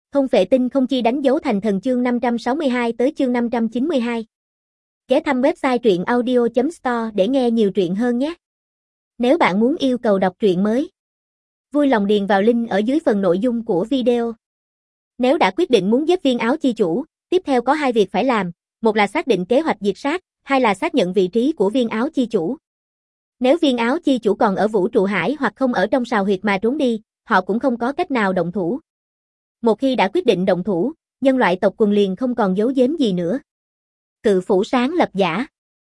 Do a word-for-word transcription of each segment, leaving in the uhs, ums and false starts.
Không phệ tinh không chi đánh dấu thành thần chương năm trăm sáu mươi hai tới chương năm trăm chín mươi hai. Ghé thăm website truyện audio chấm store để nghe nhiều truyện hơn nhé. Nếu bạn muốn yêu cầu đọc truyện mới, vui lòng điền vào link ở dưới phần nội dung của video. Nếu đã quyết định muốn giết viên áo chi chủ, tiếp theo có hai việc phải làm, một là xác định kế hoạch diệt sát, hai là xác nhận vị trí của viên áo chi chủ. Nếu viên áo chi chủ còn ở vũ trụ hải hoặc không ở trong sào huyệt mà trốn đi, họ cũng không có cách nào động thủ. Một khi đã quyết định động thủ, nhân loại tộc quần liền không còn giấu giếm gì nữa. Cự phủ sáng lập giả,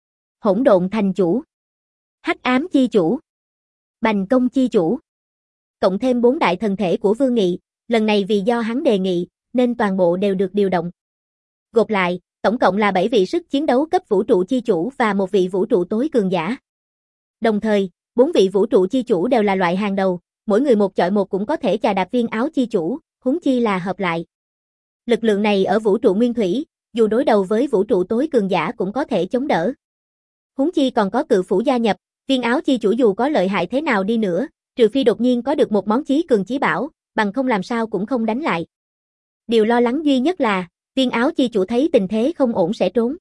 hỗn độn thành chủ, hắc ám chi chủ, bành công chi chủ. Cộng thêm bốn đại thần thể của Vương Nghị, lần này vì do hắn đề nghị, nên toàn bộ đều được điều động. Gộp lại, tổng cộng là bảy vị sức chiến đấu cấp vũ trụ chi chủ và một vị vũ trụ tối cường giả. Đồng thời, bốn vị vũ trụ chi chủ đều là loại hàng đầu, mỗi người một chọi một cũng có thể chà đạp viên áo chi chủ, huống chi là hợp lại. Lực lượng này ở vũ trụ nguyên thủy, dù đối đầu với vũ trụ tối cường giả cũng có thể chống đỡ. Huống chi còn có cự phủ gia nhập, viên áo chi chủ dù có lợi hại thế nào đi nữa, trừ phi đột nhiên có được một món chí cường chí bảo, bằng không làm sao cũng không đánh lại. Điều lo lắng duy nhất là, viên áo chi chủ thấy tình thế không ổn sẽ trốn.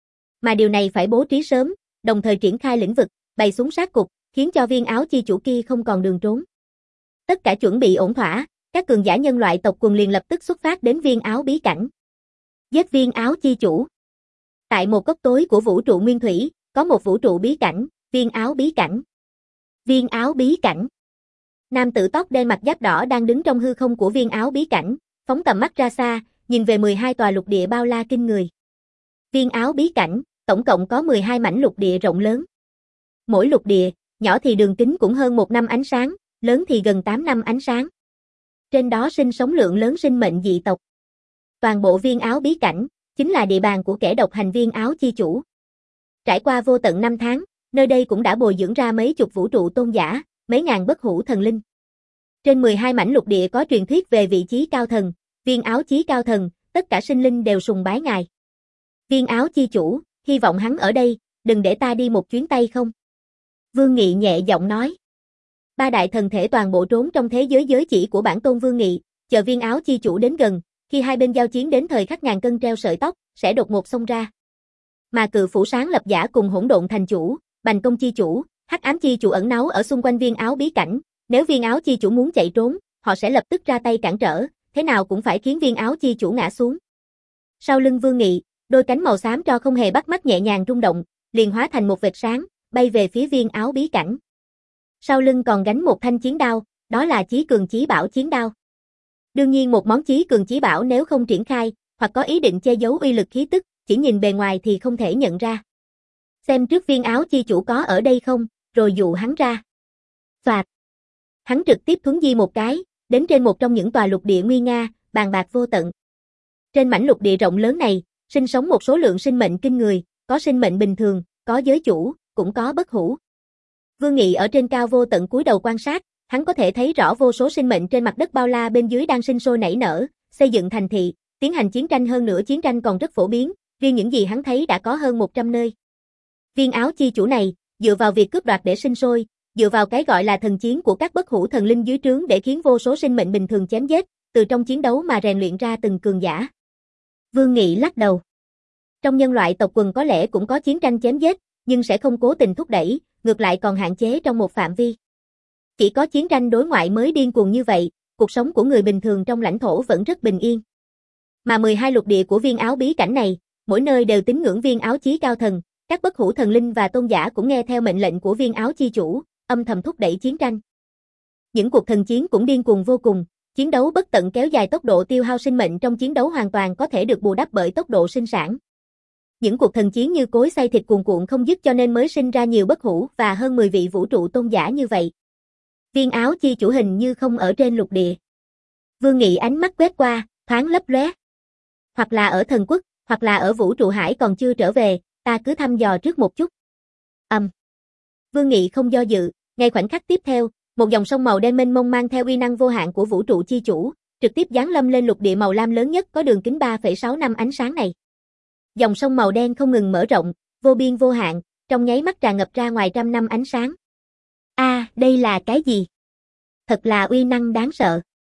Mà điều này phải bố trí sớm, đồng thời triển khai lĩnh vực, bày súng sát cục, khiến cho viên áo chi chủ kia không còn đường trốn. Tất cả chuẩn bị ổn thỏa, các cường giả nhân loại tộc quần liền lập tức xuất phát đến viên áo bí cảnh. Giết viên áo chi chủ. Tại một góc tối của vũ trụ nguyên thủy, có một vũ trụ bí cảnh, viên áo bí cảnh. Viên áo bí cảnh. Nam tử tóc đen mặc giáp đỏ đang đứng trong hư không của viên áo bí cảnh, phóng tầm mắt ra xa, nhìn về mười hai tòa lục địa bao la kinh người. Viên áo bí cảnh, tổng cộng có mười hai mảnh lục địa rộng lớn. Mỗi lục địa, nhỏ thì đường kính cũng hơn một năm ánh sáng, lớn thì gần tám năm ánh sáng. Trên đó sinh sống lượng lớn sinh mệnh dị tộc. Toàn bộ viên áo bí cảnh, chính là địa bàn của kẻ độc hành viên áo chi chủ. Trải qua vô tận năm tháng, nơi đây cũng đã bồi dưỡng ra mấy chục vũ trụ tôn giả, mấy ngàn bất hủ thần linh. Trên mười hai mảnh lục địa có truyền thuyết về vị trí cao thần, viên áo chí cao thần, tất cả sinh linh đều sùng bái ngài. Viên áo chi chủ, hy vọng hắn ở đây, đừng để ta đi một chuyến tay không. Vương Nghị nhẹ giọng nói. Ba đại thần thể toàn bộ trốn trong thế giới giới chỉ của bản tôn Vương Nghị, chờ viên áo chi chủ đến gần, khi hai bên giao chiến đến thời khắc ngàn cân treo sợi tóc, sẽ đột ngột xông ra. Mà cự phủ sáng lập giả cùng hỗn độn thành chủ, bành công chi chủ, hắc ám chi chủ ẩn náu ở xung quanh viên áo bí cảnh, nếu viên áo chi chủ muốn chạy trốn, họ sẽ lập tức ra tay cản trở, thế nào cũng phải khiến viên áo chi chủ ngã xuống. Sau lưng Vương Nghị, đôi cánh màu xám cho không hề bắt mắt nhẹ nhàng rung động, liền hóa thành một vệt sáng, bay về phía viên áo bí cảnh. Sau lưng còn gánh một thanh chiến đao, đó là chí cường chí bảo chiến đao. Đương nhiên một món chí cường chí bảo nếu không triển khai, hoặc có ý định che giấu uy lực khí tức, chỉ nhìn bề ngoài thì không thể nhận ra. Xem trước viên áo chi chủ có ở đây không, rồi dụ hắn ra. Phạt. Hắn trực tiếp thuấn di một cái, đến trên một trong những tòa lục địa nguy nga, bàn bạc vô tận. Trên mảnh lục địa rộng lớn này, sinh sống một số lượng sinh mệnh kinh người, có sinh mệnh bình thường, có giới chủ, cũng có bất hủ. Vương Nghị ở trên cao vô tận cúi đầu quan sát, hắn có thể thấy rõ vô số sinh mệnh trên mặt đất bao la bên dưới đang sinh sôi nảy nở, xây dựng thành thị, tiến hành chiến tranh, hơn nữa chiến tranh còn rất phổ biến, riêng những gì hắn thấy đã có hơn một trăm nơi. Viên áo chi chủ này, dựa vào việc cướp đoạt để sinh sôi, dựa vào cái gọi là thần chiến của các bất hủ thần linh dưới trướng để khiến vô số sinh mệnh bình thường chém giết, từ trong chiến đấu mà rèn luyện ra từng cường giả. Vương Nghị lắc đầu. Trong nhân loại tộc quần có lẽ cũng có chiến tranh chém giết, nhưng sẽ không cố tình thúc đẩy, ngược lại còn hạn chế trong một phạm vi. Chỉ có chiến tranh đối ngoại mới điên cuồng như vậy, cuộc sống của người bình thường trong lãnh thổ vẫn rất bình yên. Mà mười hai lục địa của viên áo bí cảnh này, mỗi nơi đều tín ngưỡng viên áo chí cao thần, các bất hủ thần linh và tôn giả cũng nghe theo mệnh lệnh của viên áo chi chủ, âm thầm thúc đẩy chiến tranh. Những cuộc thần chiến cũng điên cuồng vô cùng, chiến đấu bất tận kéo dài, tốc độ tiêu hao sinh mệnh trong chiến đấu hoàn toàn có thể được bù đắp bởi tốc độ sinh sản. Những cuộc thần chiến như cối xay thịt cuồn cuộn không dứt, cho nên mới sinh ra nhiều bất hủ và hơn mười vị vũ trụ tôn giả như vậy. Viên áo chi chủ hình như không ở trên lục địa. Vương Nghị ánh mắt quét qua, thoáng lấp lóe. Hoặc là ở thần quốc, hoặc là ở vũ trụ hải còn chưa trở về, ta cứ thăm dò trước một chút. Ầm. Um. Vương Nghị không do dự, ngay khoảnh khắc tiếp theo, một dòng sông màu đen mênh mông mang theo uy năng vô hạn của vũ trụ chi chủ, trực tiếp giáng lâm lên lục địa màu lam lớn nhất có đường kính ba phẩy sáu năm ánh sáng này. Dòng sông màu đen không ngừng mở rộng, vô biên vô hạn, trong nháy mắt tràn ngập ra ngoài trăm năm ánh sáng. A, à, đây là cái gì? Thật là uy năng đáng sợ.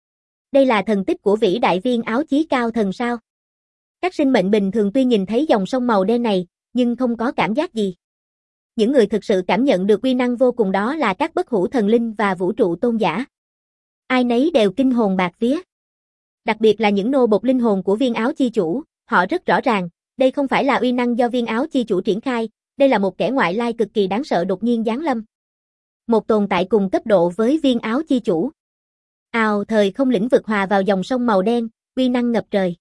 Đây là thần tích của vĩ đại viên áo chí cao thần sao? Các sinh mệnh bình thường tuy nhìn thấy dòng sông màu đen này, nhưng không có cảm giác gì. Những người thực sự cảm nhận được uy năng vô cùng đó là các bất hủ thần linh và vũ trụ tôn giả. Ai nấy đều kinh hồn bạt vía. Đặc biệt là những nô bộc linh hồn của viên áo chi chủ, họ rất rõ ràng, đây không phải là uy năng do viên áo chi chủ triển khai, đây là một kẻ ngoại lai cực kỳ đáng sợ đột nhiên giáng lâm. Một tồn tại cùng cấp độ với viên áo chi chủ. Ào, thời không lĩnh vực hòa vào dòng sông màu đen, uy năng ngập trời.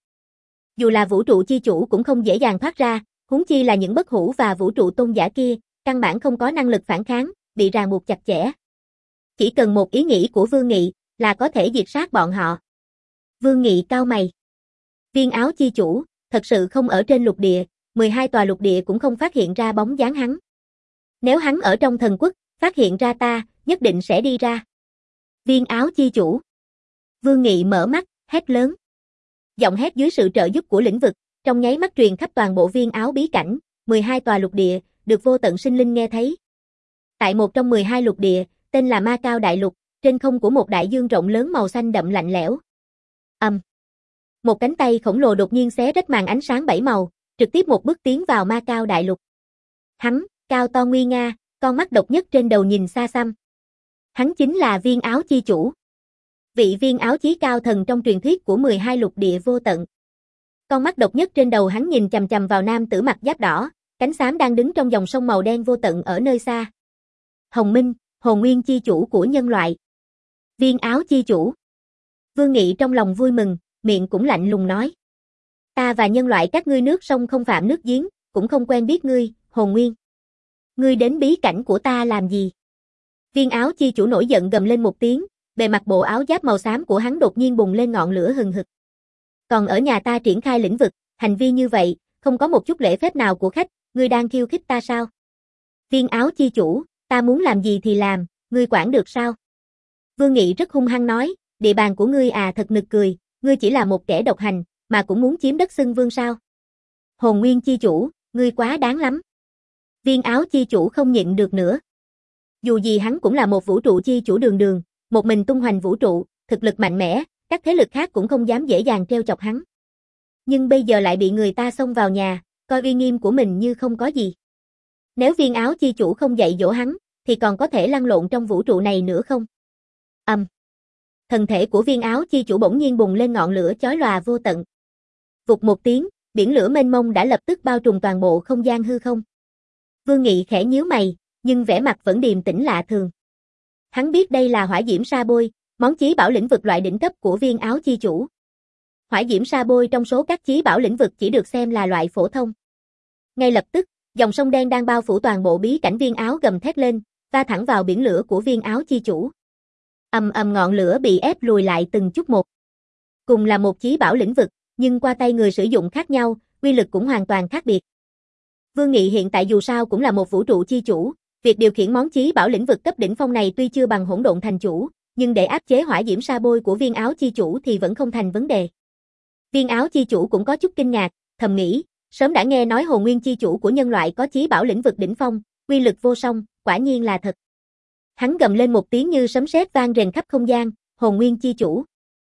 Dù là vũ trụ chi chủ cũng không dễ dàng thoát ra, huống chi là những bất hủ và vũ trụ tôn giả kia, căn bản không có năng lực phản kháng, bị ràng buộc chặt chẽ. Chỉ cần một ý nghĩ của Vương Nghị là có thể diệt sát bọn họ. Vương Nghị cau mày. Viên áo chi chủ, thật sự không ở trên lục địa, mười hai tòa lục địa cũng không phát hiện ra bóng dáng hắn. Nếu hắn ở trong thần quốc, phát hiện ra ta, nhất định sẽ đi ra. Viên áo chi chủ. Vương Nghị mở mắt, hét lớn. Giọng hét dưới sự trợ giúp của lĩnh vực, trong nháy mắt truyền khắp toàn bộ viên áo bí cảnh, mười hai tòa lục địa, được vô tận sinh linh nghe thấy. Tại một trong mười hai lục địa, tên là Ma Cao Đại Lục, trên không của một đại dương rộng lớn màu xanh đậm lạnh lẽo. Ầm. Um. Một cánh tay khổng lồ đột nhiên xé rách màn ánh sáng bảy màu, trực tiếp một bước tiến vào Ma Cao Đại Lục. Hắn, cao to nguy nga, con mắt độc nhất trên đầu nhìn xa xăm. Hắn chính là viên áo chi chủ. Vị viên áo chí cao thần trong truyền thuyết của mười hai lục địa vô tận. Con mắt độc nhất trên đầu hắn nhìn chằm chằm vào nam tử mặc giáp đỏ, cánh xám đang đứng trong dòng sông màu đen vô tận ở nơi xa. Hồng Minh, hồn nguyên chi chủ của nhân loại. Viên áo chi chủ. Vương Nghị trong lòng vui mừng, miệng cũng lạnh lùng nói. Ta và nhân loại các ngươi nước sông không phạm nước giếng, cũng không quen biết ngươi, hồn nguyên. Ngươi đến bí cảnh của ta làm gì? Viên áo chi chủ nổi giận gầm lên một tiếng, bề mặt bộ áo giáp màu xám của hắn đột nhiên bùng lên ngọn lửa hừng hực. Còn ở nhà ta triển khai lĩnh vực, hành vi như vậy, không có một chút lễ phép nào của khách, ngươi đang khiêu khích ta sao? Viên áo chi chủ, ta muốn làm gì thì làm, ngươi quản được sao? Vương Nghị rất hung hăng nói, địa bàn của ngươi à thật nực cười, ngươi chỉ là một kẻ độc hành, mà cũng muốn chiếm đất xưng vương sao? Hồn nguyên chi chủ, ngươi quá đáng lắm. Viên áo chi chủ không nhịn được nữa. Dù gì hắn cũng là một vũ trụ chi chủ đường đường, một mình tung hoành vũ trụ, thực lực mạnh mẽ, các thế lực khác cũng không dám dễ dàng trêu chọc hắn. Nhưng bây giờ lại bị người ta xông vào nhà, coi uy nghiêm của mình như không có gì. Nếu viên áo chi chủ không dạy dỗ hắn, thì còn có thể lăn lộn trong vũ trụ này nữa không? Ầm. Um. Thân thể của viên áo chi chủ bỗng nhiên bùng lên ngọn lửa chói lòa vô tận. Vụt một tiếng, biển lửa mênh mông đã lập tức bao trùm toàn bộ không gian hư không. Vương Nghị khẽ nhíu mày, nhưng vẻ mặt vẫn điềm tĩnh lạ thường. Hắn biết đây là hỏa diễm sa bôi, món chí bảo lĩnh vực loại đỉnh cấp của viên áo chi chủ. Hỏa diễm sa bôi trong số các chí bảo lĩnh vực chỉ được xem là loại phổ thông. Ngay lập tức, dòng sông đen đang bao phủ toàn bộ bí cảnh viên áo gầm thét lên, va thẳng vào biển lửa của viên áo chi chủ. Ầm ầm ngọn lửa bị ép lùi lại từng chút một. Cùng là một chí bảo lĩnh vực, nhưng qua tay người sử dụng khác nhau, uy lực cũng hoàn toàn khác biệt. Vương Nghị hiện tại dù sao cũng là một vũ trụ chi chủ, việc điều khiển món chí bảo lĩnh vực cấp đỉnh phong này tuy chưa bằng hỗn độn thành chủ, nhưng để áp chế hỏa diễm sa bôi của viên áo chi chủ thì vẫn không thành vấn đề. Viên áo chi chủ cũng có chút kinh ngạc, thầm nghĩ, sớm đã nghe nói hồn nguyên chi chủ của nhân loại có chí bảo lĩnh vực đỉnh phong, uy lực vô song, quả nhiên là thật. Hắn gầm lên một tiếng như sấm sét vang rền khắp không gian, hồn nguyên chi chủ.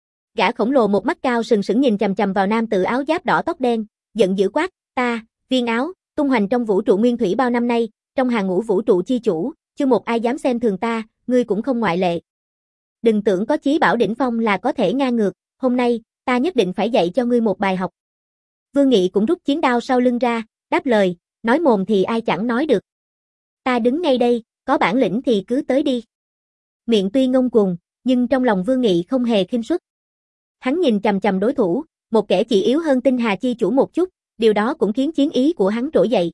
Gã khổng lồ một mắt cao sừng sững nhìn chằm chằm vào nam tử áo giáp đỏ tóc đen, giận dữ quát, ta, viên áo, tung hoành trong vũ trụ nguyên thủy bao năm nay, trong hàng ngũ vũ trụ chi chủ, chưa một ai dám xem thường ta, ngươi cũng không ngoại lệ. Đừng tưởng có chí bảo đỉnh phong là có thể ngang ngược, hôm nay, ta nhất định phải dạy cho ngươi một bài học. Vương Nghị cũng rút chiến đao sau lưng ra, đáp lời, nói mồm thì ai chẳng nói được. Ta đứng ngay đây, có bản lĩnh thì cứ tới đi. Miệng tuy ngông cuồng, nhưng trong lòng Vương Nghị không hề khinh suất. Hắn nhìn chằm chằm đối thủ, một kẻ chỉ yếu hơn Tinh Hà chi chủ một chút, điều đó cũng khiến chiến ý của hắn trỗi dậy.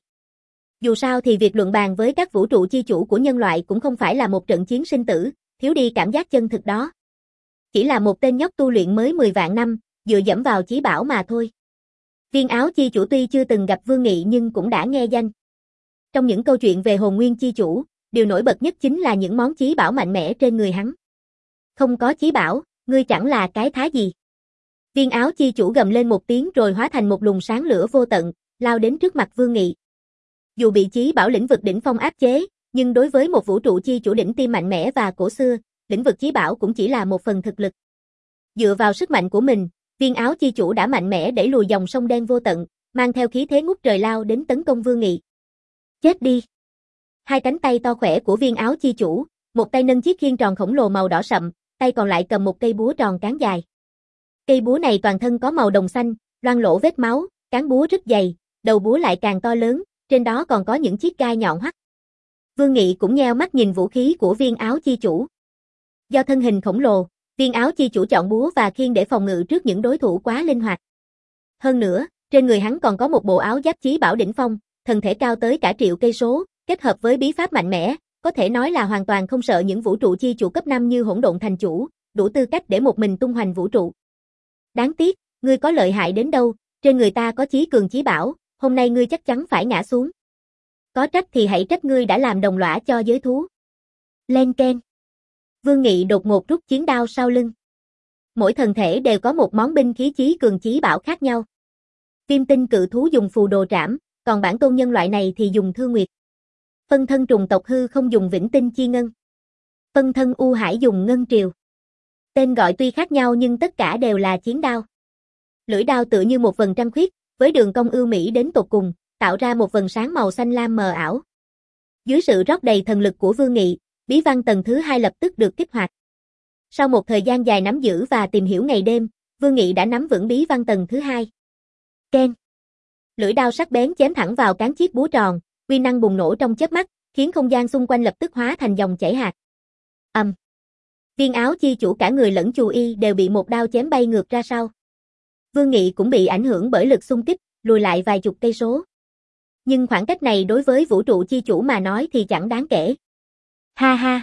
Dù sao thì việc luận bàn với các vũ trụ chi chủ của nhân loại cũng không phải là một trận chiến sinh tử, thiếu đi cảm giác chân thực đó. Chỉ là một tên nhóc tu luyện mới mười vạn năm, dựa dẫm vào chí bảo mà thôi. Viên áo chi chủ tuy chưa từng gặp Vương Nghị nhưng cũng đã nghe danh. Trong những câu chuyện về hồn nguyên chi chủ, điều nổi bật nhất chính là những món chí bảo mạnh mẽ trên người hắn. Không có chí bảo, ngươi chẳng là cái thá gì. Viên áo chi chủ gầm lên một tiếng rồi hóa thành một luồng sáng lửa vô tận, lao đến trước mặt Vương Nghị. Dù bị chí bảo lĩnh vực đỉnh phong áp chế, nhưng đối với một vũ trụ chi chủ đỉnh tim mạnh mẽ và cổ xưa, lĩnh vực chí bảo cũng chỉ là một phần thực lực. Dựa vào sức mạnh của mình, Viên Áo Chi Chủ đã mạnh mẽ đẩy lùi dòng sông đen vô tận, mang theo khí thế ngút trời lao đến tấn công Vương Nghị. Chết đi! Hai cánh tay to khỏe của Viên Áo Chi Chủ, một tay nâng chiếc khiên tròn khổng lồ màu đỏ sậm, tay còn lại cầm một cây búa tròn cán dài. Cây búa này toàn thân có màu đồng xanh, loang lổ vết máu, cán búa rất dày, đầu búa lại càng to lớn, trên đó còn có những chiếc gai nhọn hoắt. Vương Nghị cũng nheo mắt nhìn vũ khí của Viên Áo Chi Chủ. Do thân hình khổng lồ, Viên Áo Chi Chủ chọn búa và khiên để phòng ngự trước những đối thủ quá linh hoạt. Hơn nữa, trên người hắn còn có một bộ áo giáp chí bảo đỉnh phong, thân thể cao tới cả triệu cây số, kết hợp với bí pháp mạnh mẽ, có thể nói là hoàn toàn không sợ những vũ trụ chi chủ cấp năm như Hỗn Độn Thành Chủ, đủ tư cách để một mình tung hoành vũ trụ. Đáng tiếc, ngươi có lợi hại đến đâu, trên người ta có chí cường chí bảo, hôm nay ngươi chắc chắn phải ngã xuống. Có trách thì hãy trách ngươi đã làm đồng lõa cho giới thú. Len keng. Vương Nghị đột ngột rút chiến đao sau lưng. Mỗi thần thể đều có một món binh khí chí cường chí bảo khác nhau. Viêm tinh cự thú dùng phù đồ trảm, còn bản tôn nhân loại này thì dùng thương nguyệt. Phân thân trùng tộc hư không dùng vĩnh tinh chi ngân. Phân thân u hải dùng ngân triều. Tên gọi tuy khác nhau nhưng tất cả đều là chiến đao. Lưỡi đao tựa như một vầng trăng khuyết, với đường cong ưu mỹ đến tột cùng, tạo ra một vầng sáng màu xanh lam mờ ảo. Dưới sự rót đầy thần lực của Vương Nghị, bí văn tầng thứ hai lập tức được kích hoạt. Sau một thời gian dài nắm giữ và tìm hiểu ngày đêm, Vương Nghị đã nắm vững bí văn tầng thứ hai. Keng. Lưỡi đao sắc bén chém thẳng vào cán chiếc búa tròn, uy năng bùng nổ trong chớp mắt, khiến không gian xung quanh lập tức hóa thành dòng chảy hạt. Ầm. Um. Viên Áo Chi Chủ cả người lẫn Chù Y đều bị một đao chém bay ngược ra sau. Vương Nghị cũng bị ảnh hưởng bởi lực xung kích, lùi lại vài chục cây số. Nhưng khoảng cách này đối với vũ trụ chi chủ mà nói thì chẳng đáng kể. Ha ha.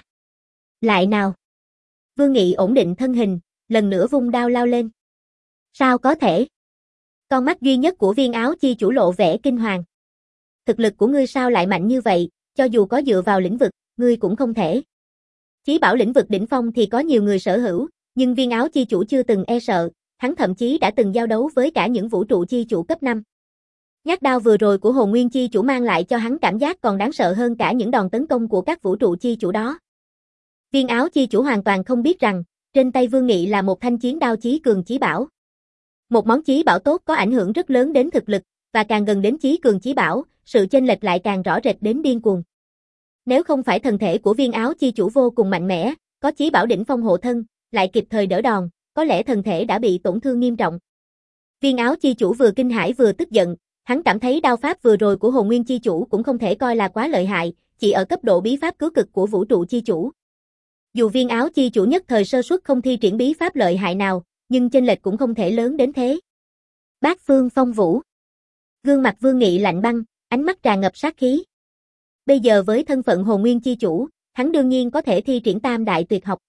Lại nào. Vương Nghị ổn định thân hình, lần nữa vung đao lao lên. Sao có thể? Con mắt duy nhất của Viên Áo Chi Chủ lộ vẻ kinh hoàng. Thực lực của ngươi sao lại mạnh như vậy, cho dù có dựa vào lĩnh vực, ngươi cũng không thể. Chí bảo lĩnh vực đỉnh phong thì có nhiều người sở hữu, nhưng Viên Áo Chi Chủ chưa từng e sợ, hắn thậm chí đã từng giao đấu với cả những vũ trụ chi chủ cấp năm. Nhát đao vừa rồi của Hồn Nguyên Chi Chủ mang lại cho hắn cảm giác còn đáng sợ hơn cả những đòn tấn công của các vũ trụ chi chủ đó. Viên Áo Chi Chủ hoàn toàn không biết rằng, trên tay Vương Nghị là một thanh chiến đao chí cường chí bảo. Một món chí bảo tốt có ảnh hưởng rất lớn đến thực lực, và càng gần đến chí cường chí bảo, sự chênh lệch lại càng rõ rệt đến điên cuồng. Nếu không phải thần thể của Viên Áo Chi Chủ vô cùng mạnh mẽ, có chí bảo đỉnh phong hộ thân, lại kịp thời đỡ đòn, có lẽ thần thể đã bị tổn thương nghiêm trọng. Viên Áo Chi Chủ vừa kinh hãi vừa tức giận, hắn cảm thấy đao pháp vừa rồi của Hồn Nguyên Chi Chủ cũng không thể coi là quá lợi hại, chỉ ở cấp độ bí pháp cứu cực của vũ trụ chi chủ. Dù Viên Áo Chi Chủ nhất thời sơ suất không thi triển bí pháp lợi hại nào, nhưng chênh lệch cũng không thể lớn đến thế. Bát Phương Phong Vũ. Gương mặt Vương Nghị lạnh băng, ánh mắt tràn ngập sát khí. Bây giờ với thân phận Hồn Nguyên Chi Chủ, hắn đương nhiên có thể thi triển tam đại tuyệt học.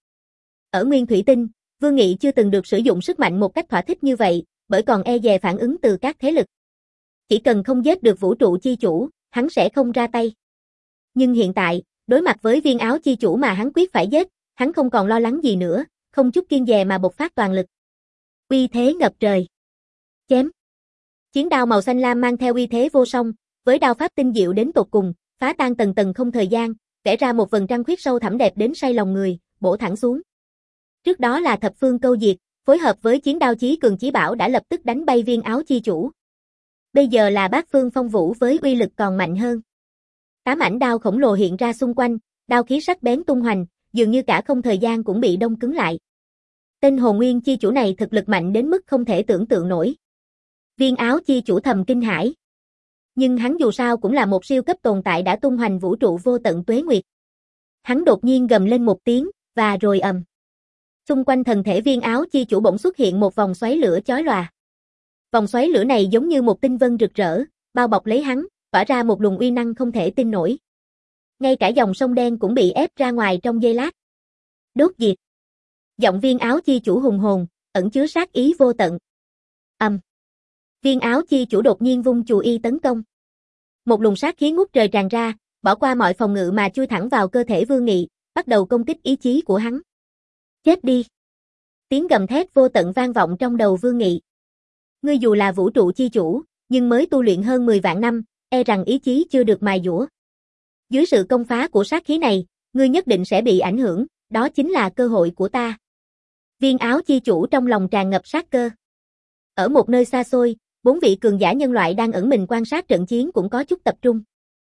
Ở Nguyên Thủy Tinh, Vương Nghị chưa từng được sử dụng sức mạnh một cách thỏa thích như vậy, bởi còn e dè phản ứng từ các thế lực. Chỉ cần không giết được vũ trụ chi chủ, hắn sẽ không ra tay. Nhưng hiện tại, đối mặt với Viên Áo Chi Chủ mà hắn quyết phải giết, hắn không còn lo lắng gì nữa, không chút kiêng dè mà bộc phát toàn lực. Uy thế ngập trời. Chém. Chiến đao màu xanh lam mang theo uy thế vô song, với đao pháp tinh diệu đến tột cùng, phá tan tầng tầng không thời gian, vẽ ra một vầng trăng khuyết sâu thẳm đẹp đến say lòng người, bổ thẳng xuống. Trước đó là thập phương câu diệt, phối hợp với chiến đao chí cường chí bảo đã lập tức đánh bay Viên Áo Chi Chủ. Bây giờ là Bát Phương Phong Vũ với uy lực còn mạnh hơn. Tám ảnh đao khổng lồ hiện ra xung quanh, đao khí sắc bén tung hoành, dường như cả không thời gian cũng bị đông cứng lại. Tên Hồn Nguyên Chi Chủ này thực lực mạnh đến mức không thể tưởng tượng nổi. Viên Áo Chi Chủ thầm kinh hãi. Nhưng hắn dù sao cũng là một siêu cấp tồn tại đã tung hoành vũ trụ vô tận tuế nguyệt. Hắn đột nhiên gầm lên một tiếng, và rồi ầm. Xung quanh thần thể Viên Áo Chi Chủ bỗng xuất hiện một vòng xoáy lửa chói lòa. Vòng xoáy lửa này giống như một tinh vân rực rỡ, bao bọc lấy hắn, tỏa ra một luồng uy năng không thể tin nổi. Ngay cả dòng sông đen cũng bị ép ra ngoài trong giây lát. Đốt diệt. Giọng Viên Áo Chi Chủ hùng hồn, ẩn chứa sát ý vô tận. Ầm. Um. Viên Áo Chi Chủ đột nhiên vung Chù Y tấn công. Một luồng sát khí ngút trời tràn ra, bỏ qua mọi phòng ngự mà chui thẳng vào cơ thể Vương Nghị, bắt đầu công kích ý chí của hắn. Chết đi. Tiếng gầm thét vô tận vang vọng trong đầu Vương Nghị. Ngươi dù là vũ trụ chi chủ, nhưng mới tu luyện hơn mười vạn năm, e rằng ý chí chưa được mài dũa. Dưới sự công phá của sát khí này, ngươi nhất định sẽ bị ảnh hưởng, đó chính là cơ hội của ta. Viên áo chi chủ trong lòng tràn ngập sát cơ. Ở một nơi xa xôi, bốn vị cường giả nhân loại đang ẩn mình quan sát trận chiến cũng có chút tập trung.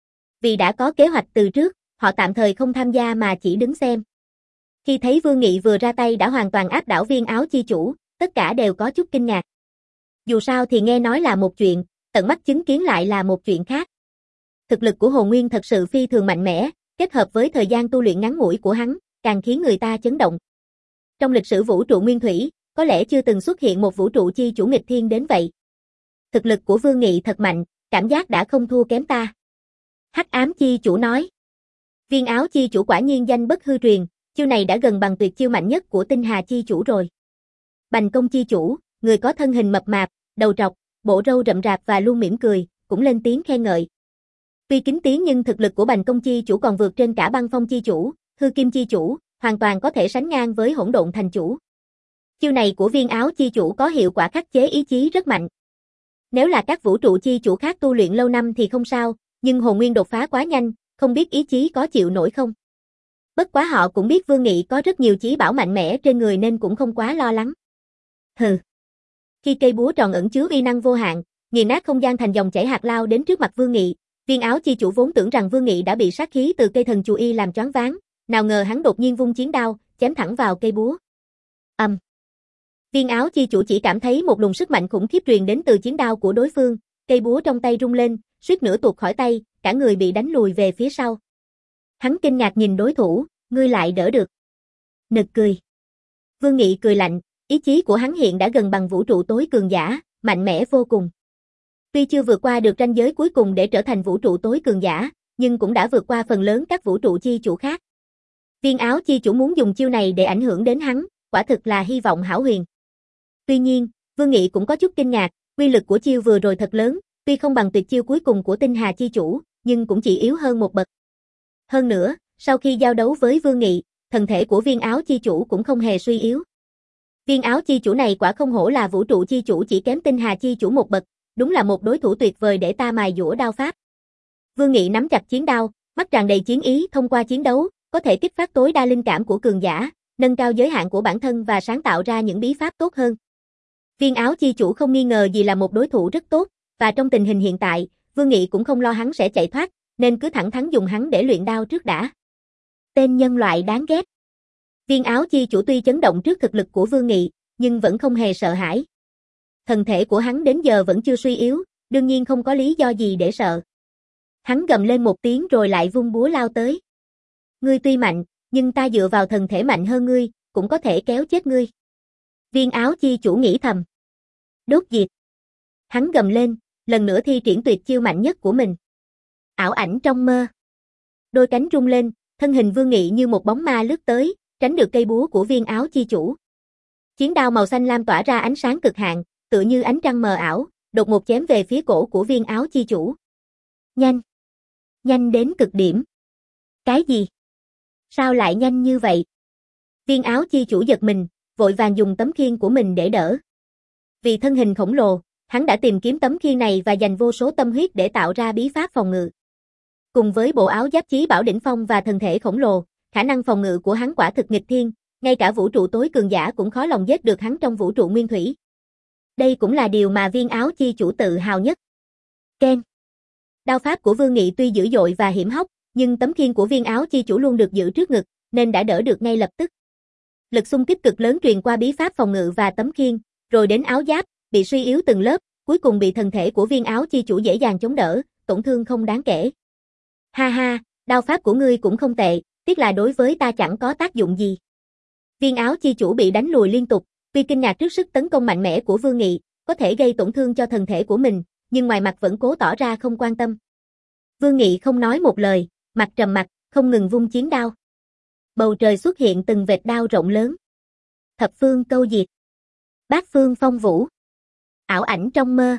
Vì đã có kế hoạch từ trước, họ tạm thời không tham gia mà chỉ đứng xem. Khi thấy Vương Nghị vừa ra tay đã hoàn toàn áp đảo viên áo chi chủ, tất cả đều có chút kinh ngạc. Dù sao thì nghe nói là một chuyện, tận mắt chứng kiến lại là một chuyện khác. Thực lực của Hồ Nguyên thật sự phi thường mạnh mẽ, kết hợp với thời gian tu luyện ngắn ngủi của hắn, càng khiến người ta chấn động. Trong lịch sử vũ trụ nguyên thủy, có lẽ chưa từng xuất hiện một vũ trụ chi chủ nghịch thiên đến vậy. Thực lực của Vương Nghị thật mạnh, cảm giác đã không thua kém ta. Hắc ám chi chủ nói. Viên áo chi chủ quả nhiên danh bất hư truyền, chiêu này đã gần bằng tuyệt chiêu mạnh nhất của tinh hà chi chủ rồi. Bành công chi chủ, người có thân hình mập mạp, đầu trọc, bộ râu rậm rạp và luôn mỉm cười, cũng lên tiếng khen ngợi. Tuy kính tiếng nhưng thực lực của Bành công chi chủ còn vượt trên cả băng phong chi chủ, hư kim chi chủ, hoàn toàn có thể sánh ngang với hỗn độn thành chủ. Chiêu này của viên áo chi chủ có hiệu quả khắc chế ý chí rất mạnh. Nếu là các vũ trụ chi chủ khác tu luyện lâu năm thì không sao, nhưng Hồ Nguyên đột phá quá nhanh, không biết ý chí có chịu nổi không. Bất quá họ cũng biết Vương Nghị có rất nhiều chí bảo mạnh mẽ trên người nên cũng không quá lo lắng. Hừ. Khi cây búa tròn ẩn chứa uy năng vô hạn, nghiền nát không gian thành dòng chảy hạt lao đến trước mặt Vương Nghị, viên áo chi chủ vốn tưởng rằng Vương Nghị đã bị sát khí từ cây thần chù y làm choáng váng, nào ngờ hắn đột nhiên vung chiến đao, chém thẳng vào cây búa. Ầm. Um. Viên áo chi chủ chỉ cảm thấy một luồng sức mạnh khủng khiếp truyền đến từ chiến đao của đối phương, cây búa trong tay rung lên, suýt nữa tuột khỏi tay, cả người bị đánh lùi về phía sau. Hắn kinh ngạc nhìn đối thủ, ngươi lại đỡ được. Nực cười. Vương Nghị cười lạnh, ý chí của hắn hiện đã gần bằng vũ trụ tối cường giả, mạnh mẽ vô cùng. Tuy chưa vượt qua được ranh giới cuối cùng để trở thành vũ trụ tối cường giả, nhưng cũng đã vượt qua phần lớn các vũ trụ chi chủ khác. Viên áo chi chủ muốn dùng chiêu này để ảnh hưởng đến hắn, quả thực là hy vọng hão huyền. Tuy nhiên, Vương Nghị cũng có chút kinh ngạc, uy lực của chiêu vừa rồi thật lớn, tuy không bằng tuyệt chiêu cuối cùng của tinh hà chi chủ, nhưng cũng chỉ yếu hơn một bậc. Hơn nữa, sau khi giao đấu với Vương Nghị, thân thể của viên áo chi chủ cũng không hề suy yếu. Viên áo chi chủ này quả không hổ là vũ trụ chi chủ chỉ kém tinh hà chi chủ một bậc, đúng là một đối thủ tuyệt vời để ta mài dũa đao pháp. Vương Nghị nắm chặt chiến đao, mắt tràn đầy chiến ý, thông qua chiến đấu, có thể kích phát tối đa linh cảm của cường giả, nâng cao giới hạn của bản thân và sáng tạo ra những bí pháp tốt hơn. Viên áo chi chủ không nghi ngờ gì là một đối thủ rất tốt, và trong tình hình hiện tại, Vương Nghị cũng không lo hắn sẽ chạy thoát, nên cứ thẳng thắn dùng hắn để luyện đao trước đã. Tên nhân loại đáng ghét. Viên áo chi chủ tuy chấn động trước thực lực của Vương Nghị, nhưng vẫn không hề sợ hãi. Thân thể của hắn đến giờ vẫn chưa suy yếu, đương nhiên không có lý do gì để sợ. Hắn gầm lên một tiếng rồi lại vung búa lao tới. Ngươi tuy mạnh, nhưng ta dựa vào thân thể mạnh hơn ngươi, cũng có thể kéo chết ngươi. Viên áo chi chủ nghĩ thầm. Đốt diệt. Hắn gầm lên, lần nữa thi triển tuyệt chiêu mạnh nhất của mình. Ảo ảnh trong mơ. Đôi cánh rung lên, thân hình Vương Nghị như một bóng ma lướt tới, tránh được cây búa của viên áo chi chủ. Chiến đao màu xanh lam tỏa ra ánh sáng cực hạn, tựa như ánh trăng mờ ảo, đột ngột chém về phía cổ của viên áo chi chủ. Nhanh. Nhanh đến cực điểm. Cái gì? Sao lại nhanh như vậy? Viên áo chi chủ giật mình, vội vàng dùng tấm khiên của mình để đỡ. Vì thân hình khổng lồ, hắn đã tìm kiếm tấm khiên này và dành vô số tâm huyết để tạo ra bí pháp phòng ngự. Cùng với bộ áo giáp chí bảo đỉnh phong và thân thể khổng lồ, khả năng phòng ngự của hắn quả thực nghịch thiên, ngay cả vũ trụ tối cường giả cũng khó lòng giết được hắn trong vũ trụ nguyên thủy. Đây cũng là điều mà viên áo chi chủ tự hào nhất. Ken. Đao pháp của Vương Nghị tuy dữ dội và hiểm hóc, nhưng tấm khiên của viên áo chi chủ luôn được giữ trước ngực, nên đã đỡ được ngay lập tức. Lực xung kích cực lớn truyền qua bí pháp phòng ngự và tấm khiên, rồi đến áo giáp, bị suy yếu từng lớp, cuối cùng bị thân thể của viên áo chi chủ dễ dàng chống đỡ, tổn thương không đáng kể. Ha ha, đao pháp của ngươi cũng không tệ, tiếc là đối với ta chẳng có tác dụng gì. Viên áo chi chủ bị đánh lùi liên tục, tuy kinh ngạc trước sức tấn công mạnh mẽ của Vương Nghị, có thể gây tổn thương cho thân thể của mình, nhưng ngoài mặt vẫn cố tỏ ra không quan tâm. Vương Nghị không nói một lời, mặt trầm mặc, không ngừng vung chiến đao. Bầu trời xuất hiện từng vệt đao rộng lớn. Thập phương câu diệt. Bát phương phong vũ. Ảo ảnh trong mơ.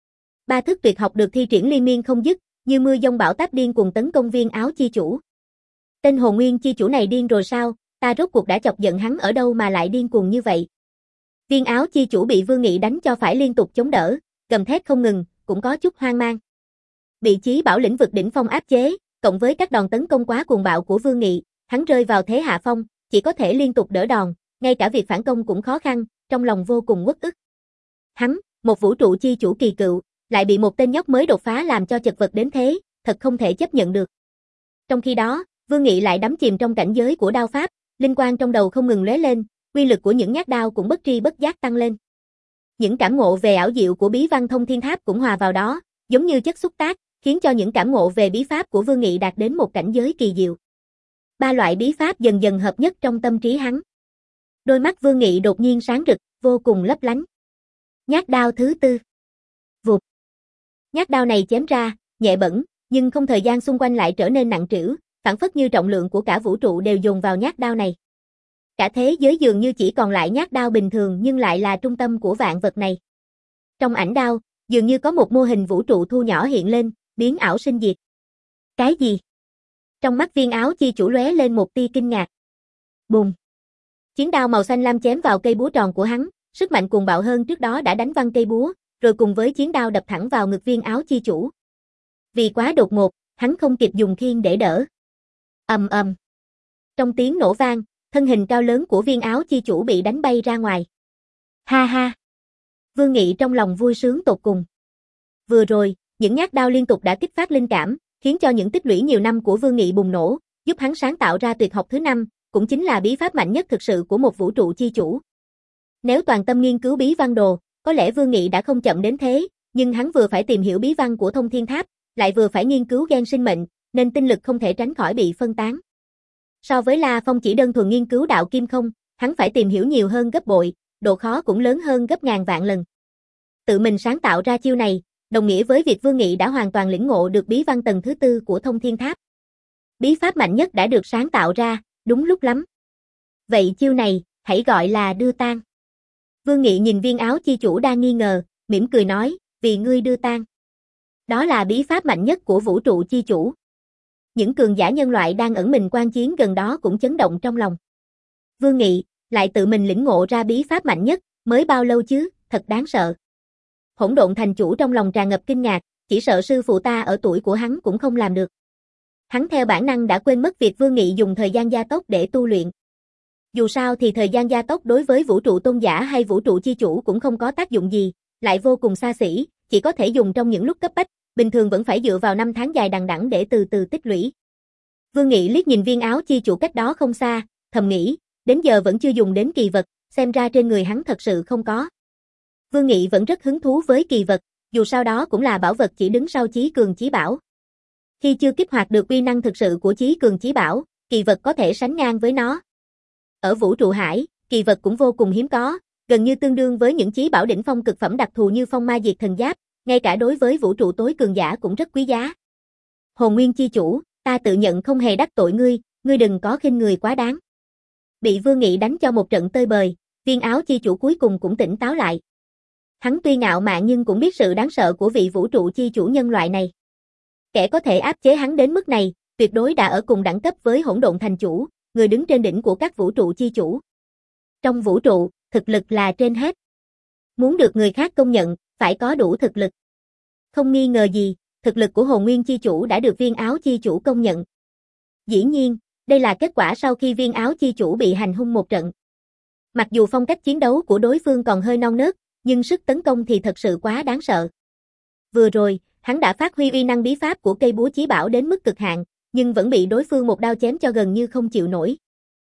Ba thức tuyệt học được thi triển liên miên không dứt, như mưa dông bão táp điên cuồng tấn công viên áo chi chủ. Tên Hồn Nguyên chi chủ này điên rồi sao, ta rốt cuộc đã chọc giận hắn ở đâu mà lại điên cuồng như vậy. Viên áo chi chủ bị Vương Nghị đánh cho phải liên tục chống đỡ, gầm thét không ngừng, cũng có chút hoang mang. Bị chí bảo lĩnh vực đỉnh phong áp chế, cộng với các đòn tấn công quá cuồng bạo của Vương Nghị, hắn rơi vào thế hạ phong, chỉ có thể liên tục đỡ đòn, ngay cả việc phản công cũng khó khăn, trong lòng vô cùng uất ức. Hắn, một vũ trụ chi chủ kỳ cựu, lại bị một tên nhóc mới đột phá làm cho chật vật đến thế, thật không thể chấp nhận được. Trong khi đó, Vương Nghị lại đắm chìm trong cảnh giới của đao pháp, linh quang trong đầu không ngừng lóe lên, uy lực của những nhát đao cũng bất tri bất giác tăng lên. Những cảm ngộ về ảo diệu của bí văn thông thiên tháp cũng hòa vào đó, giống như chất xúc tác, khiến cho những cảm ngộ về bí pháp của Vương Nghị đạt đến một cảnh giới kỳ diệu. Ba loại bí pháp dần dần hợp nhất trong tâm trí hắn. Đôi mắt Vương Nghị đột nhiên sáng rực, vô cùng lấp lánh. Nhát đao thứ tư. Vụt. Nhát đao này chém ra, nhẹ bẫng, nhưng không thời gian xung quanh lại trở nên nặng trĩu, phảng phất như trọng lượng của cả vũ trụ đều dồn vào nhát đao này. Cả thế giới dường như chỉ còn lại nhát đao bình thường nhưng lại là trung tâm của vạn vật này. Trong ảnh đao, dường như có một mô hình vũ trụ thu nhỏ hiện lên, biến ảo sinh diệt. Cái gì? Trong mắt Viên Áo Chi chủ lóe lên một tia kinh ngạc. Bùng. Chiến đao màu xanh lam chém vào cây búa tròn của hắn, sức mạnh cuồng bạo hơn trước đó đã đánh văng cây búa, rồi cùng với chiến đao đập thẳng vào ngực Viên Áo Chi chủ. Vì quá đột ngột, hắn không kịp dùng khiên để đỡ. Ầm ầm. Trong tiếng nổ vang, thân hình cao lớn của Viên Áo Chi chủ bị đánh bay ra ngoài. Ha ha. Vương Nghị trong lòng vui sướng tột cùng. Vừa rồi, những nhát đao liên tục đã kích phát linh cảm, khiến cho những tích lũy nhiều năm của Vương Nghị bùng nổ, giúp hắn sáng tạo ra tuyệt học thứ năm, cũng chính là bí pháp mạnh nhất thực sự của một vũ trụ chi chủ. Nếu toàn tâm nghiên cứu bí văn đồ, có lẽ Vương Nghị đã không chậm đến thế, nhưng hắn vừa phải tìm hiểu bí văn của Thông Thiên Tháp, lại vừa phải nghiên cứu gen sinh mệnh, nên tinh lực không thể tránh khỏi bị phân tán. So với La Phong chỉ đơn thuần nghiên cứu đạo kim không, hắn phải tìm hiểu nhiều hơn gấp bội, độ khó cũng lớn hơn gấp ngàn vạn lần. Tự mình sáng tạo ra chiêu này, đồng nghĩa với việc Vương Nghị đã hoàn toàn lĩnh ngộ được bí văn tầng thứ tư của Thông Thiên Tháp. Bí pháp mạnh nhất đã được sáng tạo ra, đúng lúc lắm. Vậy chiêu này, hãy gọi là đưa tang. Vương Nghị nhìn Viên Áo Chi chủ đang nghi ngờ, mỉm cười nói, vì ngươi đưa tang. Đó là bí pháp mạnh nhất của vũ trụ chi chủ. Những cường giả nhân loại đang ẩn mình quan chiến gần đó cũng chấn động trong lòng. Vương Nghị, lại tự mình lĩnh ngộ ra bí pháp mạnh nhất, mới bao lâu chứ, thật đáng sợ. Hỗn Độn thành chủ trong lòng tràn ngập kinh ngạc, chỉ sợ sư phụ ta ở tuổi của hắn cũng không làm được. Hắn theo bản năng đã quên mất việc Vương Nghị dùng thời gian gia tốc để tu luyện. Dù sao thì thời gian gia tốc đối với vũ trụ tôn giả hay vũ trụ chi chủ cũng không có tác dụng gì, lại vô cùng xa xỉ, chỉ có thể dùng trong những lúc cấp bách, bình thường vẫn phải dựa vào năm tháng dài đằng đẵng để từ từ tích lũy. Vương Nghị liếc nhìn Viên Áo Chi chủ cách đó không xa, thầm nghĩ, đến giờ vẫn chưa dùng đến kỳ vật, xem ra trên người hắn thật sự không có. Vương Nghị vẫn rất hứng thú với kỳ vật, dù sao đó cũng là bảo vật chỉ đứng sau Chí Cường Chí Bảo. Khi chưa kích hoạt được uy năng thực sự của Chí Cường Chí Bảo, kỳ vật có thể sánh ngang với nó. Ở vũ trụ hải, kỳ vật cũng vô cùng hiếm có, gần như tương đương với những chí bảo đỉnh phong cực phẩm đặc thù như Phong Ma Diệt Thần Giáp, ngay cả đối với vũ trụ tối cường giả cũng rất quý giá. Hồn Nguyên chi chủ, ta tự nhận không hề đắc tội ngươi, ngươi đừng có khinh người quá đáng. Bị Vương Nghị đánh cho một trận tơi bời, Viên Áo Chi chủ cuối cùng cũng tỉnh táo lại. Hắn tuy ngạo mạn nhưng cũng biết sự đáng sợ của vị vũ trụ chi chủ nhân loại này. Kẻ có thể áp chế hắn đến mức này, tuyệt đối đã ở cùng đẳng cấp với Hỗn Độn thành chủ, người đứng trên đỉnh của các vũ trụ chi chủ. Trong vũ trụ, thực lực là trên hết. Muốn được người khác công nhận, phải có đủ thực lực. Không nghi ngờ gì, thực lực của Hồn Nguyên chi chủ đã được Viên Áo chi chủ công nhận. Dĩ nhiên, đây là kết quả sau khi Viên Áo chi chủ bị hành hung một trận. Mặc dù phong cách chiến đấu của đối phương còn hơi non nớt, nhưng sức tấn công thì thật sự quá đáng sợ. Vừa rồi, hắn đã phát huy uy năng bí pháp của cây búa chí bảo đến mức cực hạn, nhưng vẫn bị đối phương một đao chém cho gần như không chịu nổi.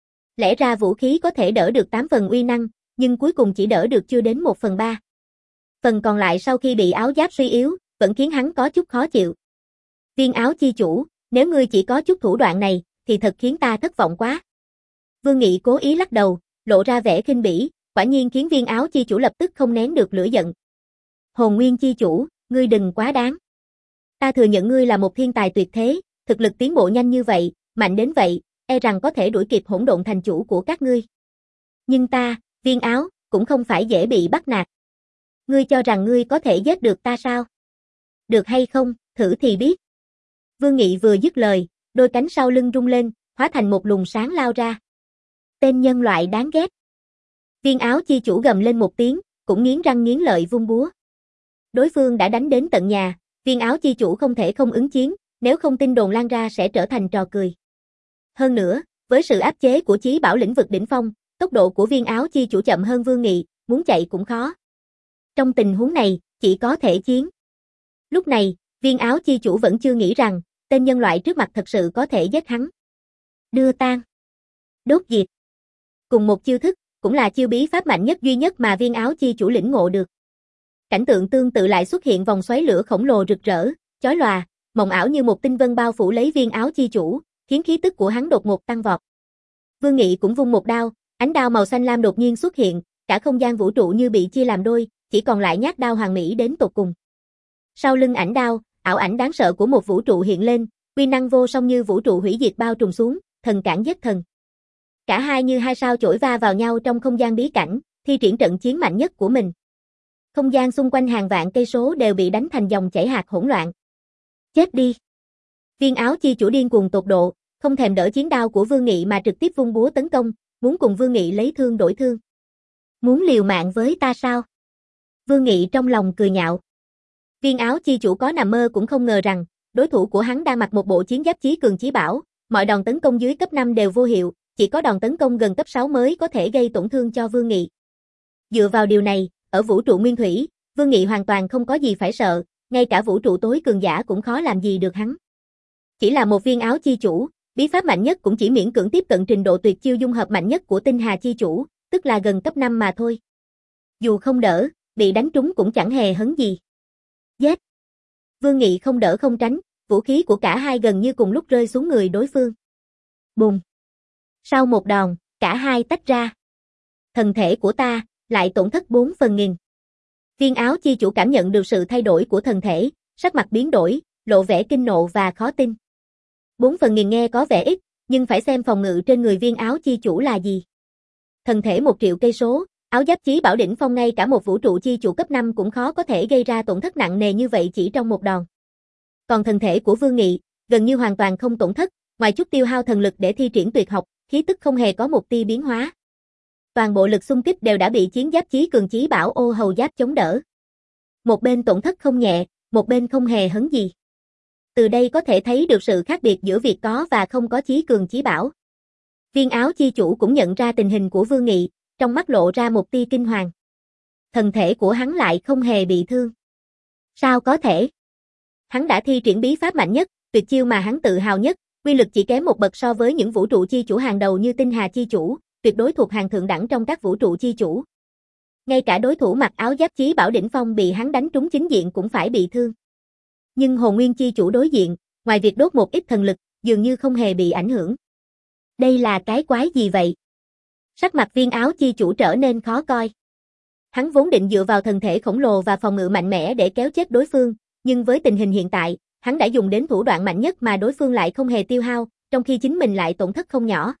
Lẽ ra vũ khí có thể đỡ được tám phần uy năng, nhưng cuối cùng chỉ đỡ được chưa đến một phần ba. Phần còn lại sau khi bị áo giáp suy yếu, vẫn khiến hắn có chút khó chịu. Viên Áo chi chủ, nếu ngươi chỉ có chút thủ đoạn này, thì thật khiến ta thất vọng quá. Vương Nghị cố ý lắc đầu, lộ ra vẻ khinh bỉ, quả nhiên khiến Viên Áo chi chủ lập tức không nén được lửa giận. Hồn Nguyên chi chủ, ngươi đừng quá đáng. Ta thừa nhận ngươi là một thiên tài tuyệt thế, thực lực tiến bộ nhanh như vậy, mạnh đến vậy, e rằng có thể đuổi kịp Hỗn Độn thành chủ của các ngươi. Nhưng ta, Viên Áo, cũng không phải dễ bị bắt nạt. Ngươi cho rằng ngươi có thể giết được ta sao? Được hay không, thử thì biết. Vương Nghị vừa dứt lời, đôi cánh sau lưng rung lên, hóa thành một luồng sáng lao ra. Tên nhân loại đáng ghét. Viên Áo chi chủ gầm lên một tiếng, cũng nghiến răng nghiến lợi vung búa. Đối phương đã đánh đến tận nhà, Viên Áo chi chủ không thể không ứng chiến, nếu không tin đồn lan ra sẽ trở thành trò cười. Hơn nữa, với sự áp chế của chí bảo lĩnh vực đỉnh phong, Tốc độ của Viên Áo Chi Chủ chậm hơn Vương Nghị, muốn chạy cũng khó. Trong tình huống này, chỉ có thể chiến. Lúc này, Viên Áo Chi Chủ vẫn chưa nghĩ rằng, tên nhân loại trước mặt thật sự có thể giết hắn. Đưa tan. Đốt diệt. Cùng một chiêu thức, cũng là chiêu bí pháp mạnh nhất duy nhất mà Viên Áo Chi Chủ lĩnh ngộ được. Cảnh tượng tương tự lại xuất hiện, vòng xoáy lửa khổng lồ rực rỡ, chói lòa, mộng ảo như một tinh vân bao phủ lấy Viên Áo Chi Chủ, khiến khí tức của hắn đột ngột tăng vọt. Vương Nghị cũng vung một đao, ánh đao màu xanh lam đột nhiên xuất hiện, cả không gian vũ trụ như bị chia làm đôi, chỉ còn lại nhát đao hoàn mỹ đến tột cùng. Sau lưng ảnh đao, ảo ảnh đáng sợ của một vũ trụ hiện lên, uy năng vô song như vũ trụ hủy diệt bao trùm xuống, thần cản giết thần. Cả hai như hai sao chổi va vào nhau trong không gian bí cảnh, thi triển trận chiến mạnh nhất của mình. Không gian xung quanh hàng vạn cây số đều bị đánh thành dòng chảy hạt hỗn loạn. Chết đi! Viên Áo Chi Chủ điên cuồng tột độ, không thèm đỡ chiến đao của Vương Nghị mà trực tiếp vung búa tấn công, muốn cùng Vương Nghị lấy thương đổi thương. Muốn liều mạng với ta sao? Vương Nghị trong lòng cười nhạo. Viên Áo Chi Chủ có nằm mơ cũng không ngờ rằng, đối thủ của hắn đang mặc một bộ chiến giáp chí cường chí bảo, mọi đòn tấn công dưới cấp năm đều vô hiệu, chỉ có đòn tấn công gần cấp sáu mới có thể gây tổn thương cho Vương Nghị. Dựa vào điều này, ở vũ trụ nguyên thủy, Vương Nghị hoàn toàn không có gì phải sợ, ngay cả vũ trụ tối cường giả cũng khó làm gì được hắn. Chỉ là một Viên Áo Chi Chủ, bí pháp mạnh nhất cũng chỉ miễn cưỡng tiếp cận trình độ tuyệt chiêu dung hợp mạnh nhất của Tinh Hà Chi Chủ, tức là gần cấp năm mà thôi. Dù không đỡ, bị đánh trúng cũng chẳng hề hấn gì. Giết! Vương Nghị không đỡ không tránh, vũ khí của cả hai gần như cùng lúc rơi xuống người đối phương. Bùng! Sau một đòn, cả hai tách ra. Thần thể của ta, lại tổn thất bốn phần nghìn. Viên Áo Chi Chủ cảm nhận được sự thay đổi của thần thể, sắc mặt biến đổi, lộ vẻ kinh nộ và khó tin. Bốn phần nghìn nghe có vẻ ít, nhưng phải xem phòng ngự trên người Viên Áo Chi Chủ là gì. Thần thể một triệu cây số, áo giáp chí bảo đỉnh phong, ngay cả một vũ trụ chi chủ cấp năm cũng khó có thể gây ra tổn thất nặng nề như vậy chỉ trong một đòn. Còn thần thể của Vương Nghị, gần như hoàn toàn không tổn thất, ngoài chút tiêu hao thần lực để thi triển tuyệt học, khí tức không hề có một tia biến hóa. Toàn bộ lực xung kích đều đã bị chiến giáp chí cường chí bảo ô hầu giáp chống đỡ. Một bên tổn thất không nhẹ, một bên không hề hấn gì. Từ đây có thể thấy được sự khác biệt giữa việc có và không có chí cường chí bảo. Viên Áo Chi Chủ cũng nhận ra tình hình của Vương Nghị, trong mắt lộ ra một tia kinh hoàng. Thần thể của hắn lại không hề bị thương. Sao có thể? Hắn đã thi triển bí pháp mạnh nhất, tuyệt chiêu mà hắn tự hào nhất, uy lực chỉ kém một bậc so với những vũ trụ chi chủ hàng đầu như Tinh Hà Chi Chủ, tuyệt đối thuộc hàng thượng đẳng trong các vũ trụ chi chủ. Ngay cả đối thủ mặc áo giáp chí bảo đỉnh phong bị hắn đánh trúng chính diện cũng phải bị thương. Nhưng Hồn Nguyên Chi Chủ đối diện, ngoài việc đốt một ít thần lực, dường như không hề bị ảnh hưởng. Đây là cái quái gì vậy? Sắc mặt Viên Áo Chi Chủ trở nên khó coi. Hắn vốn định dựa vào thần thể khổng lồ và phòng ngự mạnh mẽ để kéo chết đối phương, nhưng với tình hình hiện tại, hắn đã dùng đến thủ đoạn mạnh nhất mà đối phương lại không hề tiêu hao, trong khi chính mình lại tổn thất không nhỏ.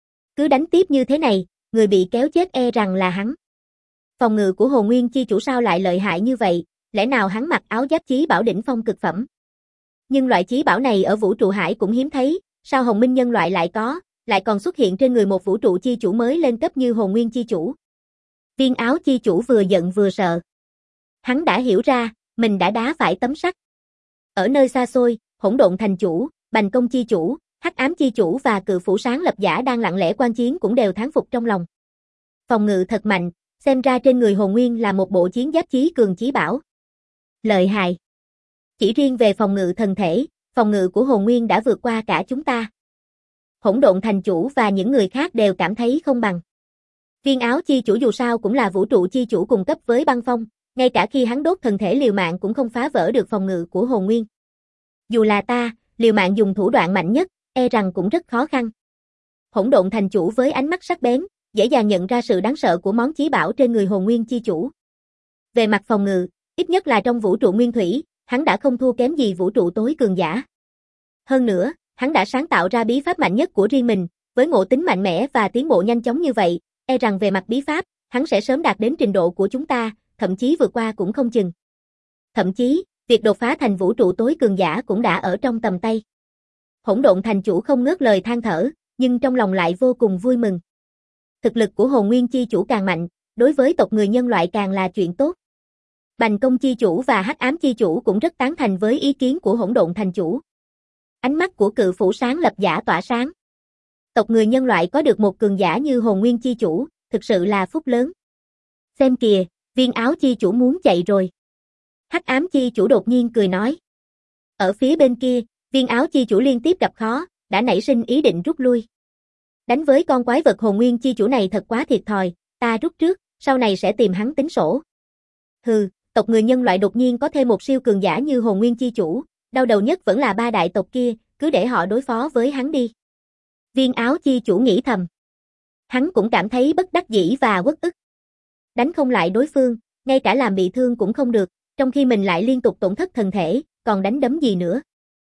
Cứ đánh tiếp như thế này, người bị kéo chết e rằng là hắn. Phòng ngự của Hồn Nguyên Chi Chủ sao lại lợi hại như vậy, lẽ nào hắn mặc áo giáp chí bảo đỉnh phong cực phẩm? Nhưng loại chí bảo này ở vũ trụ hải cũng hiếm thấy, sao Hồng Minh nhân loại lại có, lại còn xuất hiện trên người một vũ trụ chi chủ mới lên cấp như Hồn Nguyên Chi Chủ. Viên Áo Chi Chủ vừa giận vừa sợ. Hắn đã hiểu ra, mình đã đá phải tấm sắt. Ở nơi xa xôi, Hỗn Độn Thành Chủ, Bành Công Chi Chủ, Hắc Ám Chi Chủ và Cự Phủ Sáng Lập Giả đang lặng lẽ quan chiến cũng đều thán phục trong lòng. Phòng ngự thật mạnh, xem ra trên người Hồn Nguyên là một bộ chiến giáp chí cường chí bảo. Lợi hại. Chỉ riêng về phòng ngự thần thể, phòng ngự của Hồn Nguyên đã vượt qua cả chúng ta. Hỗn Độn Thành Chủ và những người khác đều cảm thấy không bằng. Viên Áo Chi Chủ dù sao cũng là vũ trụ chi chủ cùng cấp với Băng Phong, ngay cả khi hắn đốt thần thể liều mạng cũng không phá vỡ được phòng ngự của Hồn Nguyên. Dù là ta, liều mạng dùng thủ đoạn mạnh nhất, e rằng cũng rất khó khăn. Hỗn Độn Thành Chủ với ánh mắt sắc bén, dễ dàng nhận ra sự đáng sợ của món chí bảo trên người Hồn Nguyên Chi Chủ. Về mặt phòng ngự, ít nhất là trong vũ trụ nguyên thủy, hắn đã không thua kém gì vũ trụ tối cường giả. Hơn nữa, hắn đã sáng tạo ra bí pháp mạnh nhất của riêng mình, với ngộ tính mạnh mẽ và tiến bộ nhanh chóng như vậy, e rằng về mặt bí pháp, hắn sẽ sớm đạt đến trình độ của chúng ta, thậm chí vượt qua cũng không chừng. Thậm chí, việc đột phá thành vũ trụ tối cường giả cũng đã ở trong tầm tay. Hỗn Độn Thành Chủ không ngớt lời than thở, nhưng trong lòng lại vô cùng vui mừng. Thực lực của Hồn Nguyên Chi Chủ càng mạnh, đối với tộc người nhân loại càng là chuyện tốt. Bành Công Chi Chủ và Hắc Ám Chi Chủ cũng rất tán thành với ý kiến của Hỗn Độn Thành Chủ. Ánh mắt của Cự Phủ Sáng Lập Giả tỏa sáng. Tộc người nhân loại có được một cường giả như hồn nguyên chi chủ, thực sự là phúc lớn. Xem kìa, viên áo chi chủ muốn chạy rồi. Hắc ám chi chủ đột nhiên cười nói. Ở phía bên kia, viên áo chi chủ liên tiếp gặp khó, đã nảy sinh ý định rút lui. Đánh với con quái vật hồn nguyên chi chủ này thật quá thiệt thòi, ta rút trước, sau này sẽ tìm hắn tính sổ. Hừ, tộc người nhân loại đột nhiên có thêm một siêu cường giả như hồn nguyên chi chủ, đau đầu nhất vẫn là ba đại tộc kia, cứ để họ đối phó với hắn đi. Viên áo chi chủ nghĩ thầm. Hắn cũng cảm thấy bất đắc dĩ và uất ức. Đánh không lại đối phương, ngay cả làm bị thương cũng không được, trong khi mình lại liên tục tổn thất thân thể, còn đánh đấm gì nữa.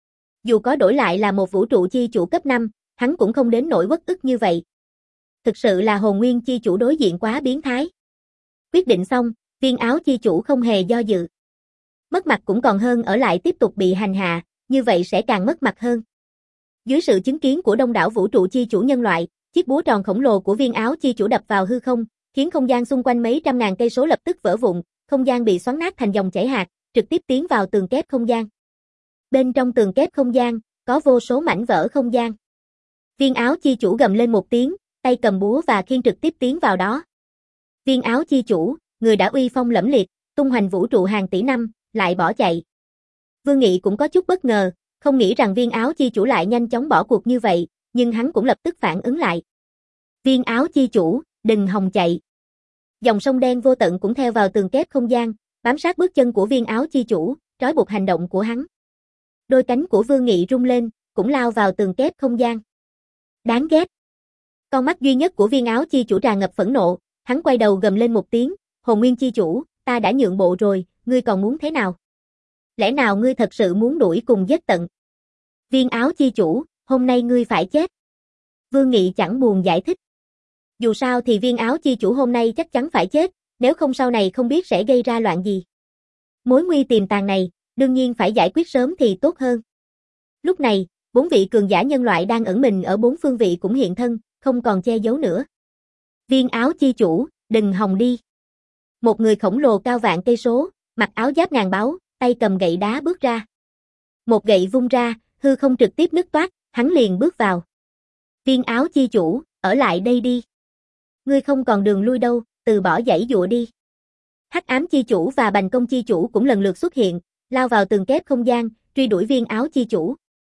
Dù có đổi lại là một vũ trụ chi chủ cấp năm, hắn cũng không đến nỗi uất ức như vậy. Thực sự là hồn nguyên chi chủ đối diện quá biến thái. Quyết định xong, viên áo chi chủ không hề do dự. Mất mặt cũng còn hơn ở lại tiếp tục bị hành hạ, như vậy sẽ càng mất mặt hơn. Dưới sự chứng kiến của đông đảo vũ trụ chi chủ nhân loại, chiếc búa tròn khổng lồ của viên áo chi chủ đập vào hư không, khiến không gian xung quanh mấy trăm ngàn cây số lập tức vỡ vụn, không gian bị xoắn nát thành dòng chảy hạt, trực tiếp tiến vào tường kép không gian. Bên trong tường kép không gian, có vô số mảnh vỡ không gian. Viên áo chi chủ gầm lên một tiếng, tay cầm búa và khiên trực tiếp tiến vào đó. Viên áo chi chủ, người đã uy phong lẫm liệt, tung hoành vũ trụ hàng tỷ năm, lại bỏ chạy. Vương Nghị cũng có chút bất ngờ, không nghĩ rằng viên áo chi chủ lại nhanh chóng bỏ cuộc như vậy, nhưng hắn cũng lập tức phản ứng lại. Viên áo chi chủ, đừng hòng chạy. Dòng sông đen vô tận cũng theo vào tường kép không gian, bám sát bước chân của viên áo chi chủ, trói buộc hành động của hắn. Đôi cánh của Vương Nghị rung lên, cũng lao vào tường kép không gian. Đáng ghét. Con mắt duy nhất của viên áo chi chủ tràn ngập phẫn nộ, hắn quay đầu gầm lên một tiếng, hồn nguyên chi chủ, ta đã nhượng bộ rồi, ngươi còn muốn thế nào? Lẽ nào ngươi thật sự muốn đuổi cùng giết tận? Viên áo chi chủ, hôm nay ngươi phải chết. Vương Nghị chẳng buồn giải thích. Dù sao thì viên áo chi chủ hôm nay chắc chắn phải chết, nếu không sau này không biết sẽ gây ra loạn gì. Mối nguy tiềm tàng này, đương nhiên phải giải quyết sớm thì tốt hơn. Lúc này, bốn vị cường giả nhân loại đang ẩn mình ở bốn phương vị cũng hiện thân, không còn che giấu nữa. Viên áo chi chủ, đừng hòng đi. Một người khổng lồ cao vạn cây số, mặc áo giáp ngàn báu, tay cầm gậy đá bước ra. Một gậy vung ra, hư không trực tiếp nứt toác, hắn liền bước vào. Viên áo chi chủ, ở lại đây đi. Ngươi không còn đường lui đâu, từ bỏ giãy dụa đi. Hắc ám chi chủ và bành công chi chủ cũng lần lượt xuất hiện, lao vào tường kép không gian, truy đuổi viên áo chi chủ.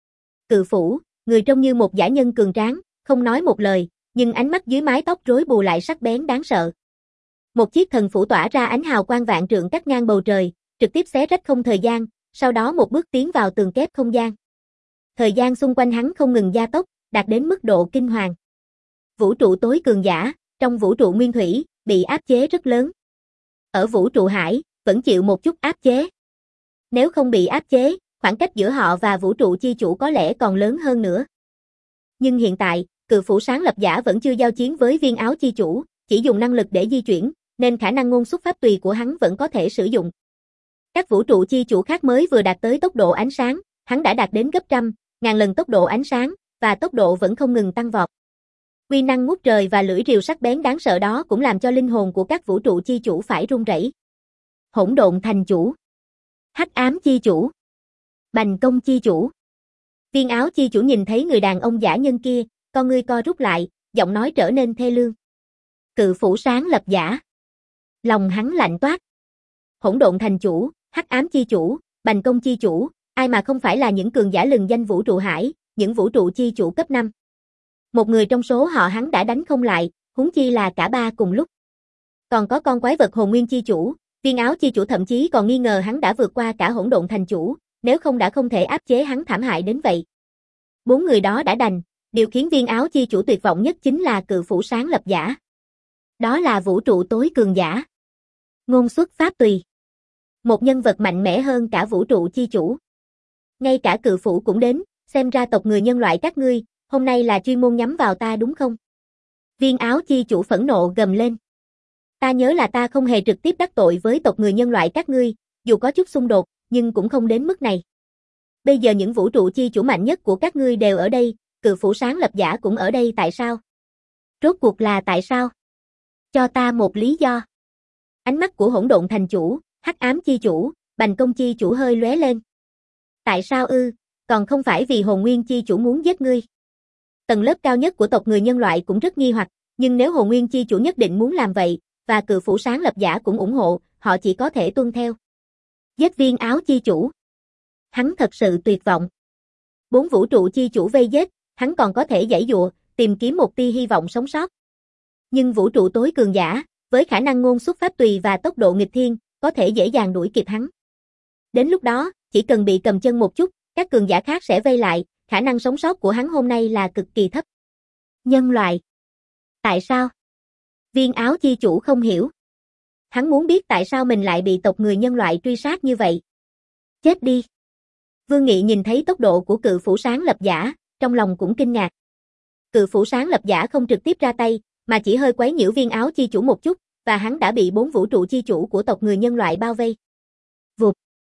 Cự phủ, người trông như một dã nhân cường tráng, không nói một lời, nhưng ánh mắt dưới mái tóc rối bù lại sắc bén đáng sợ. Một chiếc thần phủ tỏa ra ánh hào quang vạn trượng cắt ngang bầu trời, trực tiếp xé rách không thời gian, sau đó một bước tiến vào tường kép không gian. Thời gian xung quanh hắn không ngừng gia tốc, đạt đến mức độ kinh hoàng. Vũ trụ tối cường giả, trong vũ trụ nguyên thủy, bị áp chế rất lớn. Ở vũ trụ hải, vẫn chịu một chút áp chế. Nếu không bị áp chế, khoảng cách giữa họ và vũ trụ chi chủ có lẽ còn lớn hơn nữa. Nhưng hiện tại, cự phủ sáng lập giả vẫn chưa giao chiến với viên áo chi chủ, chỉ dùng năng lực để di chuyển, nên khả năng ngôn xuất pháp tùy của hắn vẫn có thể sử dụng. Các vũ trụ chi chủ khác mới vừa đạt tới tốc độ ánh sáng, hắn đã đạt đến gấp trăm, ngàn lần tốc độ ánh sáng, và tốc độ vẫn không ngừng tăng vọt. Uy năng ngút trời và lưỡi rìu sắc bén đáng sợ đó cũng làm cho linh hồn của các vũ trụ chi chủ phải run rẩy. Hỗn độn thành chủ, hắc ám chi chủ, bành công chi chủ. Viên áo chi chủ nhìn thấy người đàn ông giả nhân kia, con ngươi co rút lại, giọng nói trở nên thê lương. Cự phủ sáng lập giả. Lòng hắn lạnh toát. Hỗn độn thành chủ, hắc ám chi chủ, bành công chi chủ, ai mà không phải là những cường giả lừng danh vũ trụ hải, những vũ trụ chi chủ cấp năm. Một người trong số họ hắn đã đánh không lại, huống chi là cả ba cùng lúc. Còn có con quái vật hồn nguyên chi chủ, viên áo chi chủ thậm chí còn nghi ngờ hắn đã vượt qua cả hỗn độn thành chủ, nếu không đã không thể áp chế hắn thảm hại đến vậy. Bốn người đó đã đành, điều khiến viên áo chi chủ tuyệt vọng nhất chính là cự phủ sáng lập giả. Đó là vũ trụ tối cường giả. Ngôn xuất pháp tùy. Một nhân vật mạnh mẽ hơn cả vũ trụ chi chủ. Ngay cả cự phủ cũng đến, xem ra tộc người nhân loại các ngươi, hôm nay là chuyên môn nhắm vào ta đúng không? Viên áo chi chủ phẫn nộ gầm lên. Ta nhớ là ta không hề trực tiếp đắc tội với tộc người nhân loại các ngươi, dù có chút xung đột, nhưng cũng không đến mức này. Bây giờ những vũ trụ chi chủ mạnh nhất của các ngươi đều ở đây, cự phủ sáng lập giả cũng ở đây tại sao? Rốt cuộc là tại sao? Cho ta một lý do. Ánh mắt của hỗn độn thành chủ, hắc ám chi chủ, bành công chi chủ hơi lóe lên. Tại sao ư, còn không phải vì hồn nguyên chi chủ muốn giết ngươi. Tầng lớp cao nhất của tộc người nhân loại cũng rất nghi hoặc, nhưng nếu Hồ Nguyên Chi chủ nhất định muốn làm vậy, và Cự Phủ Sáng Lập Giả cũng ủng hộ, họ chỉ có thể tuân theo. Giết Viên Áo Chi chủ. Hắn thật sự tuyệt vọng. Bốn vũ trụ chi chủ vây giết, hắn còn có thể giãy giụa, tìm kiếm một tia hy vọng sống sót. Nhưng vũ trụ tối cường giả, với khả năng ngôn xuất pháp tùy và tốc độ nghịch thiên, có thể dễ dàng đuổi kịp hắn. Đến lúc đó, chỉ cần bị cầm chân một chút, các cường giả khác sẽ vây lại, khả năng sống sót của hắn hôm nay là cực kỳ thấp. Nhân loại. Tại sao? Viên Áo Chi chủ không hiểu. Hắn muốn biết tại sao mình lại bị tộc người nhân loại truy sát như vậy. Chết đi. Vương Nghị nhìn thấy tốc độ của Cự Phủ Sáng Lập Giả, trong lòng cũng kinh ngạc. Cự Phủ Sáng Lập Giả không trực tiếp ra tay, mà chỉ hơi quấy nhiễu Viên Áo Chi chủ một chút, và hắn đã bị bốn vũ trụ chi chủ của tộc người nhân loại bao vây. Vụt.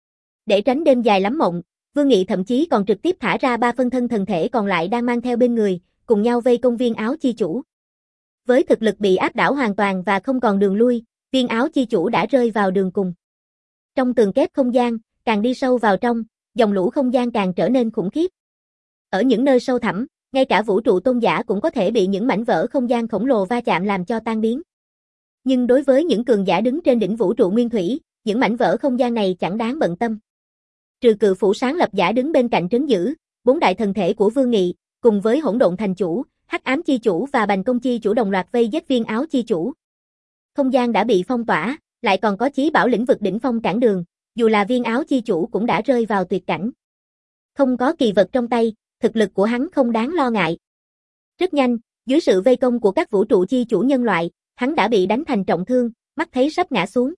Để tránh đêm dài lắm mộng, Vương Nghị thậm chí còn trực tiếp thả ra ba phân thân thần thể còn lại đang mang theo bên người, cùng nhau vây công Viên Áo Chi chủ. Với thực lực bị áp đảo hoàn toàn và không còn đường lui, Viên Áo Chi chủ đã rơi vào đường cùng. Trong tường kép không gian, càng đi sâu vào trong, dòng lũ không gian càng trở nên khủng khiếp. Ở những nơi sâu thẳm, ngay cả vũ trụ tôn giả cũng có thể bị những mảnh vỡ không gian khổng lồ va chạm làm cho tan biến. Nhưng đối với những cường giả đứng trên đỉnh vũ trụ nguyên thủy, những mảnh vỡ không gian này chẳng đáng bận tâm. Trừ Cự Phủ Sáng Lập Giả đứng bên cạnh trấn giữ, bốn đại thần thể của Vương Nghị, cùng với Hỗn Độn Thành chủ, Hắc Ám Chi chủ và Bành Công Chi chủ đồng loạt vây giết Viên Áo Chi chủ. Không gian đã bị phong tỏa, lại còn có Chí Bảo lĩnh vực đỉnh phong cản đường, dù là Viên Áo Chi chủ cũng đã rơi vào tuyệt cảnh. Không có kỳ vật trong tay, thực lực của hắn không đáng lo ngại. Rất nhanh, dưới sự vây công của các vũ trụ chi chủ nhân loại, hắn đã bị đánh thành trọng thương, mắt thấy sắp ngã xuống.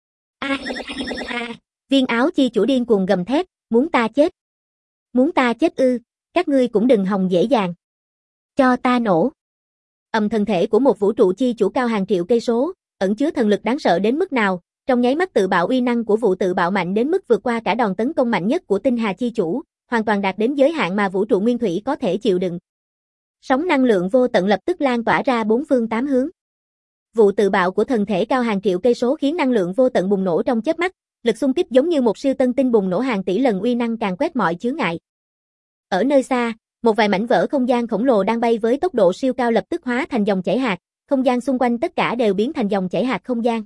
A, a, Viên Áo Chi chủ điên cuồng gầm thét, muốn ta chết. Muốn ta chết ư, các ngươi cũng đừng hòng dễ dàng. Cho ta nổ. Ầm thần thể của một vũ trụ chi chủ cao hàng triệu cây số, ẩn chứa thần lực đáng sợ đến mức nào, trong nháy mắt tự bạo uy năng của vụ tự bạo mạnh đến mức vượt qua cả đòn tấn công mạnh nhất của Tinh Hà chi chủ, hoàn toàn đạt đến giới hạn mà vũ trụ nguyên thủy có thể chịu đựng. Sóng năng lượng vô tận lập tức lan tỏa ra bốn phương tám hướng. Vụ tự bạo của thần thể cao hàng triệu cây số khiến năng lượng vô tận bùng nổ trong chớp mắt, lực xung kích giống như một siêu tân tinh bùng nổ hàng tỷ lần uy năng càng quét mọi chướng ngại. Ở nơi xa, một vài mảnh vỡ không gian khổng lồ đang bay với tốc độ siêu cao lập tức hóa thành dòng chảy hạt, không gian xung quanh tất cả đều biến thành dòng chảy hạt không gian.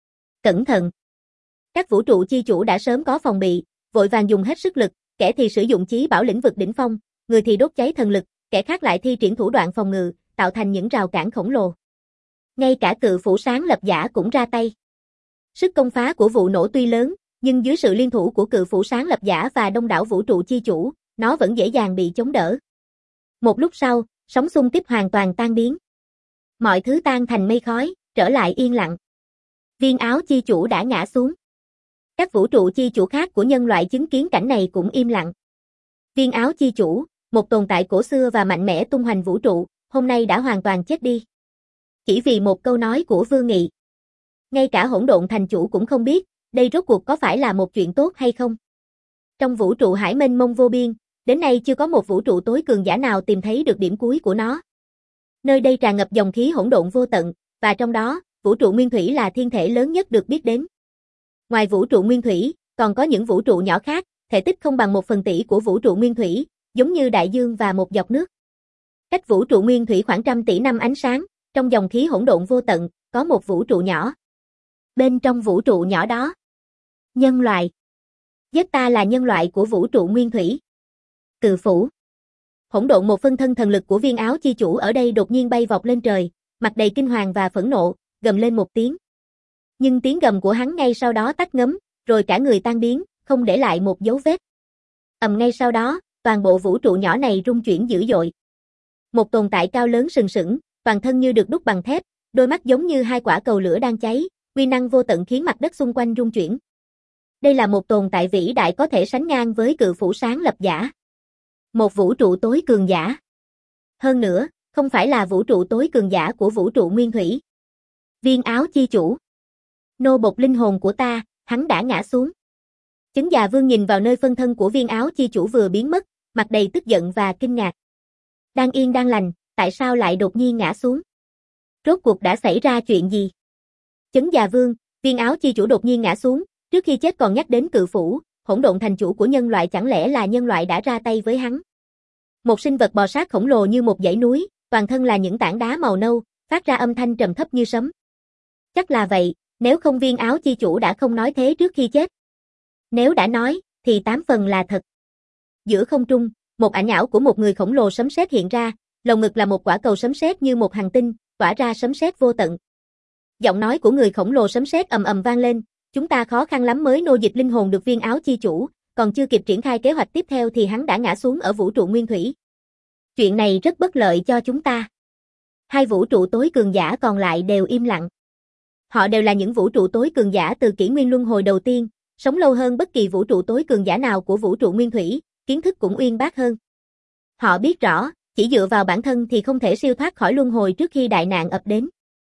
Cẩn thận! Các vũ trụ chi chủ đã sớm có phòng bị, vội vàng dùng hết sức lực, kẻ thì sử dụng Chí Bảo lĩnh vực đỉnh phong, người thì đốt cháy thần lực, kẻ khác lại thi triển thủ đoạn phòng ngự, tạo thành những rào cản khổng lồ. Ngay cả Cự Phủ Sáng Lập Giả cũng ra tay. Sức công phá của vụ nổ tuy lớn, nhưng dưới sự liên thủ của Cự Phủ Sáng Lập Giả và đông đảo vũ trụ chi chủ, nó vẫn dễ dàng bị chống đỡ. Một lúc sau, sóng xung kích hoàn toàn tan biến. Mọi thứ tan thành mây khói, trở lại yên lặng. Viên Áo Chi chủ đã ngã xuống. Các vũ trụ chi chủ khác của nhân loại chứng kiến cảnh này cũng im lặng. Viên Áo Chi chủ, một tồn tại cổ xưa và mạnh mẽ tung hoành vũ trụ, hôm nay đã hoàn toàn chết đi. Chỉ vì một câu nói của Vương Nghị. Ngay cả Hỗn Độn Thành chủ cũng không biết, đây rốt cuộc có phải là một chuyện tốt hay không. Trong vũ trụ hải mênh mông vô biên, đến nay chưa có một vũ trụ tối cường giả nào tìm thấy được điểm cuối của nó. Nơi đây tràn ngập dòng khí hỗn độn vô tận, và trong đó, vũ trụ nguyên thủy là thiên thể lớn nhất được biết đến. Ngoài vũ trụ nguyên thủy, còn có những vũ trụ nhỏ khác, thể tích không bằng một phần tỷ của vũ trụ nguyên thủy, giống như đại dương và một giọt nước. Cách vũ trụ nguyên thủy khoảng trăm tỷ năm ánh sáng, trong dòng khí hỗn độn vô tận, có một vũ trụ nhỏ. Bên trong vũ trụ nhỏ đó, nhân loại. Giết ta là nhân loại của vũ trụ nguyên thủy. Cự Phủ. Hỗn độn một phân thân thần lực của Viên Áo Chi chủ ở đây đột nhiên bay vọt lên trời, mặt đầy kinh hoàng và phẫn nộ, gầm lên một tiếng. Nhưng tiếng gầm của hắn ngay sau đó tắt ngấm, rồi cả người tan biến, không để lại một dấu vết. Ầm ngay sau đó, toàn bộ vũ trụ nhỏ này rung chuyển dữ dội. Một tồn tại cao lớn sừng sững, toàn thân như được đúc bằng thép, đôi mắt giống như hai quả cầu lửa đang cháy, uy năng vô tận khiến mặt đất xung quanh rung chuyển. Đây là một tồn tại vĩ đại có thể sánh ngang với Cự Phủ Sáng Lập Giả. Một vũ trụ tối cường giả. Hơn nữa, không phải là vũ trụ tối cường giả của vũ trụ nguyên thủy. Viên Áo Chi chủ. Nô bộc linh hồn của ta, hắn đã ngã xuống. Chứng Già Vương nhìn vào nơi phân thân của Viên Áo Chi chủ vừa biến mất, mặt đầy tức giận và kinh ngạc. Đang yên đang lành, tại sao lại đột nhiên ngã xuống? Rốt cuộc đã xảy ra chuyện gì? Chứng Già Vương, Viên Áo Chi chủ đột nhiên ngã xuống, trước khi chết còn nhắc đến Cự Phủ, Hỗn Độn Thành chủ của nhân loại, chẳng lẽ là nhân loại đã ra tay với hắn? Một sinh vật bò sát khổng lồ như một dãy núi, toàn thân là những tảng đá màu nâu, phát ra âm thanh trầm thấp như sấm. Chắc là vậy, nếu không Viên Áo Chi Chủ đã không nói thế trước khi chết. Nếu đã nói, thì tám phần là thật. Giữa không trung, một ảnh ảo của một người khổng lồ sấm sét hiện ra, lồng ngực là một quả cầu sấm sét như một hành tinh, tỏa ra sấm sét vô tận. Giọng nói của người khổng lồ sấm sét ầm ầm vang lên, chúng ta khó khăn lắm mới nô dịch linh hồn được Viên Áo Chi Chủ, còn chưa kịp triển khai kế hoạch tiếp theo thì hắn đã ngã xuống ở vũ trụ nguyên thủy. Chuyện này rất bất lợi cho chúng ta. Hai vũ trụ tối cường giả còn lại đều im lặng. Họ đều là những vũ trụ tối cường giả từ kỷ nguyên luân hồi đầu tiên, sống lâu hơn bất kỳ vũ trụ tối cường giả nào của vũ trụ nguyên thủy, kiến thức cũng uyên bác hơn. Họ biết rõ, chỉ dựa vào bản thân thì không thể siêu thoát khỏi luân hồi trước khi đại nạn ập đến.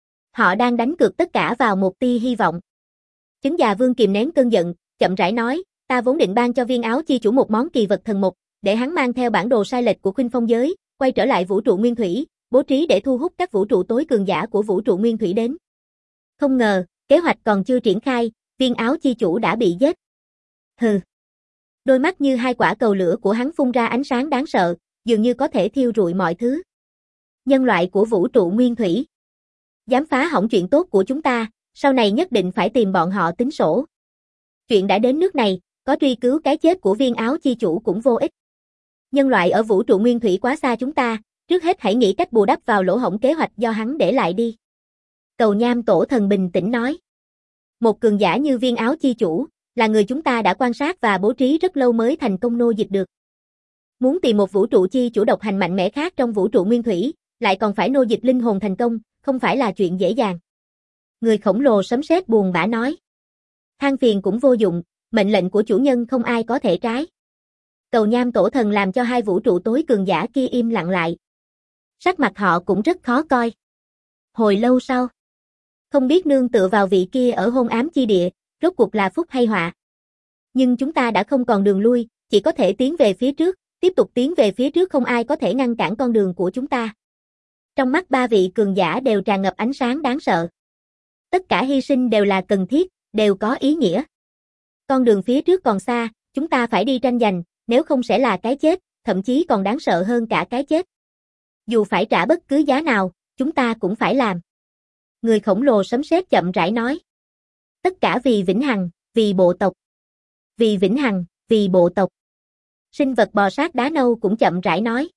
Họ đang đánh cược tất cả vào một tia hy vọng. Chứng già vương kìm nén cơn giận, chậm rãi nói, ta vốn định ban cho Viên Áo Chi Chủ một món kỳ vật thần mục, để hắn mang theo bản đồ sai lệch của Khuynh Phong giới, quay trở lại vũ trụ nguyên thủy, bố trí để thu hút các vũ trụ tối cường giả của vũ trụ nguyên thủy đến. Không ngờ, kế hoạch còn chưa triển khai, Viên Áo Chi Chủ đã bị giết. Hừ. Đôi mắt như hai quả cầu lửa của hắn phun ra ánh sáng đáng sợ, dường như có thể thiêu rụi mọi thứ. Nhân loại của vũ trụ nguyên thủy. Dám phá hỏng chuyện tốt của chúng ta, sau này nhất định phải tìm bọn họ tính sổ. Chuyện đã đến nước này, có truy cứu cái chết của Viên Áo Chi Chủ cũng vô ích. Nhân loại ở vũ trụ nguyên thủy quá xa chúng ta, trước hết hãy nghĩ cách bù đắp vào lỗ hổng kế hoạch do hắn để lại đi. Cầu Nham Tổ Thần bình tĩnh nói. Một cường giả như Viên Áo Chi Chủ, là người chúng ta đã quan sát và bố trí rất lâu mới thành công nô dịch được. Muốn tìm một vũ trụ chi chủ độc hành mạnh mẽ khác trong vũ trụ nguyên thủy, lại còn phải nô dịch linh hồn thành công, không phải là chuyện dễ dàng. Người khổng lồ sấm sét buồn bã nói. Than phiền cũng vô dụng, mệnh lệnh của chủ nhân không ai có thể trái. Cầu Nham Tổ Thần làm cho hai vũ trụ tối cường giả kia im lặng lại. Sắc mặt họ cũng rất khó coi. Hồi lâu sau, không biết nương tựa vào vị kia ở hôn ám chi địa, rốt cuộc là phúc hay họa. Nhưng chúng ta đã không còn đường lui, chỉ có thể tiến về phía trước, tiếp tục tiến về phía trước, không ai có thể ngăn cản con đường của chúng ta. Trong mắt ba vị cường giả đều tràn ngập ánh sáng đáng sợ. Tất cả hy sinh đều là cần thiết, đều có ý nghĩa. Con đường phía trước còn xa, chúng ta phải đi tranh giành, nếu không sẽ là cái chết, thậm chí còn đáng sợ hơn cả cái chết. Dù phải trả bất cứ giá nào, chúng ta cũng phải làm. Người khổng lồ sấm sét chậm rãi nói. Tất cả vì vĩnh hằng, vì bộ tộc. Vì vĩnh hằng, vì bộ tộc. Sinh vật bò sát đá nâu cũng chậm rãi nói.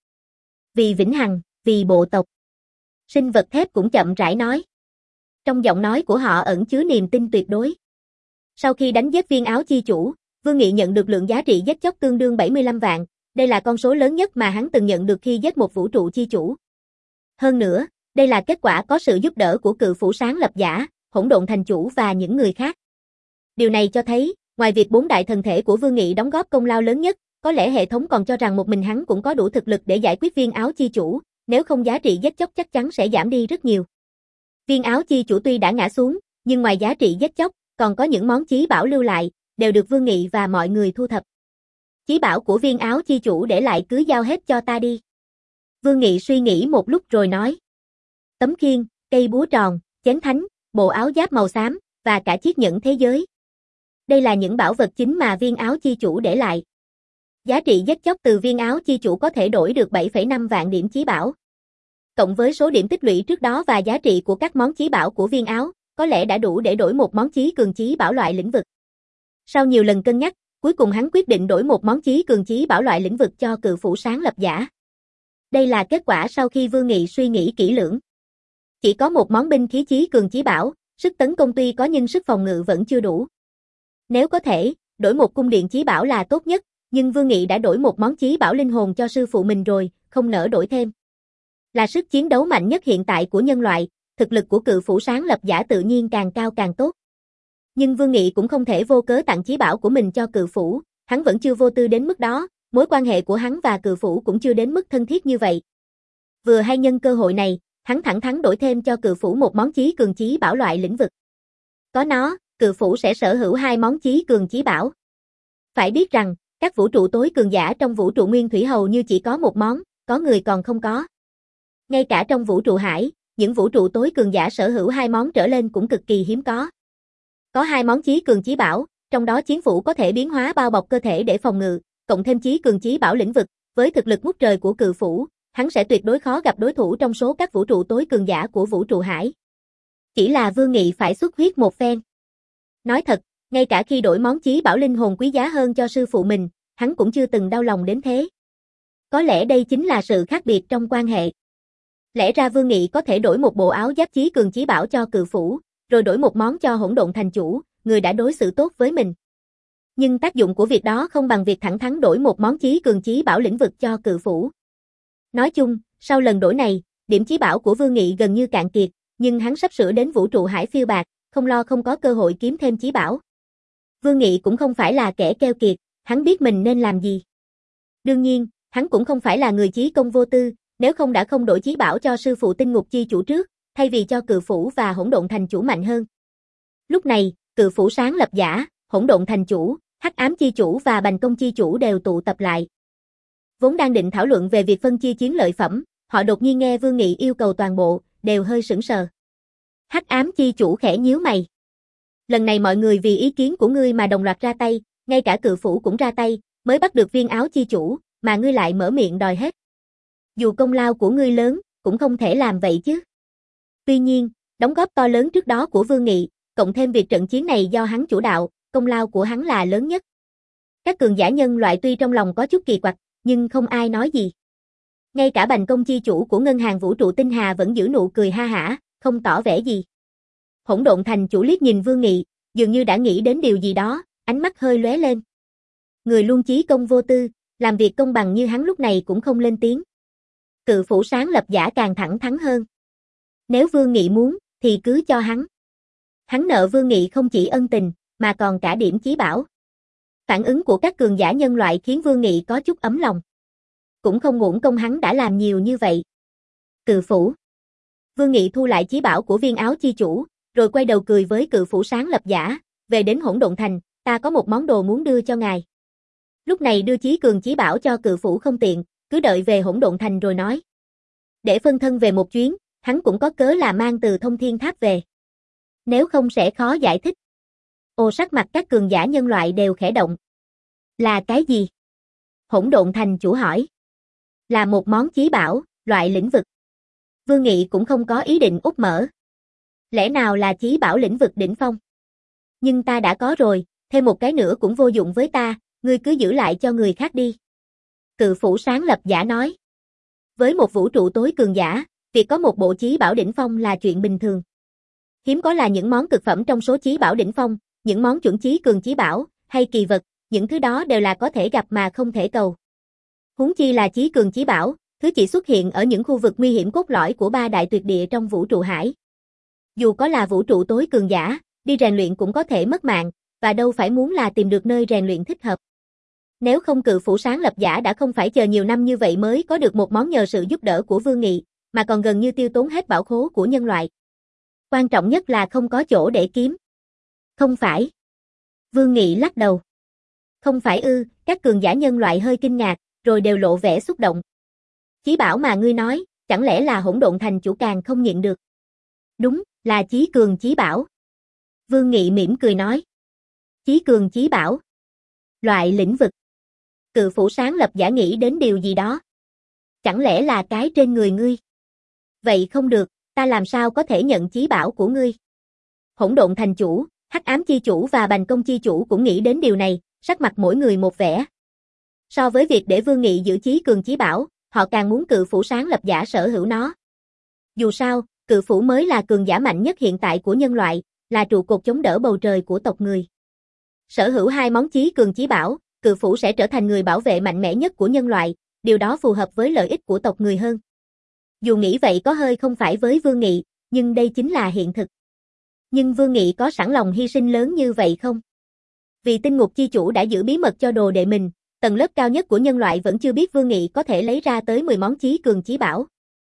Vì vĩnh hằng, vì bộ tộc. Sinh vật thép cũng chậm rãi nói. Trong giọng nói của họ ẩn chứa niềm tin tuyệt đối. Sau khi đánh giết Viên Áo Chi Chủ, Vương Nghị nhận được lượng giá trị giết chóc tương đương bảy mươi lăm vạn, đây là con số lớn nhất mà hắn từng nhận được khi giết một vũ trụ chi chủ. Hơn nữa, đây là kết quả có sự giúp đỡ của Cự Phủ Sáng Lập Giả, Hỗn Độn Thành Chủ và những người khác. Điều này cho thấy, ngoài việc bốn đại thần thể của Vương Nghị đóng góp công lao lớn nhất, có lẽ hệ thống còn cho rằng một mình hắn cũng có đủ thực lực để giải quyết Viên Áo Chi Chủ, nếu không giá trị giết chóc chắc chắn sẽ giảm đi rất nhiều. Viên Áo Chi Chủ tuy đã ngã xuống, nhưng ngoài giá trị giết chóc, còn có những món chí bảo lưu lại, đều được Vương Nghị và mọi người thu thập. Chí bảo của Viên Áo Chi Chủ để lại cứ giao hết cho ta đi. Vương Nghị suy nghĩ một lúc rồi nói. Tấm khiên, cây búa tròn, chén thánh, bộ áo giáp màu xám, và cả chiếc nhẫn thế giới. Đây là những bảo vật chính mà Viên Áo Chi Chủ để lại. Giá trị giết chóc từ Viên Áo Chi Chủ có thể đổi được bảy phẩy năm vạn điểm chí bảo. Cộng với số điểm tích lũy trước đó và giá trị của các món chí bảo của Viên Áo, có lẽ đã đủ để đổi một món chí cường chí bảo loại lĩnh vực. Sau nhiều lần cân nhắc, cuối cùng hắn quyết định đổi một món chí cường chí bảo loại lĩnh vực cho Cự Phủ Sáng Lập Giả. Đây là kết quả sau khi Vương Nghị suy nghĩ kỹ lưỡng. Chỉ có một món binh khí chí cường chí bảo, sức tấn công tuy có nhưng sức phòng ngự vẫn chưa đủ. Nếu có thể, đổi một cung điện chí bảo là tốt nhất, nhưng Vương Nghị đã đổi một món chí bảo linh hồn cho sư phụ mình rồi, không nỡ đổi thêm. Là sức chiến đấu mạnh nhất hiện tại của nhân loại, thực lực của Cự Phủ Sáng Lập Giả tự nhiên càng cao càng tốt. Nhưng Vương Nghị cũng không thể vô cớ tặng chí bảo của mình cho Cự Phủ, hắn vẫn chưa vô tư đến mức đó, mối quan hệ của hắn và Cự Phủ cũng chưa đến mức thân thiết như vậy. Vừa hay nhân cơ hội này, hắn thẳng thắn đổi thêm cho Cự Phủ một món chí cường chí bảo loại lĩnh vực. Có nó, Cự Phủ sẽ sở hữu hai món chí cường chí bảo. Phải biết rằng, các vũ trụ tối cường giả trong vũ trụ nguyên thủy hầu như chỉ có một món, có người còn không có. Ngay cả trong vũ trụ hải, những vũ trụ tối cường giả sở hữu hai món trở lên cũng cực kỳ hiếm có. Có hai món chí cường chí bảo, trong đó chiến phủ có thể biến hóa bao bọc cơ thể để phòng ngự, cộng thêm chí cường chí bảo lĩnh vực, Với thực lực ngút trời của cự phủ, hắn sẽ tuyệt đối khó gặp đối thủ trong số các vũ trụ tối cường giả của vũ trụ hải. Chỉ là Vương Nghị phải xuất huyết một phen. Nói thật, ngay cả khi đổi món chí bảo linh hồn quý giá hơn cho sư phụ mình, hắn cũng chưa từng đau lòng đến thế. Có lẽ đây chính là sự khác biệt trong quan hệ. Lẽ ra Vương Nghị có thể đổi một bộ áo giáp chí cường chí bảo cho cự phủ, rồi đổi một món cho hỗn độn thành chủ, người đã đối xử tốt với mình. Nhưng tác dụng của việc đó không bằng việc thẳng thắn đổi một món chí cường chí bảo lĩnh vực cho cự phủ. Nói chung, sau lần đổi này, điểm chí bảo của Vương Nghị gần như cạn kiệt, nhưng hắn sắp sửa đến vũ trụ hải phiêu bạc, không lo không có cơ hội kiếm thêm chí bảo. Vương Nghị cũng không phải là kẻ keo kiệt, hắn biết mình nên làm gì. Đương nhiên, hắn cũng không phải là người chí công vô tư, nếu không đã không đổi chí bảo cho sư phụ tinh ngục chi chủ trước, thay vì cho cự phủ và hỗn độn thành chủ mạnh hơn. Lúc này, cự phủ sáng lập giả, hỗn độn thành chủ, hắc ám chi chủ và bành công chi chủ đều tụ tập lại. Vốn đang định thảo luận về việc phân chia chiến lợi phẩm, họ đột nhiên nghe Vương Nghị yêu cầu toàn bộ, đều hơi sững sờ. Hắc ám chi chủ khẽ nhíu mày. Lần này mọi người vì ý kiến của ngươi mà đồng loạt ra tay, ngay cả cự phủ cũng ra tay, mới bắt được viên áo chi chủ, mà ngươi lại mở miệng đòi hết. Dù công lao của ngươi lớn, cũng không thể làm vậy chứ. Tuy nhiên, đóng góp to lớn trước đó của Vương Nghị, cộng thêm việc trận chiến này do hắn chủ đạo, công lao của hắn là lớn nhất. Các cường giả nhân loại tuy trong lòng có chút kỳ quặc, nhưng không ai nói gì. Ngay cả bành công chi chủ của ngân hàng vũ trụ tinh hà vẫn giữ nụ cười ha hả, không tỏ vẻ gì. Hỗn độn thành chủ liếc nhìn Vương Nghị, dường như đã nghĩ đến điều gì đó, ánh mắt hơi lóe lên. Người luôn chí công vô tư, làm việc công bằng như hắn lúc này cũng không lên tiếng. Cự phủ sáng lập giả càng thẳng thắn hơn. Nếu Vương Nghị muốn, thì cứ cho hắn. Hắn nợ Vương Nghị không chỉ ân tình, mà còn cả điểm chí bảo. Phản ứng của các cường giả nhân loại khiến Vương Nghị có chút ấm lòng. Cũng không uổng công hắn đã làm nhiều như vậy. Cự phủ. Vương Nghị thu lại chí bảo của viên áo chi chủ, rồi quay đầu cười với cự phủ sáng lập giả, về đến hỗn độn thành, ta có một món đồ muốn đưa cho ngài. Lúc này đưa chí cường chí bảo cho cự phủ không tiện, cứ đợi về hỗn độn thành rồi nói. Để phân thân về một chuyến, hắn cũng có cớ là mang từ thông thiên tháp về. Nếu không sẽ khó giải thích. Ồ, sắc mặt các cường giả nhân loại đều khẽ động. Là cái gì? Hỗn độn thành chủ hỏi. Là một món chí bảo, loại lĩnh vực. Vương Nghị cũng không có ý định úp mở. Lẽ nào là chí bảo lĩnh vực đỉnh phong? Nhưng ta đã có rồi, thêm một cái nữa cũng vô dụng với ta, ngươi cứ giữ lại cho người khác đi. Cự phủ sáng lập giả nói. Với một vũ trụ tối cường giả, việc có một bộ chí bảo đỉnh phong là chuyện bình thường. Hiếm có là những món cực phẩm trong số chí bảo đỉnh phong, những món chuẩn chí cường chí bảo, hay kỳ vật, những thứ đó đều là có thể gặp mà không thể cầu. Huống chi là chí cường chí bảo, thứ chỉ xuất hiện ở những khu vực nguy hiểm cốt lõi của ba đại tuyệt địa trong vũ trụ hải. Dù có là vũ trụ tối cường giả, đi rèn luyện cũng có thể mất mạng, và đâu phải muốn là tìm được nơi rèn luyện thích hợp. Nếu không cự phủ sáng lập giả đã không phải chờ nhiều năm như vậy mới có được một món nhờ sự giúp đỡ của Vương Nghị, mà còn gần như tiêu tốn hết bảo khố của nhân loại. Quan trọng nhất là không có chỗ để kiếm. Không phải. Vương Nghị lắc đầu. Không phải ư, các cường giả nhân loại hơi kinh ngạc, rồi đều lộ vẻ xúc động. Chí bảo mà ngươi nói, chẳng lẽ là hỗn độn thành chủ càng không nhịn được? Đúng, là chí cường chí bảo. Vương Nghị mỉm cười nói. Chí cường chí bảo. Loại lĩnh vực. Cự phủ sáng lập giả nghĩ đến điều gì đó. Chẳng lẽ là cái trên người ngươi? Vậy không được, ta làm sao có thể nhận chí bảo của ngươi? Hỗn độn thành chủ, hắc ám chi chủ và bành công chi chủ cũng nghĩ đến điều này, sắc mặt mỗi người một vẻ. So với việc để Vương Nghị giữ chí cường chí bảo, họ càng muốn cự phủ sáng lập giả sở hữu nó. Dù sao, cự phủ mới là cường giả mạnh nhất hiện tại của nhân loại, là trụ cột chống đỡ bầu trời của tộc người. Sở hữu hai món chí cường chí bảo, cự phủ sẽ trở thành người bảo vệ mạnh mẽ nhất của nhân loại, điều đó phù hợp với lợi ích của tộc người hơn. Dù nghĩ vậy có hơi không phải với Vương Nghị, nhưng đây chính là hiện thực. Nhưng Vương Nghị có sẵn lòng hy sinh lớn như vậy không? Vì tinh ngục chi chủ đã giữ bí mật cho đồ đệ mình, tầng lớp cao nhất của nhân loại vẫn chưa biết Vương Nghị có thể lấy ra tới mười món chí cường chí bảo.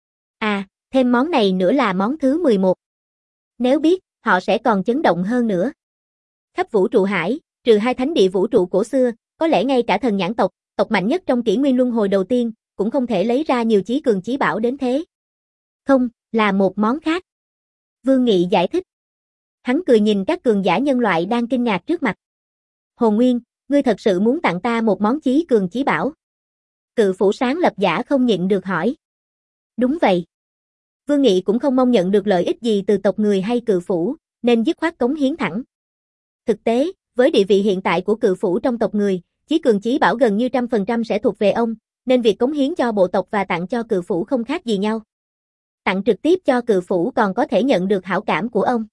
À, thêm món này nữa là món thứ mười một. Nếu biết, họ sẽ còn chấn động hơn nữa. Khắp vũ trụ hải, trừ hai thánh địa vũ trụ cổ xưa, có lẽ ngay cả thần nhãn tộc, tộc mạnh nhất trong kỷ nguyên luân hồi đầu tiên, cũng không thể lấy ra nhiều chí cường chí bảo đến thế. Không, là một món khác. Vương Nghị giải thích. Hắn cười nhìn các cường giả nhân loại đang kinh ngạc trước mặt. Hồn Nguyên, ngươi thật sự muốn tặng ta một món chí cường chí bảo? Cự phủ sáng lập giả không nhịn được hỏi. Đúng vậy. Vương Nghị cũng không mong nhận được lợi ích gì từ tộc người hay cự phủ, nên dứt khoát cống hiến thẳng. Thực tế, với địa vị hiện tại của cự phủ trong tộc người, chí cường chí bảo gần như trăm phần trăm sẽ thuộc về ông, nên việc cống hiến cho bộ tộc và tặng cho cự phủ không khác gì nhau. Tặng trực tiếp cho cự phủ còn có thể nhận được hảo cảm của ông.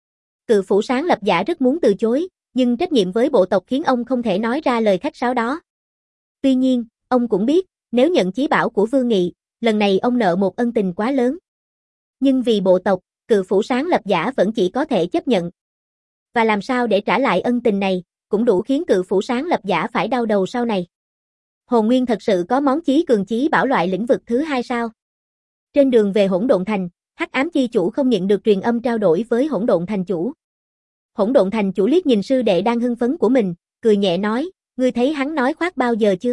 Cự phủ sáng lập giả rất muốn từ chối, nhưng trách nhiệm với bộ tộc khiến ông không thể nói ra lời khách sáo đó. Tuy nhiên, ông cũng biết, nếu nhận chí bảo của Vương Nghị, lần này ông nợ một ân tình quá lớn. Nhưng vì bộ tộc, cự phủ sáng lập giả vẫn chỉ có thể chấp nhận. Và làm sao để trả lại ân tình này, cũng đủ khiến cự phủ sáng lập giả phải đau đầu sau này. Hồn Nguyên thật sự có món chí cường chí bảo loại lĩnh vực thứ hai sao? Trên đường về Hỗn Độn Thành, Hắc Ám Chi Chủ không nhịn được truyền âm trao đổi với Hỗn Độn Thành Chủ. Hỗn Độn Thành Chủ liếc nhìn sư đệ đang hưng phấn của mình, cười nhẹ nói, ngươi thấy hắn nói khoác bao giờ chưa?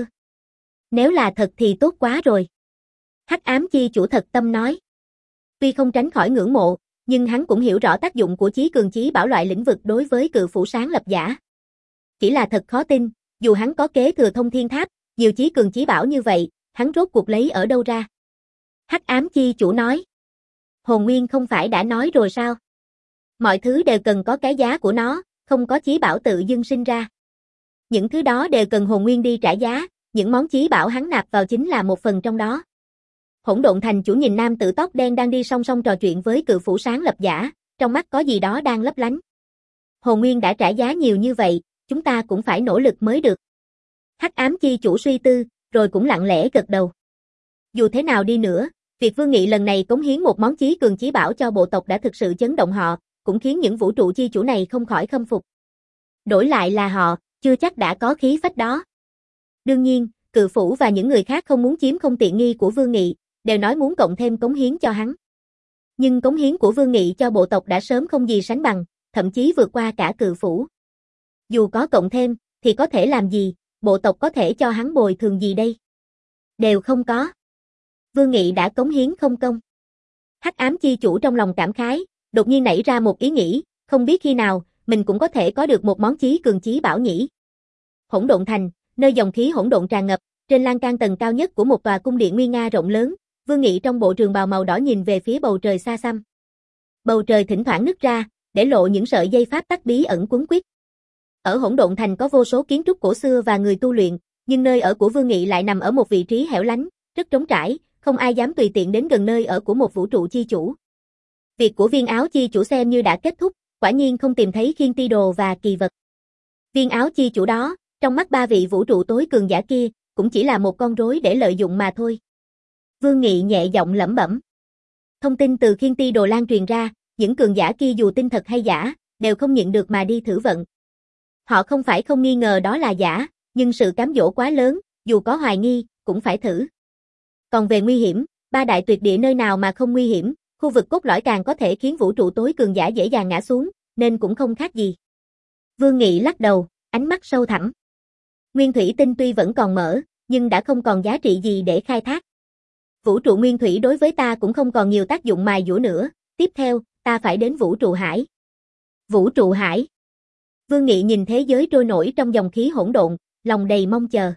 Nếu là thật thì tốt quá rồi. Hắc Ám Chi Chủ thật tâm nói. Tuy không tránh khỏi ngưỡng mộ, nhưng hắn cũng hiểu rõ tác dụng của chí cường chí bảo loại lĩnh vực đối với cự phủ sáng lập giả. Chỉ là thật khó tin, dù hắn có kế thừa thông thiên tháp, nhiều chí cường chí bảo như vậy, hắn rốt cuộc lấy ở đâu ra? Hắc Ám Chi Chủ nói. Hồn Nguyên không phải đã nói rồi sao? Mọi thứ đều cần có cái giá của nó, không có chí bảo tự dưng sinh ra. Những thứ đó đều cần Hồn Nguyên đi trả giá, những món chí bảo hắn nạp vào chính là một phần trong đó. Hỗn Độn Thành Chủ nhìn nam tử tóc đen đang đi song song trò chuyện với cự phủ sáng lập giả, trong mắt có gì đó đang lấp lánh. Hồn Nguyên đã trả giá nhiều như vậy, chúng ta cũng phải nỗ lực mới được. Hắc Ám Chi Chủ suy tư, rồi cũng lặng lẽ gật đầu. Dù thế nào đi nữa, việc Vương Nghị lần này cống hiến một món chí cường chí bảo cho bộ tộc đã thực sự chấn động họ, cũng khiến những vũ trụ chi chủ này không khỏi khâm phục. Đổi lại là họ, chưa chắc đã có khí phách đó. Đương nhiên, cự phủ và những người khác không muốn chiếm không tiện nghi của Vương Nghị, đều nói muốn cộng thêm cống hiến cho hắn. Nhưng cống hiến của Vương Nghị cho bộ tộc đã sớm không gì sánh bằng, thậm chí vượt qua cả cự phủ. Dù có cộng thêm, thì có thể làm gì, bộ tộc có thể cho hắn bồi thường gì đây? Đều không có. Vương Nghị đã cống hiến không công. Hắc Ám Chi Chủ trong lòng cảm khái, đột nhiên nảy ra một ý nghĩ, không biết khi nào, mình cũng có thể có được một món chí cường chí bảo nhỉ. Hỗn Độn Thành, nơi dòng khí hỗn độn tràn ngập, trên lan can tầng cao nhất của một tòa cung điện nguy nga rộng lớn, Vương Nghị trong bộ trường bào màu đỏ nhìn về phía bầu trời xa xăm. Bầu trời thỉnh thoảng nứt ra, để lộ những sợi dây pháp tắc bí ẩn cuốn quýt. Ở Hỗn Độn Thành có vô số kiến trúc cổ xưa và người tu luyện, nhưng nơi ở của Vương Nghị lại nằm ở một vị trí hẻo lánh, rất trống trải, không ai dám tùy tiện đến gần nơi ở của một vũ trụ chi chủ. Việc của Viên Áo Chi Chủ xem như đã kết thúc, quả nhiên không tìm thấy Khiên Ti Đồ và kỳ vật. Viên Áo Chi Chủ đó, trong mắt ba vị vũ trụ tối cường giả kia, cũng chỉ là một con rối để lợi dụng mà thôi. Vương Nghị nhẹ giọng lẩm bẩm. Thông tin từ Khiên Ti Đồ lan truyền ra, những cường giả kia dù tin thật hay giả, đều không nhịn được mà đi thử vận. Họ không phải không nghi ngờ đó là giả, nhưng sự cám dỗ quá lớn, dù có hoài nghi, cũng phải thử. Còn về nguy hiểm, ba đại tuyệt địa nơi nào mà không nguy hiểm, khu vực cốt lõi càng có thể khiến vũ trụ tối cường giả dễ dàng ngã xuống, nên cũng không khác gì. Vương Nghị lắc đầu, ánh mắt sâu thẳm. Nguyên thủy tinh tuy vẫn còn mở, nhưng đã không còn giá trị gì để khai thác. Vũ trụ nguyên thủy đối với ta cũng không còn nhiều tác dụng mài dũa nữa, tiếp theo, ta phải đến vũ trụ hải. Vũ trụ hải. Vương Nghị nhìn thế giới trôi nổi trong dòng khí hỗn độn, lòng đầy mong chờ.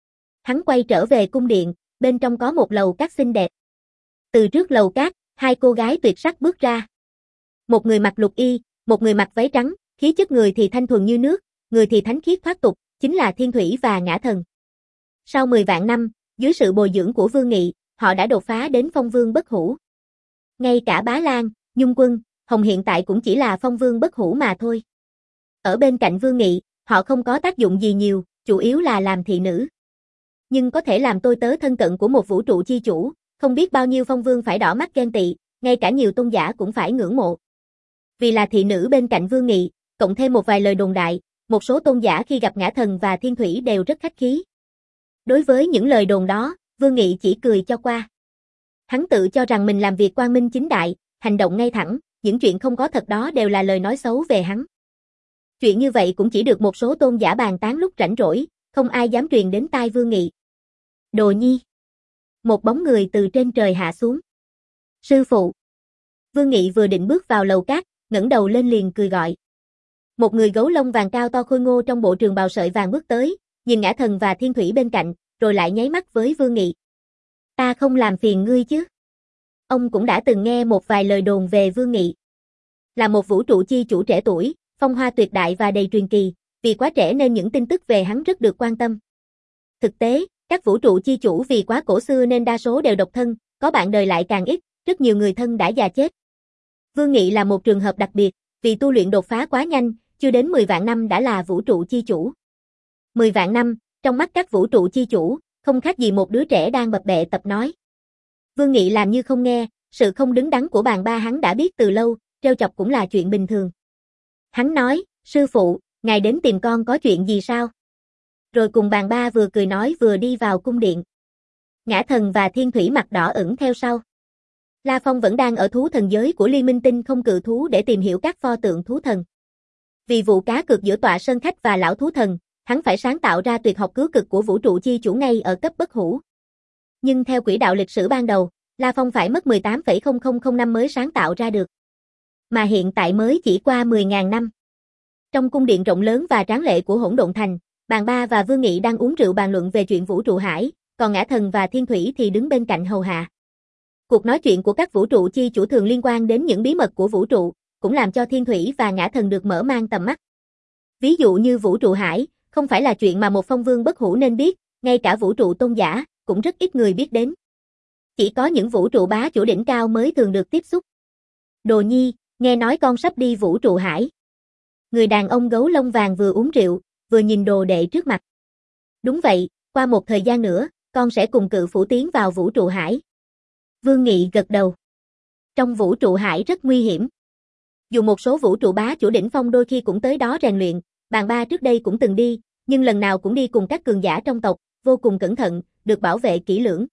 Hắn quay trở về cung điện, bên trong có một lầu cát xinh đẹp. Từ trước lầu cát, hai cô gái tuyệt sắc bước ra. Một người mặc lục y, một người mặc váy trắng, khí chất người thì thanh thuần như nước, người thì thánh khiết thoát tục, chính là Thiên Thủy và Ngã Thần. Sau mười vạn năm, dưới sự bồi dưỡng của Vương Nghị, họ đã đột phá đến phong vương bất hủ. Ngay cả Bá Lan, Nhung Quân, Hồng hiện tại cũng chỉ là phong vương bất hủ mà thôi. Ở bên cạnh Vương Nghị, họ không có tác dụng gì nhiều, chủ yếu là làm thị nữ. Nhưng có thể làm tôi tớ thân cận của một vũ trụ chi chủ, không biết bao nhiêu phong vương phải đỏ mắt ghen tị, ngay cả nhiều tôn giả cũng phải ngưỡng mộ. Vì là thị nữ bên cạnh Vương Nghị, cộng thêm một vài lời đồn đại, một số tôn giả khi gặp Ngã Thần và Thiên Thủy đều rất khách khí. Đối với những lời đồn đó, Vương Nghị chỉ cười cho qua. Hắn tự cho rằng mình làm việc quang minh chính đại, hành động ngay thẳng, những chuyện không có thật đó đều là lời nói xấu về hắn. Chuyện như vậy cũng chỉ được một số tôn giả bàn tán lúc rảnh rỗi, không ai dám truyền đến tai Vương Nghị. Đồ Nhi. Một bóng người từ trên trời hạ xuống. Sư phụ. Vương Nghị vừa định bước vào lầu cát, ngẩng đầu lên liền cười gọi. Một người gấu lông vàng cao to khôi ngô trong bộ trường bào sợi vàng bước tới, nhìn Ngã Thần và Thiên Thủy bên cạnh, rồi lại nháy mắt với Vương Nghị. Ta không làm phiền ngươi chứ? Ông cũng đã từng nghe một vài lời đồn về Vương Nghị. Là một vũ trụ chi chủ trẻ tuổi, phong hoa tuyệt đại và đầy truyền kỳ, vì quá trẻ nên những tin tức về hắn rất được quan tâm. Thực tế, các vũ trụ chi chủ vì quá cổ xưa nên đa số đều độc thân, có bạn đời lại càng ít, rất nhiều người thân đã già chết. Vương Nghị là một trường hợp đặc biệt, vì tu luyện đột phá quá nhanh, chưa đến mười vạn năm đã là vũ trụ chi chủ. mười vạn năm, trong mắt các vũ trụ chi chủ, không khác gì một đứa trẻ đang bập bẹ tập nói. Vương Nghị làm như không nghe, sự không đứng đắn của bàn ba hắn đã biết từ lâu, trêu chọc cũng là chuyện bình thường. Hắn nói, sư phụ, ngài đến tìm con có chuyện gì sao? Rồi cùng bàn ba vừa cười nói vừa đi vào cung điện. Ngã Thần và Thiên Thủy mặt đỏ ửng theo sau. La Phong vẫn đang ở thú thần giới của Liên Minh Tinh không cự thú để tìm hiểu các pho tượng thú thần. Vì vụ cá cược giữa Tọa Sơn Khách và lão thú thần, hắn phải sáng tạo ra tuyệt học cứu cực của vũ trụ chi chủ ngay ở cấp bất hủ. Nhưng theo quỹ đạo lịch sử ban đầu, La Phong phải mất mười tám phẩy không không không năm mới sáng tạo ra được. Mà hiện tại mới chỉ qua mười nghìn năm. Trong cung điện rộng lớn và tráng lệ của Hỗn Độn Thành, Bàn Ba và Vương Nghị đang uống rượu bàn luận về chuyện vũ trụ hải, còn Ngã Thần và Thiên Thủy thì đứng bên cạnh hầu hạ. Cuộc nói chuyện của các vũ trụ chi chủ thường liên quan đến những bí mật của vũ trụ, cũng làm cho Thiên Thủy và Ngã Thần được mở mang tầm mắt. Ví dụ như vũ trụ hải, không phải là chuyện mà một phong vương bất hủ nên biết, ngay cả vũ trụ tôn giả, cũng rất ít người biết đến. Chỉ có những vũ trụ bá chủ đỉnh cao mới thường được tiếp xúc. Đồ Nhi, nghe nói con sắp đi vũ trụ hải. Người đàn ông gấu lông vàng vừa uống rượu, vừa nhìn đồ đệ trước mặt. Đúng vậy, qua một thời gian nữa, con sẽ cùng cự phủ tiến vào vũ trụ hải. Vương Nghị gật đầu. Trong vũ trụ hải rất nguy hiểm. Dù một số vũ trụ bá chủ đỉnh phong đôi khi cũng tới đó rèn luyện, Bàn Ba trước đây cũng từng đi, nhưng lần nào cũng đi cùng các cường giả trong tộc, vô cùng cẩn thận, được bảo vệ kỹ lưỡng.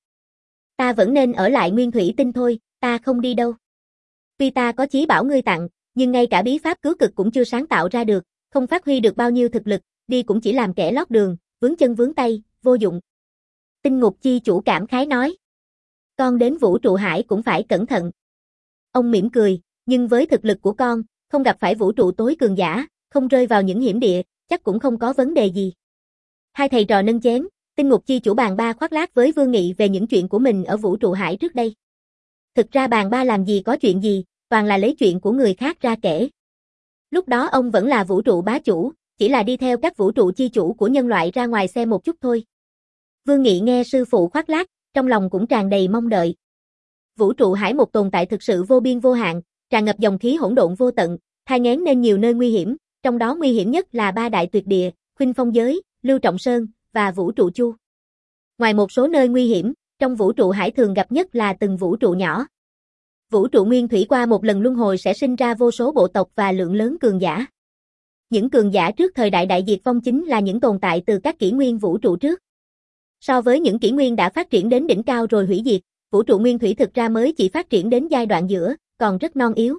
Ta vẫn nên ở lại Nguyên Thủy Tinh thôi, ta không đi đâu. Tuy ta có chí bảo ngươi tặng, nhưng ngay cả bí pháp cứu cực cũng chưa sáng tạo ra được, không phát huy được bao nhiêu thực lực, đi cũng chỉ làm kẻ lót đường, vướng chân vướng tay, vô dụng. Tinh Ngục chi chủ cảm khái nói. Con đến vũ trụ hải cũng phải cẩn thận. Ông mỉm cười, nhưng với thực lực của con, không gặp phải vũ trụ tối cường giả, không rơi vào những hiểm địa, chắc cũng không có vấn đề gì. Hai thầy trò nâng chén, Tinh Ngục chi chủ Bàn Ba khoác lác với Vương Nghị về những chuyện của mình ở vũ trụ hải trước đây. Thực ra Bàn Ba làm gì có chuyện gì, toàn là lấy chuyện của người khác ra kể. Lúc đó ông vẫn là vũ trụ bá chủ, chỉ là đi theo các vũ trụ chi chủ của nhân loại ra ngoài xem một chút thôi. Vương Nghị nghe sư phụ khoác lác, trong lòng cũng tràn đầy mong đợi. Vũ trụ hải một tồn tại thực sự vô biên vô hạn, tràn ngập dòng khí hỗn độn vô tận, thai nghén nên nhiều nơi nguy hiểm, trong đó nguy hiểm nhất là ba đại tuyệt địa, Khuynh Phong Giới, Lưu Trọng Sơn và vũ trụ Chu. Ngoài một số nơi nguy hiểm, trong vũ trụ hải thường gặp nhất là từng vũ trụ nhỏ. Vũ trụ nguyên thủy qua một lần luân hồi sẽ sinh ra vô số bộ tộc và lượng lớn cường giả. Những cường giả trước thời đại đại diệt vong chính là những tồn tại từ các kỷ nguyên vũ trụ trước. So với những kỷ nguyên đã phát triển đến đỉnh cao rồi hủy diệt, vũ trụ nguyên thủy thực ra mới chỉ phát triển đến giai đoạn giữa, còn rất non yếu.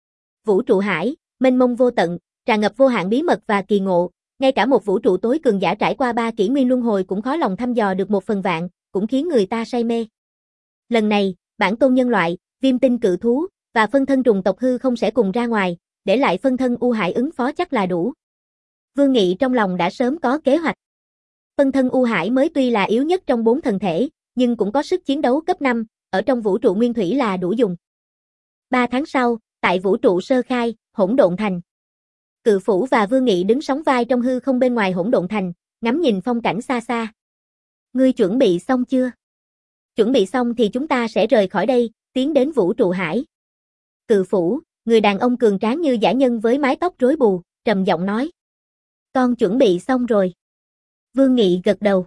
Vũ trụ hải, mênh mông vô tận, tràn ngập vô hạn bí mật và kỳ ngộ, ngay cả một vũ trụ tối cường giả trải qua ba kỷ nguyên luân hồi cũng khó lòng thăm dò được một phần vạn, cũng khiến người ta say mê. Lần này, bản tôn nhân loại, Viêm Tinh cự thú và phân thân trùng tộc hư không sẽ cùng ra ngoài, để lại phân thân U Hải ứng phó chắc là đủ. Vương Nghị trong lòng đã sớm có kế hoạch. Phân thân U Hải mới tuy là yếu nhất trong bốn thần thể, nhưng cũng có sức chiến đấu cấp năm, ở trong vũ trụ nguyên thủy là đủ dùng. Ba tháng sau, tại vũ trụ sơ khai, Hỗn Độn Thành. Cự Phủ và Vương Nghị đứng sóng vai trong hư không bên ngoài Hỗn Độn Thành, ngắm nhìn phong cảnh xa xa. Ngươi chuẩn bị xong chưa? Chuẩn bị xong thì chúng ta sẽ rời khỏi đây, tiến đến vũ trụ hải. Cự Phủ, người đàn ông cường tráng như dã nhân với mái tóc rối bù, trầm giọng nói. Con chuẩn bị xong rồi. Vương Nghị gật đầu.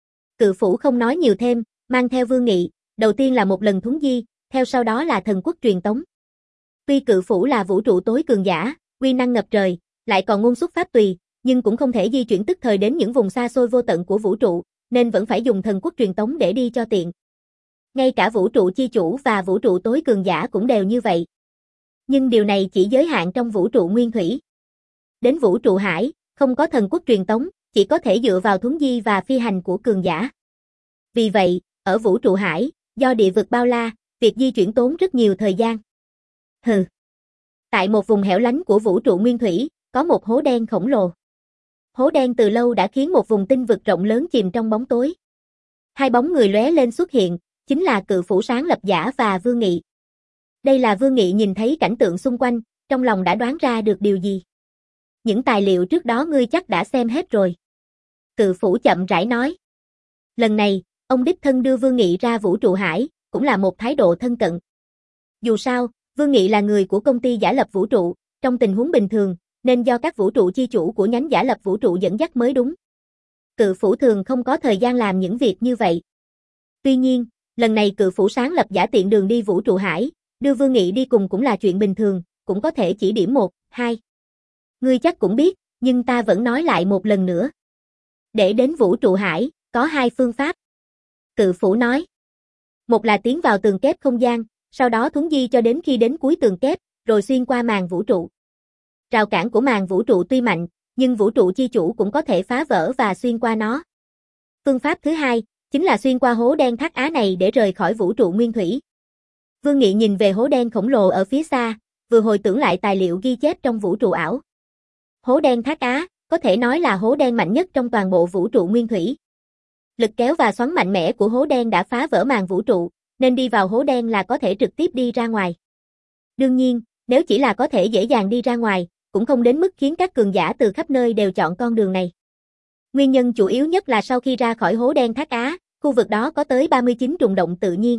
Cự Phủ không nói nhiều thêm, mang theo Vương Nghị, đầu tiên là một lần thúng di, theo sau đó là thần quốc truyền tống. Tuy Cự Phủ là vũ trụ tối cường giả, uy năng ngập trời, lại còn ngôn xuất pháp tùy, nhưng cũng không thể di chuyển tức thời đến những vùng xa xôi vô tận của vũ trụ, nên vẫn phải dùng thần quốc truyền tống để đi cho tiện. Ngay cả vũ trụ chi chủ và vũ trụ tối cường giả cũng đều như vậy. Nhưng điều này chỉ giới hạn trong vũ trụ nguyên thủy. Đến vũ trụ hải, không có thần quốc truyền tống, chỉ có thể dựa vào thuấn di và phi hành của cường giả. Vì vậy, ở vũ trụ hải, do địa vực bao la, việc di chuyển tốn rất nhiều thời gian. Hừ. Tại một vùng hẻo lánh của vũ trụ nguyên thủy, có một hố đen khổng lồ. Hố đen từ lâu đã khiến một vùng tinh vực rộng lớn chìm trong bóng tối. Hai bóng người lóe lên xuất hiện, chính là Cự Phủ Sáng Lập Giả và Vương Nghị. Đây là Vương Nghị nhìn thấy cảnh tượng xung quanh, trong lòng đã đoán ra được điều gì. Những tài liệu trước đó ngươi chắc đã xem hết rồi. Cự Phủ chậm rãi nói. Lần này, ông đích thân đưa Vương Nghị ra vũ trụ hải, cũng là một thái độ thân cận. Dù sao, Vương Nghị là người của công ty giả lập vũ trụ, trong tình huống bình thường, nên do các vũ trụ chi chủ của nhánh giả lập vũ trụ dẫn dắt mới đúng. Cự Phủ thường không có thời gian làm những việc như vậy. Tuy nhiên, lần này Cự Phủ Sáng Lập Giả tiện đường đi vũ trụ hải, đưa Vương Nghị đi cùng cũng là chuyện bình thường, cũng có thể chỉ điểm một, hai. Ngươi chắc cũng biết, nhưng ta vẫn nói lại một lần nữa. Để đến vũ trụ hải, có hai phương pháp. Cự Phủ nói. Một là tiến vào tường kép không gian, sau đó thuấn di cho đến khi đến cuối tường kép, rồi xuyên qua màn vũ trụ. Rào cản của màn vũ trụ tuy mạnh, nhưng vũ trụ chi chủ cũng có thể phá vỡ và xuyên qua nó. Phương pháp thứ hai, chính là xuyên qua hố đen Thác Á này để rời khỏi vũ trụ nguyên thủy. Vương Nghị nhìn về hố đen khổng lồ ở phía xa, vừa hồi tưởng lại tài liệu ghi chép trong vũ trụ ảo. Hố đen Thác Á, có thể nói là hố đen mạnh nhất trong toàn bộ vũ trụ nguyên thủy. Lực kéo và xoắn mạnh mẽ của hố đen đã phá vỡ màn vũ trụ, nên đi vào hố đen là có thể trực tiếp đi ra ngoài. Đương nhiên, nếu chỉ là có thể dễ dàng đi ra ngoài, cũng không đến mức khiến các cường giả từ khắp nơi đều chọn con đường này. Nguyên nhân chủ yếu nhất là sau khi ra khỏi hố đen Thác Á, khu vực đó có tới ba mươi chín trùng động tự nhiên.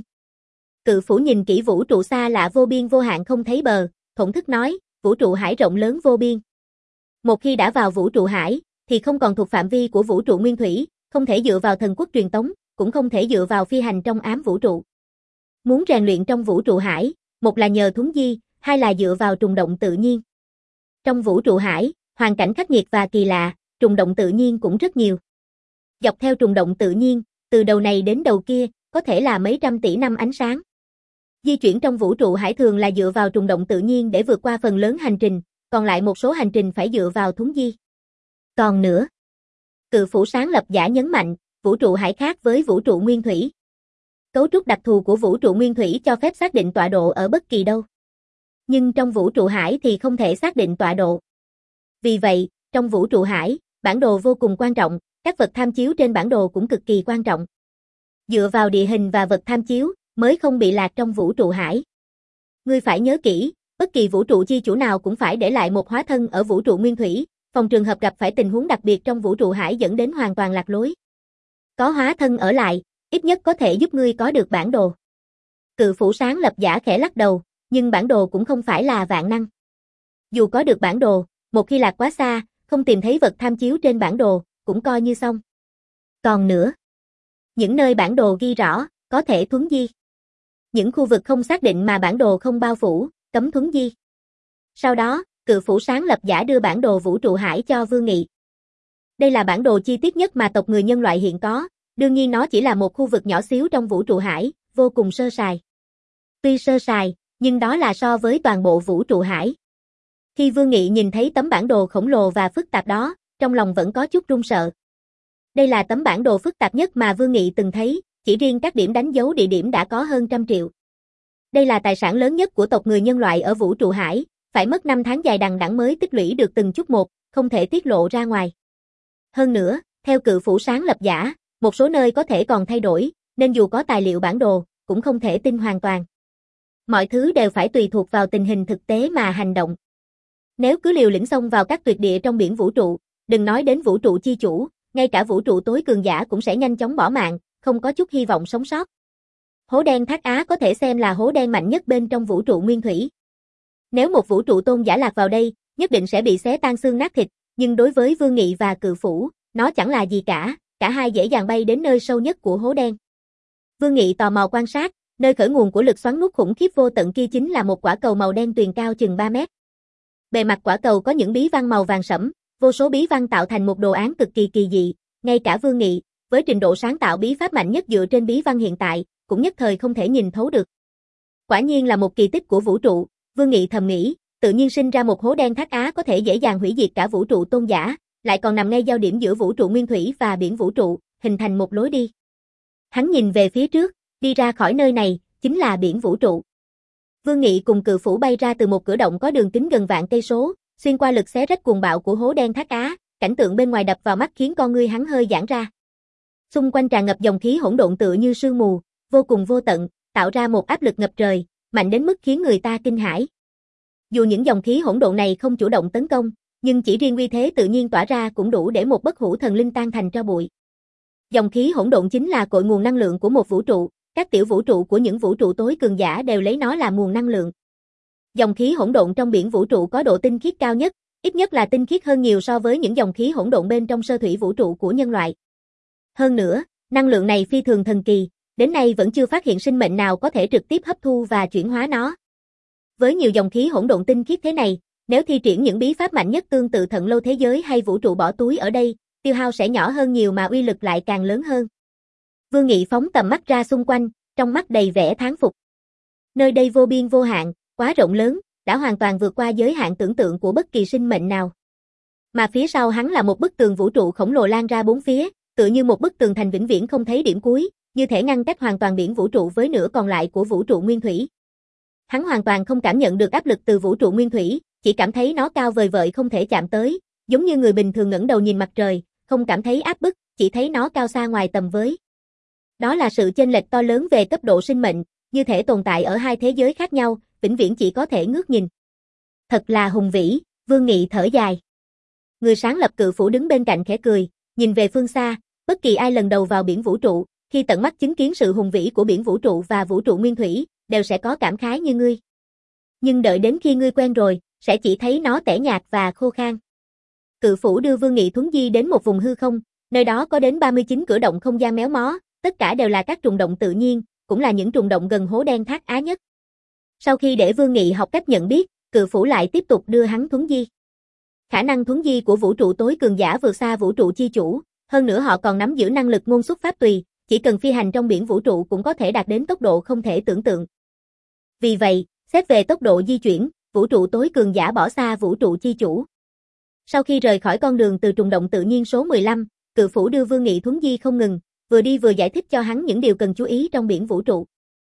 Cự Phủ nhìn kỹ vũ trụ xa lạ vô biên vô hạn không thấy bờ, thổn thức nói, vũ trụ hải rộng lớn vô biên. Một khi đã vào vũ trụ hải, thì không còn thuộc phạm vi của vũ trụ nguyên thủy, không thể dựa vào thần quốc truyền tống, cũng không thể dựa vào phi hành trong ám vũ trụ. Muốn rèn luyện trong vũ trụ hải, một là nhờ thuấn di, hai là dựa vào trùng động tự nhiên. Trong vũ trụ hải, hoàn cảnh khắc nghiệt và kỳ lạ, trùng động tự nhiên cũng rất nhiều. Dọc theo trùng động tự nhiên, từ đầu này đến đầu kia, có thể là mấy trăm tỷ năm ánh sáng. Di chuyển trong vũ trụ hải thường là dựa vào trùng động tự nhiên để vượt qua phần lớn hành trình, còn lại một số hành trình phải dựa vào thuấn di. Còn nữa, Cự Phủ Sáng Lập Giả nhấn mạnh, vũ trụ hải khác với vũ trụ nguyên thủy. Cấu trúc đặc thù của vũ trụ nguyên thủy cho phép xác định tọa độ ở bất kỳ đâu. Nhưng trong vũ trụ hải thì không thể xác định tọa độ. Vì vậy, trong vũ trụ hải, bản đồ vô cùng quan trọng, các vật tham chiếu trên bản đồ cũng cực kỳ quan trọng. Dựa vào địa hình và vật tham chiếu, mới không bị lạc trong vũ trụ hải. Ngươi phải nhớ kỹ, bất kỳ vũ trụ chi chủ nào cũng phải để lại một hóa thân ở vũ trụ nguyên thủy, phòng trường hợp gặp phải tình huống đặc biệt trong vũ trụ hải dẫn đến hoàn toàn lạc lối. Có hóa thân ở lại, ít nhất có thể giúp ngươi có được bản đồ. Cự Phủ Sáng Lập Giả khẽ lắc đầu, nhưng bản đồ cũng không phải là vạn năng. Dù có được bản đồ, một khi lạc quá xa, không tìm thấy vật tham chiếu trên bản đồ, cũng coi như xong. Còn nữa, những nơi bản đồ ghi rõ, có thể thuấn di. Những khu vực không xác định mà bản đồ không bao phủ, cấm thuấn di. Sau đó, Cự Phủ Sáng Lập Giả đưa bản đồ vũ trụ hải cho Vương Nghị. Đây là bản đồ chi tiết nhất mà tộc người nhân loại hiện có, đương nhiên nó chỉ là một khu vực nhỏ xíu trong vũ trụ hải, vô cùng sơ sài. Tuy sơ sài, nhưng đó là so với toàn bộ vũ trụ hải. Khi Vương Nghị nhìn thấy tấm bản đồ khổng lồ và phức tạp đó, trong lòng vẫn có chút run sợ. Đây là tấm bản đồ phức tạp nhất mà Vương Nghị từng thấy, chỉ riêng các điểm đánh dấu địa điểm đã có hơn trăm triệu. Đây là tài sản lớn nhất của tộc người nhân loại ở vũ trụ hải, phải mất năm tháng dài đằng đẵng mới tích lũy được từng chút một, không thể tiết lộ ra ngoài. Hơn nữa, theo Cự Phủ Sáng Lập Giả, một số nơi có thể còn thay đổi, nên dù có tài liệu bản đồ, cũng không thể tin hoàn toàn. Mọi thứ đều phải tùy thuộc vào tình hình thực tế mà hành động. Nếu cứ liều lĩnh xông vào các tuyệt địa trong biển vũ trụ, đừng nói đến vũ trụ chi chủ, ngay cả vũ trụ tối cường giả cũng sẽ nhanh chóng bỏ mạng, không có chút hy vọng sống sót. Hố đen Thác Á có thể xem là hố đen mạnh nhất bên trong vũ trụ nguyên thủy. Nếu một vũ trụ tôn giả lạc vào đây, nhất định sẽ bị xé tan xương nát thịt, nhưng đối với Vương Nghị và Cự Phủ, nó chẳng là gì cả, cả hai dễ dàng bay đến nơi sâu nhất của hố đen. Vương Nghị tò mò quan sát, nơi khởi nguồn của lực xoắn nút khủng khiếp vô tận kia chính là một quả cầu màu đen tuyền cao chừng ba mét. Bề mặt quả cầu có những bí văn màu vàng sẫm, vô số bí văn tạo thành một đồ án cực kỳ kỳ dị, ngay cả Vương Nghị, với trình độ sáng tạo bí pháp mạnh nhất dựa trên bí văn hiện tại, cũng nhất thời không thể nhìn thấu được. Quả nhiên là một kỳ tích của vũ trụ, Vương Nghị thầm nghĩ, tự nhiên sinh ra một hố đen Thác Á có thể dễ dàng hủy diệt cả vũ trụ tôn giả, lại còn nằm ngay giao điểm giữa vũ trụ nguyên thủy và biển vũ trụ, hình thành một lối đi. Hắn nhìn về phía trước, đi ra khỏi nơi này, chính là biển vũ trụ. Vương Nghị cùng Cự Phủ bay ra từ một cửa động có đường kính gần vạn cây số, xuyên qua lực xé rách cuồng bạo của hố đen Thác Á, cảnh tượng bên ngoài đập vào mắt khiến con ngươi hắn hơi giãn ra. Xung quanh tràn ngập dòng khí hỗn độn tựa như sương mù, vô cùng vô tận, tạo ra một áp lực ngập trời, mạnh đến mức khiến người ta kinh hãi. Dù những dòng khí hỗn độn này không chủ động tấn công, nhưng chỉ riêng uy thế tự nhiên tỏa ra cũng đủ để một bất hủ thần linh tan thành tro bụi. Dòng khí hỗn độn chính là cội nguồn năng lượng của một vũ trụ, các tiểu vũ trụ của những vũ trụ tối cường giả đều lấy nó làm nguồn năng lượng. Dòng khí hỗn độn trong biển vũ trụ có độ tinh khiết cao nhất, ít nhất là tinh khiết hơn nhiều so với những dòng khí hỗn độn bên trong sơ thủy vũ trụ của nhân loại. Hơn nữa, năng lượng này phi thường thần kỳ, đến nay vẫn chưa phát hiện sinh mệnh nào có thể trực tiếp hấp thu và chuyển hóa nó. Với nhiều dòng khí hỗn độn tinh khiết thế này, nếu thi triển những bí pháp mạnh nhất tương tự Thận Lâu thế giới hay vũ trụ bỏ túi ở đây, tiêu hao sẽ nhỏ hơn nhiều mà uy lực lại càng lớn hơn. Vương Nghị phóng tầm mắt ra xung quanh, trong mắt đầy vẻ thán phục. Nơi đây vô biên vô hạn, quá rộng lớn, đã hoàn toàn vượt qua giới hạn tưởng tượng của bất kỳ sinh mệnh nào. Mà phía sau hắn là một bức tường vũ trụ khổng lồ lan ra bốn phía, tựa như một bức tường thành vĩnh viễn không thấy điểm cuối, như thể ngăn cách hoàn toàn biển vũ trụ với nửa còn lại của vũ trụ nguyên thủy. Hắn hoàn toàn không cảm nhận được áp lực từ vũ trụ nguyên thủy, chỉ cảm thấy nó cao vời vợi không thể chạm tới, giống như người bình thường ngẩng đầu nhìn mặt trời, không cảm thấy áp bức, chỉ thấy nó cao xa ngoài tầm với. Đó là sự chênh lệch to lớn về cấp độ sinh mệnh, như thể tồn tại ở hai thế giới khác nhau, vĩnh viễn chỉ có thể ngước nhìn. Thật là hùng vĩ, Vương Nghị thở dài. Người sáng lập cự phủ đứng bên cạnh khẽ cười, nhìn về phương xa, bất kỳ ai lần đầu vào biển vũ trụ, khi tận mắt chứng kiến sự hùng vĩ của biển vũ trụ và vũ trụ nguyên thủy, đều sẽ có cảm khái như ngươi. Nhưng đợi đến khi ngươi quen rồi, sẽ chỉ thấy nó tẻ nhạt và khô khan. Cự phủ đưa Vương Nghị thuấn di đến một vùng hư không, nơi đó có đến ba mươi chín cửa động không gian méo mó, tất cả đều là các trùng động tự nhiên, cũng là những trùng động gần hố đen Thác Á nhất. Sau khi để Vương Nghị học cách nhận biết, cự phủ lại tiếp tục đưa hắn thuấn di. Khả năng thuấn di của vũ trụ tối cường giả vượt xa vũ trụ chi chủ, hơn nữa họ còn nắm giữ năng lực ngôn xuất pháp tùy, chỉ cần phi hành trong biển vũ trụ cũng có thể đạt đến tốc độ không thể tưởng tượng. Vì vậy, xét về tốc độ di chuyển, vũ trụ tối cường giả bỏ xa vũ trụ chi chủ. Sau khi rời khỏi con đường từ trùng động tự nhiên số mười lăm, cự phủ đưa Vương Nghị thuấn di không ngừng, vừa đi vừa giải thích cho hắn những điều cần chú ý trong biển vũ trụ.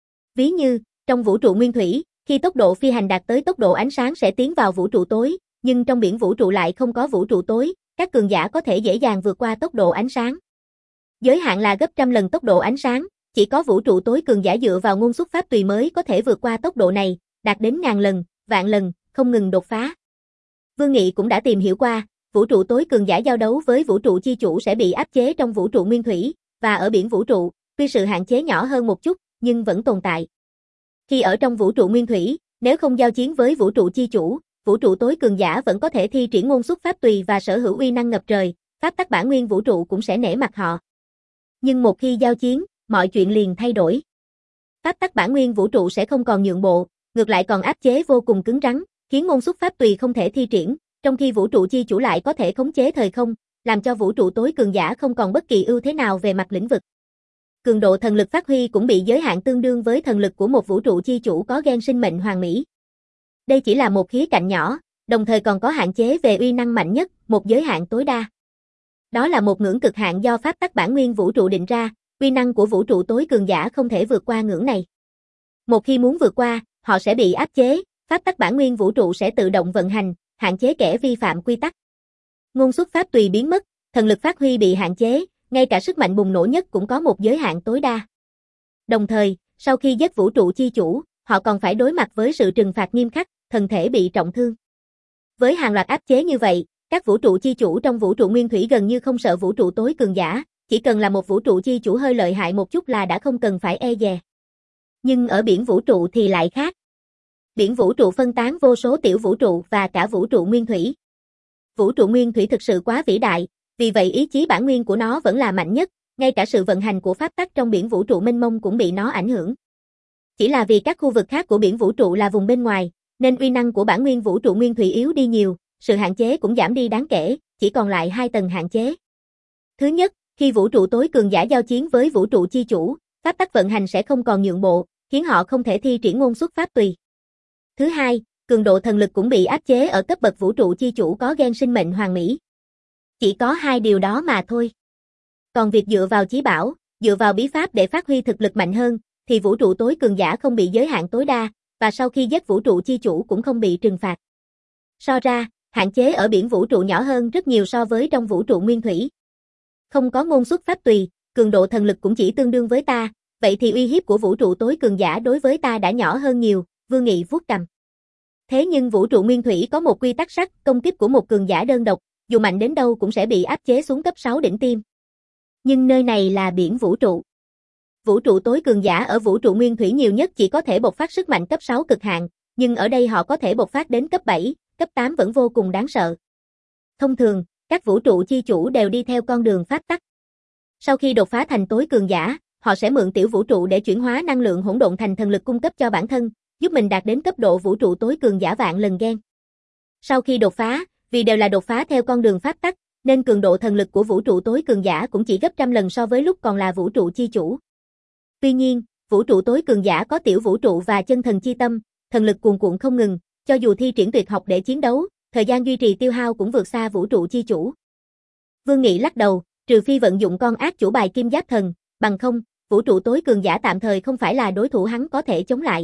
Ví như, trong vũ trụ nguyên thủy, khi tốc độ phi hành đạt tới tốc độ ánh sáng sẽ tiến vào vũ trụ tối, nhưng trong biển vũ trụ lại không có vũ trụ tối, các cường giả có thể dễ dàng vượt qua tốc độ ánh sáng. Giới hạn là gấp trăm lần tốc độ ánh sáng, chỉ có vũ trụ tối cường giả dựa vào ngôn xuất pháp tùy mới có thể vượt qua tốc độ này, đạt đến ngàn lần, vạn lần, không ngừng đột phá. Vương Nghị cũng đã tìm hiểu qua, vũ trụ tối cường giả giao đấu với vũ trụ chi chủ sẽ bị áp chế trong vũ trụ nguyên thủy, và ở biển vũ trụ, tuy sự hạn chế nhỏ hơn một chút, nhưng vẫn tồn tại. Khi ở trong vũ trụ nguyên thủy, nếu không giao chiến với vũ trụ chi chủ, vũ trụ tối cường giả vẫn có thể thi triển ngôn xuất pháp tùy và sở hữu uy năng ngập trời, pháp tắc bản nguyên vũ trụ cũng sẽ nể mặt họ. Nhưng một khi giao chiến, mọi chuyện liền thay đổi. Pháp tắc bản nguyên vũ trụ sẽ không còn nhượng bộ, ngược lại còn áp chế vô cùng cứng rắn, khiến ngôn xuất pháp tùy không thể thi triển, trong khi vũ trụ chi chủ lại có thể khống chế thời không, làm cho vũ trụ tối cường giả không còn bất kỳ ưu thế nào về mặt lĩnh vực. Cường độ thần lực phát huy cũng bị giới hạn tương đương với thần lực của một vũ trụ chi chủ có gen sinh mệnh hoàn mỹ. Đây chỉ là một khía cạnh nhỏ, đồng thời còn có hạn chế về uy năng mạnh nhất, một giới hạn tối đa. Đó là một ngưỡng cực hạn do pháp tắc bản nguyên vũ trụ định ra, uy năng của vũ trụ tối cường giả không thể vượt qua ngưỡng này. Một khi muốn vượt qua, họ sẽ bị áp chế, pháp tắc bản nguyên vũ trụ sẽ tự động vận hành, hạn chế kẻ vi phạm quy tắc. Ngôn xuất pháp tùy biến mất, thần lực phát huy bị hạn chế, ngay cả sức mạnh bùng nổ nhất cũng có một giới hạn tối đa. Đồng thời, sau khi giết vũ trụ chi chủ, họ còn phải đối mặt với sự trừng phạt nghiêm khắc, thân thể bị trọng thương. Với hàng loạt áp chế như vậy, các vũ trụ chi chủ trong vũ trụ nguyên thủy gần như không sợ vũ trụ tối cường giả, chỉ cần là một vũ trụ chi chủ hơi lợi hại một chút là đã không cần phải e dè. Nhưng ở biển vũ trụ thì lại khác. Biển vũ trụ phân tán vô số tiểu vũ trụ và cả vũ trụ nguyên thủy. Vũ trụ nguyên thủy thực sự quá vĩ đại, vì vậy ý chí bản nguyên của nó vẫn là mạnh nhất, ngay cả sự vận hành của pháp tắc trong biển vũ trụ mênh mông cũng bị nó ảnh hưởng. Chỉ là vì các khu vực khác của biển vũ trụ là vùng bên ngoài, nên uy năng của bản nguyên vũ trụ nguyên thủy yếu đi nhiều, sự hạn chế cũng giảm đi đáng kể, chỉ còn lại hai tầng hạn chế. Thứ nhất, khi vũ trụ tối cường giả giao chiến với vũ trụ chi chủ, pháp tắc vận hành sẽ không còn nhượng bộ, khiến họ không thể thi triển ngôn xuất pháp tùy. Thứ hai, cường độ thần lực cũng bị áp chế ở cấp bậc vũ trụ chi chủ có gen sinh mệnh hoàn mỹ. Chỉ có hai điều đó mà thôi. Còn việc dựa vào chí bảo, dựa vào bí pháp để phát huy thực lực mạnh hơn, thì vũ trụ tối cường giả không bị giới hạn tối đa, và sau khi giết vũ trụ chi chủ cũng không bị trừng phạt. So ra, hạn chế ở biển vũ trụ nhỏ hơn rất nhiều so với trong vũ trụ nguyên thủy. Không có ngôn xuất pháp tùy, cường độ thần lực cũng chỉ tương đương với ta, vậy thì uy hiếp của vũ trụ tối cường giả đối với ta đã nhỏ hơn nhiều, Vương Nghị vuốt cằm. Thế nhưng vũ trụ nguyên thủy có một quy tắc sắt, công kích của một cường giả đơn độc, dù mạnh đến đâu cũng sẽ bị áp chế xuống cấp sáu đỉnh tiêm. Nhưng nơi này là biển vũ trụ. Vũ trụ tối cường giả ở vũ trụ nguyên thủy nhiều nhất chỉ có thể bộc phát sức mạnh cấp sáu cực hạn, nhưng ở đây họ có thể bộc phát đến cấp bảy, cấp tám vẫn vô cùng đáng sợ. Thông thường, các vũ trụ chi chủ đều đi theo con đường pháp tắc. Sau khi đột phá thành tối cường giả, họ sẽ mượn tiểu vũ trụ để chuyển hóa năng lượng hỗn độn thành thần lực cung cấp cho bản thân, giúp mình đạt đến cấp độ vũ trụ tối cường giả vạn lần gen. Sau khi đột phá, vì đều là đột phá theo con đường pháp tắc, nên cường độ thần lực của vũ trụ tối cường giả cũng chỉ gấp trăm lần so với lúc còn là vũ trụ chi chủ. Tuy nhiên, vũ trụ tối cường giả có tiểu vũ trụ và chân thần chi tâm, thần lực cuồn cuộn không ngừng, cho dù thi triển tuyệt học để chiến đấu, thời gian duy trì tiêu hao cũng vượt xa vũ trụ chi chủ. Vương Nghị lắc đầu, trừ phi vận dụng con ác chủ bài kim giáp thần, bằng không, vũ trụ tối cường giả tạm thời không phải là đối thủ hắn có thể chống lại.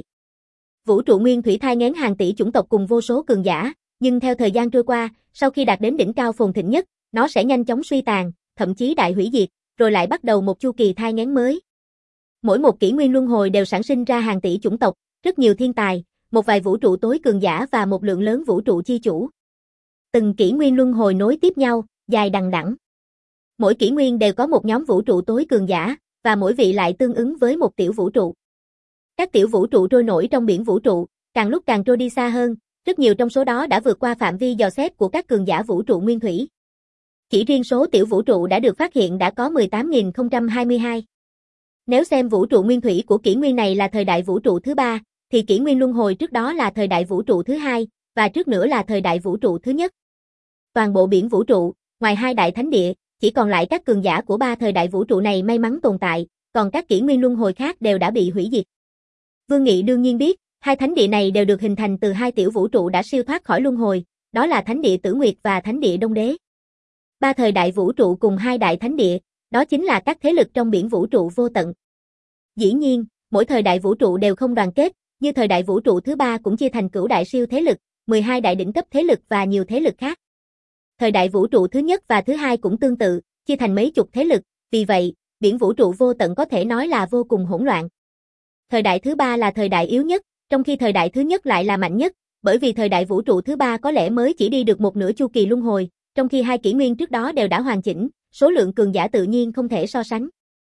Vũ trụ nguyên thủy thai nghén hàng tỷ chủng tộc cùng vô số cường giả, nhưng theo thời gian trôi qua, sau khi đạt đến đỉnh cao phồn thịnh nhất, nó sẽ nhanh chóng suy tàn, thậm chí đại hủy diệt, rồi lại bắt đầu một chu kỳ thai nghén mới. Mỗi một kỷ nguyên luân hồi đều sản sinh ra hàng tỷ chủng tộc, rất nhiều thiên tài, một vài vũ trụ tối cường giả và một lượng lớn vũ trụ chi chủ. Từng kỷ nguyên luân hồi nối tiếp nhau, dài đằng đẵng. Mỗi kỷ nguyên đều có một nhóm vũ trụ tối cường giả, và mỗi vị lại tương ứng với một tiểu vũ trụ. Các tiểu vũ trụ trôi nổi trong biển vũ trụ, càng lúc càng trôi đi xa hơn, rất nhiều trong số đó đã vượt qua phạm vi dò xét của các cường giả vũ trụ nguyên thủy. Chỉ riêng số tiểu vũ trụ đã được phát hiện đã có mười tám nghìn không trăm hai mươi hai. Nếu xem vũ trụ nguyên thủy của kỷ nguyên này là thời đại vũ trụ thứ ba, thì kỷ nguyên luân hồi trước đó là thời đại vũ trụ thứ hai, và trước nữa là thời đại vũ trụ thứ nhất. Toàn bộ biển vũ trụ, ngoài hai đại thánh địa, chỉ còn lại các cường giả của ba thời đại vũ trụ này may mắn tồn tại, còn các kỷ nguyên luân hồi khác đều đã bị hủy diệt. Vương Nghị đương nhiên biết, hai thánh địa này đều được hình thành từ hai tiểu vũ trụ đã siêu thoát khỏi luân hồi, đó là thánh địa Tử Nguyệt và thánh địa Đông Đế. Ba thời đại vũ trụ cùng hai đại thánh địa, đó chính là các thế lực trong biển vũ trụ vô tận. Dĩ nhiên, mỗi thời đại vũ trụ đều không đoàn kết, như thời đại vũ trụ thứ ba cũng chia thành cửu đại siêu thế lực, mười hai đại đỉnh cấp thế lực và nhiều thế lực khác. Thời đại vũ trụ thứ nhất và thứ hai cũng tương tự, chia thành mấy chục thế lực, vì vậy, biển vũ trụ vô tận có thể nói là vô cùng hỗn loạn. Thời đại thứ ba là thời đại yếu nhất, trong khi thời đại thứ nhất lại là mạnh nhất, bởi vì thời đại vũ trụ thứ ba có lẽ mới chỉ đi được một nửa chu kỳ luân hồi, trong khi hai kỷ nguyên trước đó đều đã hoàn chỉnh, số lượng cường giả tự nhiên không thể so sánh.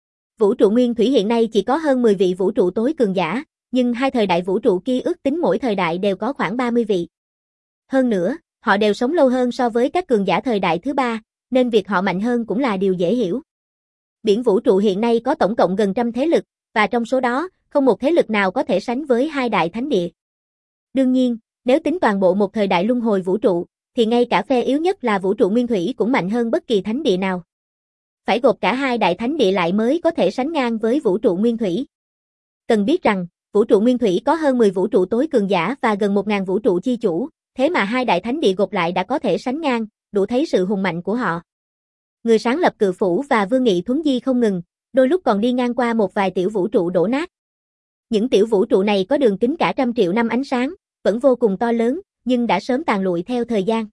Vũ trụ nguyên thủy hiện nay chỉ có hơn mười vị vũ trụ tối cường giả, nhưng hai thời đại vũ trụ kia ước tính mỗi thời đại đều có khoảng ba mươi vị. Hơn nữa, họ đều sống lâu hơn so với các cường giả thời đại thứ ba, nên việc họ mạnh hơn cũng là điều dễ hiểu. Biển vũ trụ hiện nay có tổng cộng gần trăm thế lực, và trong số đó, không một thế lực nào có thể sánh với hai đại thánh địa. Đương nhiên, nếu tính toàn bộ một thời đại luân hồi vũ trụ, thì ngay cả phe yếu nhất là vũ trụ nguyên thủy cũng mạnh hơn bất kỳ thánh địa nào. Phải gộp cả hai đại thánh địa lại mới có thể sánh ngang với vũ trụ nguyên thủy. Cần biết rằng, vũ trụ nguyên thủy có hơn mười vũ trụ tối cường giả và gần một nghìn vũ trụ chi chủ, thế mà hai đại thánh địa gộp lại đã có thể sánh ngang, đủ thấy sự hùng mạnh của họ. Người sáng lập Cự Phủ và Vương Nghị thuấn di không ngừng, đôi lúc còn đi ngang qua một vài tiểu vũ trụ đổ nát. Những tiểu vũ trụ này có đường kính cả trăm triệu năm ánh sáng, vẫn vô cùng to lớn, nhưng đã sớm tàn lụi theo thời gian.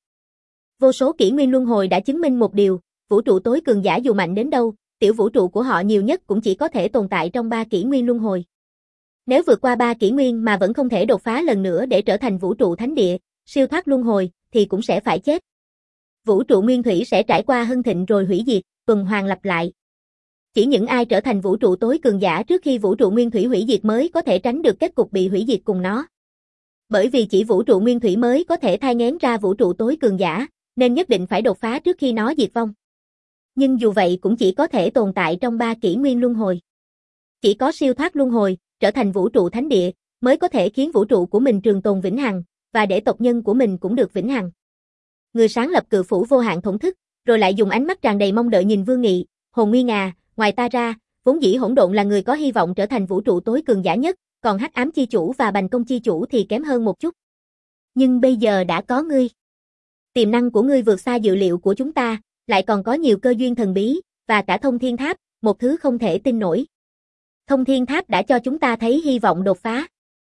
Vô số kỷ nguyên luân hồi đã chứng minh một điều, vũ trụ tối cường giả dù mạnh đến đâu, tiểu vũ trụ của họ nhiều nhất cũng chỉ có thể tồn tại trong ba kỷ nguyên luân hồi. Nếu vượt qua ba kỷ nguyên mà vẫn không thể đột phá lần nữa để trở thành vũ trụ thánh địa, siêu thoát luân hồi, thì cũng sẽ phải chết. Vũ trụ nguyên thủy sẽ trải qua hưng thịnh rồi hủy diệt, tuần hoàn lặp lại. Chỉ những ai trở thành vũ trụ tối cường giả trước khi vũ trụ nguyên thủy hủy diệt mới có thể tránh được kết cục bị hủy diệt cùng nó. Bởi vì chỉ vũ trụ nguyên thủy mới có thể thai nghén ra vũ trụ tối cường giả, nên nhất định phải đột phá trước khi nó diệt vong. Nhưng dù vậy cũng chỉ có thể tồn tại trong ba kỷ nguyên luân hồi. Chỉ có siêu thoát luân hồi, trở thành vũ trụ thánh địa, mới có thể khiến vũ trụ của mình trường tồn vĩnh hằng, và để tộc nhân của mình cũng được vĩnh hằng. Người sáng lập Cự Phủ vô hạn thổn thức, rồi lại dùng ánh mắt tràn đầy mong đợi nhìn Vương Nghị, Hồn Nguyên à, ngoài ta ra, vốn dĩ hỗn độn là người có hy vọng trở thành vũ trụ tối cường giả nhất, còn Hắc Ám chi chủ và Bành Công chi chủ thì kém hơn một chút. Nhưng bây giờ đã có ngươi. Tiềm năng của ngươi vượt xa dự liệu của chúng ta, lại còn có nhiều cơ duyên thần bí, và cả Thông Thiên Tháp, một thứ không thể tin nổi. Thông Thiên Tháp đã cho chúng ta thấy hy vọng đột phá.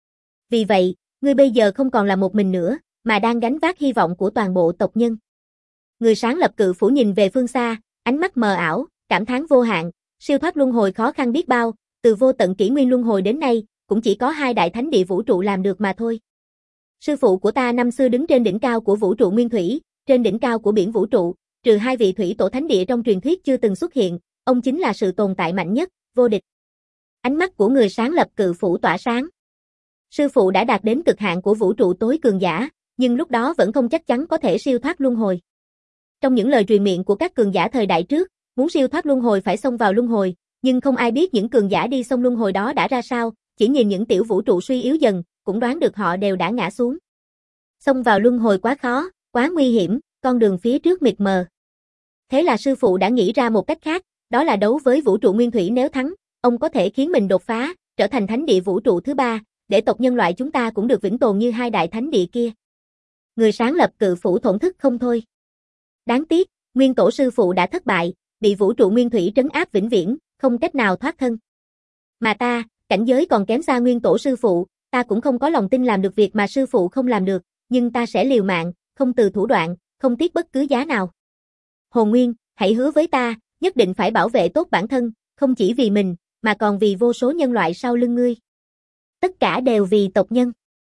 Vì vậy, ngươi bây giờ không còn là một mình nữa, mà đang gánh vác hy vọng của toàn bộ tộc nhân. Người sáng lập Cự Phủ nhìn về phương xa, ánh mắt mờ ảo, cảm thán vô hạn, Siêu thoát luân hồi khó khăn biết bao, từ vô tận kỷ nguyên luân hồi đến nay, cũng chỉ có hai đại thánh địa vũ trụ làm được mà thôi. Sư phụ của ta năm xưa đứng trên đỉnh cao của vũ trụ nguyên thủy, trên đỉnh cao của biển vũ trụ, trừ hai vị thủy tổ thánh địa trong truyền thuyết chưa từng xuất hiện, ông chính là sự tồn tại mạnh nhất, vô địch. Ánh mắt của người sáng lập cự phủ tỏa sáng. Sư phụ đã đạt đến cực hạn của vũ trụ tối cường giả, nhưng lúc đó vẫn không chắc chắn có thể siêu thoát luân hồi. Trong những lời truyền miệng của các cường giả thời đại trước, muốn siêu thoát luân hồi phải xông vào luân hồi, nhưng không ai biết những cường giả đi xông luân hồi đó đã ra sao, chỉ nhìn những tiểu vũ trụ suy yếu dần, cũng đoán được họ đều đã ngã xuống. Xông vào luân hồi quá khó, quá nguy hiểm, con đường phía trước mịt mờ. Thế là sư phụ đã nghĩ ra một cách khác, đó là đấu với vũ trụ nguyên thủy. Nếu thắng, ông có thể khiến mình đột phá, trở thành thánh địa vũ trụ thứ ba, để tộc nhân loại chúng ta cũng được vĩnh tồn như hai đại thánh địa kia. Người sáng lập cự phủ thổn thức không thôi. Đáng tiếc, nguyên tổ sư phụ đã thất bại, bị vũ trụ nguyên thủy trấn áp vĩnh viễn, không cách nào thoát thân. Mà ta, cảnh giới còn kém xa nguyên tổ sư phụ, ta cũng không có lòng tin làm được việc mà sư phụ không làm được, nhưng ta sẽ liều mạng, không từ thủ đoạn, không tiếc bất cứ giá nào. Hồn Nguyên, hãy hứa với ta, nhất định phải bảo vệ tốt bản thân, không chỉ vì mình, mà còn vì vô số nhân loại sau lưng ngươi. Tất cả đều vì tộc nhân.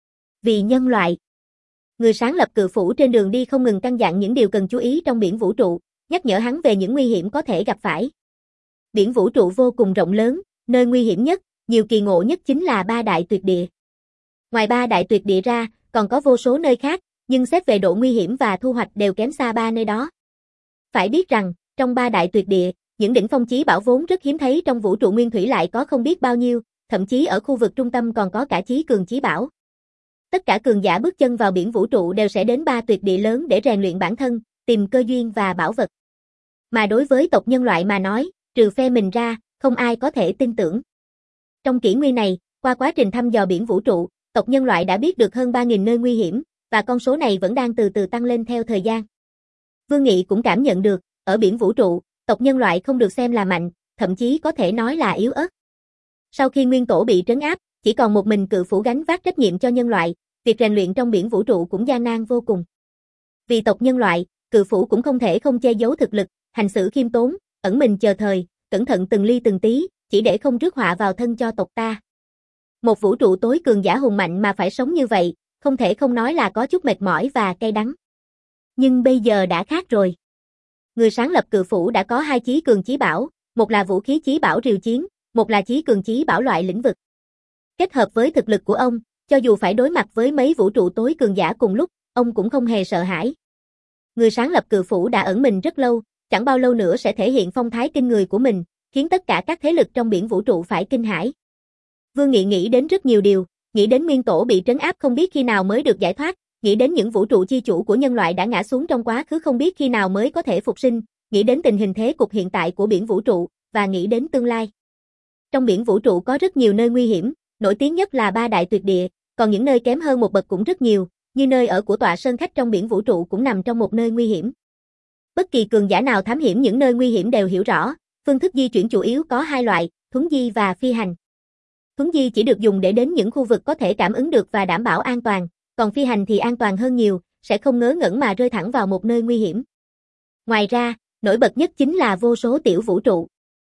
Vì nhân loại. Người sáng lập cự phủ trên đường đi không ngừng căn dặn những điều cần chú ý trong biển vũ trụ, nhắc nhở hắn về những nguy hiểm có thể gặp phải. Biển vũ trụ vô cùng rộng lớn, nơi nguy hiểm nhất, nhiều kỳ ngộ nhất chính là ba đại tuyệt địa. Ngoài ba đại tuyệt địa ra, còn có vô số nơi khác, nhưng xét về độ nguy hiểm và thu hoạch đều kém xa ba nơi đó. Phải biết rằng, trong ba đại tuyệt địa, những đỉnh phong chí bảo vốn rất hiếm thấy trong vũ trụ nguyên thủy lại có không biết bao nhiêu, thậm chí ở khu vực trung tâm còn có cả chí cường chí bảo. Tất cả cường giả bước chân vào biển vũ trụ đều sẽ đến ba tuyệt địa lớn để rèn luyện bản thân, tìm cơ duyên và bảo vật. Mà đối với tộc nhân loại mà nói, trừ phe mình ra, không ai có thể tin tưởng. Trong kỷ nguyên này, qua quá trình thăm dò biển vũ trụ, tộc nhân loại đã biết được hơn ba nghìn nơi nguy hiểm, và con số này vẫn đang từ từ tăng lên theo thời gian. Vương Nghị cũng cảm nhận được, ở biển vũ trụ, tộc nhân loại không được xem là mạnh, thậm chí có thể nói là yếu ớt. Sau khi nguyên tổ bị trấn áp, chỉ còn một mình cự phủ gánh vác trách nhiệm cho nhân loại, việc rèn luyện trong biển vũ trụ cũng gian nan vô cùng. Vì tộc nhân loại, cự phủ cũng không thể không che giấu thực lực, hành xử khiêm tốn, ẩn mình chờ thời, cẩn thận từng ly từng tí, chỉ để không rước họa vào thân cho tộc ta. Một vũ trụ tối cường giả hùng mạnh mà phải sống như vậy, không thể không nói là có chút mệt mỏi và cay đắng. Nhưng bây giờ đã khác rồi. Người sáng lập cự phủ đã có hai chí cường chí bảo, một là vũ khí chí bảo rìu chiến, một là chí cường chí bảo loại lĩnh vực. Kết hợp với thực lực của ông, cho dù phải đối mặt với mấy vũ trụ tối cường giả cùng lúc, ông cũng không hề sợ hãi. Người sáng lập cự phủ đã ẩn mình rất lâu, chẳng bao lâu nữa sẽ thể hiện phong thái kinh người của mình, khiến tất cả các thế lực trong biển vũ trụ phải kinh hãi. Vương Nghị nghĩ đến rất nhiều điều, nghĩ đến nguyên tổ bị trấn áp không biết khi nào mới được giải thoát, nghĩ đến những vũ trụ chi chủ của nhân loại đã ngã xuống trong quá khứ không biết khi nào mới có thể phục sinh, nghĩ đến tình hình thế cục hiện tại của biển vũ trụ, và nghĩ đến tương lai. Trong biển vũ trụ có rất nhiều nơi nguy hiểm, nổi tiếng nhất là ba đại tuyệt địa, còn những nơi kém hơn một bậc cũng rất nhiều, như nơi ở của tọa sơn khách trong biển vũ trụ cũng nằm trong một nơi nguy hiểm. Bất kỳ cường giả nào thám hiểm những nơi nguy hiểm đều hiểu rõ, phương thức di chuyển chủ yếu có hai loại, thuấn di và phi hành. Thuấn di chỉ được dùng để đến những khu vực có thể cảm ứng được và đảm bảo an toàn, còn phi hành thì an toàn hơn nhiều, sẽ không ngớ ngẩn mà rơi thẳng vào một nơi nguy hiểm. Ngoài ra, nổi bật nhất chính là vô số tiểu vũ trụ.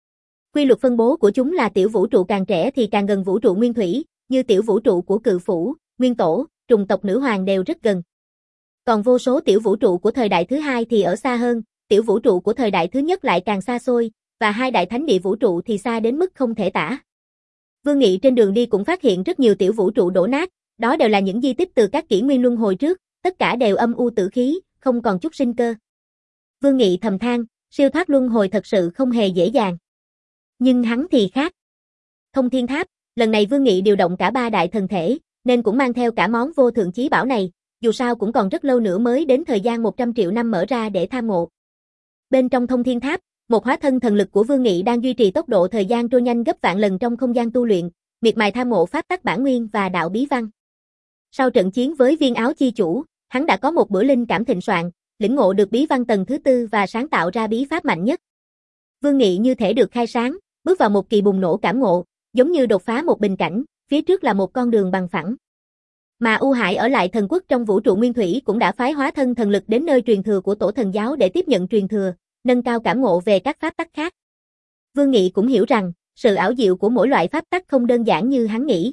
Quy luật phân bố của chúng là tiểu vũ trụ càng trẻ thì càng gần vũ trụ nguyên thủy, như tiểu vũ trụ của cự phủ, nguyên tổ, trùng tộc nữ hoàng đều rất gần. Còn vô số tiểu vũ trụ của thời đại thứ hai thì ở xa hơn, tiểu vũ trụ của thời đại thứ nhất lại càng xa xôi, và hai đại thánh địa vũ trụ thì xa đến mức không thể tả. Vương Nghị trên đường đi cũng phát hiện rất nhiều tiểu vũ trụ đổ nát, đó đều là những di tích từ các kỷ nguyên luân hồi trước, tất cả đều âm u tử khí, không còn chút sinh cơ. Vương Nghị thầm than, siêu thoát luân hồi thật sự không hề dễ dàng. Nhưng hắn thì khác. Thông Thiên Tháp, lần này Vương Nghị điều động cả ba đại thần thể, nên cũng mang theo cả món vô thượng chí bảo này, dù sao cũng còn rất lâu nữa mới đến thời gian một trăm triệu năm mở ra để tham ngộ. Bên trong Thông Thiên Tháp, một hóa thân thần lực của Vương Nghị đang duy trì tốc độ thời gian trôi nhanh gấp vạn lần trong không gian tu luyện, miệt mài tham ngộ pháp tắc bản nguyên và đạo bí văn. Sau trận chiến với Viên Áo chi chủ, hắn đã có một bữa linh cảm thịnh soạn, lĩnh ngộ được bí văn tầng thứ tư và sáng tạo ra bí pháp mạnh nhất. Vương Nghị như thể được khai sáng, bước vào một kỳ bùng nổ cảm ngộ, giống như đột phá một bình cảnh, phía trước là một con đường bằng phẳng. Mà U Hải ở lại thần quốc trong vũ trụ nguyên thủy cũng đã phái hóa thân thần lực đến nơi truyền thừa của tổ thần giáo để tiếp nhận truyền thừa, nâng cao cảm ngộ về các pháp tắc khác. Vương Nghị cũng hiểu rằng, sự ảo diệu của mỗi loại pháp tắc không đơn giản như hắn nghĩ.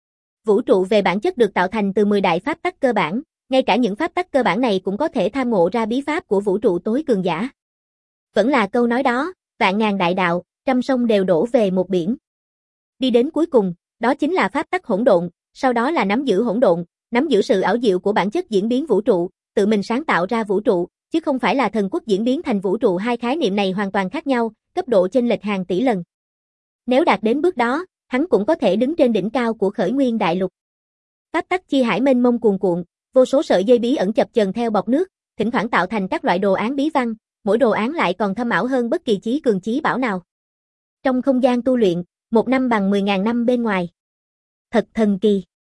Vũ trụ về bản chất được tạo thành từ mười đại pháp tắc cơ bản, ngay cả những pháp tắc cơ bản này cũng có thể tham ngộ ra bí pháp của vũ trụ tối cường giả. Vẫn là câu nói đó, vạn ngàn đại đạo, trăm sông đều đổ về một biển. Đi đến cuối cùng, đó chính là pháp tắc hỗn độn, sau đó là nắm giữ hỗn độn, nắm giữ sự ảo diệu của bản chất diễn biến vũ trụ, tự mình sáng tạo ra vũ trụ, chứ không phải là thần quốc diễn biến thành vũ trụ. Hai khái niệm này hoàn toàn khác nhau, cấp độ chênh lệch hàng tỷ lần. Nếu đạt đến bước đó, hắn cũng có thể đứng trên đỉnh cao của khởi nguyên đại lục. Pháp tắc chi hải mênh mông cuồn cuộn, vô số sợi dây bí ẩn chập chờn theo bọt nước, thỉnh thoảng tạo thành các loại đồ án bí văn, mỗi đồ án lại còn thâm ảo hơn bất kỳ chí cường chí bảo nào. Trong không gian tu luyện, một năm bằng mười ngàn năm bên ngoài. Thật thần kỳ.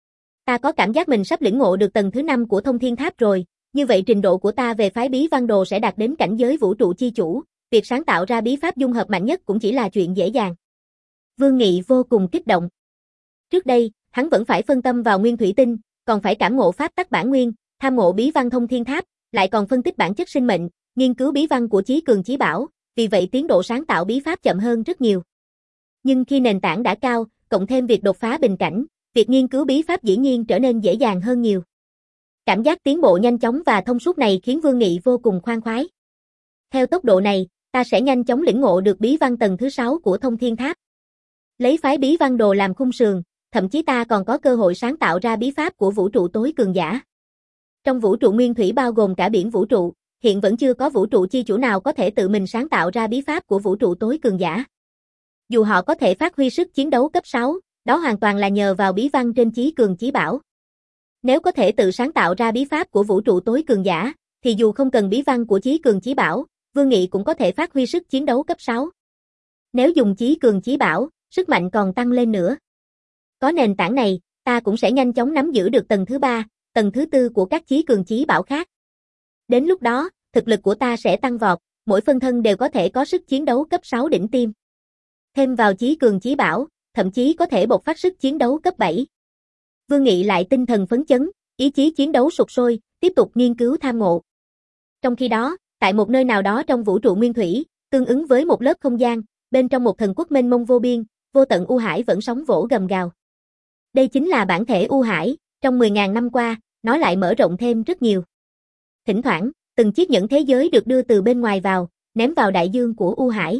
Ta có cảm giác mình sắp lĩnh ngộ được tầng thứ năm của Thông Thiên Tháp rồi, như vậy trình độ của ta về phái bí văn đồ sẽ đạt đến cảnh giới vũ trụ chi chủ, việc sáng tạo ra bí pháp dung hợp mạnh nhất cũng chỉ là chuyện dễ dàng. Vương Nghị vô cùng kích động. Trước đây, hắn vẫn phải phân tâm vào nguyên thủy tinh, còn phải cảm ngộ pháp tắc bản nguyên, tham ngộ bí văn Thông Thiên Tháp, lại còn phân tích bản chất sinh mệnh, nghiên cứu bí văn của chí cường chí bảo, vì vậy tiến độ sáng tạo bí pháp chậm hơn rất nhiều. Nhưng khi nền tảng đã cao, cộng thêm việc đột phá bình cảnh, việc nghiên cứu bí pháp dĩ nhiên trở nên dễ dàng hơn nhiều. Cảm giác tiến bộ nhanh chóng và thông suốt này khiến Vương Nghị vô cùng khoan khoái. Theo tốc độ này, ta sẽ nhanh chóng lĩnh ngộ được bí văn tầng thứ sáu của Thông Thiên Tháp. Lấy phái bí văn đồ làm khung sườn, thậm chí ta còn có cơ hội sáng tạo ra bí pháp của vũ trụ tối cường giả. Trong vũ trụ nguyên thủy bao gồm cả biển vũ trụ, hiện vẫn chưa có vũ trụ chi chủ nào có thể tự mình sáng tạo ra bí pháp của vũ trụ tối cường giả. Dù họ có thể phát huy sức chiến đấu cấp sáu, đó hoàn toàn là nhờ vào bí văn trên chí cường chí bảo. Nếu có thể tự sáng tạo ra bí pháp của vũ trụ tối cường giả, thì dù không cần bí văn của chí cường chí bảo, Vương Nghị cũng có thể phát huy sức chiến đấu cấp sáu. Nếu dùng chí cường chí bảo, sức mạnh còn tăng lên nữa. Có nền tảng này, ta cũng sẽ nhanh chóng nắm giữ được tầng thứ ba, tầng thứ tư của các chí cường chí bảo khác. Đến lúc đó, thực lực của ta sẽ tăng vọt, mỗi phân thân đều có thể có sức chiến đấu cấp sáu đỉnh tiêm. Thêm vào chí cường chí bảo, thậm chí có thể bộc phát sức chiến đấu cấp bảy. Vương Nghị lại tinh thần phấn chấn, ý chí chiến đấu sục sôi, tiếp tục nghiên cứu tham ngộ. Trong khi đó, tại một nơi nào đó trong vũ trụ nguyên thủy, tương ứng với một lớp không gian, bên trong một thần quốc mênh mông vô biên, vô tận U Hải vẫn sóng vỗ gầm gào. Đây chính là bản thể U Hải, trong mười ngàn năm qua, nó lại mở rộng thêm rất nhiều. Thỉnh thoảng, từng chiếc nhẫn thế giới được đưa từ bên ngoài vào, ném vào đại dương của U Hải.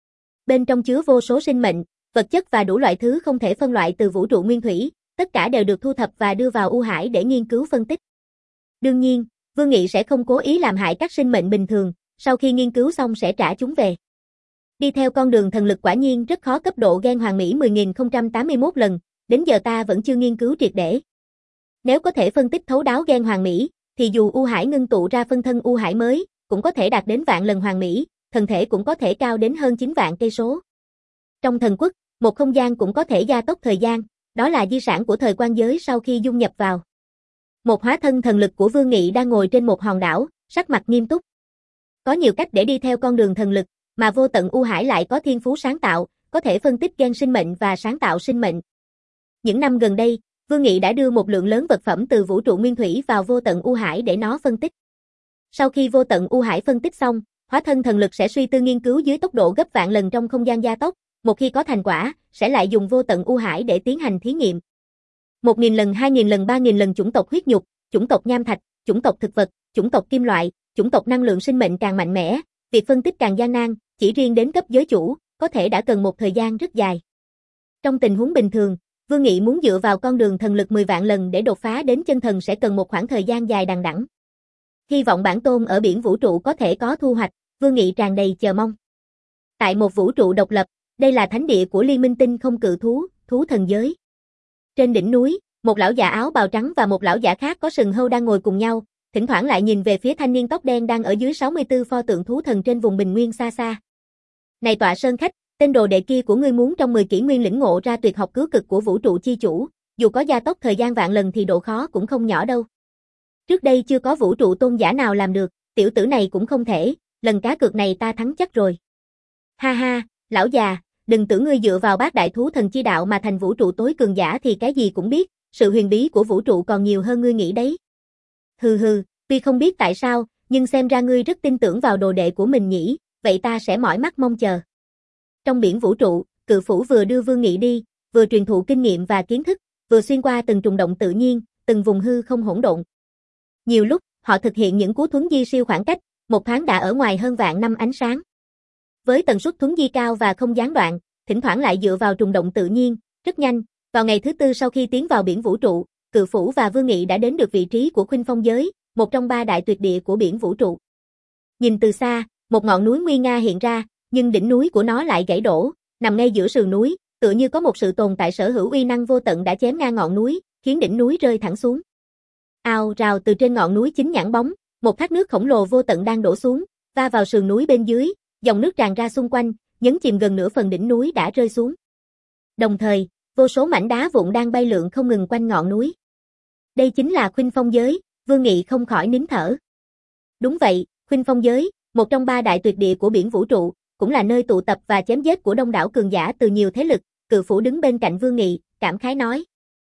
Bên trong chứa vô số sinh mệnh, vật chất và đủ loại thứ không thể phân loại từ vũ trụ nguyên thủy, tất cả đều được thu thập và đưa vào U Hải để nghiên cứu phân tích. Đương nhiên, Vương Nghị sẽ không cố ý làm hại các sinh mệnh bình thường, sau khi nghiên cứu xong sẽ trả chúng về. Đi theo con đường thần lực quả nhiên rất khó cấp độ gen hoàn mỹ mười nghìn không trăm tám mươi mốt lần, đến giờ ta vẫn chưa nghiên cứu triệt để. Nếu có thể phân tích thấu đáo gen hoàn mỹ, thì dù U Hải ngưng tụ ra phân thân U Hải mới, cũng có thể đạt đến vạn lần hoàn mỹ, thần thể cũng có thể cao đến hơn chín vạn cây số. Trong thần quốc, một không gian cũng có thể gia tốc thời gian, đó là di sản của thời quan giới sau khi dung nhập vào. Một hóa thân thần lực của Vương Nghị đang ngồi trên một hòn đảo, sắc mặt nghiêm túc. Có nhiều cách để đi theo con đường thần lực, mà vô tận U Hải lại có thiên phú sáng tạo, có thể phân tích gen sinh mệnh và sáng tạo sinh mệnh. Những năm gần đây, Vương Nghị đã đưa một lượng lớn vật phẩm từ vũ trụ nguyên thủy vào vô tận U Hải để nó phân tích. Sau khi vô tận U Hải phân tích xong, hóa thân thần lực sẽ suy tư nghiên cứu dưới tốc độ gấp vạn lần trong không gian gia tốc, một khi có thành quả, sẽ lại dùng vô tận U Hải để tiến hành thí nghiệm. Một nghìn lần, hai nghìn lần, ba nghìn lần chủng tộc huyết nhục, chủng tộc nham thạch, chủng tộc thực vật, chủng tộc kim loại, chủng tộc năng lượng sinh mệnh càng mạnh mẽ, việc phân tích càng gian nan, chỉ riêng đến cấp giới chủ, có thể đã cần một thời gian rất dài. Trong tình huống bình thường, Vương Nghị muốn dựa vào con đường thần lực mười vạn lần để đột phá đến chân thần sẽ cần một khoảng thời gian dài đằng đẵng. Hy vọng bản tôn ở biển vũ trụ có thể có thu hoạch, Vương Nghị tràn đầy chờ mong. Tại một vũ trụ độc lập, đây là thánh địa của Liên Minh Tinh không cự thú, thú thần giới. Trên đỉnh núi, một lão già áo bào trắng và một lão giả khác có sừng hâu đang ngồi cùng nhau, thỉnh thoảng lại nhìn về phía thanh niên tóc đen đang ở dưới sáu mươi tư pho tượng thú thần trên vùng bình nguyên xa xa. Này Tọa Sơn khách, tên đồ đệ kia của ngươi muốn trong mười kỷ nguyên lĩnh ngộ ra tuyệt học cứu cực của vũ trụ chi chủ, dù có gia tốc thời gian vạn lần thì độ khó cũng không nhỏ đâu. Trước đây chưa có vũ trụ tôn giả nào làm được, tiểu tử này cũng không thể, lần cá cược này ta thắng chắc rồi. Ha ha, lão già, đừng tưởng ngươi dựa vào bát đại thú thần chi đạo mà thành vũ trụ tối cường giả thì cái gì cũng biết, sự huyền bí của vũ trụ còn nhiều hơn ngươi nghĩ đấy. Hừ hừ, tuy không biết tại sao, nhưng xem ra ngươi rất tin tưởng vào đồ đệ của mình nhỉ, vậy ta sẽ mỏi mắt mong chờ. Trong biển vũ trụ, Cự Phủ vừa đưa Vương Nghị đi, vừa truyền thụ kinh nghiệm và kiến thức, vừa xuyên qua từng trùng động tự nhiên, từng vùng hư không hỗn độn. Nhiều lúc, họ thực hiện những cú thuấn di siêu khoảng cách, một thoáng đã ở ngoài hơn vạn năm ánh sáng. Với tần suất thuấn di cao và không gián đoạn, thỉnh thoảng lại dựa vào trùng động tự nhiên, rất nhanh, vào ngày thứ tư sau khi tiến vào biển vũ trụ, Cự Phủ và Vương Nghị đã đến được vị trí của Khuynh Phong giới, một trong ba đại tuyệt địa của biển vũ trụ. Nhìn từ xa, một ngọn núi nguy nga hiện ra, nhưng đỉnh núi của nó lại gãy đổ, nằm ngay giữa sườn núi, tựa như có một sự tồn tại sở hữu uy năng vô tận đã chém ngang ngọn núi, khiến đỉnh núi rơi thẳng xuống. Ào rào từ trên ngọn núi chính nhẵn bóng, một thác nước khổng lồ vô tận đang đổ xuống, va vào sườn núi bên dưới, dòng nước tràn ra xung quanh, nhấn chìm gần nửa phần đỉnh núi đã rơi xuống. Đồng thời, vô số mảnh đá vụn đang bay lượn không ngừng quanh ngọn núi. Đây chính là Khuynh Phong giới, Vương Nghị không khỏi nín thở. Đúng vậy, Khuynh Phong giới, một trong ba đại tuyệt địa của biển vũ trụ, cũng là nơi tụ tập và chém giết của đông đảo cường giả từ nhiều thế lực. Cự Phủ đứng bên cạnh Vương Nghị, cảm khái nói: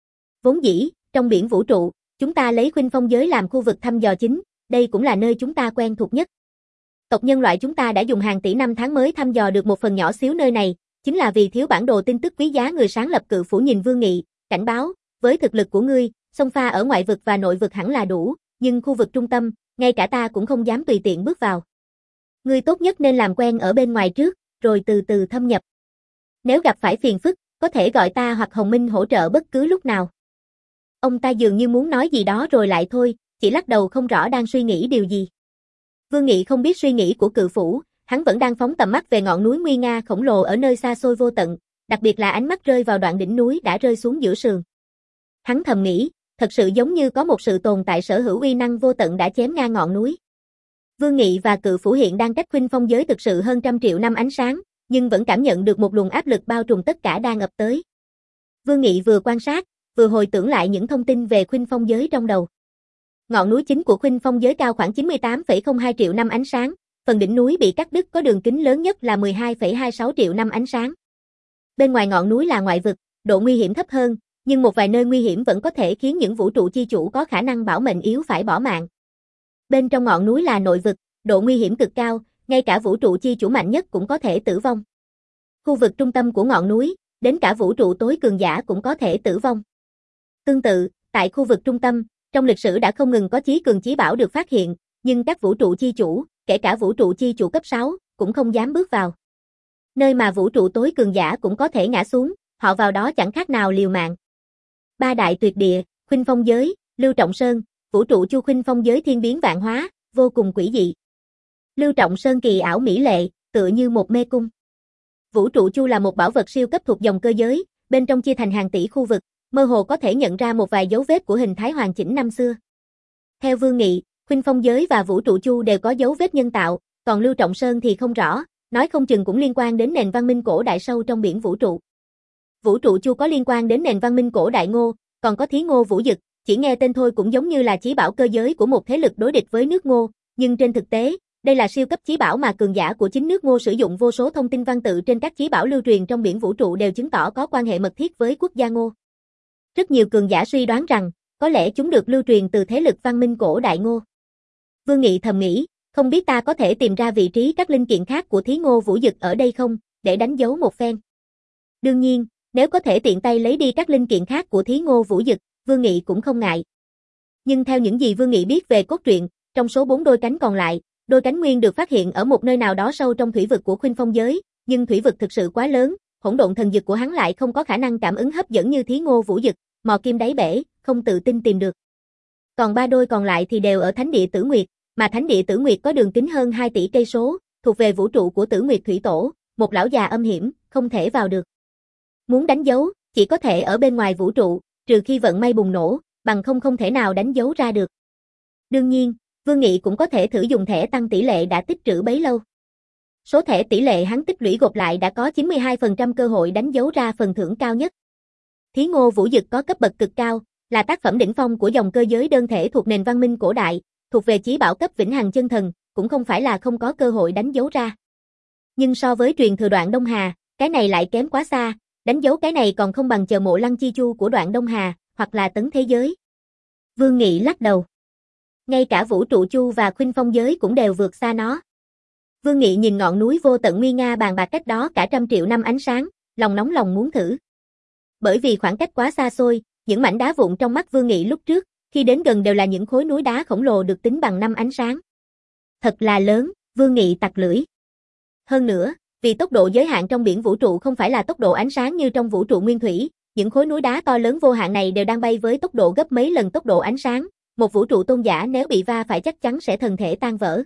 Vốn dĩ, trong biển vũ trụ, chúng ta lấy Khuynh Phong giới làm khu vực thăm dò chính, đây cũng là nơi chúng ta quen thuộc nhất. Tộc nhân loại chúng ta đã dùng hàng tỷ năm tháng mới thăm dò được một phần nhỏ xíu nơi này, chính là vì thiếu bản đồ tin tức quý giá. Người sáng lập Cự Phủ nhìn Vương Nghị, cảnh báo: với thực lực của ngươi, xông pha ở ngoại vực và nội vực hẳn là đủ, nhưng khu vực trung tâm, ngay cả ta cũng không dám tùy tiện bước vào. Ngươi tốt nhất nên làm quen ở bên ngoài trước, rồi từ từ thâm nhập. Nếu gặp phải phiền phức, có thể gọi ta hoặc Hồng Minh hỗ trợ bất cứ lúc nào. Ông ta dường như muốn nói gì đó rồi lại thôi, chỉ lắc đầu không rõ đang suy nghĩ điều gì. Vương Nghị không biết suy nghĩ của Cự Phủ, hắn vẫn đang phóng tầm mắt về ngọn núi nguy nga khổng lồ ở nơi xa xôi vô tận, đặc biệt là ánh mắt rơi vào đoạn đỉnh núi đã rơi xuống giữa sườn. Hắn thầm nghĩ, thật sự giống như có một sự tồn tại sở hữu uy năng vô tận đã chém ngang ngọn núi. Vương Nghị và Cự Phủ hiện đang cách Khuynh Phong giới thực sự hơn trăm triệu năm ánh sáng, nhưng vẫn cảm nhận được một luồng áp lực bao trùm tất cả đang ập tới. Vương Nghị vừa quan sát, vừa hồi tưởng lại những thông tin về Khuynh Phong giới trong đầu. Ngọn núi chính của Khuynh Phong giới cao khoảng chín mươi tám phẩy không hai triệu năm ánh sáng, phần đỉnh núi bị cắt đứt có đường kính lớn nhất là mười hai phẩy hai sáu triệu năm ánh sáng. Bên ngoài ngọn núi là ngoại vực, độ nguy hiểm thấp hơn, nhưng một vài nơi nguy hiểm vẫn có thể khiến những vũ trụ chi chủ có khả năng bảo mệnh yếu phải bỏ mạng. Bên trong ngọn núi là nội vực, độ nguy hiểm cực cao, ngay cả vũ trụ chi chủ mạnh nhất cũng có thể tử vong. Khu vực trung tâm của ngọn núi, đến cả vũ trụ tối cường giả cũng có thể tử vong. Tương tự, tại khu vực trung tâm, trong lịch sử đã không ngừng có chí cường chí bảo được phát hiện, nhưng các vũ trụ chi chủ, kể cả vũ trụ chi chủ cấp sáu, cũng không dám bước vào. Nơi mà vũ trụ tối cường giả cũng có thể ngã xuống, họ vào đó chẳng khác nào liều mạng. Ba đại tuyệt địa, Khuynh Phong giới, Lưu Trọng Sơn, vũ trụ chu Khuynh Phong giới thiên biến vạn hóa, vô cùng quỷ dị. Lưu Trọng Sơn kỳ ảo mỹ lệ, tựa như một mê cung. Vũ trụ chu là một bảo vật siêu cấp thuộc dòng cơ giới, bên trong chia thành hàng tỷ khu vực, mơ hồ có thể nhận ra một vài dấu vết của hình thái hoàn chỉnh năm xưa. Theo Vương Nghị, Khuynh Phong giới và vũ trụ chu đều có dấu vết nhân tạo, còn Lưu Trọng Sơn thì không rõ, nói không chừng cũng liên quan đến nền văn minh cổ đại sâu trong biển vũ trụ. Vũ trụ chu có liên quan đến nền văn minh cổ đại Ngô, còn có Thí Ngô Vũ Dực, chỉ nghe tên thôi cũng giống như là chí bảo cơ giới của một thế lực đối địch với nước Ngô, nhưng trên thực tế, đây là siêu cấp chí bảo mà cường giả của chính nước Ngô sử dụng. Vô số thông tin văn tự trên các chí bảo lưu truyền trong biển vũ trụ đều chứng tỏ có quan hệ mật thiết với quốc gia Ngô. Rất nhiều cường giả suy đoán rằng, có lẽ chúng được lưu truyền từ thế lực văn minh cổ đại Ngô. Vương Nghị thầm nghĩ, không biết ta có thể tìm ra vị trí các linh kiện khác của Thí Ngô Vũ Dực ở đây không, để đánh dấu một phen. Đương nhiên, nếu có thể tiện tay lấy đi các linh kiện khác của Thí Ngô Vũ Dực, Vương Nghị cũng không ngại. Nhưng theo những gì Vương Nghị biết về cốt truyện, trong số bốn đôi cánh còn lại, đôi cánh nguyên được phát hiện ở một nơi nào đó sâu trong thủy vực của Khuynh Phong giới, nhưng thủy vực thực sự quá lớn, hỗn độn thần dực của hắn lại không có khả năng cảm ứng hấp dẫn như Thí Ngô Vũ Dực, mò kim đáy bể, không tự tin tìm được. Còn ba đôi còn lại thì đều ở Thánh địa Tử Nguyệt, mà Thánh địa Tử Nguyệt có đường kính hơn hai tỷ cây số, thuộc về vũ trụ của Tử Nguyệt Thủy Tổ, một lão già âm hiểm, không thể vào được. Muốn đánh dấu, chỉ có thể ở bên ngoài vũ trụ, trừ khi vận may bùng nổ, bằng không không thể nào đánh dấu ra được. Đương nhiên, Vương Nghị cũng có thể thử dùng thẻ tăng tỷ lệ đã tích trữ bấy lâu. Số thẻ tỷ lệ hắn tích lũy gộp lại đã có chín mươi hai phần trăm cơ hội đánh dấu ra phần thưởng cao nhất. Thí Ngô Vũ Dực có cấp bậc cực cao, là tác phẩm đỉnh phong của dòng cơ giới đơn thể thuộc nền văn minh cổ đại, thuộc về chí bảo cấp vĩnh hằng chân thần, cũng không phải là không có cơ hội đánh dấu ra. Nhưng so với truyền thừa Đoạn Đông Hà, cái này lại kém quá xa, đánh dấu cái này còn không bằng chờ Mộ Lăng Chi Chu của Đoạn Đông Hà, hoặc là Tấn Thế Giới. Vương Nghị lắc đầu. Ngay cả vũ trụ chu và Khuynh Phong giới cũng đều vượt xa nó. Vương Nghị nhìn ngọn núi vô tận nguy nga bàn bạc cách đó cả trăm triệu năm ánh sáng, lòng nóng lòng muốn thử. Bởi vì khoảng cách quá xa xôi, những mảnh đá vụn trong mắt Vương Nghị lúc trước, khi đến gần đều là những khối núi đá khổng lồ được tính bằng năm ánh sáng. Thật là lớn, Vương Nghị tặc lưỡi. Hơn nữa, vì tốc độ giới hạn trong biển vũ trụ không phải là tốc độ ánh sáng như trong vũ trụ nguyên thủy, những khối núi đá to lớn vô hạn này đều đang bay với tốc độ gấp mấy lần tốc độ ánh sáng, một vũ trụ tôn giả nếu bị va phải chắc chắn sẽ thần thể tan vỡ.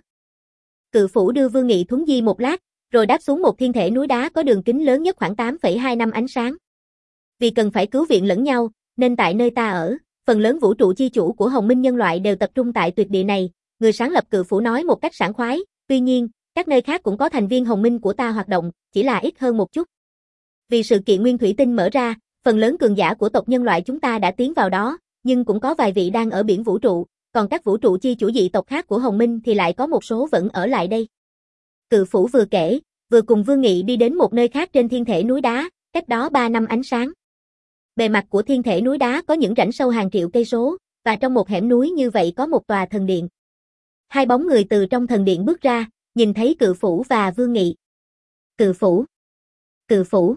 Cự phủ đưa Vương Nghị thuấn di một lát, rồi đáp xuống một thiên thể núi đá có đường kính lớn nhất khoảng tám phẩy hai năm ánh sáng. Vì cần phải cứu viện lẫn nhau, nên tại nơi ta ở, phần lớn vũ trụ chi chủ của Hồng Minh nhân loại đều tập trung tại tuyệt địa này, người sáng lập cự phủ nói một cách sảng khoái, tuy nhiên, các nơi khác cũng có thành viên Hồng Minh của ta hoạt động, chỉ là ít hơn một chút. Vì sự kiện nguyên thủy tinh mở ra, phần lớn cường giả của tộc nhân loại chúng ta đã tiến vào đó, nhưng cũng có vài vị đang ở biển vũ trụ, còn các vũ trụ chi chủ dị tộc khác của Hồng Minh thì lại có một số vẫn ở lại đây. Cự phủ vừa kể, vừa cùng Vương Nghị đi đến một nơi khác trên thiên thể núi đá, cách đó ba năm ánh sáng. Bề mặt của thiên thể núi đá có những rãnh sâu hàng triệu cây số, và trong một hẻm núi như vậy có một tòa thần điện. Hai bóng người từ trong thần điện bước ra, nhìn thấy cự phủ và Vương Nghị. Cự phủ! Cự phủ!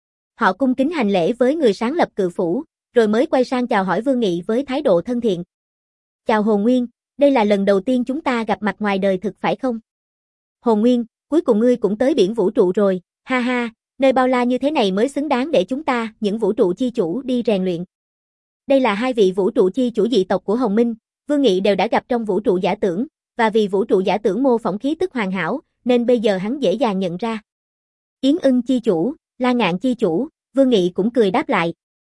Họ cung kính hành lễ với người sáng lập cự phủ, rồi mới quay sang chào hỏi Vương Nghị với thái độ thân thiện. Chào Hồn Nguyên, đây là lần đầu tiên chúng ta gặp mặt ngoài đời thực phải không? Hồn Nguyên, cuối cùng ngươi cũng tới biển vũ trụ rồi, ha ha, nơi bao la như thế này mới xứng đáng để chúng ta, những vũ trụ chi chủ đi rèn luyện. Đây là hai vị vũ trụ chi chủ dị tộc của Hồng Minh, Vương Nghị đều đã gặp trong vũ trụ giả tưởng, và vì vũ trụ giả tưởng mô phỏng khí tức hoàn hảo, nên bây giờ hắn dễ dàng nhận ra. Yến Ưng chi chủ, La Ngạn chi chủ, Vương Nghị cũng cười đáp lại.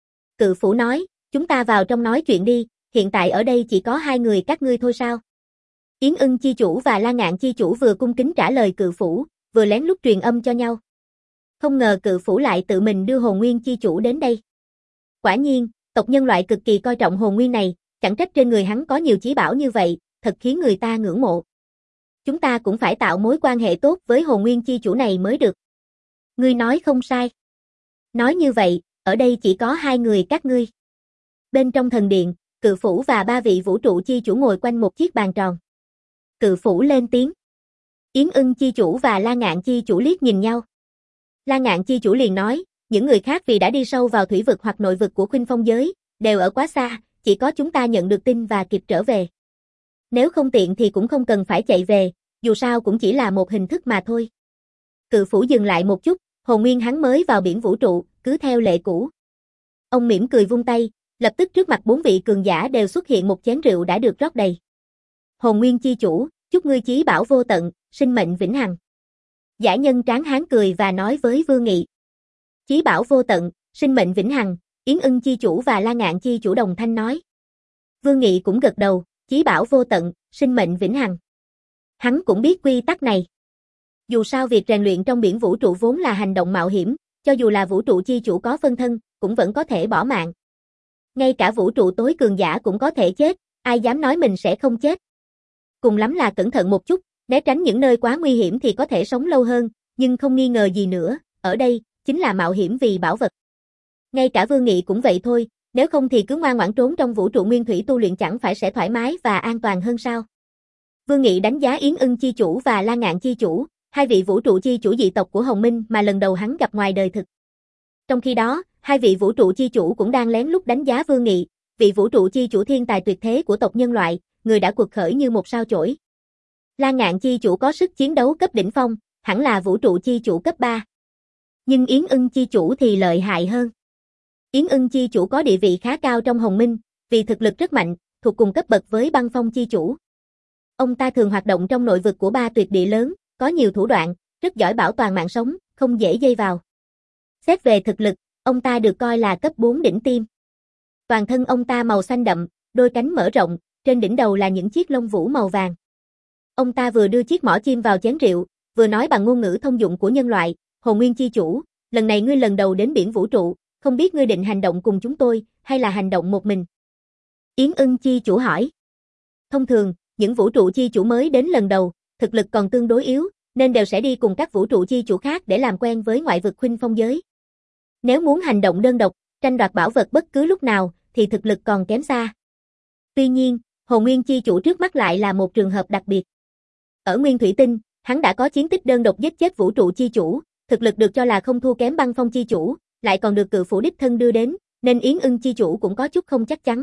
Cự phủ nói, chúng ta vào trong nói chuyện đi, hiện tại ở đây chỉ có hai người các ngươi thôi sao? Yến Ưng chi chủ và La Ngạn chi chủ vừa cung kính trả lời cự phủ, vừa lén lút truyền âm cho nhau. Không ngờ cự phủ lại tự mình đưa Hồn Nguyên chi chủ đến đây. Quả nhiên, tộc nhân loại cực kỳ coi trọng Hồn Nguyên này, chẳng trách trên người hắn có nhiều chí bảo như vậy, thật khiến người ta ngưỡng mộ. Chúng ta cũng phải tạo mối quan hệ tốt với Hồn Nguyên chi chủ này mới được. Ngươi nói không sai. Nói như vậy, ở đây chỉ có hai người các ngươi. Bên trong thần điện, cự phủ và ba vị vũ trụ chi chủ ngồi quanh một chiếc bàn tròn. Cự phủ lên tiếng. Yến Ưng chi chủ và La Ngạn chi chủ liếc nhìn nhau. La Ngạn chi chủ liền nói, những người khác vì đã đi sâu vào thủy vực hoặc nội vực của Khuynh Phong giới, đều ở quá xa, chỉ có chúng ta nhận được tin và kịp trở về. Nếu không tiện thì cũng không cần phải chạy về, dù sao cũng chỉ là một hình thức mà thôi. Cự phủ dừng lại một chút, Hồn Nguyên hắn mới vào biển vũ trụ, cứ theo lệ cũ. Ông mỉm cười vung tay, lập tức trước mặt bốn vị cường giả đều xuất hiện một chén rượu đã được rót đầy. Hồn Nguyên chi chủ, chúc ngươi chí bảo vô tận, sinh mệnh vĩnh hằng. Giả nhân tráng hán cười và nói với Vương Nghị. Chí bảo vô tận, sinh mệnh vĩnh hằng, Yến Ưng chi chủ và La Ngạn chi chủ đồng thanh nói. Vương Nghị cũng gật đầu, chí bảo vô tận, sinh mệnh vĩnh hằng. Hắn cũng biết quy tắc này. Dù sao việc rèn luyện trong biển vũ trụ vốn là hành động mạo hiểm, cho dù là vũ trụ chi chủ có phân thân, cũng vẫn có thể bỏ mạng. Ngay cả vũ trụ tối cường giả cũng có thể chết, ai dám nói mình sẽ không chết. Cùng lắm là cẩn thận một chút, né tránh những nơi quá nguy hiểm thì có thể sống lâu hơn, nhưng không nghi ngờ gì nữa, ở đây, chính là mạo hiểm vì bảo vật. Ngay cả Vương Nghị cũng vậy thôi, nếu không thì cứ ngoan ngoãn trốn trong vũ trụ nguyên thủy tu luyện chẳng phải sẽ thoải mái và an toàn hơn sao. Vương Nghị đánh giá Yến Ưng chi chủ và La Ngạn chi chủ, hai vị vũ trụ chi chủ dị tộc của Hồng Minh mà lần đầu hắn gặp ngoài đời thực. Trong khi đó, hai vị vũ trụ chi chủ cũng đang lén lút đánh giá Vương Nghị, vị vũ trụ chi chủ thiên tài tuyệt thế của tộc nhân loại, người đã quật khởi như một sao chổi. La Ngạn chi chủ có sức chiến đấu cấp đỉnh phong, hẳn là vũ trụ chi chủ cấp ba. Nhưng Yến Ưng chi chủ thì lợi hại hơn. Yến Ưng chi chủ có địa vị khá cao trong Hồng Minh, vì thực lực rất mạnh, thuộc cùng cấp bậc với Băng Phong chi chủ. Ông ta thường hoạt động trong nội vực của ba tuyệt địa lớn, có nhiều thủ đoạn, rất giỏi bảo toàn mạng sống, không dễ dây vào. Xét về thực lực, ông ta được coi là cấp bốn đỉnh tiêm. Toàn thân ông ta màu xanh đậm, đôi cánh mở rộng, trên đỉnh đầu là những chiếc lông vũ màu vàng. Ông ta vừa đưa chiếc mỏ chim vào chén rượu, vừa nói bằng ngôn ngữ thông dụng của nhân loại, Hồn Nguyên chi chủ, lần này ngươi lần đầu đến biển vũ trụ, không biết ngươi định hành động cùng chúng tôi, hay là hành động một mình? Yến Ưng chi chủ hỏi. Thông thường, những vũ trụ chi chủ mới đến lần đầu, thực lực còn tương đối yếu, nên đều sẽ đi cùng các vũ trụ chi chủ khác để làm quen với ngoại vực Khuynh Phong giới. Nếu muốn hành động đơn độc, tranh đoạt bảo vật bất cứ lúc nào, thì thực lực còn kém xa. Tuy nhiên, Hồn Nguyên chi chủ trước mắt lại là một trường hợp đặc biệt. Ở Nguyên Thủy Tinh, hắn đã có chiến tích đơn độc giết chết vũ trụ chi chủ, thực lực được cho là không thua kém băng phong chi chủ, lại còn được cự phủ đích thân đưa đến, nên Yến Ưng chi chủ cũng có chút không chắc chắn.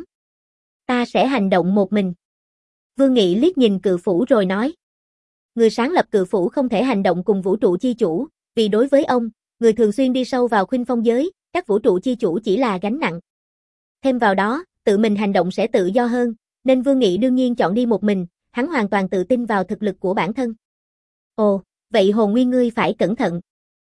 Ta sẽ hành động một mình. Vương Nghị liếc nhìn cự phủ rồi nói. Người sáng lập cự phủ không thể hành động cùng vũ trụ chi chủ, vì đối với ông, người thường xuyên đi sâu vào khuynh phong giới, các vũ trụ chi chủ chỉ là gánh nặng. Thêm vào đó, tự mình hành động sẽ tự do hơn, nên Vương Nghị đương nhiên chọn đi một mình, hắn hoàn toàn tự tin vào thực lực của bản thân. Ồ, vậy hồn nguyên ngươi phải cẩn thận.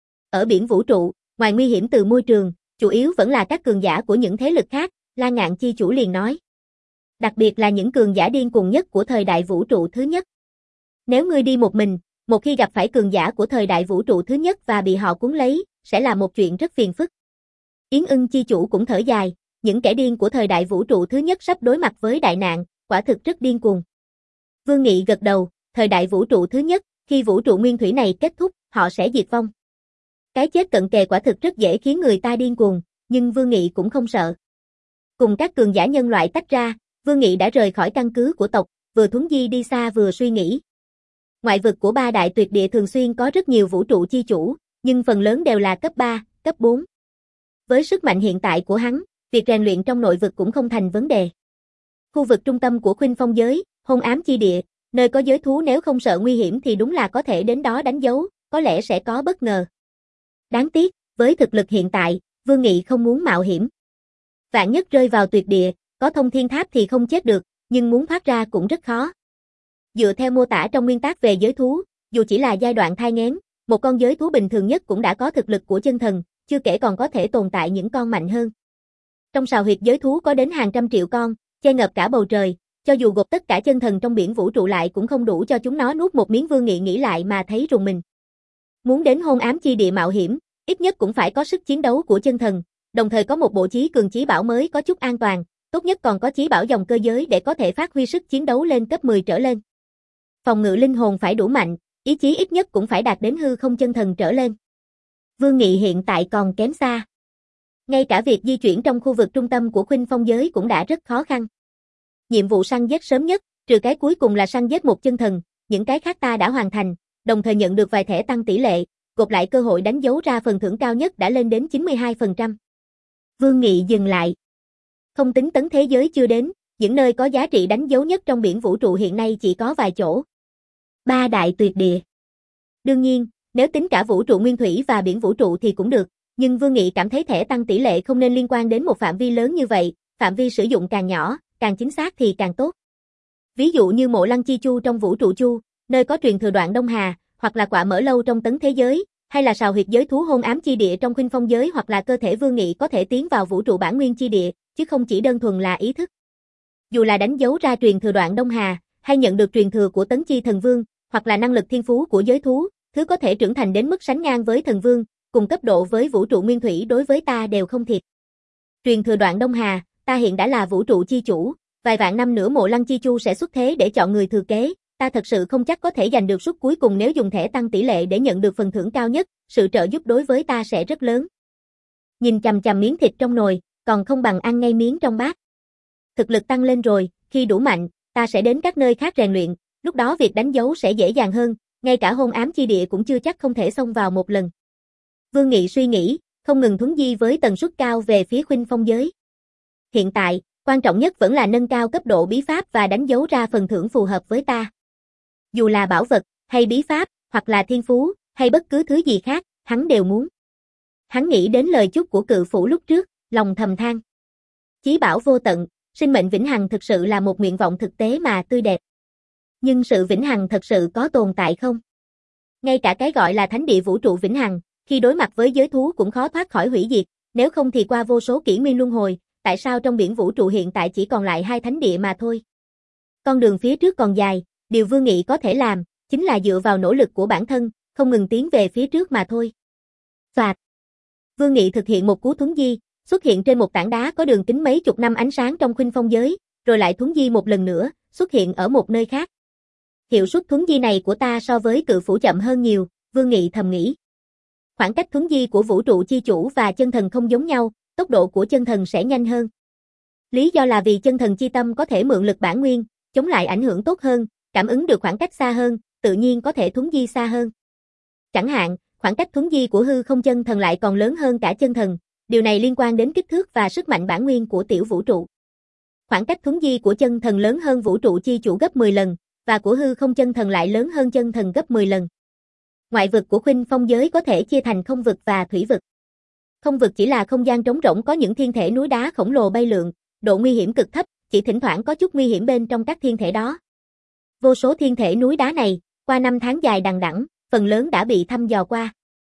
Ở biển vũ trụ, ngoài nguy hiểm từ môi trường, chủ yếu vẫn là các cường giả của những thế lực khác, La Ngạn chi chủ liền nói. Đặc biệt là những cường giả điên cuồng nhất của thời đại vũ trụ thứ nhất. Nếu ngươi đi một mình, một khi gặp phải cường giả của thời đại vũ trụ thứ nhất và bị họ cuốn lấy, sẽ là một chuyện rất phiền phức. Yến Ưng chi chủ cũng thở dài, những kẻ điên của thời đại vũ trụ thứ nhất sắp đối mặt với đại nạn, quả thực rất điên cuồng. Vương Nghị gật đầu, thời đại vũ trụ thứ nhất, khi vũ trụ nguyên thủy này kết thúc, họ sẽ diệt vong. Cái chết cận kề quả thực rất dễ khiến người ta điên cuồng, nhưng Vương Nghị cũng không sợ. Cùng các cường giả nhân loại tách ra, Vương Nghị đã rời khỏi căn cứ của tộc, vừa thuấn di đi xa vừa suy nghĩ. Ngoại vực của ba đại tuyệt địa thường xuyên có rất nhiều vũ trụ chi chủ, nhưng phần lớn đều là cấp ba, cấp bốn. Với sức mạnh hiện tại của hắn, việc rèn luyện trong nội vực cũng không thành vấn đề. Khu vực trung tâm của khuynh phong giới, hôn ám chi địa, nơi có giới thú nếu không sợ nguy hiểm thì đúng là có thể đến đó đánh dấu, có lẽ sẽ có bất ngờ. Đáng tiếc, với thực lực hiện tại, Vương Nghị không muốn mạo hiểm. Vạn nhất rơi vào tuyệt địa, có thông thiên tháp thì không chết được, nhưng muốn thoát ra cũng rất khó. Dựa theo mô tả trong nguyên tác về giới thú, dù chỉ là giai đoạn thai nghén, một con giới thú bình thường nhất cũng đã có thực lực của chân thần, chưa kể còn có thể tồn tại những con mạnh hơn. Trong sào huyệt giới thú có đến hàng trăm triệu con, che ngập cả bầu trời, cho dù gộp tất cả chân thần trong biển vũ trụ lại cũng không đủ cho chúng nó nuốt một miếng. Vương Nghị nghĩ lại mà thấy rùng mình. Muốn đến hôn ám chi địa mạo hiểm, ít nhất cũng phải có sức chiến đấu của chân thần, đồng thời có một bộ chí cường chí bảo mới có chút an toàn, tốt nhất còn có chí bảo dòng cơ giới để có thể phát huy sức chiến đấu lên cấp mười trở lên. Phòng ngự linh hồn phải đủ mạnh, ý chí ít nhất cũng phải đạt đến hư không chân thần trở lên. Vương Nghị hiện tại còn kém xa. Ngay cả việc di chuyển trong khu vực trung tâm của khuynh phong giới cũng đã rất khó khăn. Nhiệm vụ săn giết sớm nhất, trừ cái cuối cùng là săn giết một chân thần, những cái khác ta đã hoàn thành, đồng thời nhận được vài thẻ tăng tỷ lệ, gộp lại cơ hội đánh dấu ra phần thưởng cao nhất đã lên đến chín mươi hai phần trăm. Vương Nghị dừng lại. Không tính tấn thế giới chưa đến, những nơi có giá trị đánh dấu nhất trong biển vũ trụ hiện nay chỉ có vài chỗ. Ba đại tuyệt địa. Đương nhiên, nếu tính cả vũ trụ nguyên thủy và biển vũ trụ thì cũng được, nhưng Vương Nghị cảm thấy thẻ tăng tỷ lệ không nên liên quan đến một phạm vi lớn như vậy, phạm vi sử dụng càng nhỏ, càng chính xác thì càng tốt. Ví dụ như mộ lăng chi chu trong vũ trụ chu, nơi có truyền thừa đoạn Đông Hà, hoặc là quạ mở lâu trong tấn thế giới, hay là sào huyệt giới thú hôn ám chi địa trong khuynh phong giới, hoặc là cơ thể Vương Nghị có thể tiến vào vũ trụ bản nguyên chi địa, chứ không chỉ đơn thuần là ý thức. Dù là đánh dấu ra truyền thừa đoạn Đông Hà, hay nhận được truyền thừa của tấn chi thần vương, hoặc là năng lực thiên phú của giới thú, thứ có thể trưởng thành đến mức sánh ngang với thần vương, cùng cấp độ với vũ trụ nguyên thủy đối với ta đều không thiệt. Truyền thừa đoạn Đông Hà, ta hiện đã là vũ trụ chi chủ, vài vạn năm nữa mộ lăng chi chu sẽ xuất thế để chọn người thừa kế, ta thật sự không chắc có thể giành được suất cuối cùng. Nếu dùng thẻ tăng tỷ lệ để nhận được phần thưởng cao nhất, sự trợ giúp đối với ta sẽ rất lớn. Nhìn chằm chằm miếng thịt trong nồi, còn không bằng ăn ngay miếng trong bát. Thực lực tăng lên rồi, khi đủ mạnh, ta sẽ đến các nơi khác rèn luyện, lúc đó việc đánh dấu sẽ dễ dàng hơn, ngay cả hôn ám chi địa cũng chưa chắc không thể xông vào một lần. Vương Nghị suy nghĩ, không ngừng thuấn di với tần suất cao về phía khuynh phong giới. Hiện tại, quan trọng nhất vẫn là nâng cao cấp độ bí pháp và đánh dấu ra phần thưởng phù hợp với ta. Dù là bảo vật, hay bí pháp, hoặc là thiên phú, hay bất cứ thứ gì khác, hắn đều muốn. Hắn nghĩ đến lời chúc của cự phủ lúc trước, lòng thầm than. Chí bảo vô tận, sinh mệnh vĩnh hằng thực sự là một nguyện vọng thực tế mà tươi đẹp. Nhưng sự vĩnh hằng thật sự có tồn tại không? Ngay cả cái gọi là thánh địa vũ trụ vĩnh hằng, khi đối mặt với giới thú cũng khó thoát khỏi hủy diệt, nếu không thì qua vô số kỷ nguyên luân hồi, tại sao trong biển vũ trụ hiện tại chỉ còn lại hai thánh địa mà thôi? Con đường phía trước còn dài, điều Vương Nghị có thể làm, chính là dựa vào nỗ lực của bản thân, không ngừng tiến về phía trước mà thôi. Phạt. Vương Nghị thực hiện một cú thuấn di, xuất hiện trên một tảng đá có đường kính mấy chục năm ánh sáng trong khuynh phong giới, rồi lại thuấn di một lần nữa, xuất hiện ở một nơi khác. Hiệu suất thuấn di này của ta so với cự phủ chậm hơn nhiều, Vương Nghị thầm nghĩ. Khoảng cách thuấn di của vũ trụ chi chủ và chân thần không giống nhau, tốc độ của chân thần sẽ nhanh hơn. Lý do là vì chân thần chi tâm có thể mượn lực bản nguyên, chống lại ảnh hưởng tốt hơn, cảm ứng được khoảng cách xa hơn, tự nhiên có thể thuấn di xa hơn. Chẳng hạn, khoảng cách thuấn di của hư không chân thần lại còn lớn hơn cả chân thần, điều này liên quan đến kích thước và sức mạnh bản nguyên của tiểu vũ trụ. Khoảng cách thuấn di của chân thần lớn hơn vũ trụ chi chủ gấp mười lần, và của hư không chân thần lại lớn hơn chân thần gấp mười lần. Ngoại vực của khuynh phong giới có thể chia thành không vực và thủy vực. Không vực chỉ là không gian trống rỗng có những thiên thể núi đá khổng lồ bay lượn, độ nguy hiểm cực thấp, chỉ thỉnh thoảng có chút nguy hiểm bên trong các thiên thể đó. Vô số thiên thể núi đá này, qua năm tháng dài đằng đẵng, phần lớn đã bị thăm dò qua.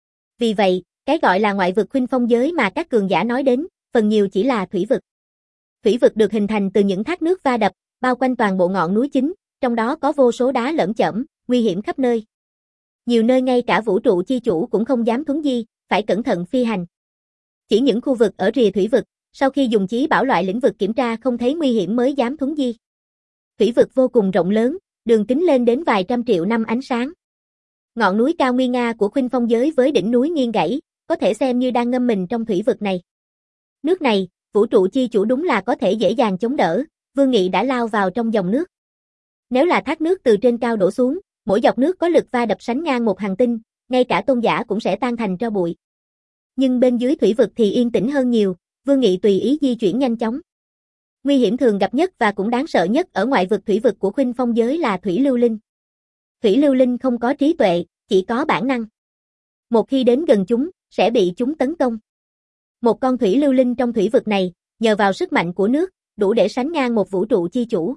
Vì vậy, cái gọi là ngoại vực khuynh phong giới mà các cường giả nói đến, phần nhiều chỉ là thủy vực. Thủy vực được hình thành từ những thác nước va đập, bao quanh toàn bộ ngọn núi chính, trong đó có vô số đá lởm chởm, nguy hiểm khắp nơi. Nhiều nơi ngay cả vũ trụ chi chủ cũng không dám thuấn di, phải cẩn thận phi hành. Chỉ những khu vực ở rìa thủy vực, sau khi dùng chí bảo loại lĩnh vực kiểm tra không thấy nguy hiểm mới dám thuấn di. Thủy vực vô cùng rộng lớn, đường kính lên đến vài trăm triệu năm ánh sáng. Ngọn núi cao nguy nga của khuynh phong giới với đỉnh núi nghiêng gãy, có thể xem như đang ngâm mình trong thủy vực này. Nước này, vũ trụ chi chủ đúng là có thể dễ dàng chống đỡ, Vương Nghị đã lao vào trong dòng nước. Nếu là thác nước từ trên cao đổ xuống, mỗi giọt nước có lực va đập sánh ngang một hành tinh, ngay cả tôn giả cũng sẽ tan thành tro bụi. Nhưng bên dưới thủy vực thì yên tĩnh hơn nhiều, Vương Nghị tùy ý di chuyển nhanh chóng. Nguy hiểm thường gặp nhất và cũng đáng sợ nhất ở ngoại vực thủy vực của khuynh phong giới là thủy lưu linh. Thủy lưu linh không có trí tuệ, chỉ có bản năng. Một khi đến gần chúng, sẽ bị chúng tấn công. Một con thủy lưu linh trong thủy vực này, nhờ vào sức mạnh của nước, đủ để sánh ngang một vũ trụ chi chủ.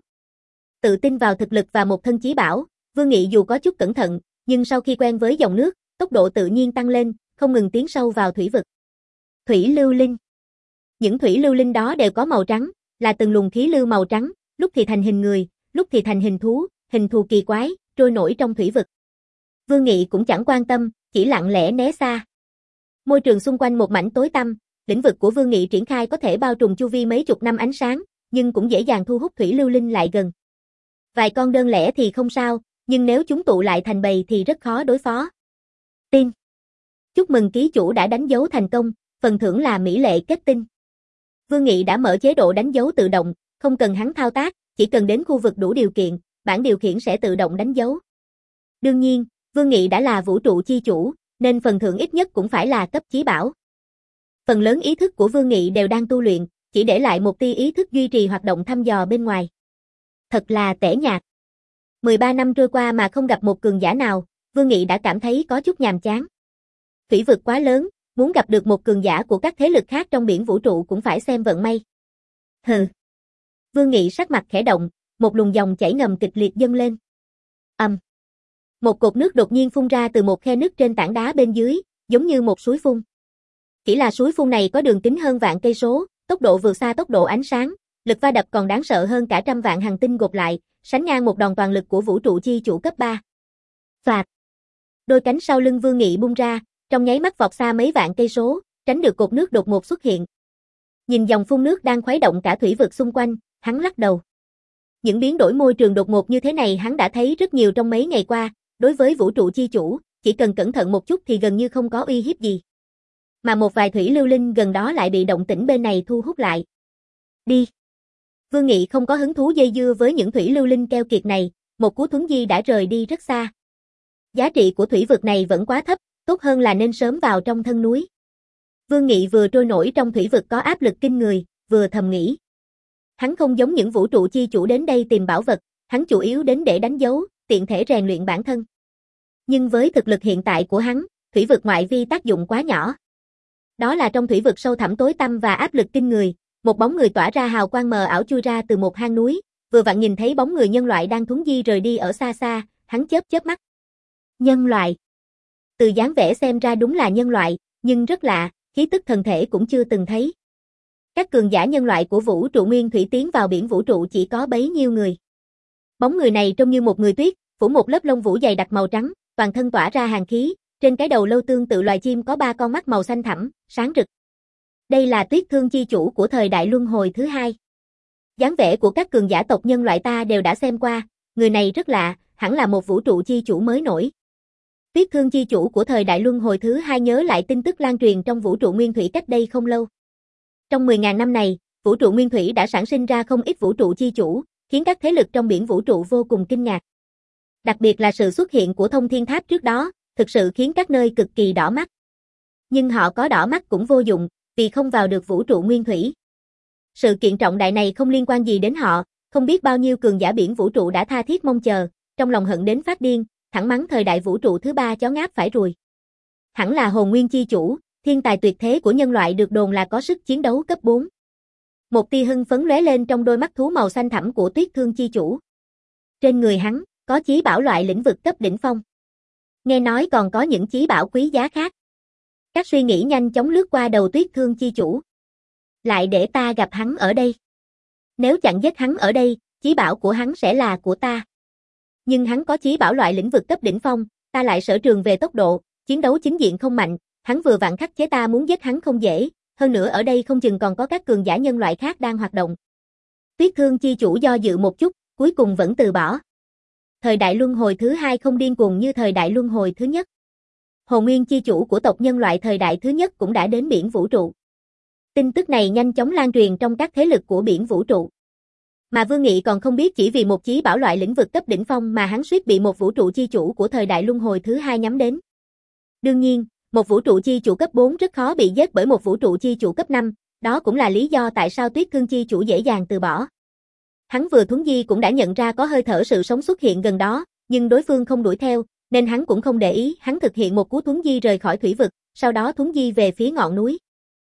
Tự tin vào thực lực và một thân chí bảo, Vương Nghị dù có chút cẩn thận, nhưng sau khi quen với dòng nước, tốc độ tự nhiên tăng lên, không ngừng tiến sâu vào thủy vực. Thủy lưu linh. Những thủy lưu linh đó đều có màu trắng, là từng luồng khí lưu màu trắng, lúc thì thành hình người, lúc thì thành hình thú, hình thù kỳ quái, trôi nổi trong thủy vực. Vương Nghị cũng chẳng quan tâm, chỉ lặng lẽ né xa. Môi trường xung quanh một mảnh tối tăm, lĩnh vực của Vương Nghị triển khai có thể bao trùm chu vi mấy chục năm ánh sáng, nhưng cũng dễ dàng thu hút thủy lưu linh lại gần. Vài con đơn lẻ thì không sao, nhưng nếu chúng tụ lại thành bầy thì rất khó đối phó. Tin. Chúc mừng ký chủ đã đánh dấu thành công, phần thưởng là mỹ lệ kết tinh. Vương Nghị đã mở chế độ đánh dấu tự động, không cần hắn thao tác, chỉ cần đến khu vực đủ điều kiện, bảng điều khiển sẽ tự động đánh dấu. Đương nhiên, Vương Nghị đã là vũ trụ chi chủ, nên phần thưởng ít nhất cũng phải là cấp chí bảo. Phần lớn ý thức của Vương Nghị đều đang tu luyện, chỉ để lại một tia ý thức duy trì hoạt động thăm dò bên ngoài. Thật là tẻ nhạt. mười ba năm trôi qua mà không gặp một cường giả nào, Vương Nghị đã cảm thấy có chút nhàm chán. Thủy vực quá lớn, muốn gặp được một cường giả của các thế lực khác trong biển vũ trụ cũng phải xem vận may. Hừ. Vương Nghị sắc mặt khẽ động, một luồng dòng chảy ngầm kịch liệt dâng lên. Ầm. Um. Một cột nước đột nhiên phun ra từ một khe nứt trên tảng đá bên dưới, giống như một suối phun. Chỉ là suối phun này có đường kính hơn vạn cây số, tốc độ vượt xa tốc độ ánh sáng, lực va đập còn đáng sợ hơn cả trăm vạn hành tinh gộp lại, sánh ngang một đòn toàn lực của vũ trụ chi chủ cấp ba. Phạt. Đôi cánh sau lưng Vương Nghị bung ra, trong nháy mắt vọt xa mấy vạn cây số, tránh được cột nước đột ngột xuất hiện. Nhìn dòng phun nước đang khuấy động cả thủy vực xung quanh, hắn lắc đầu. Những biến đổi môi trường đột ngột như thế này hắn đã thấy rất nhiều trong mấy ngày qua, đối với vũ trụ chi chủ, chỉ cần cẩn thận một chút thì gần như không có uy hiếp gì. Mà một vài thủy lưu linh gần đó lại bị động tĩnh bên này thu hút lại. Đi. Vương Nghị không có hứng thú dây dưa với những thủy lưu linh keo kiệt này, một cú thuấn di đã rời đi rất xa. Giá trị của thủy vực này vẫn quá thấp, tốt hơn là nên sớm vào trong thân núi. Vương Nghị vừa trôi nổi trong thủy vực có áp lực kinh người, vừa thầm nghĩ. Hắn không giống những vũ trụ chi chủ đến đây tìm bảo vật, hắn chủ yếu đến để đánh dấu, tiện thể rèn luyện bản thân. Nhưng với thực lực hiện tại của hắn, thủy vực ngoại vi tác dụng quá nhỏ. Đó là trong thủy vực sâu thẳm tối tăm và áp lực kinh người, một bóng người tỏa ra hào quang mờ ảo chui ra từ một hang núi, vừa vặn nhìn thấy bóng người nhân loại đang thuấn di rời đi ở xa xa, hắn chớp chớp mắt. Nhân loại. Từ dáng vẻ xem ra đúng là nhân loại, nhưng rất lạ, khí tức thần thể cũng chưa từng thấy. Các cường giả nhân loại của vũ trụ nguyên thủy tiến vào biển vũ trụ chỉ có bấy nhiêu người. Bóng người này trông như một người tuyết, phủ một lớp lông vũ dày đặc màu trắng, toàn thân tỏa ra hàn khí, trên cái đầu lâu tương tự loài chim có ba con mắt màu xanh thẳm, sáng rực. Đây là Tuyết Thương chi chủ của thời đại luân hồi thứ hai. Dáng vẻ của các cường giả tộc nhân loại ta đều đã xem qua, người này rất lạ, hẳn là một vũ trụ chi chủ mới nổi. Tuyết Thương chi chủ của thời đại luân hồi thứ hai nhớ lại tin tức lan truyền trong vũ trụ nguyên thủy cách đây không lâu. Trong mười nghìn năm này, vũ trụ nguyên thủy đã sản sinh ra không ít vũ trụ chi chủ, khiến các thế lực trong biển vũ trụ vô cùng kinh ngạc. Đặc biệt là sự xuất hiện của thông thiên tháp trước đó, thực sự khiến các nơi cực kỳ đỏ mắt. Nhưng họ có đỏ mắt cũng vô dụng, vì không vào được vũ trụ nguyên thủy. Sự kiện trọng đại này không liên quan gì đến họ, không biết bao nhiêu cường giả biển vũ trụ đã tha thiết mong chờ, trong lòng hận đến phát điên, thẳng mắng thời đại vũ trụ thứ ba chó ngáp phải ruồi. Hẳn là hồn nguyên chi chủ, thiên tài tuyệt thế của nhân loại được đồn là có sức chiến đấu cấp bốn. Một tia hưng phấn lóe lên trong đôi mắt thú màu xanh thẳm của Tuyết Thương chi chủ. Trên người hắn, có chí bảo loại lĩnh vực cấp đỉnh phong. Nghe nói còn có những chí bảo quý giá khác. Các suy nghĩ nhanh chóng lướt qua đầu Tuyết Thương chi chủ. Lại để ta gặp hắn ở đây. Nếu chặn giết hắn ở đây, chí bảo của hắn sẽ là của ta. Nhưng hắn có chí bảo loại lĩnh vực cấp đỉnh phong, ta lại sở trường về tốc độ, chiến đấu chính diện không mạnh, hắn vừa vặn khắc chế ta muốn giết hắn không dễ, hơn nữa ở đây không chừng còn có các cường giả nhân loại khác đang hoạt động. Tuyết Thương chi chủ do dự một chút, cuối cùng vẫn từ bỏ. Thời đại luân hồi thứ hai không điên cuồng như thời đại luân hồi thứ nhất. Hồn nguyên chi chủ của tộc nhân loại thời đại thứ nhất cũng đã đến biển vũ trụ. Tin tức này nhanh chóng lan truyền trong các thế lực của biển vũ trụ. Mà Vương Nghị còn không biết chỉ vì một chí bảo loại lĩnh vực cấp đỉnh phong mà hắn suýt bị một vũ trụ chi chủ của thời đại luân hồi thứ hai nhắm đến. Đương nhiên, một vũ trụ chi chủ cấp bốn rất khó bị giết bởi một vũ trụ chi chủ cấp năm, đó cũng là lý do tại sao Tuyết Thương chi chủ dễ dàng từ bỏ. Hắn vừa thuấn di cũng đã nhận ra có hơi thở sự sống xuất hiện gần đó, nhưng đối phương không đuổi theo, nên hắn cũng không để ý, hắn thực hiện một cú thuấn di rời khỏi thủy vực, sau đó thuấn di về phía ngọn núi.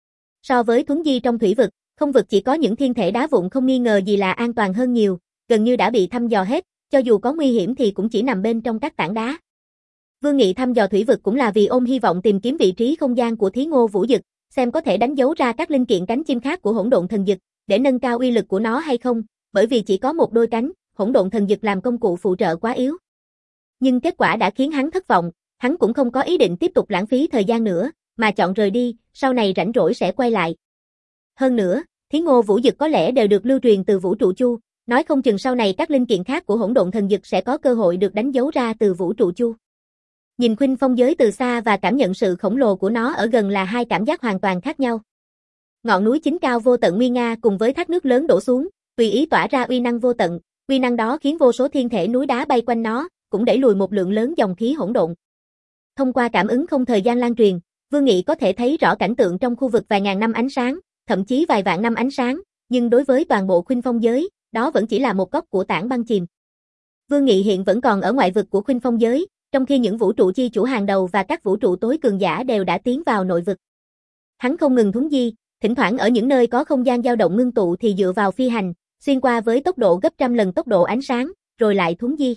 So với thuấn di trong thủy vực, không vực chỉ có những thiên thể đá vụn không nghi ngờ gì là an toàn hơn nhiều, gần như đã bị thăm dò hết, cho dù có nguy hiểm thì cũng chỉ nằm bên trong các tảng đá. Vương Nghị thăm dò thủy vực cũng là vì ôm hy vọng tìm kiếm vị trí không gian của Thí Ngô Vũ Dực, xem có thể đánh dấu ra các linh kiện cánh chim khác của Hỗn Độn Thần Dực, để nâng cao uy lực của nó hay không, bởi vì chỉ có một đôi cánh, Hỗn Độn Thần Dực làm công cụ phụ trợ quá yếu. Nhưng kết quả đã khiến hắn thất vọng, hắn cũng không có ý định tiếp tục lãng phí thời gian nữa, mà chọn rời đi, sau này rảnh rỗi sẽ quay lại. Hơn nữa, Thí Ngô Vũ Dực có lẽ đều được lưu truyền từ vũ trụ chu, nói không chừng sau này các linh kiện khác của Hỗn Độn Thần Dực sẽ có cơ hội được đánh dấu ra từ vũ trụ chu. Nhìn khuynh phong giới từ xa và cảm nhận sự khổng lồ của nó ở gần là hai cảm giác hoàn toàn khác nhau. Ngọn núi chính cao vô tận nguy nga cùng với thác nước lớn đổ xuống, tùy ý tỏa ra uy năng vô tận, uy năng đó khiến vô số thiên thể núi đá bay quanh nó, cũng đẩy lùi một lượng lớn dòng khí hỗn độn. Thông qua cảm ứng không thời gian lan truyền, Vương Nghị có thể thấy rõ cảnh tượng trong khu vực vài ngàn năm ánh sáng, thậm chí vài vạn năm ánh sáng, nhưng đối với toàn bộ khuynh phong giới, đó vẫn chỉ là một góc của tảng băng chìm. Vương Nghị hiện vẫn còn ở ngoại vực của khuynh phong giới, trong khi những vũ trụ chi chủ hàng đầu và các vũ trụ tối cường giả đều đã tiến vào nội vực. Hắn không ngừng thuấn di, thỉnh thoảng ở những nơi có không gian dao động ngưng tụ thì dựa vào phi hành, xuyên qua với tốc độ gấp trăm lần tốc độ ánh sáng, rồi lại thuấn di.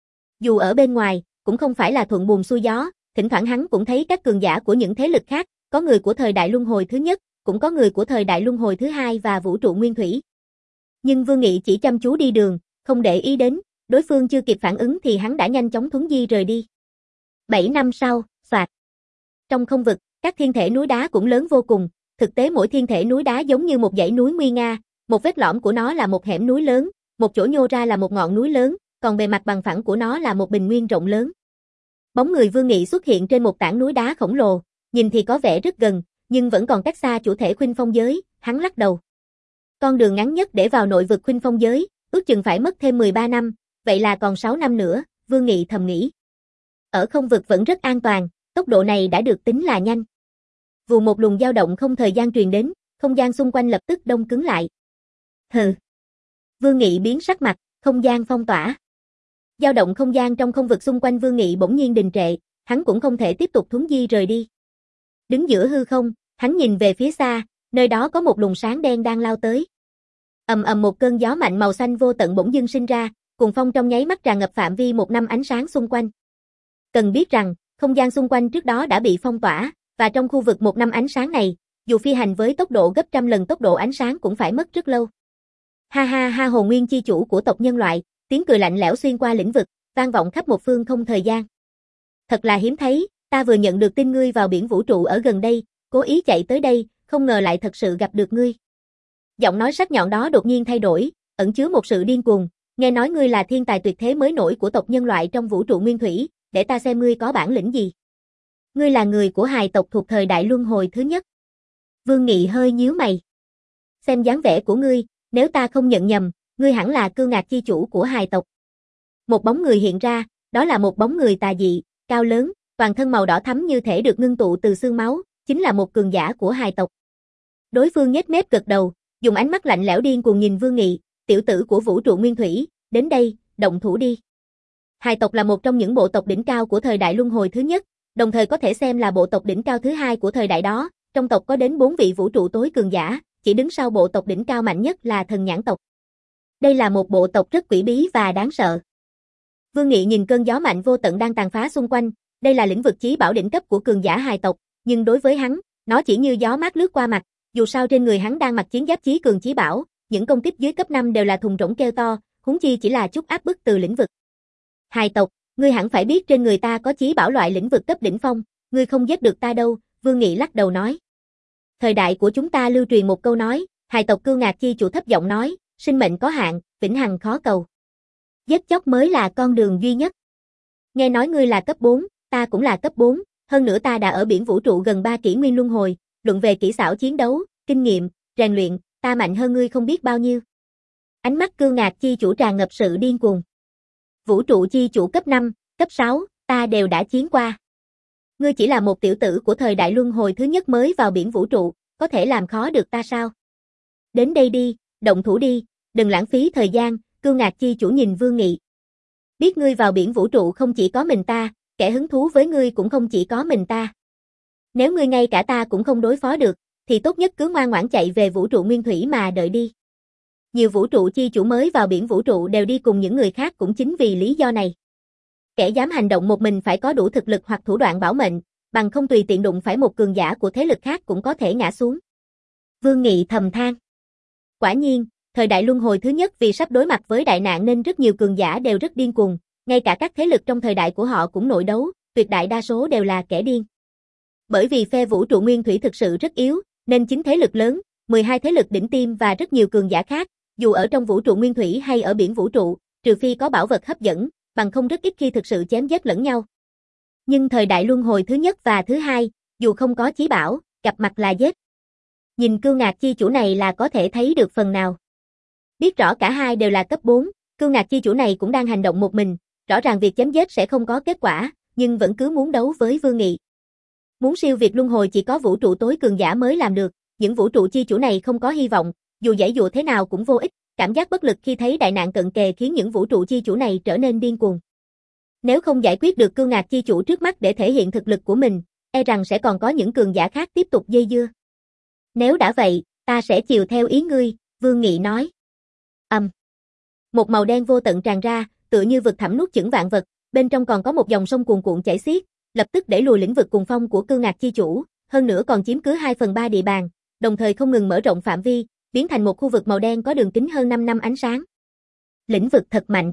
Dù ở bên ngoài, cũng không phải là thuận buồm xuôi gió, thỉnh thoảng hắn cũng thấy các cường giả của những thế lực khác, có người của thời đại luân hồi thứ nhất, cũng có người của thời đại luân hồi thứ hai và vũ trụ nguyên thủy. Nhưng Vương Nghị chỉ chăm chú đi đường, không để ý đến, đối phương chưa kịp phản ứng thì hắn đã nhanh chóng thuấn di rời đi. Bảy năm sau, soạt. Trong không vực, các thiên thể núi đá cũng lớn vô cùng, thực tế mỗi thiên thể núi đá giống như một dãy núi nguy nga, một vết lõm của nó là một hẻm núi lớn, một chỗ nhô ra là một ngọn núi lớn, còn bề mặt bằng phẳng của nó là một bình nguyên rộng lớn. Bóng người Vương Nghị xuất hiện trên một tảng núi đá khổng lồ, nhìn thì có vẻ rất gần, nhưng vẫn còn cách xa chủ thể khuynh phong giới, hắn lắc đầu. Con đường ngắn nhất để vào nội vực khuynh phong giới, ước chừng phải mất thêm mười ba năm, vậy là còn sáu năm nữa, Vương Nghị thầm nghĩ. Ở không vực vẫn rất an toàn, tốc độ này đã được tính là nhanh. Vù một luồng dao động không thời gian truyền đến, không gian xung quanh lập tức đông cứng lại. Hừ. Vương Nghị biến sắc mặt, không gian phong tỏa. Dao động không gian trong không vực xung quanh Vương Nghị bỗng nhiên đình trệ, hắn cũng không thể tiếp tục thuấn di rời đi. Đứng giữa hư không, hắn nhìn về phía xa, nơi đó có một luồng sáng đen đang lao tới. Ầm ầm một cơn gió mạnh màu xanh vô tận bỗng dưng sinh ra, cuồng phong trong nháy mắt tràn ngập phạm vi một năm ánh sáng xung quanh. Cần biết rằng, không gian xung quanh trước đó đã bị phong tỏa, và trong khu vực một năm ánh sáng này, dù phi hành với tốc độ gấp trăm lần tốc độ ánh sáng cũng phải mất rất lâu. Ha ha ha, hồn nguyên chi chủ của tộc nhân loại, tiếng cười lạnh lẽo xuyên qua lĩnh vực, vang vọng khắp một phương không thời gian. Thật là hiếm thấy, ta vừa nhận được tin ngươi vào biển vũ trụ ở gần đây, cố ý chạy tới đây, không ngờ lại thật sự gặp được ngươi. Giọng nói sắc nhọn đó đột nhiên thay đổi, ẩn chứa một sự điên cuồng, nghe nói ngươi là thiên tài tuyệt thế mới nổi của tộc nhân loại trong vũ trụ nguyên thủy, để ta xem ngươi có bản lĩnh gì. Ngươi là người của hài tộc thuộc thời đại luân hồi thứ nhất. Vương Nghị hơi nhíu mày. Xem dáng vẻ của ngươi, nếu ta không nhận nhầm, ngươi hẳn là Cương Ngạc chi chủ của hài tộc. Một bóng người hiện ra, Đó là một bóng người tà dị, cao lớn, toàn thân màu đỏ thắm như thể được ngưng tụ từ xương máu, chính là một cường giả của hài tộc. Đối phương nhếch mép gật đầu, dùng ánh mắt lạnh lẽo điên cuồng nhìn Vương Nghị, tiểu tử của vũ trụ nguyên thủy, đến đây, động thủ đi. Hài tộc là một trong những bộ tộc đỉnh cao của thời đại luân hồi thứ nhất, đồng thời có thể xem là bộ tộc đỉnh cao thứ hai của thời đại đó, trong tộc có đến bốn vị vũ trụ tối cường giả, chỉ đứng sau bộ tộc đỉnh cao mạnh nhất là thần nhãn tộc. Đây là một bộ tộc rất quỷ bí và đáng sợ. Vương Nghị nhìn cơn gió mạnh vô tận đang tàn phá xung quanh, đây là lĩnh vực chí bảo đỉnh cấp của cường giả hài tộc, nhưng đối với hắn, nó chỉ như gió mát lướt qua mặt, dù sao trên người hắn đang mặc chiến giáp chí cường chí bảo, những công kích dưới cấp năm đều là thùng rỗng kêu to, huống chi chỉ là chút áp bức từ lĩnh vực. Hài tộc, ngươi hẳn phải biết trên người ta có chí bảo loại lĩnh vực cấp đỉnh phong, ngươi không giết được ta đâu, Vương Nghị lắc đầu nói. Thời đại của chúng ta lưu truyền một câu nói, hài tộc Cưu Ngạc chi chủ thấp giọng nói, sinh mệnh có hạn, vĩnh hằng khó cầu. Giết chóc mới là con đường duy nhất. Nghe nói ngươi là cấp bốn, ta cũng là cấp bốn, hơn nữa ta đã ở biển vũ trụ gần ba kỷ nguyên luân hồi, luận về kỹ xảo chiến đấu, kinh nghiệm, rèn luyện, ta mạnh hơn ngươi không biết bao nhiêu. Ánh mắt Cưu Ngạc chi chủ tràn ngập sự điên cuồng. Vũ trụ chi chủ cấp năm, cấp sáu, ta đều đã chiến qua. Ngươi chỉ là một tiểu tử của thời đại luân hồi thứ nhất mới vào biển vũ trụ, có thể làm khó được ta sao? Đến đây đi, động thủ đi, đừng lãng phí thời gian, Cưu Ngạc chi chủ nhìn Vương Nghị. Biết ngươi vào biển vũ trụ không chỉ có mình ta, kẻ hứng thú với ngươi cũng không chỉ có mình ta. Nếu ngươi ngay cả ta cũng không đối phó được, thì tốt nhất cứ ngoan ngoãn chạy về vũ trụ nguyên thủy mà đợi đi. Nhiều vũ trụ chi chủ mới vào biển vũ trụ đều đi cùng những người khác cũng chính vì lý do này. Kẻ dám hành động một mình phải có đủ thực lực hoặc thủ đoạn bảo mệnh, bằng không tùy tiện đụng phải một cường giả của thế lực khác cũng có thể ngã xuống. Vương Nghị thầm than. Quả nhiên, thời đại luân hồi thứ nhất vì sắp đối mặt với đại nạn nên rất nhiều cường giả đều rất điên cuồng, ngay cả các thế lực trong thời đại của họ cũng nội đấu, tuyệt đại đa số đều là kẻ điên. Bởi vì phe vũ trụ nguyên thủy thực sự rất yếu, nên chính thế lực lớn, mười hai thế lực đỉnh tiêm và rất nhiều cường giả khác, dù ở trong vũ trụ nguyên thủy hay ở biển vũ trụ, trừ phi có bảo vật hấp dẫn, bằng không rất ít khi thực sự chém giết lẫn nhau. Nhưng thời đại luân hồi thứ nhất và thứ hai, dù không có chí bảo, gặp mặt là giết. Nhìn Cưu Ngạc chi chủ này là có thể thấy được phần nào. Biết rõ cả hai đều là cấp bốn, Cưu Ngạc chi chủ này cũng đang hành động một mình, rõ ràng việc chém giết sẽ không có kết quả, nhưng vẫn cứ muốn đấu với Vương Nghị. Muốn siêu việt luân hồi chỉ có vũ trụ tối cường giả mới làm được, những vũ trụ chi chủ này không có hy vọng, dù giãy dụa thế nào cũng vô ích, cảm giác bất lực khi thấy đại nạn cận kề khiến những vũ trụ chi chủ này trở nên điên cuồng. Nếu không giải quyết được Cưu Ngạc chi chủ trước mắt để thể hiện thực lực của mình, e rằng sẽ còn có những cường giả khác tiếp tục dây dưa. Nếu đã vậy, ta sẽ chiều theo ý ngươi, Vương Nghị nói. Ầm. Um. Một màu đen vô tận tràn ra, tựa như vực thẳm nuốt chửng vạn vật, bên trong còn có một dòng sông cuồn cuộn chảy xiết, lập tức đẩy lùi lĩnh vực cuồng phong của Cưu Ngạc chi chủ, hơn nữa còn chiếm cứ hai phần ba địa bàn, đồng thời không ngừng mở rộng phạm vi, biến thành một khu vực màu đen có đường kính hơn năm năm ánh sáng. Lĩnh vực thật mạnh.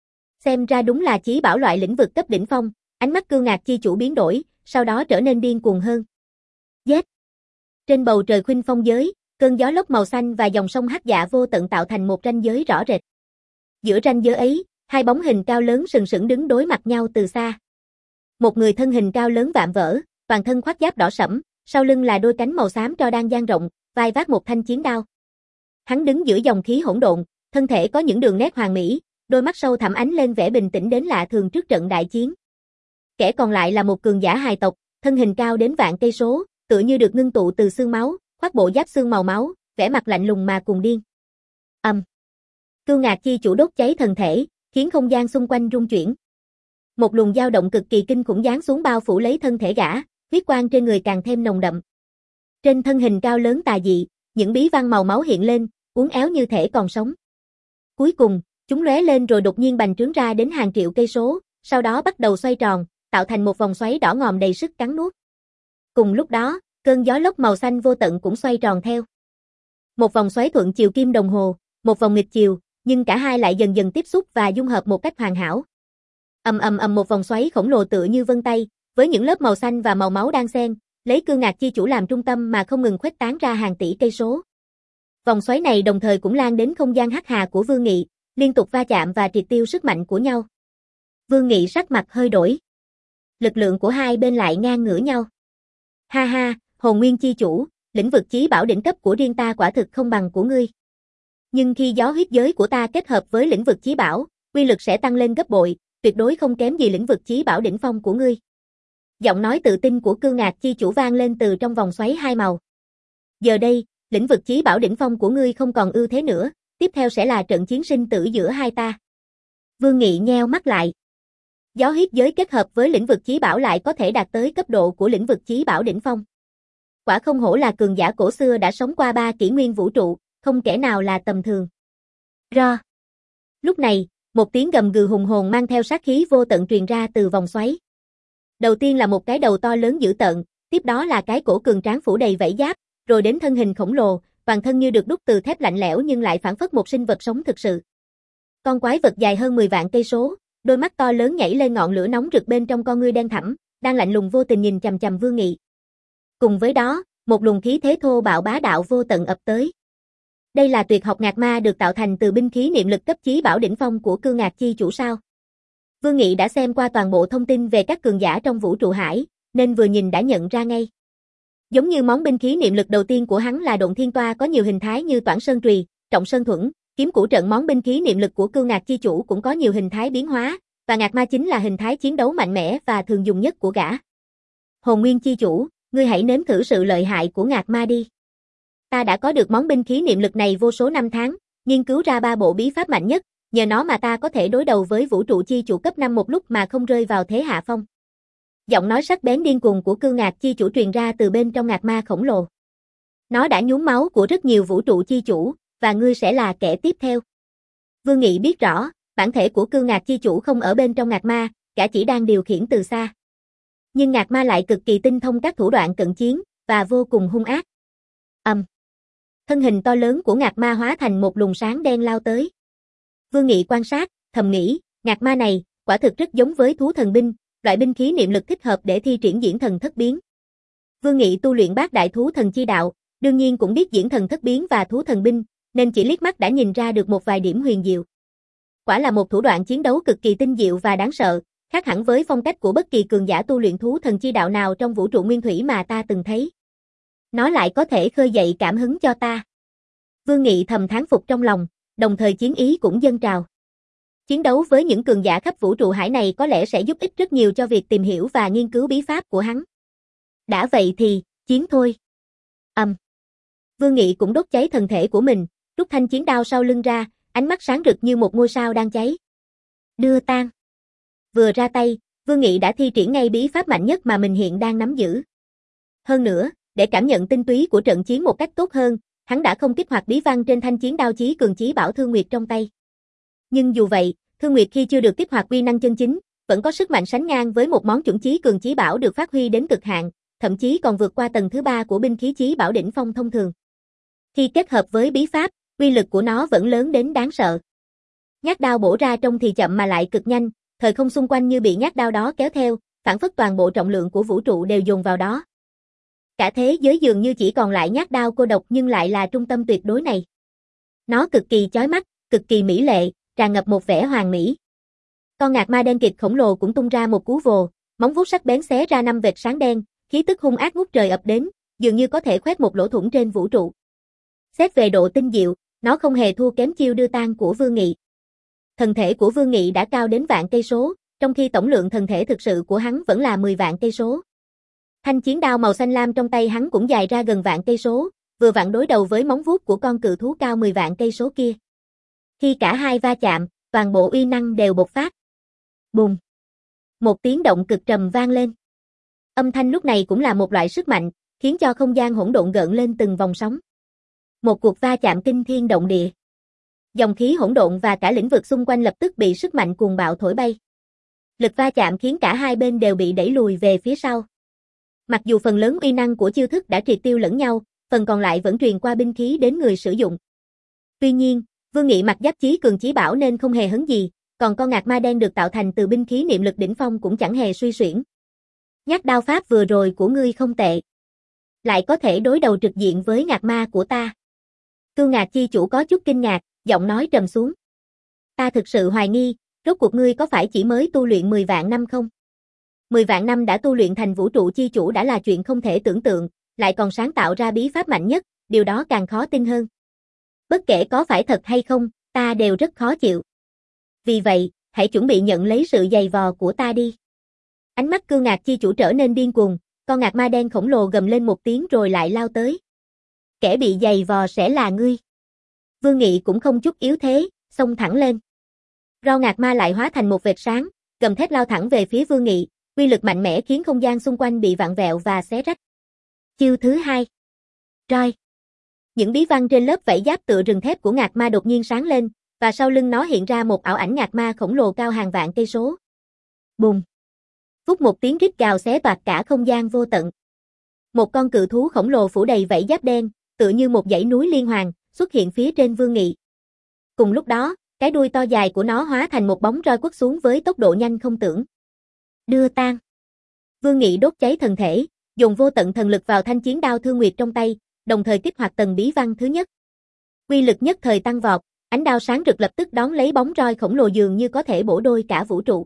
Xem ra đúng là chí bảo loại lĩnh vực cấp đỉnh phong, ánh mắt Cưu Ngạc chi chủ biến đổi, sau đó trở nên điên cuồng hơn. Giết! Trên bầu trời khuynh phong giới, cơn gió lốc màu xanh và dòng sông hắc dạ vô tận tạo thành một ranh giới rõ rệt. Giữa ranh giới ấy, hai bóng hình cao lớn sừng sững đứng đối mặt nhau từ xa. Một người thân hình cao lớn vạm vỡ, toàn thân khoác giáp đỏ sẫm, sau lưng là đôi cánh màu xám tro đang dang rộng, vai vác một thanh chiến đao. Hắn đứng giữa dòng khí hỗn độn, thân thể có những đường nét hoàn mỹ, đôi mắt sâu thẳm ánh lên vẻ bình tĩnh đến lạ thường trước trận đại chiến. Kẻ còn lại là một cường giả hài tộc, thân hình cao đến vạn cây số, tựa như được ngưng tụ từ xương máu, khoác bộ giáp xương màu máu, vẻ mặt lạnh lùng mà cuồng điên. Ầm. Um. Cưu Ngạc chi chủ đốt cháy thần thể, khiến không gian xung quanh rung chuyển. Một luồng dao động cực kỳ kinh khủng giáng xuống bao phủ lấy thân thể gã, huyết quang trên người càng thêm nồng đậm. Trên thân hình cao lớn tà dị, những bí văn màu máu hiện lên, uốn éo như thể còn sống. Cuối cùng, chúng lóe lên rồi đột nhiên bành trướng ra đến hàng triệu cây số, sau đó bắt đầu xoay tròn, tạo thành một vòng xoáy đỏ ngòm đầy sức cắn nuốt. Cùng lúc đó, cơn gió lốc màu xanh vô tận cũng xoay tròn theo. Một vòng xoáy thuận chiều kim đồng hồ, một vòng nghịch chiều, nhưng cả hai lại dần dần tiếp xúc và dung hợp một cách hoàn hảo. Ầm ầm ầm một vòng xoáy khổng lồ tựa như vân tay, với những lớp màu xanh và màu máu đan xen, lấy Cưu Ngạc chi chủ làm trung tâm mà không ngừng khuếch tán ra hàng tỷ cây số. Vòng xoáy này đồng thời cũng lan đến không gian hắc hà của Vương Nghị, liên tục va chạm và triệt tiêu sức mạnh của nhau. Vương Nghị sắc mặt hơi đổi. Lực lượng của hai bên lại ngang ngửa nhau. Ha ha, Hồn Nguyên chi chủ, lĩnh vực chí bảo đỉnh cấp của riêng ta quả thực không bằng của ngươi. Nhưng khi gió huyết giới của ta kết hợp với lĩnh vực chí bảo, uy lực sẽ tăng lên gấp bội, tuyệt đối không kém gì lĩnh vực chí bảo đỉnh phong của ngươi. Giọng nói tự tin của Cương Ngạc chi chủ vang lên từ trong vòng xoáy hai màu. Giờ đây, lĩnh vực chí bảo đỉnh phong của ngươi không còn ưu thế nữa, tiếp theo sẽ là trận chiến sinh tử giữa hai ta. Vương Nghị nheo mắt lại. Gió huyết giới kết hợp với lĩnh vực chí bảo lại có thể đạt tới cấp độ của lĩnh vực chí bảo đỉnh phong. Quả không hổ là cường giả cổ xưa đã sống qua ba kỷ nguyên vũ trụ, không kẻ nào là tầm thường. Ro. Lúc này, một tiếng gầm gừ hùng hồn mang theo sát khí vô tận truyền ra từ vòng xoáy. Đầu tiên là một cái đầu to lớn dữ tợn, tiếp đó là cái cổ cường tráng phủ đầy vảy giáp, rồi đến thân hình khổng lồ, toàn thân như được đúc từ thép lạnh lẽo nhưng lại phảng phất một sinh vật sống thực sự. Con quái vật dài hơn mười vạn cây số, đôi mắt to lớn nhảy lên ngọn lửa nóng rực bên trong con ngươi đen thẳm, đang lạnh lùng vô tình nhìn chằm chằm Vương Nghị. Cùng với đó, một luồng khí thế thô bạo bá đạo vô tận ập tới. Đây là tuyệt học ngạc ma được tạo thành từ binh khí niệm lực cấp chí bảo đỉnh phong của Cương Ngạc chi chủ sao? Vương Nghị đã xem qua toàn bộ thông tin về các cường giả trong vũ trụ hải, nên vừa nhìn đã nhận ra ngay. Giống như món binh khí niệm lực đầu tiên của hắn là Độn Thiên Toa có nhiều hình thái như Toản Sơn Trùy, Trọng Sơn Thuẫn, kiếm củ trận, món binh khí niệm lực của Cương Ngạc chi chủ cũng có nhiều hình thái biến hóa, và ngạc ma chính là hình thái chiến đấu mạnh mẽ và thường dùng nhất của gã. Hồn Nguyên chi chủ, ngươi hãy nếm thử sự lợi hại của ngạc ma đi. Ta đã có được món binh khí niệm lực này vô số năm tháng, nghiên cứu ra ba bộ bí pháp mạnh nhất, nhờ nó mà ta có thể đối đầu với vũ trụ chi chủ cấp năm một lúc mà không rơi vào thế hạ phong. Giọng nói sắc bén điên cuồng của Cương Ngạc chi chủ truyền ra từ bên trong ngạc ma khổng lồ. Nó đã nhuốm máu của rất nhiều vũ trụ chi chủ, và ngươi sẽ là kẻ tiếp theo. Vương Nghị biết rõ, bản thể của Cương Ngạc chi chủ không ở bên trong ngạc ma, gã chỉ đang điều khiển từ xa. Nhưng ngạc ma lại cực kỳ tinh thông các thủ đoạn cận chiến, và vô cùng hung ác. Ầm. Um. Thân hình to lớn của ngạc ma hóa thành một luồng sáng đen lao tới. Vương Nghị quan sát, thầm nghĩ, ngạc ma này, quả thực rất giống với thú thần binh, loại binh khí niệm lực thích hợp để thi triển diễn thần thất biến. Vương Nghị tu luyện bát đại thú thần chi đạo, đương nhiên cũng biết diễn thần thất biến và thú thần binh, nên chỉ liếc mắt đã nhìn ra được một vài điểm huyền diệu. Quả là một thủ đoạn chiến đấu cực kỳ tinh diệu và đáng sợ, khác hẳn với phong cách của bất kỳ cường giả tu luyện thú thần chi đạo nào trong vũ trụ nguyên thủy mà ta từng thấy. Nó lại có thể khơi dậy cảm hứng cho ta. Vương Nghị thầm thán phục trong lòng, đồng thời chiến ý cũng dâng trào. Chiến đấu với những cường giả khắp vũ trụ hải này có lẽ sẽ giúp ích rất nhiều cho việc tìm hiểu và nghiên cứu bí pháp của hắn. Đã vậy thì, chiến thôi. Ầm. Um. Vương Nghị cũng đốt cháy thần thể của mình, rút thanh chiến đao sau lưng ra, ánh mắt sáng rực như một ngôi sao đang cháy. Đưa tang. Vừa ra tay, Vương Nghị đã thi triển ngay bí pháp mạnh nhất mà mình hiện đang nắm giữ. Hơn nữa, để cảm nhận tinh túy của trận chiến một cách tốt hơn, hắn đã không kích hoạt bí văn trên thanh chiến đao chí cường chí bảo Thương Nguyệt trong tay. Nhưng dù vậy, Thương Nguyệt khi chưa được kích hoạt uy năng chân chính, vẫn có sức mạnh sánh ngang với một món chuẩn chí cường chí bảo được phát huy đến cực hạn, thậm chí còn vượt qua tầng thứ ba của binh khí chí bảo đỉnh phong thông thường. Khi kết hợp với bí pháp, uy lực của nó vẫn lớn đến đáng sợ. Nhát đao bổ ra trông thì chậm mà lại cực nhanh, thời không xung quanh như bị nhát đao đó kéo theo, phản phất toàn bộ trọng lượng của vũ trụ đều dồn vào đó. Cả thế giới dường như chỉ còn lại nhát đao cô độc nhưng lại là trung tâm tuyệt đối này. Nó cực kỳ chói mắt, cực kỳ mỹ lệ, tràn ngập một vẻ hoàn mỹ. Con ngạc ma đen kịt khổng lồ cũng tung ra một cú vồ, móng vuốt sắc bén xé ra năm vệt sáng đen, khí tức hung ác ngút trời ập đến, dường như có thể khoét một lỗ thủng trên vũ trụ. Xét về độ tinh diệu, nó không hề thua kém chiêu đưa tang của Vương Nghị. Thần thể của Vương Nghị đã cao đến vạn cây số, trong khi tổng lượng thần thể thực sự của hắn vẫn là mười vạn cây số. Thanh chiến đao màu xanh lam trong tay hắn cũng dài ra gần vạn cây số, vừa vặn đối đầu với móng vuốt của con cự thú cao mười vạn cây số kia. Khi cả hai va chạm, toàn bộ uy năng đều bộc phát. Bùng! Một tiếng động cực trầm vang lên. Âm thanh lúc này cũng là một loại sức mạnh, khiến cho không gian hỗn độn gợn lên từng vòng sóng. Một cuộc va chạm kinh thiên động địa. Dòng khí hỗn độn và cả lĩnh vực xung quanh lập tức bị sức mạnh cuồng bạo thổi bay. Lực va chạm khiến cả hai bên đều bị đẩy lùi về phía sau. Mặc dù phần lớn uy năng của chiêu thức đã triệt tiêu lẫn nhau, phần còn lại vẫn truyền qua binh khí đến người sử dụng. Tuy nhiên, Vương Nghị mặc giáp chí cường chí bảo nên không hề hấn gì, còn con ngạc ma đen được tạo thành từ binh khí niệm lực đỉnh phong cũng chẳng hề suy xuyển. Nhát đao pháp vừa rồi của ngươi không tệ. Lại có thể đối đầu trực diện với ngạc ma của ta. Cương Ngạc chi chủ có chút kinh ngạc, giọng nói trầm xuống. Ta thực sự hoài nghi, rốt cuộc ngươi có phải chỉ mới tu luyện mười vạn năm không? mười vạn năm đã tu luyện thành vũ trụ chi chủ đã là chuyện không thể tưởng tượng, lại còn sáng tạo ra bí pháp mạnh nhất, điều đó càng khó tin hơn. Bất kể có phải thật hay không, ta đều rất khó chịu. Vì vậy, hãy chuẩn bị nhận lấy sự giày vò của ta đi. Ánh mắt Cương Ngạc Chi Chủ trở nên điên cuồng, con ngạc ma đen khổng lồ gầm lên một tiếng rồi lại lao tới. Kẻ bị giày vò sẽ là ngươi. Vương Nghị cũng không chút yếu thế, xông thẳng lên. Rau ngạc ma lại hóa thành một vệt sáng, gầm thét lao thẳng về phía Vương Nghị, uy lực mạnh mẽ khiến không gian xung quanh bị vặn vẹo và xé rách. Chiêu thứ hai. Roi. Những bí văn trên lớp vảy giáp tựa rừng thép của ngạc ma đột nhiên sáng lên, và sau lưng nó hiện ra một ảo ảnh ngạc ma khổng lồ cao hàng vạn cây số. Bùng. Phút một tiếng rít gào xé toạc cả không gian vô tận. Một con cự thú khổng lồ phủ đầy vảy giáp đen, tựa như một dãy núi liên hoàn, xuất hiện phía trên Vương Nghị. Cùng lúc đó, cái đuôi to dài của nó hóa thành một bóng roi quất xuống với tốc độ nhanh không tưởng. Đưa tan. Vương Nghị đốt cháy thần thể, dùng vô tận thần lực vào thanh chiến đao Thương Nguyệt trong tay, đồng thời kích hoạt tầng bí văn thứ nhất. Uy lực nhất thời tăng vọt, ánh đao sáng rực lập tức đón lấy bóng roi khổng lồ dường như có thể bổ đôi cả vũ trụ.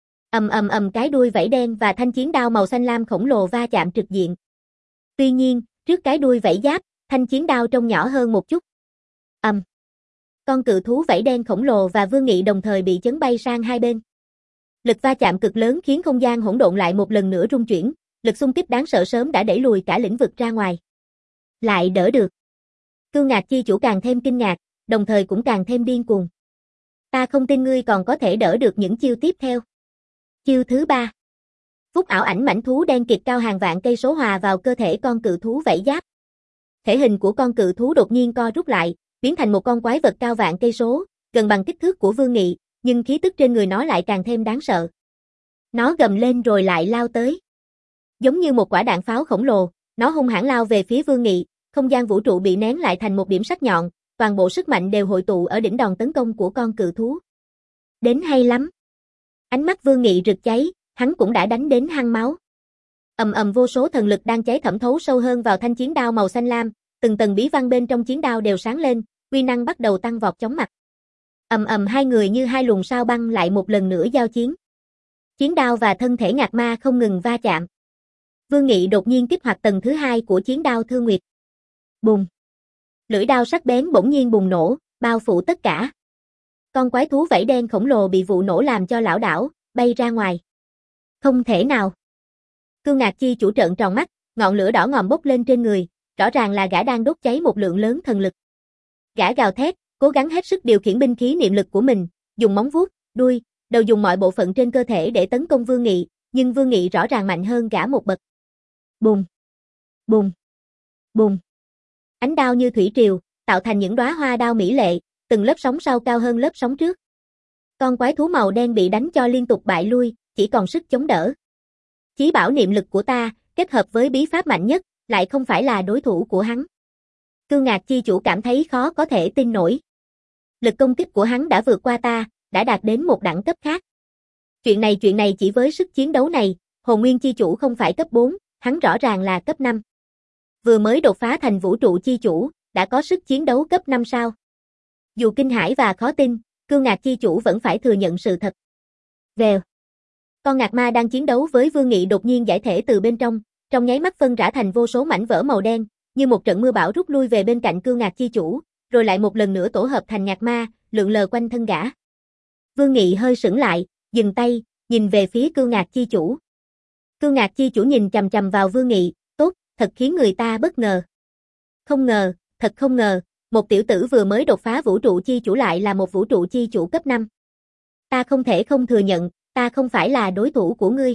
Ầm ầm ầm, cái đuôi vảy đen và thanh chiến đao màu xanh lam khổng lồ va chạm trực diện. Tuy nhiên, trước cái đuôi vảy giáp, thanh chiến đao trông nhỏ hơn một chút. Ầm. Con cự thú vảy đen khổng lồ và Vương Nghị đồng thời bị chấn bay sang hai bên. Lực va chạm cực lớn khiến không gian hỗn độn lại một lần nữa rung chuyển, lực xung kích đáng sợ sớm đã đẩy lùi cả lĩnh vực ra ngoài. Lại đỡ được. Cương Ngạc Chi Chủ càng thêm kinh ngạc, đồng thời cũng càng thêm điên cuồng. Ta không tin ngươi còn có thể đỡ được những chiêu tiếp theo. Chiêu thứ ba. Phúc ảo ảnh mãnh thú đen kịt cao hàng vạn cây số hòa vào cơ thể con cự thú vảy giáp. Thể hình của con cự thú đột nhiên co rút lại, biến thành một con quái vật cao vạn cây số, gần bằng kích thước của Vương Nghị, nhưng khí tức trên người nó lại càng thêm đáng sợ. Nó gầm lên rồi lại lao tới. Giống như một quả đạn pháo khổng lồ, nó hung hãn lao về phía Vương Nghị, không gian vũ trụ bị nén lại thành một điểm sắc nhọn, toàn bộ sức mạnh đều hội tụ ở đỉnh đòn tấn công của con cự thú. Đến hay lắm. Ánh mắt Vương Nghị rực cháy, hắn cũng đã đánh đến hăng máu. Ầm ầm, vô số thần lực đang cháy thẩm thấu sâu hơn vào thanh chiến đao màu xanh lam, từng tầng bí văn bên trong chiến đao đều sáng lên, uy năng bắt đầu tăng vọt chóng mặt. Ầm ầm, hai người như hai luồng sao băng lại một lần nữa giao chiến. Chiến đao và thân thể ngạc ma không ngừng va chạm. Vương Nghị đột nhiên kích hoạt tầng thứ hai của chiến đao Thương Nguyệt. Bùng. Lưỡi đao sắc bén bỗng nhiên bùng nổ, bao phủ tất cả. Con quái thú vảy đen khổng lồ bị vụ nổ làm cho lảo đảo, bay ra ngoài. Không thể nào. Cương Ngạc Chi Chủ trợn tròn mắt, ngọn lửa đỏ ngòm bốc lên trên người, rõ ràng là gã đang đốt cháy một lượng lớn thần lực. Gã gào thét, cố gắng hết sức điều khiển binh khí niệm lực của mình, dùng móng vuốt, đuôi, đầu dùng mọi bộ phận trên cơ thể để tấn công Vương Nghị, nhưng Vương Nghị rõ ràng mạnh hơn gã một bậc. Bùng, bùng, bùng. Ánh đao như thủy triều, tạo thành những đóa hoa đao mỹ lệ, từng lớp sóng sau cao hơn lớp sóng trước. Con quái thú màu đen bị đánh cho liên tục bại lui, chỉ còn sức chống đỡ. Chí bảo niệm lực của ta, kết hợp với bí pháp mạnh nhất, lại không phải là đối thủ của hắn. Cương Ngạc Chi Chủ cảm thấy khó có thể tin nổi. Lực công kích của hắn đã vượt qua ta, đã đạt đến một đẳng cấp khác. Chuyện này chuyện này chỉ với sức chiến đấu này, Hồn Nguyên Chi Chủ không phải cấp bốn, hắn rõ ràng là cấp năm. Vừa mới đột phá thành vũ trụ chi chủ, đã có sức chiến đấu cấp năm sao. Dù kinh hãi và khó tin, Cương Ngạc Chi Chủ vẫn phải thừa nhận sự thật. Vèo. Con ngạc ma đang chiến đấu với Vương Nghị đột nhiên giải thể từ bên trong, trong nháy mắt phân rã thành vô số mảnh vỡ màu đen, như một trận mưa bão rút lui về bên cạnh Cương Ngạc Chi Chủ, rồi lại một lần nữa tổ hợp thành ngạc ma, lượn lờ quanh thân gã. Vương Nghị hơi sững lại, dừng tay, nhìn về phía Cương Ngạc Chi Chủ. Cương Ngạc Chi Chủ nhìn chằm chằm vào Vương Nghị, tốt, thật khiến người ta bất ngờ. Không ngờ, thật không ngờ, một tiểu tử vừa mới đột phá vũ trụ chi chủ lại là một vũ trụ chi chủ cấp năm. Ta không thể không thừa nhận, ta không phải là đối thủ của ngươi.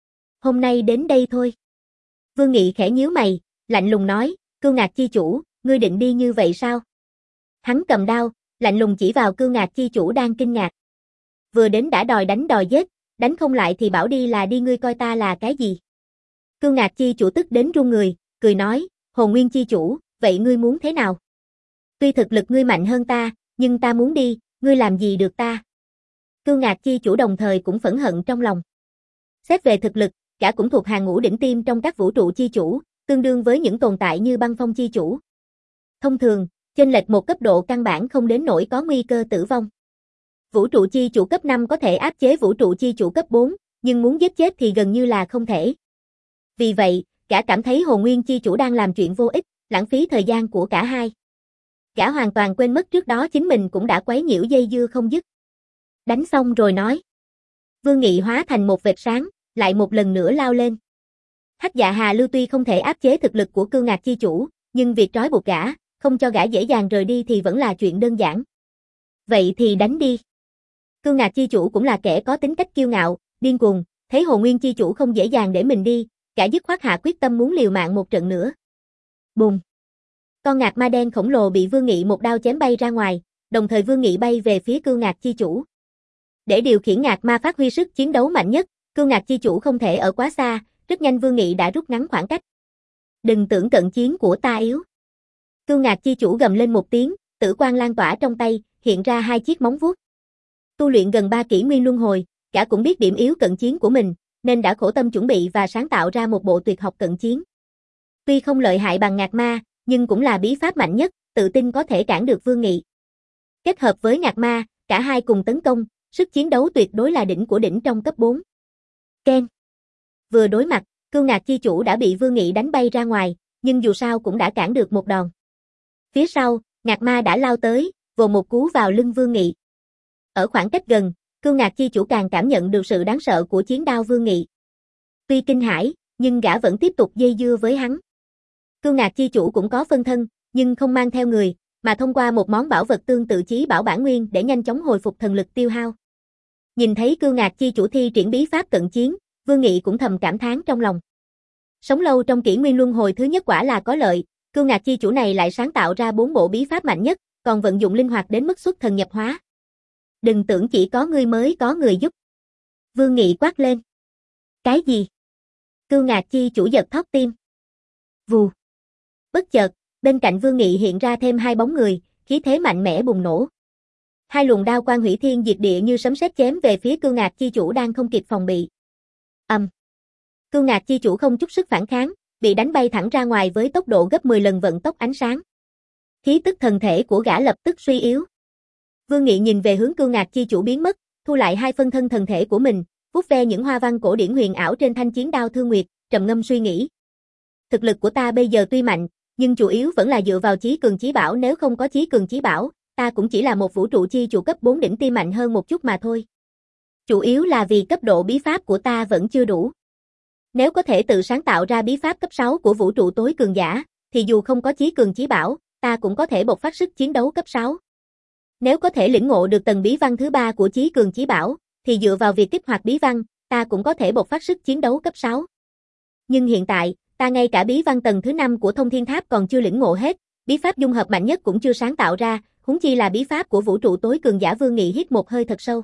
Hôm nay đến đây thôi. Vương Nghị khẽ nhíu mày, lạnh lùng nói, Cương Ngạc Chi Chủ, ngươi định đi như vậy sao? Hắn cầm đao, lạnh lùng chỉ vào Cương Ngạc Chi Chủ đang kinh ngạc. Vừa đến đã đòi đánh đòi giết, đánh không lại thì bảo đi là đi, ngươi coi ta là cái gì? Cương Ngạc Chi Chủ tức đến run người, cười nói, Hồn Nguyên Chi Chủ, vậy ngươi muốn thế nào? Tuy thực lực ngươi mạnh hơn ta, nhưng ta muốn đi, ngươi làm gì được ta? Cương Ngạc Chi Chủ đồng thời cũng phẫn hận trong lòng. Xét về thực lực, gã cũng thuộc hàng ngũ đỉnh tiêm trong các vũ trụ chi chủ, tương đương với những tồn tại như Băng Phong Chi Chủ. Thông thường, chênh lệch một cấp độ căn bản không đến nỗi có nguy cơ tử vong. Vũ trụ chi chủ cấp năm có thể áp chế vũ trụ chi chủ cấp bốn, nhưng muốn giết chết thì gần như là không thể. Vì vậy, gã cảm thấy Hồn Nguyên Chi Chủ đang làm chuyện vô ích, lãng phí thời gian của cả hai. Gã hoàn toàn quên mất trước đó chính mình cũng đã quấy nhiễu dây dưa không dứt. Đánh xong rồi nói. Vương Nghị hóa thành một vệt sáng, lại một lần nữa lao lên. Hắc Dạ Hà Lưu tuy không thể áp chế thực lực của Cương Ngạc chi chủ, nhưng việc trói buộc gã, không cho gã dễ dàng rời đi thì vẫn là chuyện đơn giản. Vậy thì đánh đi. Cương Ngạc chi chủ cũng là kẻ có tính cách kiêu ngạo, điên cuồng, thấy Hồ Nguyên chi chủ không dễ dàng để mình đi, gã dứt khoát hạ quyết tâm muốn liều mạng một trận nữa. Bùng. Con ngạc ma đen khổng lồ bị Vương Nghị một đao chém bay ra ngoài, đồng thời Vương Nghị bay về phía Cương Ngạc chi chủ. Để điều khiển ngạc ma phát huy sức chiến đấu mạnh nhất, Cương Ngạc chi chủ không thể ở quá xa, rất nhanh Vương Nghị đã rút ngắn khoảng cách. Đừng tưởng cận chiến của ta yếu. Cương Ngạc chi chủ gầm lên một tiếng, tử quang lan tỏa trong tay, hiện ra hai chiếc móng vuốt. Tu luyện gần ba kỷ nguyên luân hồi, gã cũng biết điểm yếu cận chiến của mình, nên đã khổ tâm chuẩn bị và sáng tạo ra một bộ tuyệt học cận chiến. Tuy không lợi hại bằng ngạc ma, nhưng cũng là bí pháp mạnh nhất, tự tin có thể cản được Vương Nghị. Kết hợp với ngạc ma, cả hai cùng tấn công, sức chiến đấu tuyệt đối là đỉnh của đỉnh trong cấp bốn. Ken. Vừa đối mặt, Cương Ngạc chi chủ đã bị Vương Nghị đánh bay ra ngoài, nhưng dù sao cũng đã cản được một đòn. Phía sau, ngạc ma đã lao tới, vồ một cú vào lưng Vương Nghị. Ở khoảng cách gần, Cương Ngạc chi chủ càng cảm nhận được sự đáng sợ của chiến đao Vương Nghị. Tuy kinh hãi, nhưng gã vẫn tiếp tục dây dưa với hắn. Cương Ngạc chi chủ cũng có phân thân, nhưng không mang theo người, mà thông qua một món bảo vật tương tự chí bảo bản nguyên để nhanh chóng hồi phục thần lực tiêu hao. Nhìn thấy Cương Ngạc chi chủ thi triển bí pháp cận chiến, Vương Nghị cũng thầm cảm thán trong lòng. Sống lâu trong kỷ nguyên luân hồi thứ nhất quả là có lợi, Cương Ngạc chi chủ này lại sáng tạo ra bốn bộ bí pháp mạnh nhất, còn vận dụng linh hoạt đến mức xuất thần nhập hóa. Đừng tưởng chỉ có ngươi mới có người giúp. Vương Nghị quát lên. Cái gì? Cương Ngạc chi chủ giật thót tim. Vù. Bất chợt, bên cạnh Vương Nghị hiện ra thêm hai bóng người, khí thế mạnh mẽ bùng nổ. Hai luồng đao quang hủy thiên diệt địa như sấm sét chém về phía Cương Ngạc chi chủ đang không kịp phòng bị. Ầm. Um. Cương Ngạc chi chủ không chút sức phản kháng, bị đánh bay thẳng ra ngoài với tốc độ gấp mười lần vận tốc ánh sáng. Khí tức thần thể của gã lập tức suy yếu. Vương Nghị nhìn về hướng Cương Ngạc chi chủ biến mất, thu lại hai phân thân thần thể của mình, vuốt ve những hoa văn cổ điển huyền ảo trên thanh chiến đao Thương Nguyệt, trầm ngâm suy nghĩ. Thực lực của ta bây giờ tuy mạnh, nhưng chủ yếu vẫn là dựa vào chí cường chí bảo, nếu không có chí cường chí bảo, ta cũng chỉ là một vũ trụ chi chủ cấp bốn đỉnh ti mạnh hơn một chút mà thôi. Chủ yếu là vì cấp độ bí pháp của ta vẫn chưa đủ. Nếu có thể tự sáng tạo ra bí pháp cấp sáu của vũ trụ tối cường giả, thì dù không có chí cường chí bảo, ta cũng có thể bộc phát sức chiến đấu cấp sáu. Nếu có thể lĩnh ngộ được tầng bí văn thứ ba của chí cường chí bảo, thì dựa vào việc kích hoạt bí văn, ta cũng có thể bộc phát sức chiến đấu cấp sáu. Nhưng hiện tại, ta ngay cả bí văn tầng thứ năm của Thông Thiên Tháp còn chưa lĩnh ngộ hết, bí pháp dung hợp mạnh nhất cũng chưa sáng tạo ra, huống chi là bí pháp của vũ trụ tối cường giả. Vương Nghị hít một hơi thật sâu.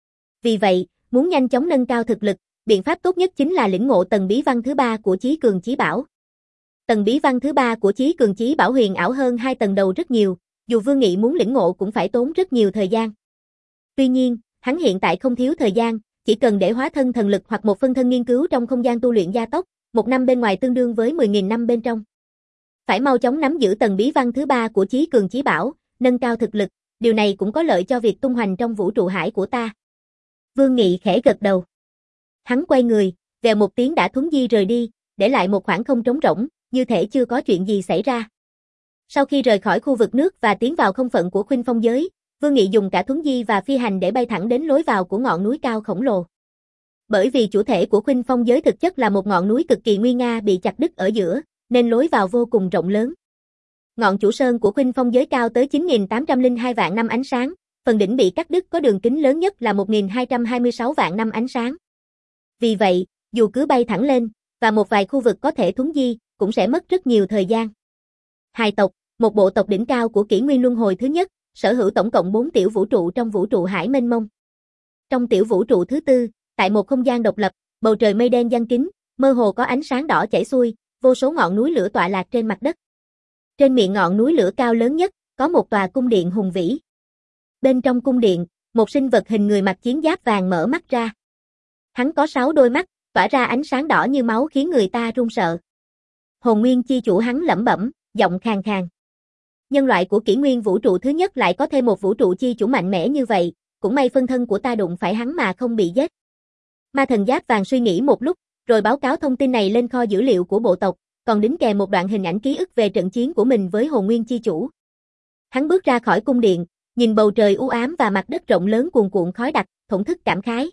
Vì vậy, muốn nhanh chóng nâng cao thực lực, biện pháp tốt nhất chính là lĩnh ngộ tầng bí văn thứ ba của chí cường chí bảo. Tầng bí văn thứ ba của chí cường chí bảo huyền ảo hơn hai tầng đầu rất nhiều, dù Vương Nghị muốn lĩnh ngộ cũng phải tốn rất nhiều thời gian. Tuy nhiên, hắn hiện tại không thiếu thời gian, chỉ cần để hóa thân thần lực hoặc một phân thân nghiên cứu trong không gian tu luyện gia tốc, một năm bên ngoài tương đương với mười nghìn năm bên trong. Phải mau chóng nắm giữ tầng bí văn thứ ba của chí cường chí bảo, nâng cao thực lực, điều này cũng có lợi cho việc tung hoành trong vũ trụ hải của ta. Vương Nghị khẽ gật đầu. Hắn quay người, vèo một tiếng đã thuấn di rời đi, để lại một khoảng không trống rỗng, như thể chưa có chuyện gì xảy ra. Sau khi rời khỏi khu vực nước và tiến vào không phận của Khuynh Phong giới, Vương Nghị dùng cả thuấn di và phi hành để bay thẳng đến lối vào của ngọn núi cao khổng lồ. Bởi vì chủ thể của Khuynh Phong giới thực chất là một ngọn núi cực kỳ nguy nga bị chặt đứt ở giữa, nên lối vào vô cùng rộng lớn. Ngọn chủ sơn của Khuynh Phong giới cao tới chín nghìn tám trăm lẻ hai vạn năm ánh sáng, phần đỉnh bị cắt đứt có đường kính lớn nhất là một nghìn hai trăm hai mươi sáu vạn năm ánh sáng. Vì vậy, dù cứ bay thẳng lên, và một vài khu vực có thể thuấn di, cũng sẽ mất rất nhiều thời gian. Hài tộc, một bộ tộc đỉnh cao của kỷ nguyên luân hồi thứ nhất, sở hữu tổng cộng bốn tiểu vũ trụ trong vũ trụ hải mênh mông. Trong tiểu vũ trụ thứ tư, tại một không gian độc lập, bầu trời mây đen giăng kín, mơ hồ có ánh sáng đỏ chảy xuôi, vô số ngọn núi lửa tọa lạc trên mặt đất. Trên miệng ngọn núi lửa cao lớn nhất, có một tòa cung điện hùng vĩ. Bên trong cung điện, một sinh vật hình người mặc chiến giáp vàng mở mắt ra. Hắn có sáu đôi mắt, tỏa ra ánh sáng đỏ như máu khiến người ta run sợ. Hồn Nguyên chi chủ hắn lẩm bẩm, giọng khàn khàn. Nhân loại của kỷ nguyên vũ trụ thứ nhất lại có thêm một vũ trụ chi chủ mạnh mẽ như vậy, cũng may phân thân của ta đụng phải hắn mà không bị giết. Ma thần giáp vàng suy nghĩ một lúc, rồi báo cáo thông tin này lên kho dữ liệu của bộ tộc, còn đính kèm một đoạn hình ảnh ký ức về trận chiến của mình với Hồn Nguyên chi chủ. Hắn bước ra khỏi cung điện, Nhìn bầu trời u ám và mặt đất rộng lớn cuồn cuộn khói đặc, thổn thức cảm khái.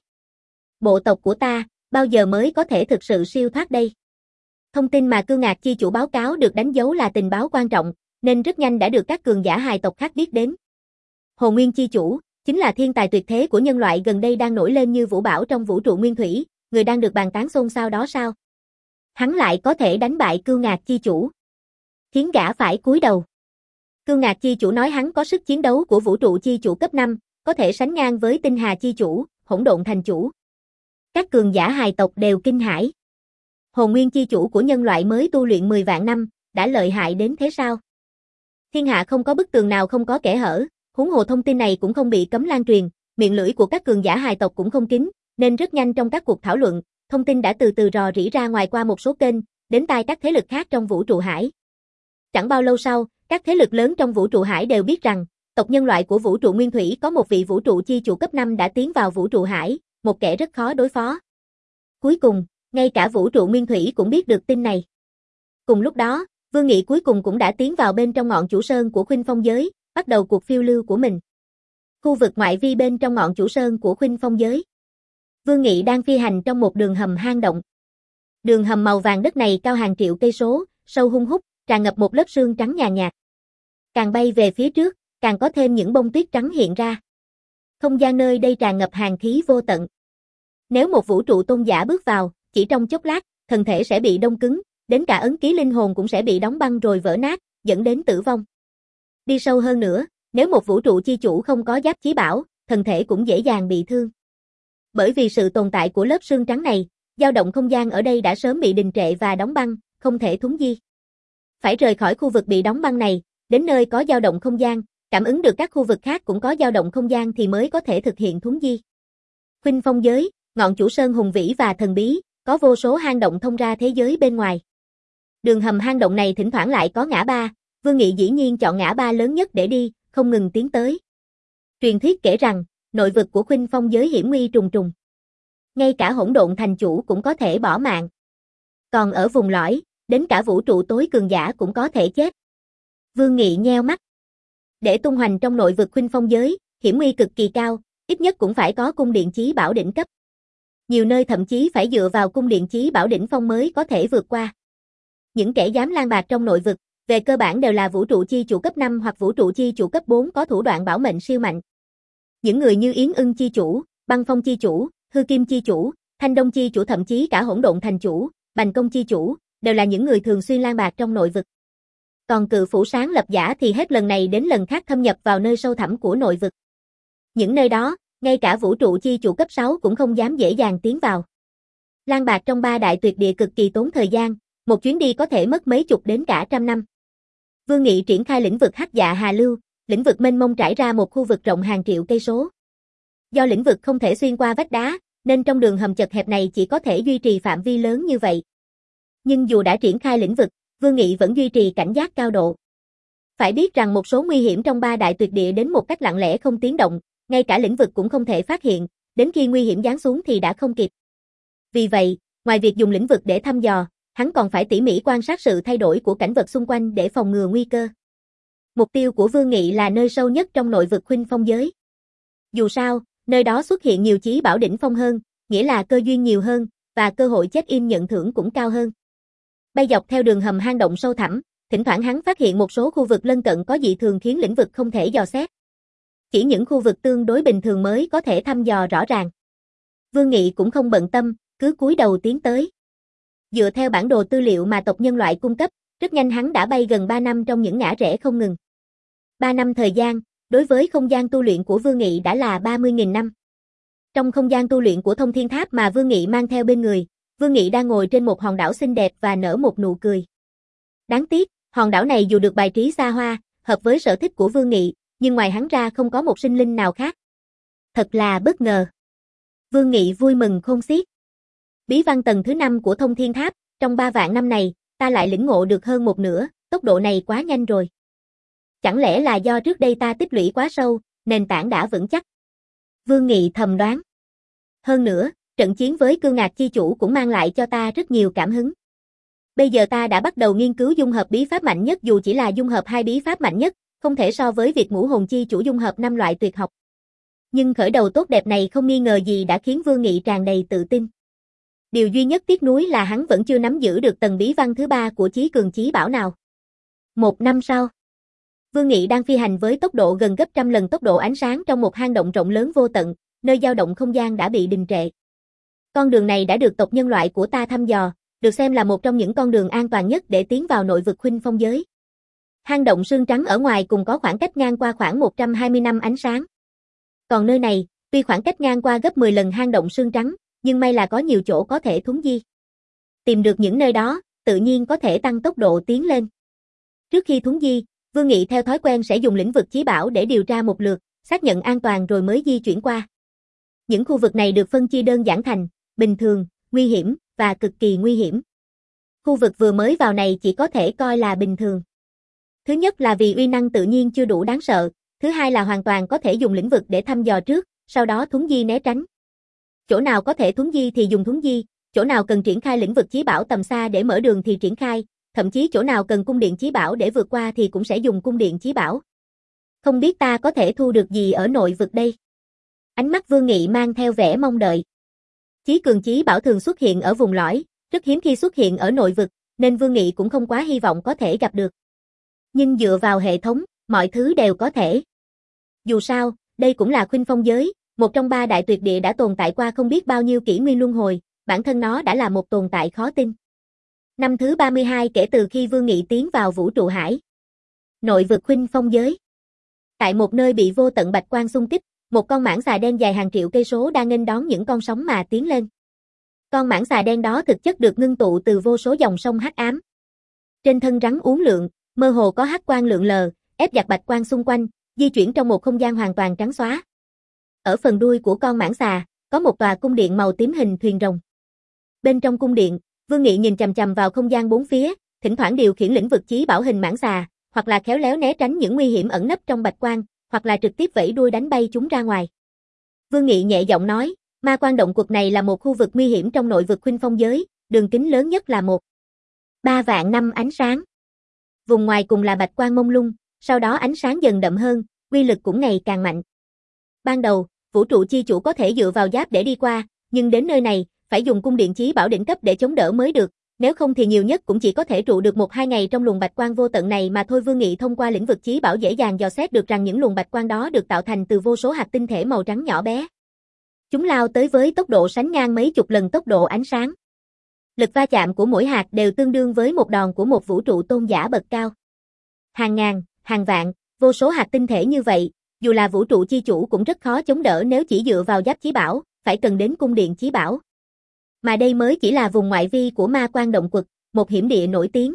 Bộ tộc của ta, bao giờ mới có thể thực sự siêu thoát đây? Thông tin mà Cương Ngạc chi chủ báo cáo được đánh dấu là tình báo quan trọng, nên rất nhanh đã được các cường giả hài tộc khác biết đến. Hồ Nguyên chi chủ, chính là thiên tài tuyệt thế của nhân loại gần đây đang nổi lên như vũ bão trong vũ trụ nguyên thủy, người đang được bàn tán xôn xao đó sao? Hắn lại có thể đánh bại Cương Ngạc chi chủ, khiến gã phải cúi đầu. Cương Ngạc chi chủ nói hắn có sức chiến đấu của vũ trụ chi chủ cấp năm, có thể sánh ngang với Tinh Hà chi chủ, Hỗn Độn thành chủ. Các cường giả hài tộc đều kinh hãi. Hồ Nguyên chi chủ của nhân loại mới tu luyện mười vạn năm, đã lợi hại đến thế sao? Thiên hạ không có bức tường nào không có kẽ hở, huống hồ thông tin này cũng không bị cấm lan truyền, miệng lưỡi của các cường giả hài tộc cũng không kín, nên rất nhanh trong các cuộc thảo luận, thông tin đã từ từ rò rỉ ra ngoài qua một số kênh, đến tai các thế lực khác trong vũ trụ hải. Chẳng bao lâu sau, các thế lực lớn trong vũ trụ hải đều biết rằng, tộc nhân loại của vũ trụ nguyên thủy có một vị vũ trụ chi chủ cấp năm đã tiến vào vũ trụ hải, một kẻ rất khó đối phó. Cuối cùng, ngay cả vũ trụ nguyên thủy cũng biết được tin này. Cùng lúc đó, Vương Nghị cuối cùng cũng đã tiến vào bên trong ngọn chủ sơn của Khuynh Phong giới, bắt đầu cuộc phiêu lưu của mình. Khu vực ngoại vi bên trong ngọn chủ sơn của Khuynh Phong giới. Vương Nghị đang phi hành trong một đường hầm hang động. Đường hầm màu vàng đất này cao hàng triệu cây số, sâu hun hút, tràn ngập một lớp sương trắng nhàn nhạt. Càng bay về phía trước, càng có thêm những bông tuyết trắng hiện ra. Không gian nơi đây tràn ngập hàn khí vô tận. Nếu một vũ trụ tôn giả bước vào, chỉ trong chốc lát, thân thể sẽ bị đông cứng, đến cả ấn ký linh hồn cũng sẽ bị đóng băng rồi vỡ nát, dẫn đến tử vong. Đi sâu hơn nữa, nếu một vũ trụ chi chủ không có giáp chí bảo, thân thể cũng dễ dàng bị thương. Bởi vì sự tồn tại của lớp sương trắng này, dao động không gian ở đây đã sớm bị đình trệ và đóng băng, không thể thuấn di. Phải rời khỏi khu vực bị đóng băng này, đến nơi có dao động không gian, cảm ứng được các khu vực khác cũng có dao động không gian thì mới có thể thực hiện thuấn di. Khuynh Phong giới, ngọn chủ sơn hùng vĩ và thần bí, có vô số hang động thông ra thế giới bên ngoài. Đường hầm hang động này thỉnh thoảng lại có ngã ba, Vương Nghị dĩ nhiên chọn ngã ba lớn nhất để đi, không ngừng tiến tới. Truyền thuyết kể rằng, nội vực của Khuynh Phong giới hiểm nguy trùng trùng. Ngay cả Hỗn Độn thành chủ cũng có thể bỏ mạng. Còn ở vùng lõi, đến cả vũ trụ tối cường giả cũng có thể chết. Vương Nghị nheo mắt. Để tung hoành trong nội vực Khuynh Phong giới, hiểm nguy cực kỳ cao, ít nhất cũng phải có cung điện chí bảo đỉnh cấp. Nhiều nơi thậm chí phải dựa vào cung điện chí bảo đỉnh phong mới có thể vượt qua. Những kẻ dám lang bạt trong nội vực, về cơ bản đều là vũ trụ chi chủ cấp năm hoặc vũ trụ chi chủ cấp bốn có thủ đoạn bảo mệnh siêu mạnh. Những người như Yến Ưng chi chủ, Băng Phong chi chủ, Hư Kim chi chủ, Thanh Đông chi chủ thậm chí cả Hỗn Độn thành chủ, Bành Công chi chủ, đều là những người thường xuyên lang bạt trong nội vực. Còn Cự Phủ sáng lập giả thì hết lần này đến lần khác thâm nhập vào nơi sâu thẳm của nội vực. Những nơi đó, ngay cả vũ trụ chi chủ cấp sáu cũng không dám dễ dàng tiến vào. Lang bạt trong ba đại tuyệt địa cực kỳ tốn thời gian, một chuyến đi có thể mất mấy chục đến cả trăm năm. Vương Nghị triển khai lĩnh vực Hắc Dạ Hà Lưu, lĩnh vực mênh mông trải ra một khu vực rộng hàng triệu cây số. Do lĩnh vực không thể xuyên qua vách đá, nên trong đường hầm chật hẹp này chỉ có thể duy trì phạm vi lớn như vậy. Nhưng dù đã triển khai lĩnh vực, Vương Nghị vẫn duy trì cảnh giác cao độ. Phải biết rằng một số nguy hiểm trong ba đại tuyệt địa đến một cách lặng lẽ không tiếng động, ngay cả lĩnh vực cũng không thể phát hiện, đến khi nguy hiểm giáng xuống thì đã không kịp. Vì vậy, ngoài việc dùng lĩnh vực để thăm dò, hắn còn phải tỉ mỉ quan sát sự thay đổi của cảnh vật xung quanh để phòng ngừa nguy cơ. Mục tiêu của Vương Nghị là nơi sâu nhất trong nội vực Khuynh Phong giới. Dù sao, nơi đó xuất hiện nhiều chí bảo đỉnh phong hơn, nghĩa là cơ duyên nhiều hơn, và cơ hội check-in nhận thưởng cũng cao hơn. Bay dọc theo đường hầm hang động sâu thẳm, thỉnh thoảng hắn phát hiện một số khu vực lân cận có dị thường khiến lĩnh vực không thể dò xét. Chỉ những khu vực tương đối bình thường mới có thể thăm dò rõ ràng. Vương Nghị cũng không bận tâm, cứ cúi đầu tiến tới. Dựa theo bản đồ tư liệu mà tộc nhân loại cung cấp, rất nhanh hắn đã bay gần ba năm trong những ngã rẽ không ngừng. ba năm thời gian, đối với không gian tu luyện của Vương Nghị đã là ba mươi nghìn năm. Trong không gian tu luyện của Thông Thiên Tháp mà Vương Nghị mang theo bên người, Vương Nghị đang ngồi trên một hòn đảo xinh đẹp và nở một nụ cười. Đáng tiếc, hòn đảo này dù được bài trí xa hoa, hợp với sở thích của Vương Nghị, nhưng ngoài hắn ra không có một sinh linh nào khác. Thật là bất ngờ. Vương Nghị vui mừng khôn xiết. Bí văn tầng thứ năm của Thông Thiên Tháp, trong ba vạn năm này, ta lại lĩnh ngộ được hơn một nửa, tốc độ này quá nhanh rồi. Chẳng lẽ là do trước đây ta tích lũy quá sâu, nền tảng đã vững chắc? Vương Nghị thầm đoán. Hơn nữa, trận chiến với Cương Ngạc chi chủ cũng mang lại cho ta rất nhiều cảm hứng. Bây giờ ta đã bắt đầu nghiên cứu dung hợp bí pháp mạnh nhất, dù chỉ là dung hợp hai bí pháp mạnh nhất, không thể so với việc ngũ hồn chi chủ dung hợp năm loại tuyệt học. Nhưng khởi đầu tốt đẹp này không nghi ngờ gì đã khiến Vương Nghị tràn đầy tự tin. Điều duy nhất tiếc nuối là hắn vẫn chưa nắm giữ được tầng bí văn thứ ba của chí cường chí bảo nào. Một năm sau, Vương Nghị đang phi hành với tốc độ gần gấp trăm lần tốc độ ánh sáng trong một hang động rộng lớn vô tận, nơi dao động không gian đã bị đình trệ. Con đường này đã được tộc nhân loại của ta thăm dò, được xem là một trong những con đường an toàn nhất để tiến vào nội vực Khuynh Phong giới. Hang động sương trắng ở ngoài cùng có khoảng cách ngang qua khoảng một trăm hai mươi năm ánh sáng. Còn nơi này, tuy khoảng cách ngang qua gấp mười lần hang động sương trắng, nhưng may là có nhiều chỗ có thể thuấn di. Tìm được những nơi đó, tự nhiên có thể tăng tốc độ tiến lên. Trước khi thuấn di, Vương Nghị theo thói quen sẽ dùng lĩnh vực chí bảo để điều tra một lượt, xác nhận an toàn rồi mới di chuyển qua. Những khu vực này được phân chia đơn giản thành bình thường, nguy hiểm và cực kỳ nguy hiểm. Khu vực vừa mới vào này chỉ có thể coi là bình thường. Thứ nhất là vì uy năng tự nhiên chưa đủ đáng sợ, thứ hai là hoàn toàn có thể dùng lĩnh vực để thăm dò trước, sau đó thuấn di né tránh. Chỗ nào có thể thuấn di thì dùng thuấn di, chỗ nào cần triển khai lĩnh vực chí bảo tầm xa để mở đường thì triển khai, thậm chí chỗ nào cần cung điện chí bảo để vượt qua thì cũng sẽ dùng cung điện chí bảo. Không biết ta có thể thu được gì ở nội vực đây? Ánh mắt Vương Nghị mang theo vẻ mong đợi. Chí cường chí bảo thường xuất hiện ở vùng lõi, rất hiếm khi xuất hiện ở nội vực, nên Vương Nghị cũng không quá hy vọng có thể gặp được. Nhưng dựa vào hệ thống, mọi thứ đều có thể. Dù sao, đây cũng là Khuynh Phong giới, một trong ba đại tuyệt địa đã tồn tại qua không biết bao nhiêu kỷ nguyên luân hồi, bản thân nó đã là một tồn tại khó tin. Năm thứ ba mươi hai kể từ khi Vương Nghị tiến vào vũ trụ hải. Nội vực Khuynh Phong giới. Tại một nơi bị vô tận bạch quang xung kích, một con mãng xà đen dài hàng triệu cây số đang nghênh đón những con sóng mà tiến lên. Con mãng xà đen đó thực chất được ngưng tụ từ vô số dòng sông hắc ám. Trên thân rắn uốn lượn, mơ hồ có hắc quang lượn lờ, ép giật bạch quang xung quanh, di chuyển trong một không gian hoàn toàn trắng xóa. Ở phần đuôi của con mãng xà, có một tòa cung điện màu tím hình thuyền rồng. Bên trong cung điện, Vương Nghị nhìn chằm chằm vào không gian bốn phía, thỉnh thoảng điều khiển lĩnh vực chí bảo hình mãng xà, hoặc là khéo léo né tránh những nguy hiểm ẩn nấp trong bạch quang, hoặc là trực tiếp vẫy đuôi đánh bay chúng ra ngoài. Vương Nghị nhẹ giọng nói, ma quan động quật này là một khu vực nguy hiểm trong nội vực Khuynh Phong giới, đường kính lớn nhất là một ba vạn năm ánh sáng. Vùng ngoài cùng là bạch quang mông lung, sau đó ánh sáng dần đậm hơn, uy lực cũng ngày càng mạnh. Ban đầu, vũ trụ chi chủ có thể dựa vào giáp để đi qua, nhưng đến nơi này, phải dùng cung điện chí bảo đỉnh cấp để chống đỡ mới được, nếu không thì nhiều nhất cũng chỉ có thể trụ được một hai ngày trong luồng bạch quang vô tận này mà thôi. Vương Nghị thông qua lĩnh vực chí bảo dễ dàng dò xét được rằng những luồng bạch quang đó được tạo thành từ vô số hạt tinh thể màu trắng nhỏ bé. Chúng lao tới với tốc độ sánh ngang mấy chục lần tốc độ ánh sáng. Lực va chạm của mỗi hạt đều tương đương với một đòn của một vũ trụ tôn giả bậc cao. Hàng ngàn, hàng vạn, vô số hạt tinh thể như vậy, dù là vũ trụ chi chủ cũng rất khó chống đỡ nếu chỉ dựa vào giáp chí bảo, phải cần đến cung điện chí bảo. Mà đây mới chỉ là vùng ngoại vi của ma quan động quật, một hiểm địa nổi tiếng.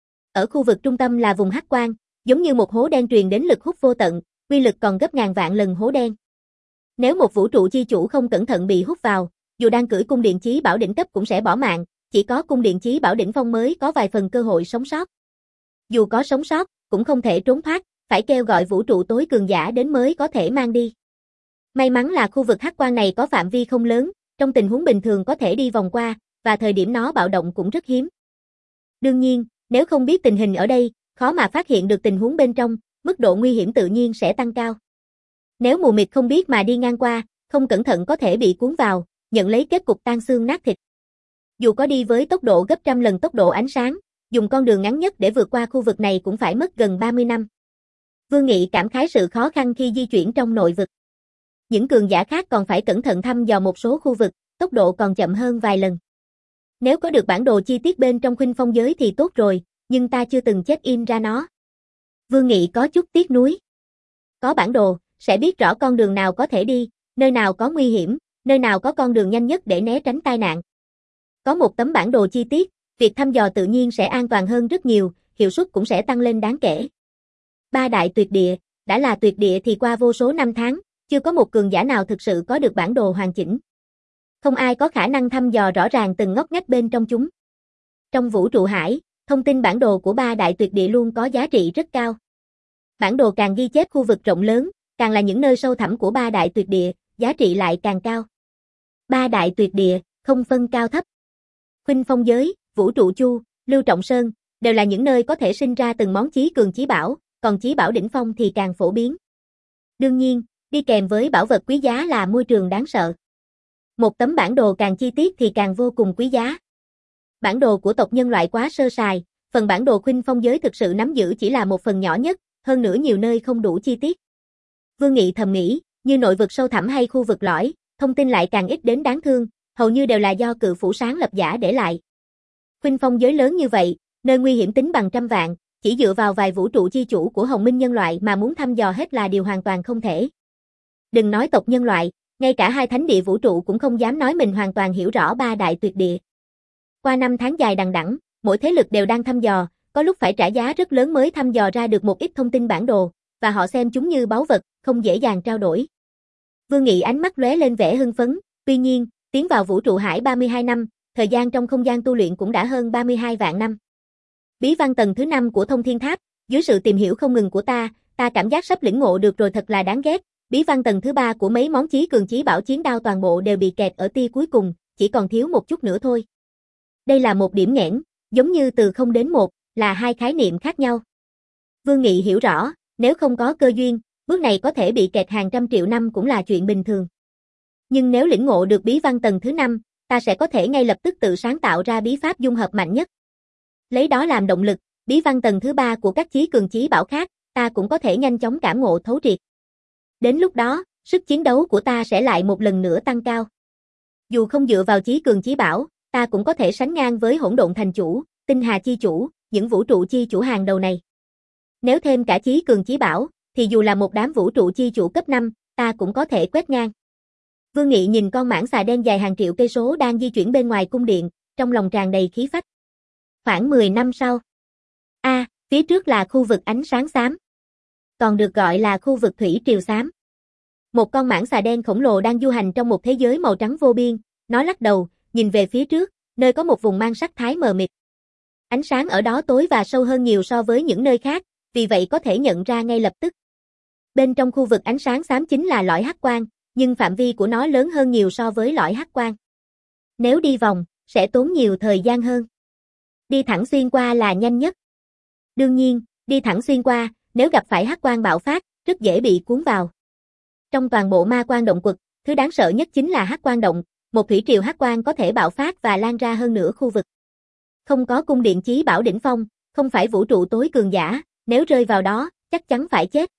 Ở khu vực trung tâm là vùng hắc quang, giống như một hố đen truyền đến lực hút vô tận, uy lực còn gấp ngàn vạn lần hố đen. Nếu một vũ trụ chi chủ không cẩn thận bị hút vào, dù đang cưỡi cung điện chí bảo đỉnh cấp cũng sẽ bỏ mạng, chỉ có cung điện chí bảo đỉnh phong mới có vài phần cơ hội sống sót. Dù có sống sót, cũng không thể trốn thoát, phải kêu gọi vũ trụ tối cường giả đến mới có thể mang đi. May mắn là khu vực hắc quang này có phạm vi không lớn, trong tình huống bình thường có thể đi vòng qua, và thời điểm nó bạo động cũng rất hiếm. Đương nhiên, nếu không biết tình hình ở đây, khó mà phát hiện được tình huống bên trong, mức độ nguy hiểm tự nhiên sẽ tăng cao. Nếu mù mịt không biết mà đi ngang qua, không cẩn thận có thể bị cuốn vào, nhận lấy kết cục tan xương nát thịt. Dù có đi với tốc độ gấp trăm lần tốc độ ánh sáng, dùng con đường ngắn nhất để vượt qua khu vực này cũng phải mất gần ba mươi năm. Vương Nghị cảm khái sự khó khăn khi di chuyển trong nội vực. Những cường giả khác còn phải cẩn thận thăm dò một số khu vực, tốc độ còn chậm hơn vài lần. Nếu có được bản đồ chi tiết bên trong Khuynh Phong giới thì tốt rồi, nhưng ta chưa từng check-in ra nó. Vương Nghị có chút tiếc nuối. Có bản đồ, sẽ biết rõ con đường nào có thể đi, nơi nào có nguy hiểm, nơi nào có con đường nhanh nhất để né tránh tai nạn. Có một tấm bản đồ chi tiết, việc thăm dò tự nhiên sẽ an toàn hơn rất nhiều, hiệu suất cũng sẽ tăng lên đáng kể. Ba đại tuyệt địa, đã là tuyệt địa thì qua vô số năm tháng, chưa có một cường giả nào thực sự có được bản đồ hoàn chỉnh. Không ai có khả năng thăm dò rõ ràng từng ngóc ngách bên trong chúng. Trong vũ trụ hải, thông tin bản đồ của ba đại tuyệt địa luôn có giá trị rất cao. Bản đồ càng ghi chép khu vực rộng lớn, càng là những nơi sâu thẳm của ba đại tuyệt địa, giá trị lại càng cao. Ba đại tuyệt địa, không phân cao thấp. Khuynh Phong giới, Vũ trụ chu, Lưu Trọng Sơn, đều là những nơi có thể sinh ra từng món chí cường chí bảo, còn chí bảo đỉnh phong thì càng phổ biến. Đương nhiên, đi kèm với bảo vật quý giá là môi trường đáng sợ. Một tấm bản đồ càng chi tiết thì càng vô cùng quý giá. Bản đồ của tộc nhân loại quá sơ sài, phần bản đồ Khuynh Phong giới thực sự nắm giữ chỉ là một phần nhỏ nhất, hơn nữa nhiều nơi không đủ chi tiết. Vương Nghị thầm nghĩ, như nội vực sâu thẳm hay khu vực lõi, thông tin lại càng ít đến đáng thương, hầu như đều là do cự phủ sáng lập giả để lại. Khuynh Phong giới lớn như vậy, nơi nguy hiểm tính bằng trăm vạn, chỉ dựa vào vài vũ trụ chi chủ của Hồng Minh nhân loại mà muốn thăm dò hết là điều hoàn toàn không thể. Đừng nói tộc nhân loại, ngay cả hai thánh địa vũ trụ cũng không dám nói mình hoàn toàn hiểu rõ ba đại tuyệt địa. Qua năm tháng dài đằng đẵng, mỗi thế lực đều đang thăm dò, có lúc phải trả giá rất lớn mới thăm dò ra được một ít thông tin bản đồ, và họ xem chúng như báu vật, không dễ dàng trao đổi. Vương Nghị ánh mắt lóe lên vẻ hưng phấn, tuy nhiên, tiến vào vũ trụ hải ba mươi hai năm, thời gian trong không gian tu luyện cũng đã hơn ba mươi hai vạn năm. Bí văn tầng thứ năm của Thông Thiên Tháp, dưới sự tìm hiểu không ngừng của ta, ta cảm giác sắp lĩnh ngộ được rồi, thật là đáng ghét. Bí văn tầng thứ ba của mấy món chí cường chí bảo chiến đao toàn bộ đều bị kẹt ở tia cuối cùng, chỉ còn thiếu một chút nữa thôi. Đây là một điểm nghẽn, giống như từ không đến một, là hai khái niệm khác nhau. Vương Nghị hiểu rõ, nếu không có cơ duyên, bước này có thể bị kẹt hàng trăm triệu năm cũng là chuyện bình thường. Nhưng nếu lĩnh ngộ được bí văn tầng thứ năm, ta sẽ có thể ngay lập tức tự sáng tạo ra bí pháp dung hợp mạnh nhất. Lấy đó làm động lực, bí văn tầng thứ ba của các chí cường chí bảo khác, ta cũng có thể nhanh chóng cảm ngộ thấu triệt. Đến lúc đó, sức chiến đấu của ta sẽ lại một lần nữa tăng cao. Dù không dựa vào chí cường chí bảo, ta cũng có thể sánh ngang với Hỗn Độn Thành Chủ, Tinh Hà Chi Chủ, những vũ trụ chi chủ hàng đầu này. Nếu thêm cả chí cường chí bảo, thì dù là một đám vũ trụ chi chủ cấp năm, ta cũng có thể quét ngang. Vương Nghị nhìn con mãng xà đen dài hàng triệu cây số đang di chuyển bên ngoài cung điện, trong lòng tràn đầy khí phách. Khoảng mười năm sau. A, à, phía trước là khu vực ánh sáng xám. Còn được gọi là khu vực thủy triều xám. Một con mãng xà đen khổng lồ đang du hành trong một thế giới màu trắng vô biên, nó lắc đầu, nhìn về phía trước, nơi có một vùng mang sắc thái mờ mịt. Ánh sáng ở đó tối và sâu hơn nhiều so với những nơi khác, vì vậy có thể nhận ra ngay lập tức. Bên trong khu vực ánh sáng xám chính là lõi hắc quang, nhưng phạm vi của nó lớn hơn nhiều so với lõi hắc quang. Nếu đi vòng, sẽ tốn nhiều thời gian hơn. Đi thẳng xuyên qua là nhanh nhất. Đương nhiên, đi thẳng xuyên qua, nếu gặp phải hắc quang bạo phát, rất dễ bị cuốn vào. Trong toàn bộ ma quang động quật, thứ đáng sợ nhất chính là hắc quang động, một thủy triều hắc quang có thể bạo phát và lan ra hơn nửa khu vực. Không có cung điện chí bảo đỉnh phong, không phải vũ trụ tối cường giả, nếu rơi vào đó, chắc chắn phải chết.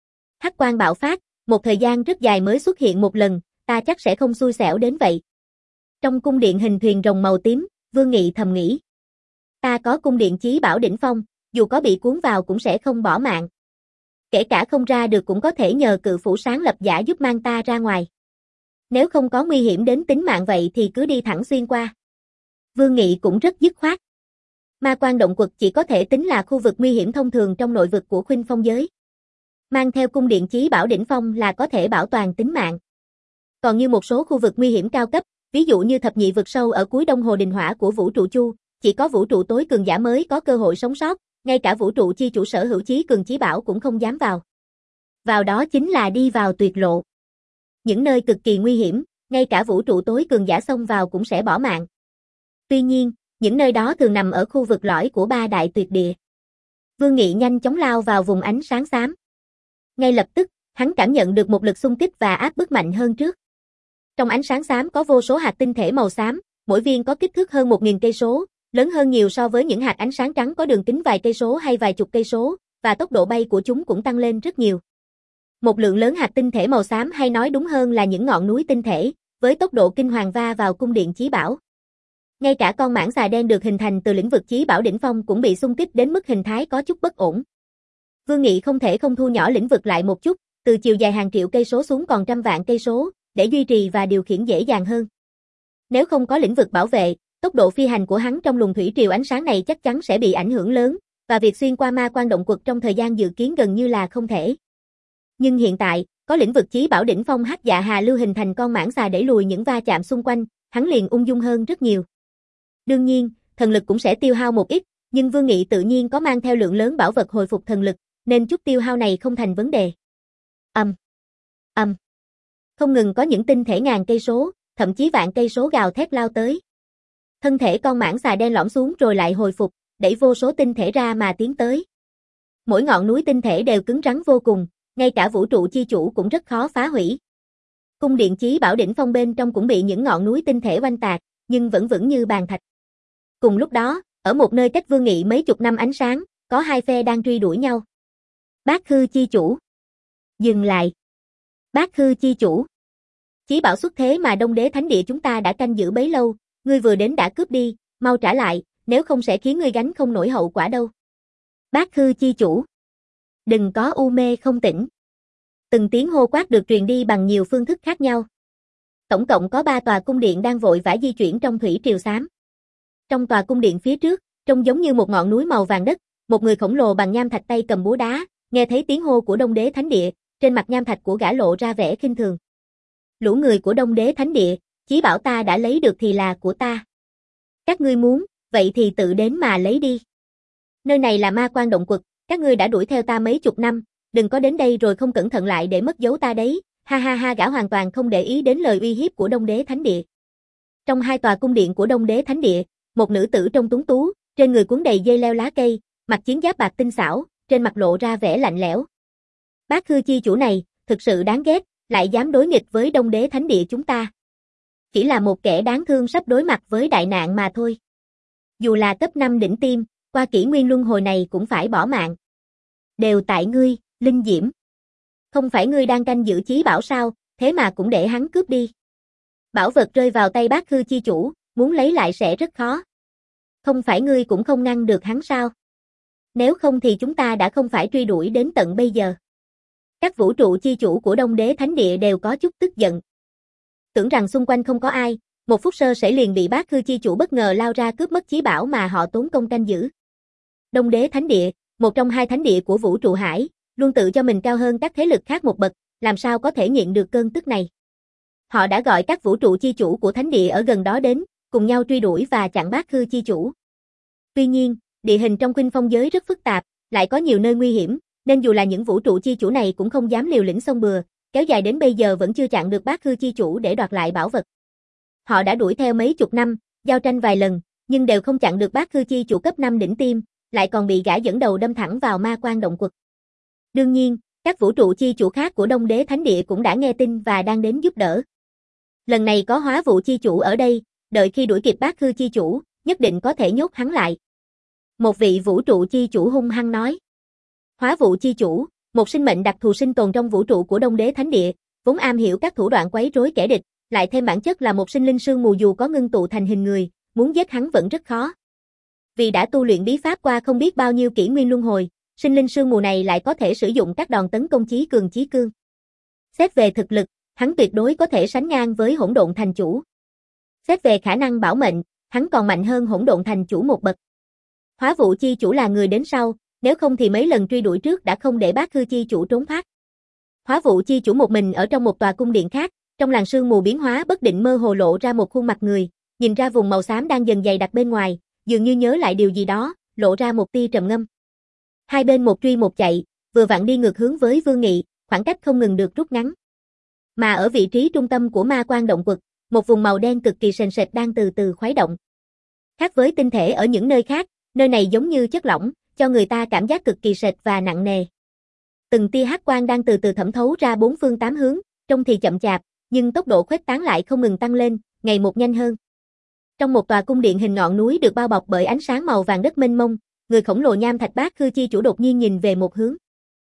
Hắc quang bạo phát, một thời gian rất dài mới xuất hiện một lần, ta chắc sẽ không xui xẻo đến vậy. Trong cung điện hình thuyền rồng màu tím, Vương Nghị thầm nghĩ. Ta có cung điện chí bảo đỉnh phong, dù có bị cuốn vào cũng sẽ không bỏ mạng. Kể cả không ra được cũng có thể nhờ cự phủ sáng lập giả giúp mang ta ra ngoài. Nếu không có nguy hiểm đến tính mạng vậy thì cứ đi thẳng xuyên qua. Vương Nghị cũng rất dứt khoát. Ma quang động quật chỉ có thể tính là khu vực nguy hiểm thông thường trong nội vực của Khuynh Phong giới. Mang theo cung điện chí bảo đỉnh phong là có thể bảo toàn tính mạng. Còn như một số khu vực nguy hiểm cao cấp, ví dụ như thập nhị vực sâu ở cuối Đông Hồ Đình Hỏa của vũ trụ Chu, chỉ có vũ trụ tối cường giả mới có cơ hội sống sót, ngay cả vũ trụ chi chủ sở hữu chí cường chí bảo cũng không dám vào. Vào đó chính là đi vào tuyệt lộ. Những nơi cực kỳ nguy hiểm, ngay cả vũ trụ tối cường giả xông vào cũng sẽ bỏ mạng. Tuy nhiên, những nơi đó thường nằm ở khu vực lõi của ba đại tuyệt địa. Vương Nghị nhanh chóng lao vào vùng ánh sáng xám. Ngay lập tức, hắn cảm nhận được một lực xung kích và áp bức mạnh hơn trước. Trong ánh sáng xám có vô số hạt tinh thể màu xám, mỗi viên có kích thước hơn một nghìn cây số, lớn hơn nhiều so với những hạt ánh sáng trắng có đường kính vài cây số hay vài chục cây số, và tốc độ bay của chúng cũng tăng lên rất nhiều. Một lượng lớn hạt tinh thể màu xám, hay nói đúng hơn là những ngọn núi tinh thể, với tốc độ kinh hoàng va vào cung điện chí bảo. Ngay cả con mãng xà đen được hình thành từ lĩnh vực chí bảo đỉnh phong cũng bị xung kích đến mức hình thái có chút bất ổn. Vương Nghị không thể không thu nhỏ lĩnh vực lại một chút, từ chiều dài hàng triệu cây số xuống còn trăm vạn cây số, để duy trì và điều khiển dễ dàng hơn. Nếu không có lĩnh vực bảo vệ, tốc độ phi hành của hắn trong luồng thủy triều ánh sáng này chắc chắn sẽ bị ảnh hưởng lớn, và việc xuyên qua ma quang động quật trong thời gian dự kiến gần như là không thể. Nhưng hiện tại, có lĩnh vực chí bảo đỉnh phong Hắc Dạ Hà Lưu hình thành con mãng xà đẩy lùi những va chạm xung quanh, hắn liền ung dung hơn rất nhiều. Đương nhiên, thần lực cũng sẽ tiêu hao một ít, nhưng Vương Nghị tự nhiên có mang theo lượng lớn bảo vật hồi phục thần lực, nên chút tiêu hao này không thành vấn đề. Ầm, um, ầm. Um. Không ngừng có những tinh thể ngàn cây số, thậm chí vạn cây số gào thét lao tới. Thân thể con mãng xà đen lõm xuống rồi lại hồi phục, đẩy vô số tinh thể ra mà tiến tới. Mỗi ngọn núi tinh thể đều cứng rắn vô cùng, ngay cả vũ trụ chi chủ cũng rất khó phá hủy. Cung điện Chí Bảo đỉnh phong bên trong cũng bị những ngọn núi tinh thể oanh tạc, nhưng vẫn vững như bàn thạch. Cùng lúc đó, ở một nơi cách Vương Nghị mấy chục năm ánh sáng, có hai phe đang truy đuổi nhau. Bát Hư chi chủ. Dừng lại. Bát Hư chi chủ. Chí bảo xuất thế mà Đông Đế Thánh Địa chúng ta đã canh giữ bấy lâu, ngươi vừa đến đã cướp đi, mau trả lại, nếu không sẽ khiến ngươi gánh không nổi hậu quả đâu. Bát Hư chi chủ. Đừng có u mê không tỉnh. Từng tiếng hô quát được truyền đi bằng nhiều phương thức khác nhau. Tổng cộng có ba tòa cung điện đang vội vã di chuyển trong thủy triều xám. Trong tòa cung điện phía trước, trông giống như một ngọn núi màu vàng đất, một người khổng lồ bằng nham thạch tay cầm búa đá, nghe thấy tiếng hô của Đông Đế Thánh Địa, trên mặt nham thạch của gã lộ ra vẻ khinh thường. Lũ người của Đông Đế Thánh Địa, chí bảo ta đã lấy được thì là của ta. Các ngươi muốn, vậy thì tự đến mà lấy đi. Nơi này là Ma Quan Động Quật, các ngươi đã đuổi theo ta mấy chục năm, đừng có đến đây rồi không cẩn thận lại để mất dấu ta đấy. Ha ha ha, gã hoàn toàn không để ý đến lời uy hiếp của Đông Đế Thánh Địa. Trong hai tòa cung điện của Đông Đế Thánh Địa, một nữ tử trông tuấn tú, trên người cuốn đầy dây leo lá cây, mặc chiến giáp bạc tinh xảo, trên mặt lộ ra vẻ lạnh lẽo. Bát Hư chi chủ này, thực sự đáng ghét, lại dám đối nghịch với Đông Đế Thánh Địa chúng ta. Chỉ là một kẻ đáng thương sắp đối mặt với đại nạn mà thôi. Dù là cấp năm đỉnh tiêm, qua kỷ nguyên luân hồi này cũng phải bỏ mạng. Đều tại ngươi, Linh Diễm. Không phải ngươi đang canh giữ chí bảo sao, thế mà cũng để hắn cướp đi. Bảo vật rơi vào tay Bát Hư chi chủ, muốn lấy lại sẽ rất khó. Không phải ngươi cũng không ngăn được hắn sao? Nếu không thì chúng ta đã không phải truy đuổi đến tận bây giờ. Các vũ trụ chi chủ của Đông Đế Thánh Địa đều có chút tức giận. Tưởng rằng xung quanh không có ai, một phút sơ sẽ liền bị Bát Hư chi chủ bất ngờ lao ra cướp mất chí bảo mà họ tốn công canh giữ. Đông Đế Thánh Địa, một trong hai thánh địa của vũ trụ hải, luôn tự cho mình cao hơn các thế lực khác một bậc, làm sao có thể nhịn được cơn tức này. Họ đã gọi các vũ trụ chi chủ của thánh địa ở gần đó đến, cùng nhau truy đuổi và chặn Bát Hư chi chủ. Tuy nhiên, địa hình trong Khuynh Phong giới rất phức tạp, lại có nhiều nơi nguy hiểm, nên dù là những vũ trụ chi chủ này cũng không dám liều lĩnh xông bừa, kéo dài đến bây giờ vẫn chưa chặn được Bát Hư chi chủ để đoạt lại bảo vật. Họ đã đuổi theo mấy chục năm, giao tranh vài lần, nhưng đều không chặn được Bát Hư chi chủ cấp năm đỉnh tiêm, lại còn bị gã dẫn đầu đâm thẳng vào Ma Quan Động Quật. Đương nhiên, các vũ trụ chi chủ khác của Đông Đế Thánh Địa cũng đã nghe tin và đang đến giúp đỡ. Lần này có Hóa Vụ chi chủ ở đây, đợi khi đuổi kịp Bát Hư chi chủ, nhất định có thể nhốt hắn lại. Một vị vũ trụ chi chủ hung hăng nói. Hóa Vụ chi chủ, một sinh mệnh đặc thù sinh tồn trong vũ trụ của Đông Đế Thánh Địa, vốn am hiểu các thủ đoạn quấy rối kẻ địch, lại thêm bản chất là một sinh linh sương mù, dù có ngưng tụ thành hình người, muốn giết hắn vẫn rất khó. Vì đã tu luyện bí pháp qua không biết bao nhiêu kỷ nguyên luân hồi, sinh linh sương mù này lại có thể sử dụng các đòn tấn công chí cường chí cương. Xét về thực lực, hắn tuyệt đối có thể sánh ngang với Hỗn Độn Thành Chủ. Xét về khả năng bảo mệnh, hắn còn mạnh hơn Hỗn Độn Thành Chủ một bậc. Hóa Vụ chi chủ là người đến sau, nếu không thì mấy lần truy đuổi trước đã không để Bát Hư chi chủ trốn thoát. Hóa Vụ chi chủ một mình ở trong một tòa cung điện khác, trong làn sương mù biến hóa bất định mơ hồ lộ ra một khuôn mặt người, nhìn ra vùng màu xám đang dần dày đặc bên ngoài, dường như nhớ lại điều gì đó, lộ ra một tia trầm ngâm. Hai bên một truy một chạy, vừa vặn đi ngược hướng với Vương Nghị, khoảng cách không ngừng được rút ngắn. Mà ở vị trí trung tâm của Ma Quan Động Quật, một vùng màu đen cực kỳ sền sệt đang từ từ khuấy động. Khác với tinh thể ở những nơi khác, nơi này giống như chất lỏng, cho người ta cảm giác cực kỳ sệt và nặng nề. Từng tia hắc quang đang từ từ thẩm thấu ra bốn phương tám hướng, trông thì chậm chạp, nhưng tốc độ khuếch tán lại không ngừng tăng lên, ngày một nhanh hơn. Trong một tòa cung điện hình ngọn núi được bao bọc bởi ánh sáng màu vàng đất mênh mông, người khổng lồ nham thạch Bát Hư chi chủ đột nhiên nhìn về một hướng.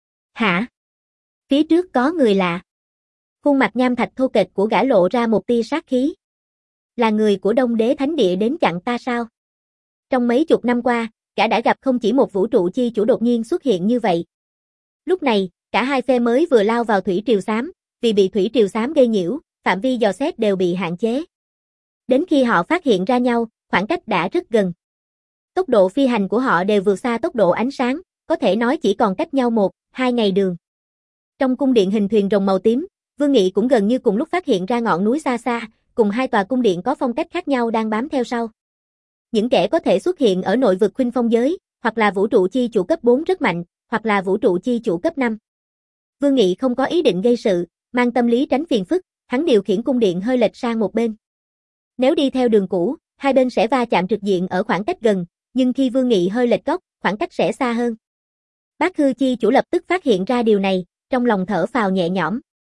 Hả? Phía trước có người lạ. Khuôn mặt nham thạch thô kệch của gã lộ ra một tia sát khí. Là người của Đông Đế Thánh Địa đến chặn ta sao? Trong mấy chục năm qua, gã đã gặp không chỉ một vũ trụ chi chủ đột nhiên xuất hiện như vậy. Lúc này, cả hai phe mới vừa lao vào thủy triều xám, vì bị thủy triều xám gây nhiễu, phạm vi dò xét đều bị hạn chế. Đến khi họ phát hiện ra nhau, khoảng cách đã rất gần. Tốc độ phi hành của họ đều vượt xa tốc độ ánh sáng, có thể nói chỉ còn cách nhau một, hai ngày đường. Trong cung điện hình thuyền rồng màu tím, Vương Nghị cũng gần như cùng lúc phát hiện ra ngọn núi xa xa, cùng hai tòa cung điện có phong cách khác nhau đang bám theo sau. Những kẻ có thể xuất hiện ở nội vực Khuynh Phong giới, hoặc là vũ trụ chi chủ cấp bốn rất mạnh, hoặc là vũ trụ chi chủ cấp năm. Vương Nghị không có ý định gây sự, mang tâm lý tránh phiền phức, hắn điều khiển cung điện hơi lệch sang một bên. Nếu đi theo đường cũ, hai bên sẽ va chạm trực diện ở khoảng cách gần, nhưng khi Vương Nghị hơi lệch góc, khoảng cách sẽ xa hơn. Bác Hư Chi chủ lập tức phát hiện ra điều này, trong lòng thở phào nhẹ nhõm.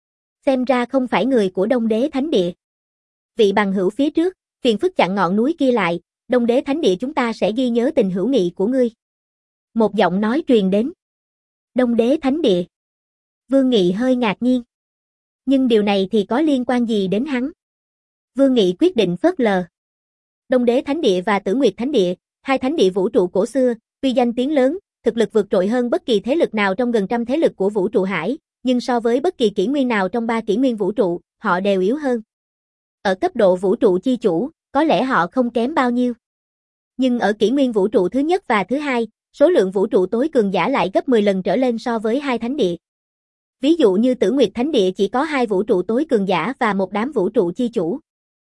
Xem ra không phải người của Đông Đế Thánh Địa. Vị bằng hữu phía trước, phiền phức chặn ngọn núi kia lại, Đông Đế Thánh Địa chúng ta sẽ ghi nhớ tình hữu nghị của ngươi. Một giọng nói truyền đến. Đông Đế Thánh Địa. Vương Nghị hơi ngạc nhiên. Nhưng điều này thì có liên quan gì đến hắn? Vương Nghị quyết định phớt lờ. Đông Đế Thánh Địa và Tử Nguyệt Thánh Địa, hai thánh địa vũ trụ cổ xưa, uy danh tiếng lớn, thực lực vượt trội hơn bất kỳ thế lực nào trong gần trăm thế lực của vũ trụ hải, nhưng so với bất kỳ kỷ nguyên nào trong ba kỷ nguyên vũ trụ, họ đều yếu hơn. Ở cấp độ vũ trụ chi chủ, có lẽ họ không kém bao nhiêu. Nhưng ở kỷ nguyên vũ trụ thứ nhất và thứ hai, số lượng vũ trụ tối cường giả lại gấp mười lần trở lên so với hai thánh địa. Ví dụ như Tử Nguyệt Thánh Địa chỉ có hai vũ trụ tối cường giả và một đám vũ trụ chi chủ.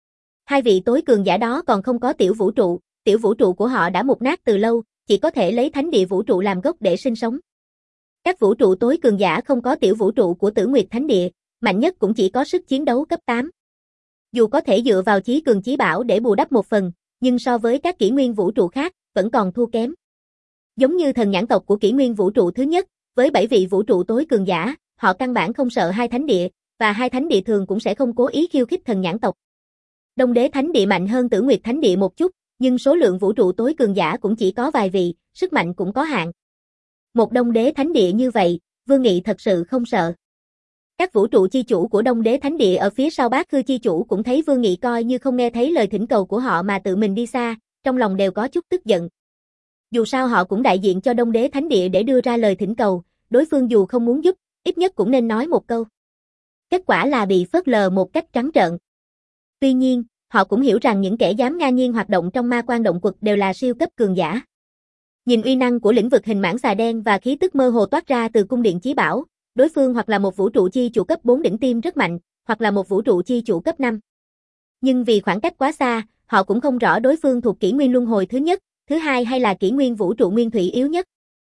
Hai vị tối cường giả đó còn không có tiểu vũ trụ, tiểu vũ trụ của họ đã mục nát từ lâu, chỉ có thể lấy thánh địa vũ trụ làm gốc để sinh sống. Các vũ trụ tối cường giả không có tiểu vũ trụ của Tử Nguyệt Thánh Địa, mạnh nhất cũng chỉ có sức chiến đấu cấp tám. Dù có thể dựa vào chí cường chí bảo để bù đắp một phần, nhưng so với các kỷ nguyên vũ trụ khác, vẫn còn thua kém. Giống như thần nhãn tộc của kỷ nguyên vũ trụ thứ nhất, với bảy vị vũ trụ tối cường giả, họ căn bản không sợ hai thánh địa, và hai thánh địa thường cũng sẽ không cố ý khiêu khích thần nhãn tộc. Đông Đế Thánh Địa mạnh hơn Tử Nguyệt Thánh Địa một chút, nhưng số lượng vũ trụ tối cường giả cũng chỉ có vài vị, sức mạnh cũng có hạn. Một Đông Đế Thánh Địa như vậy, Vương Nghị thật sự không sợ. Các vũ trụ chi chủ của Đông Đế Thánh Địa ở phía sau Bác Hư chi chủ cũng thấy Vương Nghị coi như không nghe thấy lời thỉnh cầu của họ mà tự mình đi xa, trong lòng đều có chút tức giận. Dù sao họ cũng đại diện cho Đông Đế Thánh Địa để đưa ra lời thỉnh cầu, đối phương dù không muốn giúp, ít nhất cũng nên nói một câu. Kết quả là bị phớt lờ một cách trắng trợn. Tuy nhiên, họ cũng hiểu rằng những kẻ dám ngang nhiên hoạt động trong ma quan động quật đều là siêu cấp cường giả. Nhìn uy năng của lĩnh vực hình mãng xà đen và khí tức mơ hồ toát ra từ cung điện chí bảo, đối phương hoặc là một vũ trụ chi chủ cấp bốn đỉnh tiêm rất mạnh, hoặc là một vũ trụ chi chủ cấp năm. Nhưng vì khoảng cách quá xa, họ cũng không rõ đối phương thuộc kỷ nguyên luân hồi thứ nhất, thứ hai hay là kỷ nguyên vũ trụ nguyên thủy yếu nhất.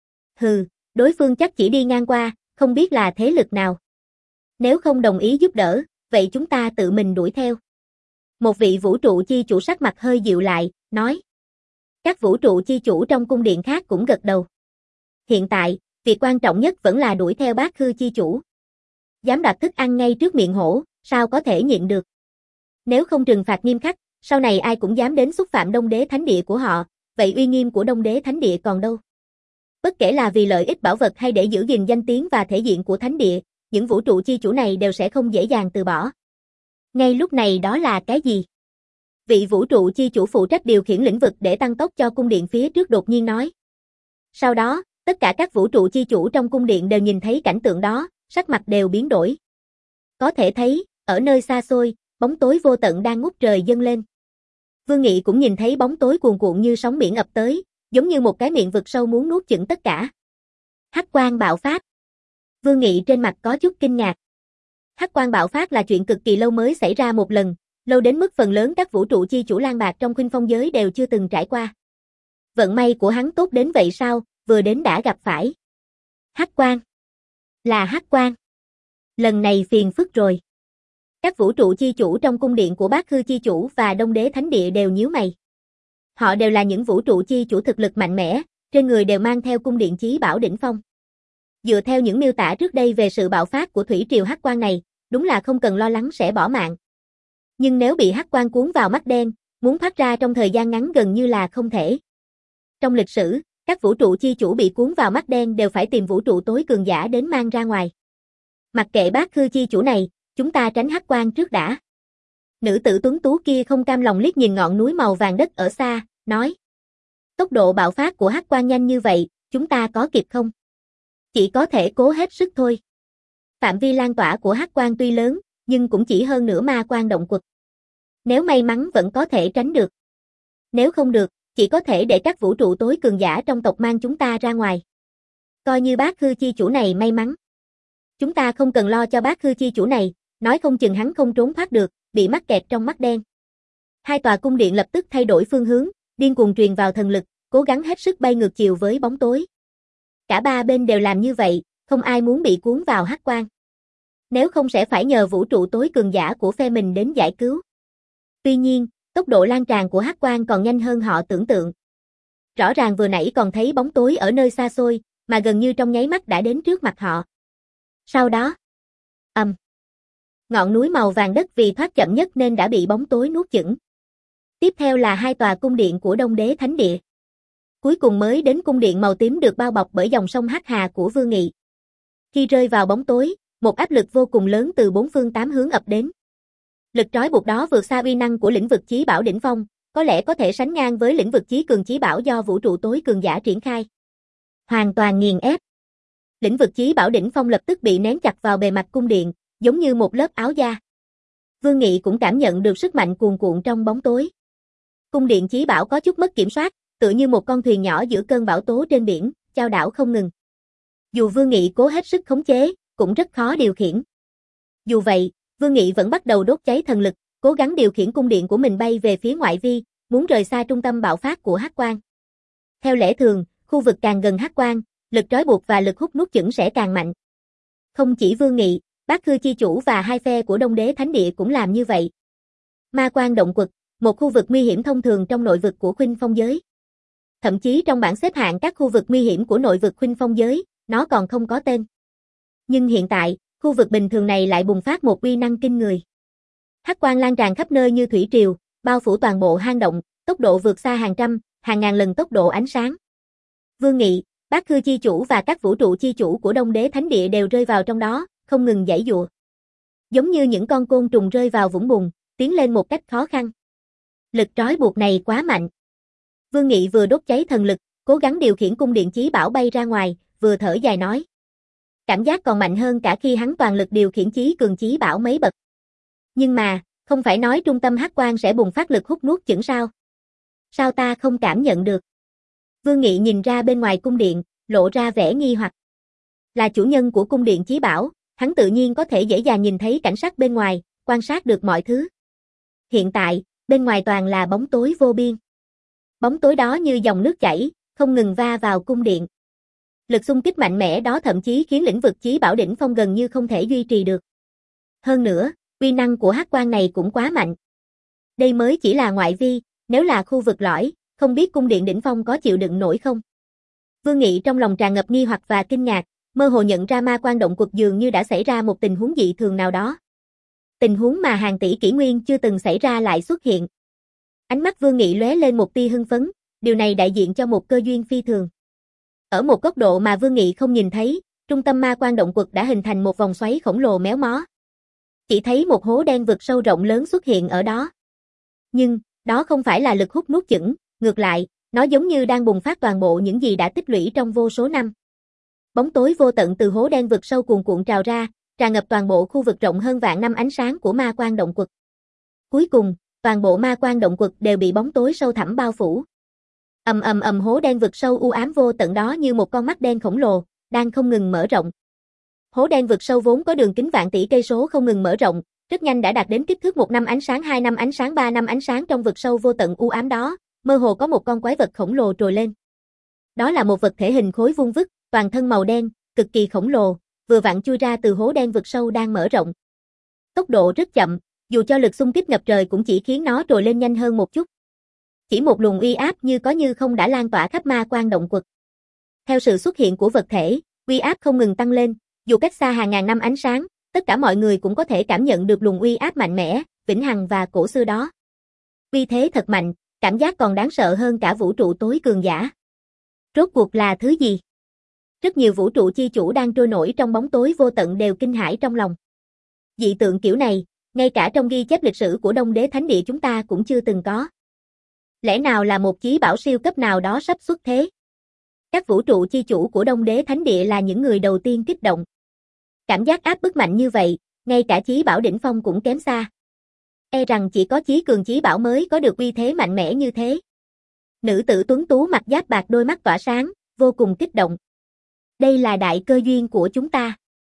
Hừ, đối phương chắc chỉ đi ngang qua, không biết là thế lực nào. Nếu không đồng ý giúp đỡ, vậy chúng ta tự mình đuổi theo. Một vị vũ trụ chi chủ sắc mặt hơi dịu lại, nói. Các vũ trụ chi chủ trong cung điện khác cũng gật đầu. Hiện tại, việc quan trọng nhất vẫn là đuổi theo Bác Hư chi chủ. Dám đoạt thức ăn ngay trước miệng hổ, sao có thể nhịn được. Nếu không trừng phạt nghiêm khắc, sau này ai cũng dám đến xúc phạm Đông Đế Thánh Địa của họ, vậy uy nghiêm của Đông Đế Thánh Địa còn đâu. Bất kể là vì lợi ích bảo vật hay để giữ gìn danh tiếng và thể diện của Thánh Địa, những vũ trụ chi chủ này đều sẽ không dễ dàng từ bỏ. Ngay lúc này đó là cái gì? Vị vũ trụ chi chủ phụ trách điều khiển lĩnh vực để tăng tốc cho cung điện phía trước đột nhiên nói. Sau đó, tất cả các vũ trụ chi chủ trong cung điện đều nhìn thấy cảnh tượng đó, sắc mặt đều biến đổi. Có thể thấy, ở nơi xa xôi, bóng tối vô tận đang ngút trời dâng lên. Vương Nghị cũng nhìn thấy bóng tối cuồn cuộn như sóng biển ập tới, giống như một cái miệng vực sâu muốn nuốt chửng tất cả. Hắc quang bạo phát. Vương Nghị trên mặt có chút kinh ngạc. Hắc quang bạo phát là chuyện cực kỳ lâu mới xảy ra một lần, lâu đến mức phần lớn các vũ trụ chi chủ lang bạc trong khuynh phong giới đều chưa từng trải qua. Vận may của hắn tốt đến vậy sao, vừa đến đã gặp phải. Hắc quang. Là hắc quang. Lần này phiền phức rồi. Các vũ trụ chi chủ trong cung điện của Bác Hư chi chủ và Đông Đế Thánh Địa đều nhíu mày. Họ đều là những vũ trụ chi chủ thực lực mạnh mẽ, trên người đều mang theo cung điện chí bảo đỉnh phong. Dựa theo những miêu tả trước đây về sự bạo phát của thủy triều hắc quang này, đúng là không cần lo lắng sẽ bỏ mạng. Nhưng nếu bị hắc quang cuốn vào mắt đen, muốn thoát ra trong thời gian ngắn gần như là không thể. Trong lịch sử, các vũ trụ chi chủ bị cuốn vào mắt đen đều phải tìm vũ trụ tối cường giả đến mang ra ngoài. Mặc kệ Bác Hư chi chủ này, chúng ta tránh hắc quang trước đã. Nữ tử tuấn tú kia không cam lòng liếc nhìn ngọn núi màu vàng đất ở xa, nói. Tốc độ bạo phát của hắc quang nhanh như vậy, chúng ta có kịp không? Chỉ có thể cố hết sức thôi. Phạm vi lan tỏa của hắc quang tuy lớn, nhưng cũng chỉ hơn nửa ma quan động quật. Nếu may mắn vẫn có thể tránh được. Nếu không được, chỉ có thể để các vũ trụ tối cường giả trong tộc mang chúng ta ra ngoài. Coi như Bác Hư chi chủ này may mắn. Chúng ta không cần lo cho Bác Hư chi chủ này, nói không chừng hắn không trốn thoát được, bị mắc kẹt trong mắt đen. Hai tòa cung điện lập tức thay đổi phương hướng, điên cuồng truyền vào thần lực, cố gắng hết sức bay ngược chiều với bóng tối. Cả ba bên đều làm như vậy, không ai muốn bị cuốn vào hắc quang. Nếu không sẽ phải nhờ vũ trụ tối cường giả của phe mình đến giải cứu. Tuy nhiên, tốc độ lan tràn của hắc quang còn nhanh hơn họ tưởng tượng. Rõ ràng vừa nãy còn thấy bóng tối ở nơi xa xôi, mà gần như trong nháy mắt đã đến trước mặt họ. Sau đó, ầm. Um, ngọn núi màu vàng đất vì thoát chậm nhất nên đã bị bóng tối nuốt chửng. Tiếp theo là hai tòa cung điện của Đông Đế Thánh Địa. Cuối cùng mới đến cung điện màu tím được bao bọc bởi dòng sông Hắc Hà của Vương Nghị. Khi rơi vào bóng tối, một áp lực vô cùng lớn từ bốn phương tám hướng ập đến. Lực trói buộc đó vượt xa uy năng của lĩnh vực chí bảo đỉnh phong, có lẽ có thể sánh ngang với lĩnh vực chí cường chí bảo do vũ trụ tối cường giả triển khai. Hoàn toàn nghiền ép. Lĩnh vực chí bảo đỉnh phong lập tức bị nén chặt vào bề mặt cung điện, giống như một lớp áo da. Vương Nghị cũng cảm nhận được sức mạnh cuồn cuộn trong bóng tối. Cung điện chí bảo có chút mất kiểm soát, tựa như một con thuyền nhỏ giữa cơn bão tố trên biển, chao đảo không ngừng. Dù Vương Nghị cố hết sức khống chế, cũng rất khó điều khiển. Dù vậy, Vương Nghị vẫn bắt đầu đốt cháy thần lực, cố gắng điều khiển cung điện của mình bay về phía ngoại vi, muốn rời xa trung tâm bạo phát của hắc quang. Theo lẽ thường, khu vực càng gần hắc quang, lực trói buộc và lực hút nuốt chửng sẽ càng mạnh. Không chỉ Vương Nghị, Bát Khư Chi Chủ và hai phe của Đông Đế Thánh Địa cũng làm như vậy. Ma Quan Động Quật, một khu vực nguy hiểm thông thường trong nội vực của Khuynh Phong giới. Thậm chí trong bảng xếp hạng các khu vực nguy hiểm của nội vực Khuynh Phong giới, nó còn không có tên. Nhưng hiện tại, khu vực bình thường này lại bùng phát một uy năng kinh người. Hắc quang lan tràn khắp nơi như thủy triều, bao phủ toàn bộ hang động, tốc độ vượt xa hàng trăm, hàng ngàn lần tốc độ ánh sáng. Vương Nghị, Bát Khư Chi Chủ và các vũ trụ chi chủ của Đông Đế Thánh Địa đều rơi vào trong đó, không ngừng giãy giụa. Giống như những con côn trùng rơi vào vũng bùn, tiến lên một cách khó khăn. Lực trói buộc này quá mạnh. Vương Nghị vừa đốt cháy thần lực, cố gắng điều khiển cung điện chí bảo bay ra ngoài, vừa thở dài nói. Cảm giác còn mạnh hơn cả khi hắn toàn lực điều khiển chí cường chí bảo mấy bậc. Nhưng mà, không phải nói trung tâm hắc quang sẽ bùng phát lực hút nuốt chửng sao? Sao ta không cảm nhận được? Vương Nghị nhìn ra bên ngoài cung điện, lộ ra vẻ nghi hoặc. Là chủ nhân của cung điện chí bảo, hắn tự nhiên có thể dễ dàng nhìn thấy cảnh sắc bên ngoài, quan sát được mọi thứ. Hiện tại, bên ngoài toàn là bóng tối vô biên. Bóng tối đó như dòng nước chảy, không ngừng va vào cung điện. Lực xung kích mạnh mẽ đó thậm chí khiến lĩnh vực chí bảo đỉnh phong gần như không thể duy trì được. Hơn nữa, uy năng của hắc quang này cũng quá mạnh. Đây mới chỉ là ngoại vi, nếu là khu vực lõi, không biết cung điện đỉnh phong có chịu đựng nổi không? Vương Nghị trong lòng tràn ngập nghi hoặc và kinh ngạc, mơ hồ nhận ra Ma Quan Động Quật dường như đã xảy ra một tình huống dị thường nào đó. Tình huống mà hàng tỷ kỷ nguyên chưa từng xảy ra lại xuất hiện. Ánh mắt Vương Nghị lóe lên một tia hưng phấn, điều này đại diện cho một cơ duyên phi thường. Ở một góc độ mà Vương Nghị không nhìn thấy, trung tâm Ma Quan Động Quật đã hình thành một vòng xoáy khổng lồ méo mó. Chỉ thấy một hố đen vực sâu rộng lớn xuất hiện ở đó. Nhưng, đó không phải là lực hút nuốt chửng, ngược lại, nó giống như đang bùng phát toàn bộ những gì đã tích lũy trong vô số năm. Bóng tối vô tận từ hố đen vực sâu cuồn cuộn trào ra, tràn ngập toàn bộ khu vực rộng hơn vạn năm ánh sáng của Ma Quan Động Quật. Cuối cùng, toàn bộ Ma Quan Động Quật đều bị bóng tối sâu thẳm bao phủ. Ầm ầm ầm hố đen vực sâu u ám vô tận đó như một con mắt đen khổng lồ, đang không ngừng mở rộng. Hố đen vực sâu vốn có đường kính vạn tỷ cây số không ngừng mở rộng, rất nhanh đã đạt đến kích thước một năm ánh sáng, hai năm ánh sáng, ba năm ánh sáng. Trong vực sâu vô tận u ám đó, mơ hồ có một con quái vật khổng lồ trồi lên. Đó là một vật thể hình khối vuông vức, toàn thân màu đen, cực kỳ khổng lồ, vừa vặn chui ra từ hố đen vực sâu đang mở rộng. Tốc độ rất chậm, dù cho lực xung kích ngập trời cũng chỉ khiến nó trồi lên nhanh hơn một chút. Chỉ một luồng uy áp như có như không đã lan tỏa khắp Ma Quan Động Quật. Theo sự xuất hiện của vật thể, uy áp không ngừng tăng lên, dù cách xa hàng ngàn năm ánh sáng, tất cả mọi người cũng có thể cảm nhận được luồng uy áp mạnh mẽ, vĩnh hằng và cổ xưa đó. Uy thế thật mạnh, cảm giác còn đáng sợ hơn cả vũ trụ tối cường giả. Rốt cuộc là thứ gì? Rất nhiều vũ trụ chi chủ đang trôi nổi trong bóng tối vô tận đều kinh hãi trong lòng. Dị tượng kiểu này, ngay cả trong ghi chép lịch sử của Đông Đế Thánh Địa chúng ta cũng chưa từng có. Lẽ nào là một chí bảo siêu cấp nào đó sắp xuất thế? Các vũ trụ chi chủ của Đông Đế Thánh Địa là những người đầu tiên kích động. Cảm giác áp bức mạnh như vậy, ngay cả chí bảo đỉnh phong cũng kém xa. E rằng chỉ có chí cường chí bảo mới có được uy thế mạnh mẽ như thế. Nữ tử tuấn tú mặc giáp bạc đôi mắt tỏa sáng, vô cùng kích động. Đây là đại cơ duyên của chúng ta.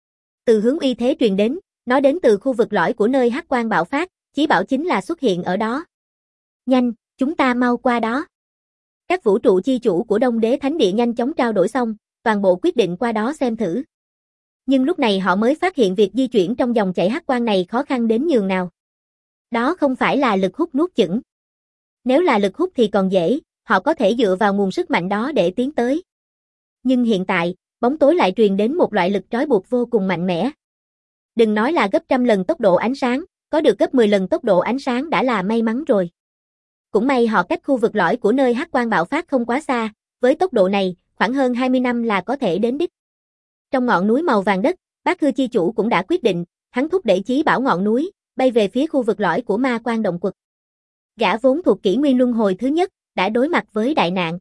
Từ hướng uy thế truyền đến, nó đến từ khu vực lõi của nơi hắc quang bạo phát, chí bảo chính là xuất hiện ở đó. Nhanh, chúng ta mau qua đó. Các vũ trụ chi chủ của Đông Đế Thánh Địa nhanh chóng trao đổi xong, toàn bộ quyết định qua đó xem thử. Nhưng lúc này họ mới phát hiện việc di chuyển trong dòng chảy hắc quang này khó khăn đến nhường nào. Đó không phải là lực hút nuốt chửng. Nếu là lực hút thì còn dễ, họ có thể dựa vào nguồn sức mạnh đó để tiến tới. Nhưng hiện tại, bóng tối lại truyền đến một loại lực trói buộc vô cùng mạnh mẽ. Đừng nói là gấp trăm lần tốc độ ánh sáng, có được gấp mười lần tốc độ ánh sáng đã là may mắn rồi. Cũng may họ cách khu vực lõi của nơi hắc quang bạo phát không quá xa, với tốc độ này, khoảng hơn hai mươi năm là có thể đến đích. Trong ngọn núi màu vàng đất, Bác Hư chi chủ cũng đã quyết định, hắn thúc đẩy chí bảo ngọn núi, bay về phía khu vực lõi của ma quan động quật. Gã vốn thuộc kỷ nguyên luân hồi thứ nhất, đã đối mặt với đại nạn.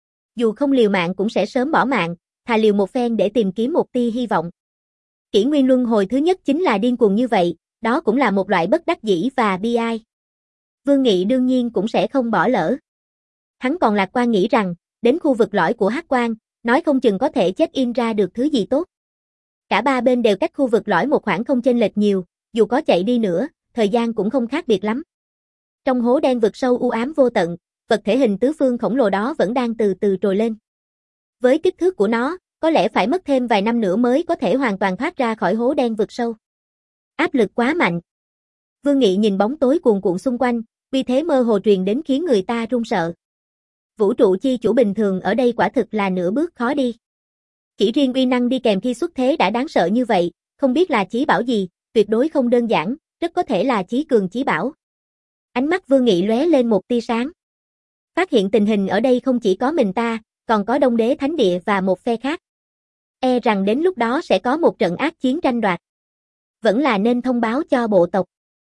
Dù không liều mạng cũng sẽ sớm bỏ mạng, thà liều một phen để tìm kiếm một tia hy vọng. Kỷ nguyên luân hồi thứ nhất chính là điên cuồng như vậy, đó cũng là một loại bất đắc dĩ và bi ai. Vương Nghị đương nhiên cũng sẽ không bỏ lỡ. Hắn còn lạc quan nghĩ rằng, đến khu vực lõi của hắc quang, nói không chừng có thể check in ra được thứ gì tốt. Cả ba bên đều cách khu vực lõi một khoảng không chênh lệch nhiều, dù có chạy đi nữa, thời gian cũng không khác biệt lắm. Trong hố đen vực sâu u ám vô tận, vật thể hình tứ phương khổng lồ đó vẫn đang từ từ trồi lên. Với kích thước của nó, có lẽ phải mất thêm vài năm nữa mới có thể hoàn toàn thoát ra khỏi hố đen vực sâu. Áp lực quá mạnh. Vương Nghị nhìn bóng tối cuồn cuộn xung quanh, uy thế mơ hồ truyền đến khiến người ta run sợ. Vũ trụ chi chủ bình thường ở đây quả thực là nửa bước khó đi. Chỉ riêng uy năng đi kèm khi xuất thế đã đáng sợ như vậy, không biết là chí bảo gì, tuyệt đối không đơn giản, rất có thể là chí cường chí bảo. Ánh mắt Vương Nghị lóe lên một tia sáng. Phát hiện tình hình ở đây không chỉ có mình ta, còn có Đông Đế Thánh Địa và một phe khác. E rằng đến lúc đó sẽ có một trận ác chiến tranh đoạt. Vẫn là nên thông báo cho bộ tộc.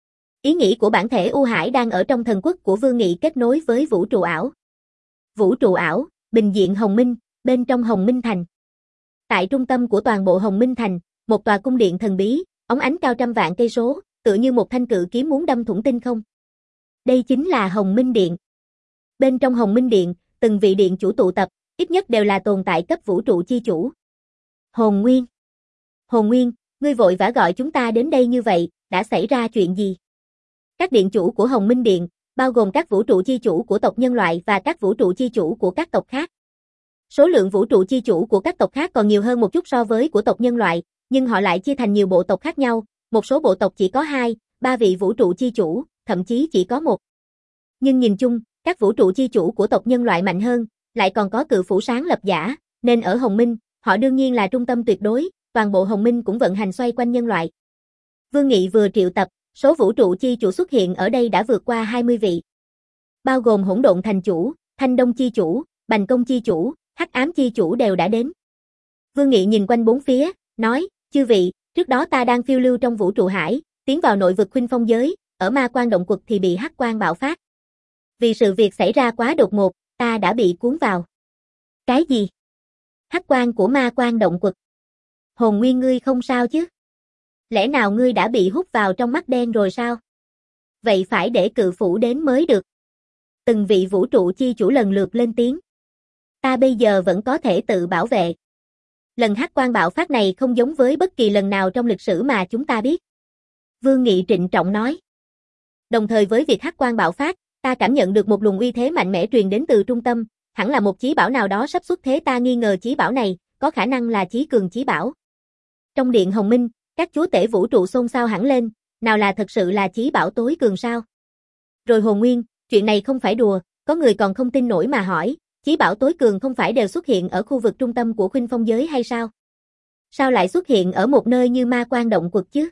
Ý nghĩ của bản thể U Hải đang ở trong thần quốc của Vương Nghị kết nối với vũ trụ ảo. Vũ trụ ảo, bình diện Hồng Minh, bên trong Hồng Minh Thành. Tại trung tâm của toàn bộ Hồng Minh Thành, một tòa cung điện thần bí, óng ánh cao trăm vạn cây số, tựa như một thanh cự kiếm muốn đâm thủng tinh không. Đây chính là Hồng Minh Điện. Bên trong Hồng Minh Điện, từng vị điện chủ tụ tập, ít nhất đều là tồn tại cấp vũ trụ chi chủ. Hồn Nguyên. Hồn Nguyên, ngươi vội vã gọi chúng ta đến đây như vậy, đã xảy ra chuyện gì? Các điện chủ của Hồng Minh Điện, bao gồm các vũ trụ chi chủ của tộc nhân loại và các vũ trụ chi chủ của các tộc khác. Số lượng vũ trụ chi chủ của các tộc khác còn nhiều hơn một chút so với của tộc nhân loại, nhưng họ lại chia thành nhiều bộ tộc khác nhau, một số bộ tộc chỉ có hai, ba vị vũ trụ chi chủ, thậm chí chỉ có một. Nhưng nhìn chung, các vũ trụ chi chủ của tộc nhân loại mạnh hơn, lại còn có cự phủ sáng lập giả, nên ở Hồng Minh, họ đương nhiên là trung tâm tuyệt đối, toàn bộ Hồng Minh cũng vận hành xoay quanh nhân loại. Vương Nghị vừa triệu tập, số vũ trụ chi chủ xuất hiện ở đây đã vượt qua hai mươi vị. Bao gồm Hỗn Độn Thành chủ, Thanh Đông chi chủ, Bành Công chi chủ, Hắc Ám chi chủ đều đã đến. Vương Nghị nhìn quanh bốn phía, nói, chư vị, trước đó ta đang phiêu lưu trong vũ trụ hải, tiến vào nội vực Khuynh Phong giới, ở ma quan động quật thì bị hắc quang bạo phát. Vì sự việc xảy ra quá đột ngột, ta đã bị cuốn vào. Cái gì? Hắc quang của ma quan động quật. Hồn Nguyên ngươi không sao chứ? Lẽ nào ngươi đã bị hút vào trong mắt đen rồi sao? Vậy phải để cự phủ đến mới được. Từng vị vũ trụ chi chủ lần lượt lên tiếng. Ta bây giờ vẫn có thể tự bảo vệ. Lần hắc quang bạo phát này không giống với bất kỳ lần nào trong lịch sử mà chúng ta biết. Vương Nghị trịnh trọng nói. Đồng thời với việc hắc quang bạo phát, ta cảm nhận được một luồng uy thế mạnh mẽ truyền đến từ trung tâm, hẳn là một chí bảo nào đó sắp xuất thế, ta nghi ngờ chí bảo này có khả năng là chí cường chí bảo. Trong điện Hồng Minh, các chúa tể vũ trụ xôn xao hẳn lên, nào là thật sự là chí bảo tối cường sao? Rồi Hồn Nguyên, chuyện này không phải đùa, có người còn không tin nổi mà hỏi, chí bảo tối cường không phải đều xuất hiện ở khu vực trung tâm của Khuynh Phong giới hay sao? Sao lại xuất hiện ở một nơi như ma quan động quật chứ?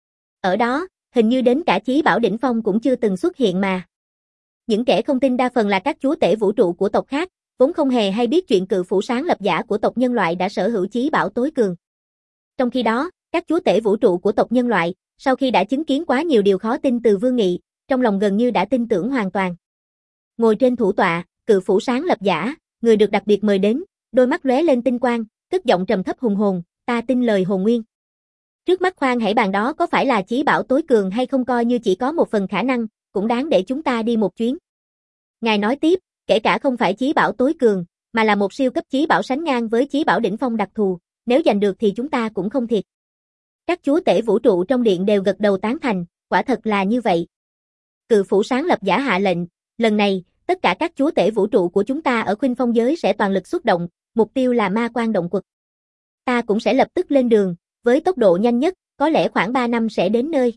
Ở đó, hình như đến cả chí bảo đỉnh phong cũng chưa từng xuất hiện mà. Những kẻ không tin đa phần là các chúa tể vũ trụ của tộc khác, vốn không hề hay biết chuyện cự phủ sáng lập giả của tộc nhân loại đã sở hữu chí bảo tối cường. Trong khi đó, các chúa tể vũ trụ của tộc nhân loại, sau khi đã chứng kiến quá nhiều điều khó tin từ Vương Nghị, trong lòng gần như đã tin tưởng hoàn toàn. Ngồi trên thủ tọa, cự phủ sáng lập giả, người được đặc biệt mời đến, đôi mắt lóe lên tinh quang, cất giọng trầm thấp hùng hồn, ta tin lời Hồn Nguyên. Trước mắt khoan hãy bàn đó có phải là chí bảo tối cường hay không, coi như chỉ có một phần khả năng, cũng đáng để chúng ta đi một chuyến. Ngài nói tiếp, kể cả không phải chí bảo tối cường, mà là một siêu cấp chí bảo sánh ngang với chí bảo đỉnh phong đặc thù, nếu giành được thì chúng ta cũng không thiệt. Các chúa tể vũ trụ trong điện đều gật đầu tán thành, quả thật là như vậy. Cự phủ sáng lập giả hạ lệnh, lần này, tất cả các chúa tể vũ trụ của chúng ta ở Khuynh Phong giới sẽ toàn lực xuất động, mục tiêu là ma quan động quật. Ta cũng sẽ lập tức lên đường, với tốc độ nhanh nhất, có lẽ khoảng ba năm sẽ đến nơi.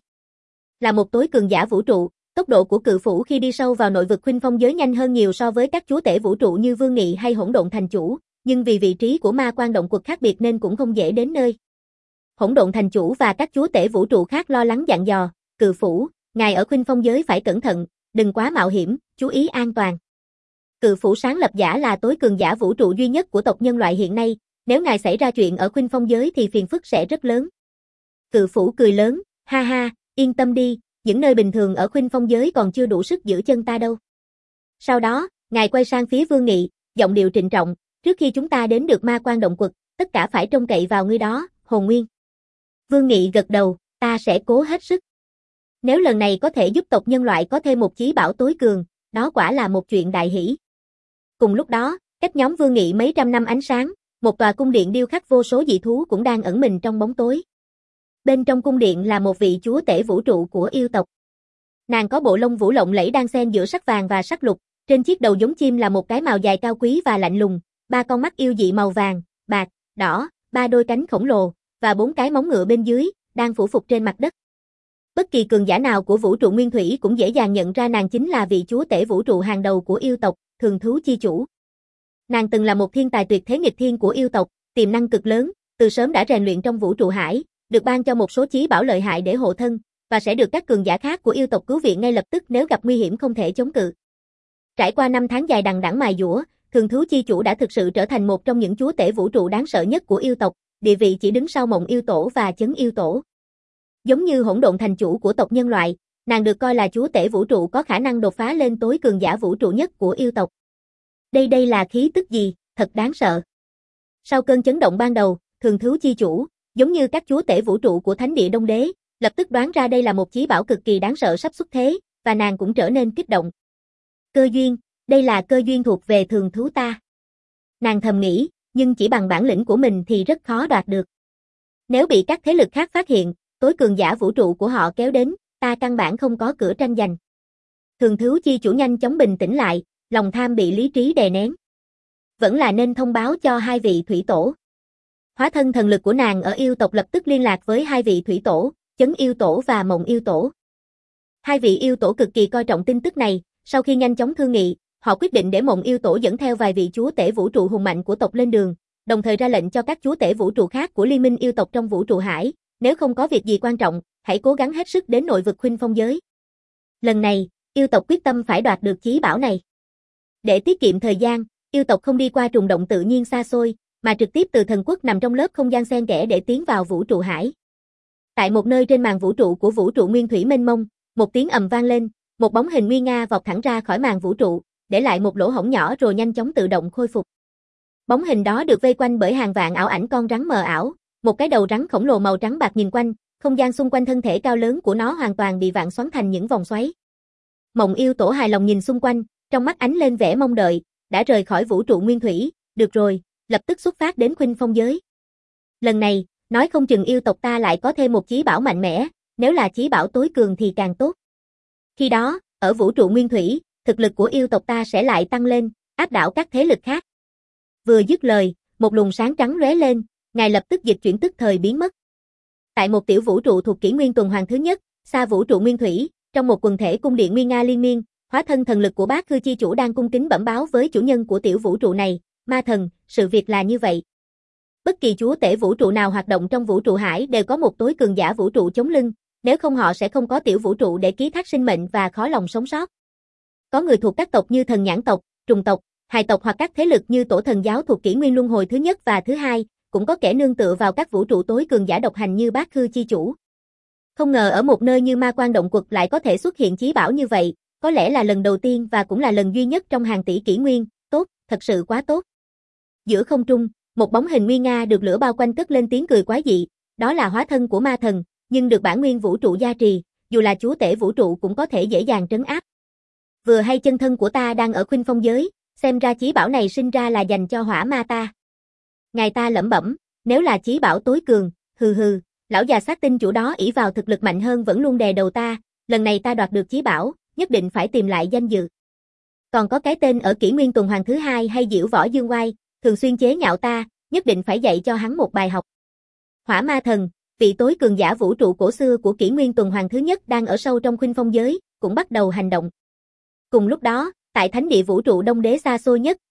Là một tối cường giả vũ trụ, tốc độ của cự phủ khi đi sâu vào nội vực Khuynh Phong giới nhanh hơn nhiều so với các chúa tể vũ trụ như Vương Nghị hay Hỗn Độn Thành chủ, nhưng vì vị trí của ma quan động quật khác biệt nên cũng không dễ đến nơi. Hỗn Độn thành chủ và các chúa tể vũ trụ khác lo lắng dặn dò, Cự Phủ, ngài ở Khuynh Phong giới phải cẩn thận, đừng quá mạo hiểm, chú ý an toàn. Cự Phủ sáng lập giả là tối cường giả vũ trụ duy nhất của tộc nhân loại hiện nay, nếu ngài xảy ra chuyện ở Khuynh Phong giới thì phiền phức sẽ rất lớn. Cự Phủ cười lớn, ha ha, yên tâm đi, những nơi bình thường ở Khuynh Phong giới còn chưa đủ sức giữ chân ta đâu. Sau đó, ngài quay sang phía Vương Nghị, giọng điệu trịnh trọng, trước khi chúng ta đến được ma quan động quật, tất cả phải trông cậy vào ngươi đó, Hồn Nguyên. Vương Nghị gật đầu, ta sẽ cố hết sức. Nếu lần này có thể giúp tộc nhân loại có thêm một chí bảo tối cường, đó quả là một chuyện đại hỷ. Cùng lúc đó, cách nhóm Vương Nghị mấy trăm năm ánh sáng, một tòa cung điện điêu khắc vô số dị thú cũng đang ẩn mình trong bóng tối. Bên trong cung điện là một vị chúa tể vũ trụ của yêu tộc. Nàng có bộ lông vũ lộng lẫy đang xen giữa sắc vàng và sắc lục, trên chiếc đầu giống chim là một cái mào dài cao quý và lạnh lùng, ba con mắt yêu dị màu vàng, bạc, đỏ, ba đôi cánh khổng lồ và bốn cái móng ngựa bên dưới đang phủ phục trên mặt đất. Bất kỳ cường giả nào của vũ trụ nguyên thủy cũng dễ dàng nhận ra nàng chính là vị chúa tể vũ trụ hàng đầu của yêu tộc, Thường Thú chi chủ. Nàng từng là một thiên tài tuyệt thế nghịch thiên của yêu tộc, tiềm năng cực lớn, từ sớm đã rèn luyện trong vũ trụ hải, được ban cho một số chí bảo lợi hại để hộ thân, và sẽ được các cường giả khác của yêu tộc cứu viện ngay lập tức nếu gặp nguy hiểm không thể chống cự. Trải qua năm tháng dài đằng đẵng mài dũa, Thường Thú chi chủ đã thực sự trở thành một trong những chúa tể vũ trụ đáng sợ nhất của yêu tộc, địa vị chỉ đứng sau Mộng Yêu Tổ và Chấn Yêu Tổ. Giống như Hỗn Độn thành chủ của tộc nhân loại, nàng được coi là chúa tể vũ trụ có khả năng đột phá lên tối cường giả vũ trụ nhất của yêu tộc. Đây đây là khí tức gì, thật đáng sợ. Sau cơn chấn động ban đầu, Thường Thú chi chủ, giống như các chúa tể vũ trụ của Thánh địa Đông Đế, lập tức đoán ra đây là một chí bảo cực kỳ đáng sợ sắp xuất thế, và nàng cũng trở nên kích động. Cơ duyên, đây là cơ duyên thuộc về Thường Thú ta. Nàng thầm nghĩ, nhưng chỉ bằng bản lĩnh của mình thì rất khó đoạt được. Nếu bị các thế lực khác phát hiện, tối cường giả vũ trụ của họ kéo đến, ta căn bản không có cửa tranh giành. Thường Thú chi chủ nhanh chóng bình tĩnh lại, lòng tham bị lý trí đè nén. Vẫn là nên thông báo cho hai vị thủy tổ. Hóa thân thần lực của nàng ở yêu tộc lập tức liên lạc với hai vị thủy tổ, Chấn Yêu Tổ và Mộng Yêu Tổ. Hai vị yêu tổ cực kỳ coi trọng tin tức này, sau khi nhanh chóng thương nghị, họ quyết định để Mộng Yêu Tổ dẫn theo vài vị chúa tể vũ trụ hùng mạnh của tộc lên đường, đồng thời ra lệnh cho các chúa tể vũ trụ khác của Liên minh yêu tộc trong vũ trụ hải, nếu không có việc gì quan trọng, hãy cố gắng hết sức đến nội vực Khuynh Phong giới. Lần này, yêu tộc quyết tâm phải đoạt được chí bảo này. Để tiết kiệm thời gian, yêu tộc không đi qua trùng động tự nhiên xa xôi, mà trực tiếp từ thần quốc nằm trong lớp không gian xen kẽ để tiến vào vũ trụ hải. Tại một nơi trên màn vũ trụ của vũ trụ nguyên thủy mênh mông, một tiếng ầm vang lên, một bóng hình nguy nga vọt thẳng ra khỏi màn vũ trụ, để lại một lỗ hổng nhỏ rồi nhanh chóng tự động khôi phục. Bóng hình đó được vây quanh bởi hàng vạn ảo ảnh con rắn mờ ảo, một cái đầu rắn khổng lồ màu trắng bạc nhìn quanh, không gian xung quanh thân thể cao lớn của nó hoàn toàn bị vạn xoắn thành những vòng xoáy. Mộng Yêu Tổ hài lòng nhìn xung quanh, trong mắt ánh lên vẻ mong đợi, đã rời khỏi vũ trụ nguyên thủy, được rồi, lập tức xuất phát đến Khuynh Phong giới. Lần này, nói không chừng yêu tộc ta lại có thêm một chí bảo mạnh mẽ, nếu là chí bảo tối cường thì càng tốt. Khi đó, ở vũ trụ nguyên thủy, thực lực của yêu tộc ta sẽ lại tăng lên, áp đảo các thế lực khác. Vừa dứt lời, một luồng sáng trắng lóe lên, ngài lập tức dịch chuyển tức thời biến mất. Tại một tiểu vũ trụ thuộc kỷ nguyên tuần hoàn thứ nhất, xa vũ trụ nguyên thủy, trong một quần thể cung điện nguy nga liên miên, hóa thân thần lực của Bát Khư chi chủ đang cung kính bẩm báo với chủ nhân của tiểu vũ trụ này, Ma Thần, sự việc là như vậy. Bất kỳ chúa tể vũ trụ nào hoạt động trong vũ trụ hải đều có một tối cường giả vũ trụ chống lưng, nếu không họ sẽ không có tiểu vũ trụ để ký thác sinh mệnh và khó lòng sống sót. Có người thuộc các tộc như Thần Nhãn tộc, Trùng tộc, Hài tộc hoặc các thế lực như Tổ Thần giáo thuộc kỷ nguyên luân hồi thứ nhất và thứ hai, cũng có kẻ nương tựa vào các vũ trụ tối cường giả độc hành như Bát Khư chi chủ. Không ngờ ở một nơi như ma quan động quật lại có thể xuất hiện chí bảo như vậy, có lẽ là lần đầu tiên và cũng là lần duy nhất trong hàng tỷ kỷ nguyên, tốt, thật sự quá tốt. Giữa không trung, một bóng hình nguy nga được lửa bao quanh cất lên tiếng cười quái dị, đó là hóa thân của ma thần, nhưng được bản nguyên vũ trụ gia trì, dù là chúa tể vũ trụ cũng có thể dễ dàng trấn áp. Vừa hay chân thân của ta đang ở Khuynh Phong giới, xem ra chí bảo này sinh ra là dành cho hỏa ma ta. Ngài ta lẩm bẩm, nếu là chí bảo tối cường, hừ hừ, lão già sát tinh chủ đó ỷ vào thực lực mạnh hơn vẫn luôn đè đầu ta, lần này ta đoạt được chí bảo, nhất định phải tìm lại danh dự. Còn có cái tên ở kỷ nguyên tuần hoàn thứ hai hay Diễu Võ Dương Oai, thường xuyên chế nhạo ta, nhất định phải dạy cho hắn một bài học. Hỏa ma thần, vị tối cường giả vũ trụ cổ xưa của kỷ nguyên tuần hoàn thứ nhất đang ở sâu trong Khuynh Phong giới, cũng bắt đầu hành động. Cùng lúc đó, tại thánh địa vũ trụ đông đế xa xôi nhất,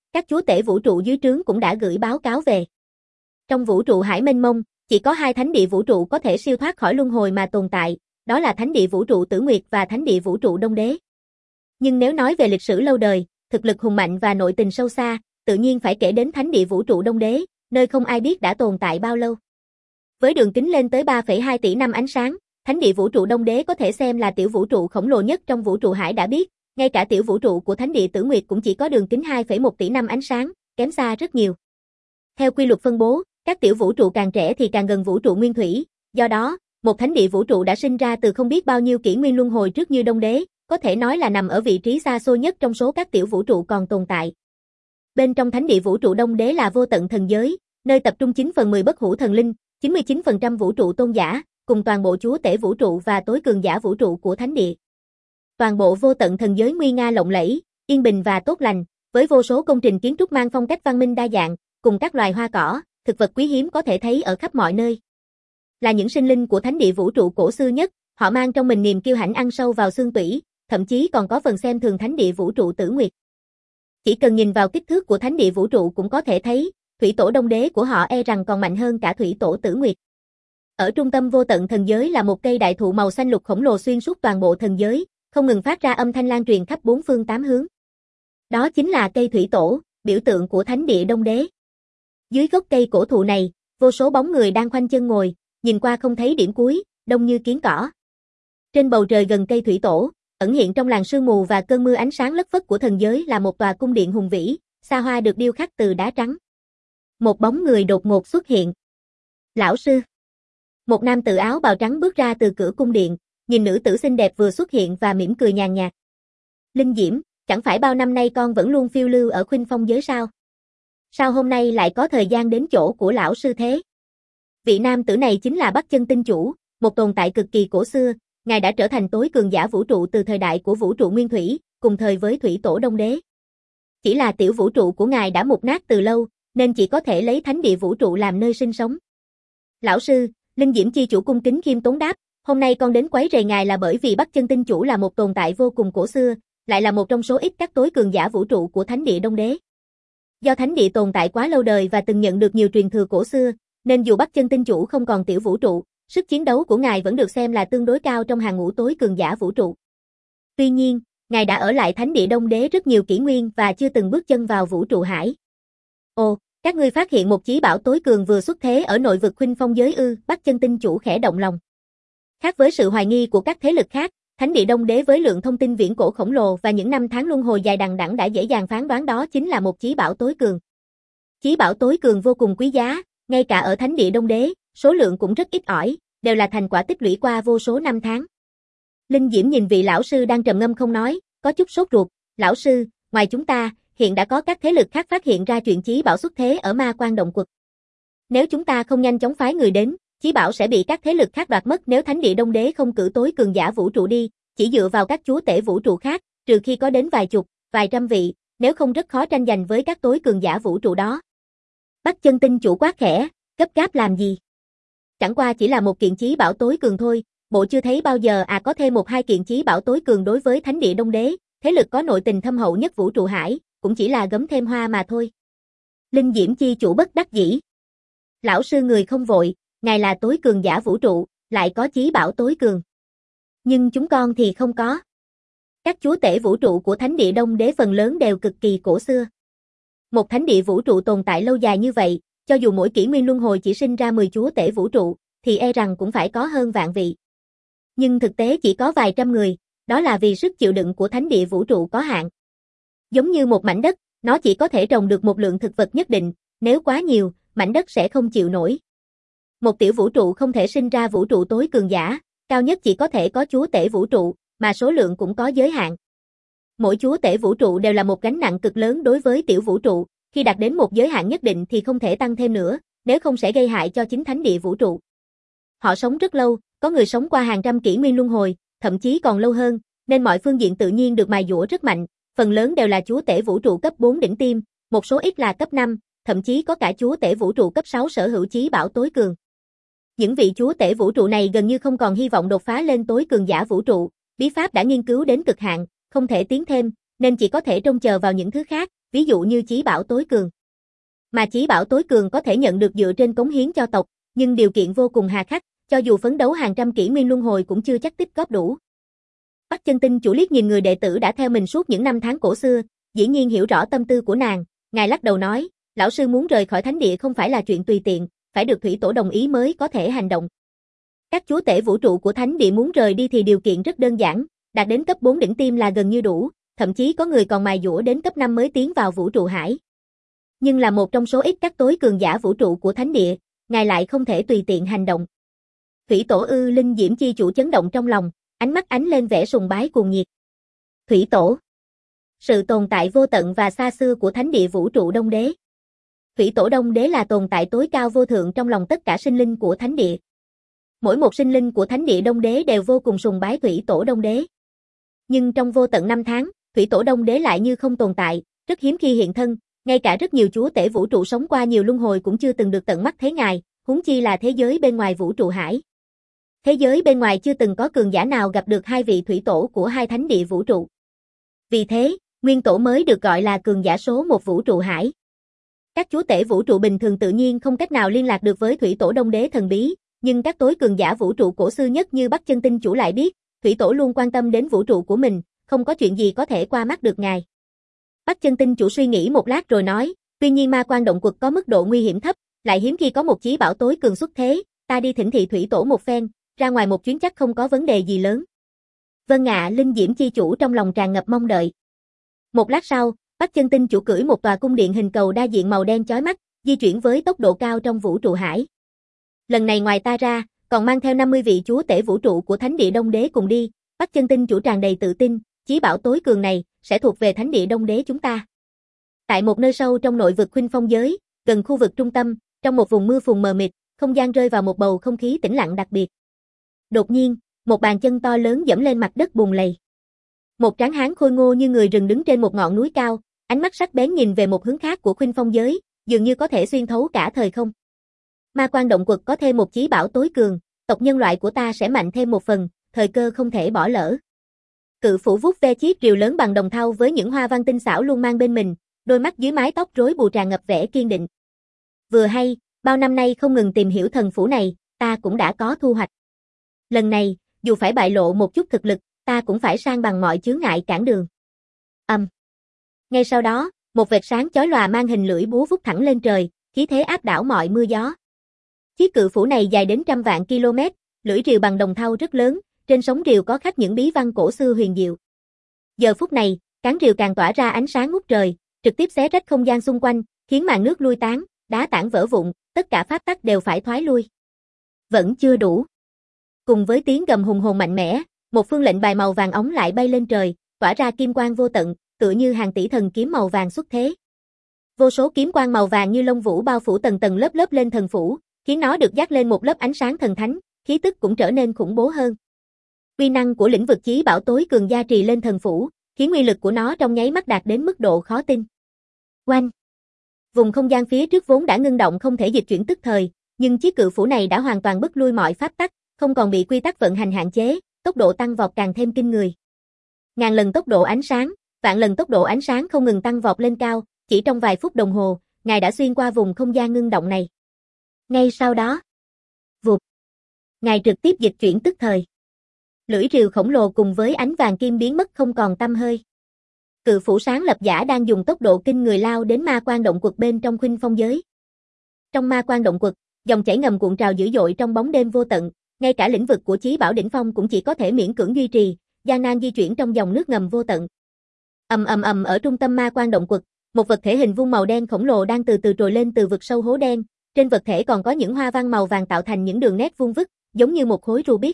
các chúa tể vũ trụ dưới trướng cũng đã gửi báo cáo về. Trong vũ trụ hải mênh mông, chỉ có hai thánh địa vũ trụ có thể siêu thoát khỏi luân hồi mà tồn tại, đó là thánh địa vũ trụ Tử Nguyệt và thánh địa vũ trụ Đông Đế. Nhưng nếu nói về lịch sử lâu đời, thực lực hùng mạnh và nội tình sâu xa, tự nhiên phải kể đến thánh địa vũ trụ Đông Đế, nơi không ai biết đã tồn tại bao lâu. Với đường kính lên tới ba phẩy hai tỷ năm ánh sáng, thánh địa vũ trụ Đông Đế có thể xem là tiểu vũ trụ khổng lồ nhất trong vũ trụ hải đã biết, ngay cả tiểu vũ trụ của thánh địa Tử Nguyệt cũng chỉ có đường kính hai phẩy một tỷ năm ánh sáng, kém xa rất nhiều. Theo quy luật phân bố, các tiểu vũ trụ càng trẻ thì càng gần vũ trụ nguyên thủy, do đó, một thánh địa vũ trụ đã sinh ra từ không biết bao nhiêu kỷ nguyên luân hồi trước như Đông Đế, có thể nói là nằm ở vị trí xa xôi nhất trong số các tiểu vũ trụ còn tồn tại. Bên trong thánh địa vũ trụ Đông Đế là vô tận thần giới, nơi tập trung chín phần mười bất hủ thần linh, chín mươi chín phần trăm vũ trụ tôn giả, cùng toàn bộ chúa tể vũ trụ và tối cường giả vũ trụ của thánh địa. Toàn bộ vô tận thần giới nguy nga lộng lẫy, yên bình và tốt lành, với vô số công trình kiến trúc mang phong cách văn minh đa dạng, cùng các loài hoa cỏ, thực vật quý hiếm có thể thấy ở khắp mọi nơi. Là những sinh linh của thánh địa vũ trụ cổ xưa nhất, họ mang trong mình niềm kiêu hãnh ăn sâu vào xương tủy, thậm chí còn có phần xem thường thánh địa vũ trụ Tử Nguyệt. Chỉ cần nhìn vào kích thước của thánh địa vũ trụ cũng có thể thấy, thủy tổ Đông Đế của họ e rằng còn mạnh hơn cả thủy tổ Tử Nguyệt. Ở trung tâm vô tận thần giới là một cây đại thụ màu xanh lục khổng lồ xuyên suốt toàn bộ thần giới, không ngừng phát ra âm thanh lan truyền khắp bốn phương tám hướng. Đó chính là cây thủy tổ, biểu tượng của thánh địa Đông Đế. Dưới gốc cây cổ thụ này, vô số bóng người đang khoanh chân ngồi, nhìn qua không thấy điểm cuối, đông như kiến cỏ. Trên bầu trời gần cây thủy tổ, ẩn hiện trong làn sương mù và cơn mưa ánh sáng lất phất của thần giới là một tòa cung điện hùng vĩ, xa hoa được điêu khắc từ đá trắng. Một bóng người đột ngột xuất hiện. Lão sư. Một nam tử áo bào trắng bước ra từ cửa cung điện, nhìn nữ tử xinh đẹp vừa xuất hiện và mỉm cười nhàn nhạt. Linh Diễm, chẳng phải bao năm nay con vẫn luôn phiêu lưu ở Khuynh Phong giới sao? Sao hôm nay lại có thời gian đến chỗ của lão sư thế? Vị nam tử này chính là Bắc Chân Tinh Chủ, một tồn tại cực kỳ cổ xưa, ngài đã trở thành tối cường giả vũ trụ từ thời đại của vũ trụ nguyên thủy, cùng thời với thủy tổ Đông Đế. Chỉ là tiểu vũ trụ của ngài đã mục nát từ lâu, nên chỉ có thể lấy thánh địa vũ trụ làm nơi sinh sống. Lão sư, Linh Diễm chi chủ cung kính khiêm tốn đáp, hôm nay con đến quấy rầy ngài là bởi vì Bắc Chân Tinh Chủ là một tồn tại vô cùng cổ xưa, lại là một trong số ít các tối cường giả vũ trụ của thánh địa Đông Đế. Do thánh địa tồn tại quá lâu đời và từng nhận được nhiều truyền thừa cổ xưa, nên dù Bắc Chân Tinh Chủ không còn tiểu vũ trụ, sức chiến đấu của ngài vẫn được xem là tương đối cao trong hàng ngũ tối cường giả vũ trụ. Tuy nhiên, ngài đã ở lại thánh địa Đông Đế rất nhiều kỷ nguyên và chưa từng bước chân vào vũ trụ hải. Ồ, các ngươi phát hiện một chí bảo tối cường vừa xuất thế ở nội vực Khuynh Phong giới ư? Bắc Chân Tinh Chủ khẽ động lòng. Khác với sự hoài nghi của các thế lực khác, thánh địa Đông Đế với lượng thông tin viễn cổ khổng lồ và những năm tháng luân hồi dài đằng đẵng đã dễ dàng phán đoán đó chính là một chí bảo tối cường. Chí bảo tối cường vô cùng quý giá, ngay cả ở thánh địa Đông Đế, số lượng cũng rất ít ỏi, đều là thành quả tích lũy qua vô số năm tháng. Linh Diễm nhìn vị lão sư đang trầm ngâm không nói, có chút sốt ruột. Lão sư, ngoài chúng ta, hiện đã có các thế lực khác phát hiện ra chuyện chí bảo xuất thế ở Ma Quan Động Quật. Nếu chúng ta không nhanh chóng phái người đến, chí bảo sẽ bị các thế lực khác đoạt mất. Nếu thánh địa Đông Đế không cử tối cường giả vũ trụ đi, chỉ dựa vào các chúa tể vũ trụ khác, trừ khi có đến vài chục, vài trăm vị, nếu không rất khó tranh giành với các tối cường giả vũ trụ đó. Bắc Chân Tinh Chủ quát khẽ, gấp gáp làm gì? Chẳng qua chỉ là một kiện chí bảo tối cường thôi, bộ chưa thấy bao giờ à? Có thêm một hai kiện chí bảo tối cường đối với thánh địa Đông Đế, thế lực có nội tình thâm hậu nhất vũ trụ hải, cũng chỉ là gấm thêm hoa mà thôi. Linh Diễm chi chủ bất đắc dĩ. Lão sư người không vội, ngài là tối cường giả vũ trụ, lại có chí bảo tối cường. Nhưng chúng con thì không có. Các chúa tể vũ trụ của thánh địa Đông Đế phần lớn đều cực kỳ cổ xưa. Một thánh địa vũ trụ tồn tại lâu dài như vậy, cho dù mỗi kỷ nguyên luân hồi chỉ sinh ra mười chúa tể vũ trụ, thì e rằng cũng phải có hơn vạn vị. Nhưng thực tế chỉ có vài trăm người, đó là vì sức chịu đựng của thánh địa vũ trụ có hạn. Giống như một mảnh đất, nó chỉ có thể trồng được một lượng thực vật nhất định, nếu quá nhiều, mảnh đất sẽ không chịu nổi. Một tiểu vũ trụ không thể sinh ra vũ trụ tối cường giả, cao nhất chỉ có thể có chúa tể vũ trụ, mà số lượng cũng có giới hạn. Mỗi chúa tể vũ trụ đều là một gánh nặng cực lớn đối với tiểu vũ trụ, khi đạt đến một giới hạn nhất định thì không thể tăng thêm nữa, nếu không sẽ gây hại cho chính thánh địa vũ trụ. Họ sống rất lâu, có người sống qua hàng trăm kỷ nguyên luân hồi, thậm chí còn lâu hơn, nên mọi phương diện tự nhiên được mài dũa rất mạnh, phần lớn đều là chúa tể vũ trụ cấp bốn đỉnh tiêm, một số ít là cấp năm, thậm chí có cả chúa tể vũ trụ cấp sáu sở hữu chí bảo tối cường. Những vị chúa tể vũ trụ này gần như không còn hy vọng đột phá lên tối cường giả vũ trụ, bí pháp đã nghiên cứu đến cực hạn, không thể tiến thêm, nên chỉ có thể trông chờ vào những thứ khác, ví dụ như chí bảo tối cường. Mà chí bảo tối cường có thể nhận được dựa trên cống hiến cho tộc, nhưng điều kiện vô cùng hà khắc, cho dù phấn đấu hàng trăm kỷ nguyên luân hồi cũng chưa chắc tích góp đủ. Bắc Chân Tinh chủ liếc nhìn người đệ tử đã theo mình suốt những năm tháng cổ xưa, dĩ nhiên hiểu rõ tâm tư của nàng, ngài lắc đầu nói, lão sư muốn rời khỏi thánh địa không phải là chuyện tùy tiện, phải được thủy tổ đồng ý mới có thể hành động. Các chúa tể vũ trụ của thánh địa muốn rời đi thì điều kiện rất đơn giản, đạt đến cấp bốn đỉnh tiêm là gần như đủ, thậm chí có người còn mài dũa đến cấp năm mới tiến vào vũ trụ hải. Nhưng là một trong số ít các tối cường giả vũ trụ của thánh địa, ngài lại không thể tùy tiện hành động. Thủy tổ ư linh diễm chi chủ chấn động trong lòng, ánh mắt ánh lên vẻ sùng bái cuồng nhiệt. Thủy tổ, sự tồn tại vô tận và xa xưa của thánh địa vũ trụ Đông Đế. Thủy tổ Đông Đế là tồn tại tối cao vô thượng trong lòng tất cả sinh linh của thánh địa. Mỗi một sinh linh của thánh địa Đông Đế đều vô cùng sùng bái Thủy tổ Đông Đế. Nhưng trong vô tận năm tháng, Thủy tổ Đông Đế lại như không tồn tại, rất hiếm khi hiện thân, ngay cả rất nhiều chúa tể vũ trụ sống qua nhiều luân hồi cũng chưa từng được tận mắt thấy ngài, huống chi là thế giới bên ngoài vũ trụ hải. Thế giới bên ngoài chưa từng có cường giả nào gặp được hai vị thủy tổ của hai thánh địa vũ trụ. Vì thế, nguyên tổ mới được gọi là cường giả số một vũ trụ hải. Các chúa tể vũ trụ bình thường tự nhiên không cách nào liên lạc được với thủy tổ Đông Đế thần bí, nhưng các tối cường giả vũ trụ cổ xưa nhất như Bắc Chân Tinh chủ lại biết, thủy tổ luôn quan tâm đến vũ trụ của mình, không có chuyện gì có thể qua mắt được ngài. Bắc Chân Tinh chủ suy nghĩ một lát rồi nói, tuy nhiên ma quan động quật có mức độ nguy hiểm thấp, lại hiếm khi có một chí bảo tối cường xuất thế, ta đi thỉnh thị thủy tổ một phen, ra ngoài một chuyến chắc không có vấn đề gì lớn. Vâng ạ, linh diễm chi chủ trong lòng tràn ngập mong đợi. Một lát sau, Bắc Chân Tinh chủ cưỡi một tòa cung điện hình cầu đa diện màu đen chói mắt, di chuyển với tốc độ cao trong vũ trụ hải. Lần này ngoài ta ra, còn mang theo năm mươi vị chúa tể vũ trụ của thánh địa Đông Đế cùng đi, Bắc Chân Tinh chủ tràn đầy tự tin, chí bảo tối cường này sẽ thuộc về thánh địa Đông Đế chúng ta. Tại một nơi sâu trong nội vực Khuynh Phong giới, gần khu vực trung tâm, trong một vùng mưa phùn mờ mịt, không gian rơi vào một bầu không khí tĩnh lặng đặc biệt. Đột nhiên, một bàn chân to lớn dẫm lên mặt đất bùn lầy. Một tráng hán khôi ngô như người rừng đứng trên một ngọn núi cao, ánh mắt sắc bén nhìn về một hướng khác của Khuynh Phong giới, dường như có thể xuyên thấu cả thời không. Ma quan động quật có thêm một chí bảo tối cường, tộc nhân loại của ta sẽ mạnh thêm một phần, thời cơ không thể bỏ lỡ. Cự phủ vuốt ve chiếc rìu lớn bằng đồng thau với những hoa văn tinh xảo luôn mang bên mình, đôi mắt dưới mái tóc rối bù tràn ngập vẻ kiên định. Vừa hay, bao năm nay không ngừng tìm hiểu thần phủ này, ta cũng đã có thu hoạch. Lần này, dù phải bại lộ một chút thực lực, ta cũng phải sang bằng mọi chướng ngại cản đường. Âm. Um. Ngay sau đó, một vệt sáng chói lòa mang hình lưỡi búa vút thẳng lên trời, khí thế áp đảo mọi mưa gió. Chiếc cự phủ này dài đến trăm vạn km, lưỡi rìu bằng đồng thau rất lớn, trên sống rìu có khắc những bí văn cổ xưa huyền diệu. Giờ phút này, cán rìu càng tỏa ra ánh sáng ngút trời, trực tiếp xé rách không gian xung quanh, khiến màn nước lui tán, đá tảng vỡ vụn, tất cả pháp tắc đều phải thoái lui. Vẫn chưa đủ. Cùng với tiếng gầm hùng hồn mạnh mẽ, một phương lệnh bài màu vàng óng lại bay lên trời, tỏa ra kim quang vô tận, tựa như hàng tỷ thần kiếm màu vàng xuất thế. Vô số kiếm quang màu vàng như lông vũ bao phủ tầng tầng lớp lớp lên thần phủ, khiến nó được dắt lên một lớp ánh sáng thần thánh, khí tức cũng trở nên khủng bố hơn. Uy năng của lĩnh vực chí bảo tối cường gia trì lên thần phủ, khiến uy lực của nó trong nháy mắt đạt đến mức độ khó tin. Oanh! Vùng không gian phía trước vốn đã ngưng động không thể dịch chuyển tức thời, nhưng chiếc cự phủ này đã hoàn toàn bức lui mọi pháp tắc, không còn bị quy tắc vận hành hạn chế, tốc độ tăng vọt càng thêm kinh người. Ngàn lần tốc độ ánh sáng, vạn lần tốc độ ánh sáng không ngừng tăng vọt lên cao, chỉ trong vài phút đồng hồ, ngài đã xuyên qua vùng không gian ngưng động này. Ngay sau đó, vụt, ngài trực tiếp dịch chuyển tức thời. Lưỡi rìu khổng lồ cùng với ánh vàng kim biến mất không còn tăm hơi. Cự phủ sáng lập giả đang dùng tốc độ kinh người lao đến ma quan động quật bên trong Khuynh Phong giới. Trong ma quan động quật, dòng chảy ngầm cuộn trào dữ dội trong bóng đêm vô tận, ngay cả lĩnh vực của chí bảo đỉnh phong cũng chỉ có thể miễn cưỡng duy trì, gian nan di chuyển trong dòng nước ngầm vô tận. Ầm ầm ầm ở trung tâm ma quan động quật, một vật thể hình vuông màu đen khổng lồ đang từ từ trồi lên từ vực sâu hố đen, trên vật thể còn có những hoa văn màu vàng tạo thành những đường nét vuông vức, giống như một khối Rubik.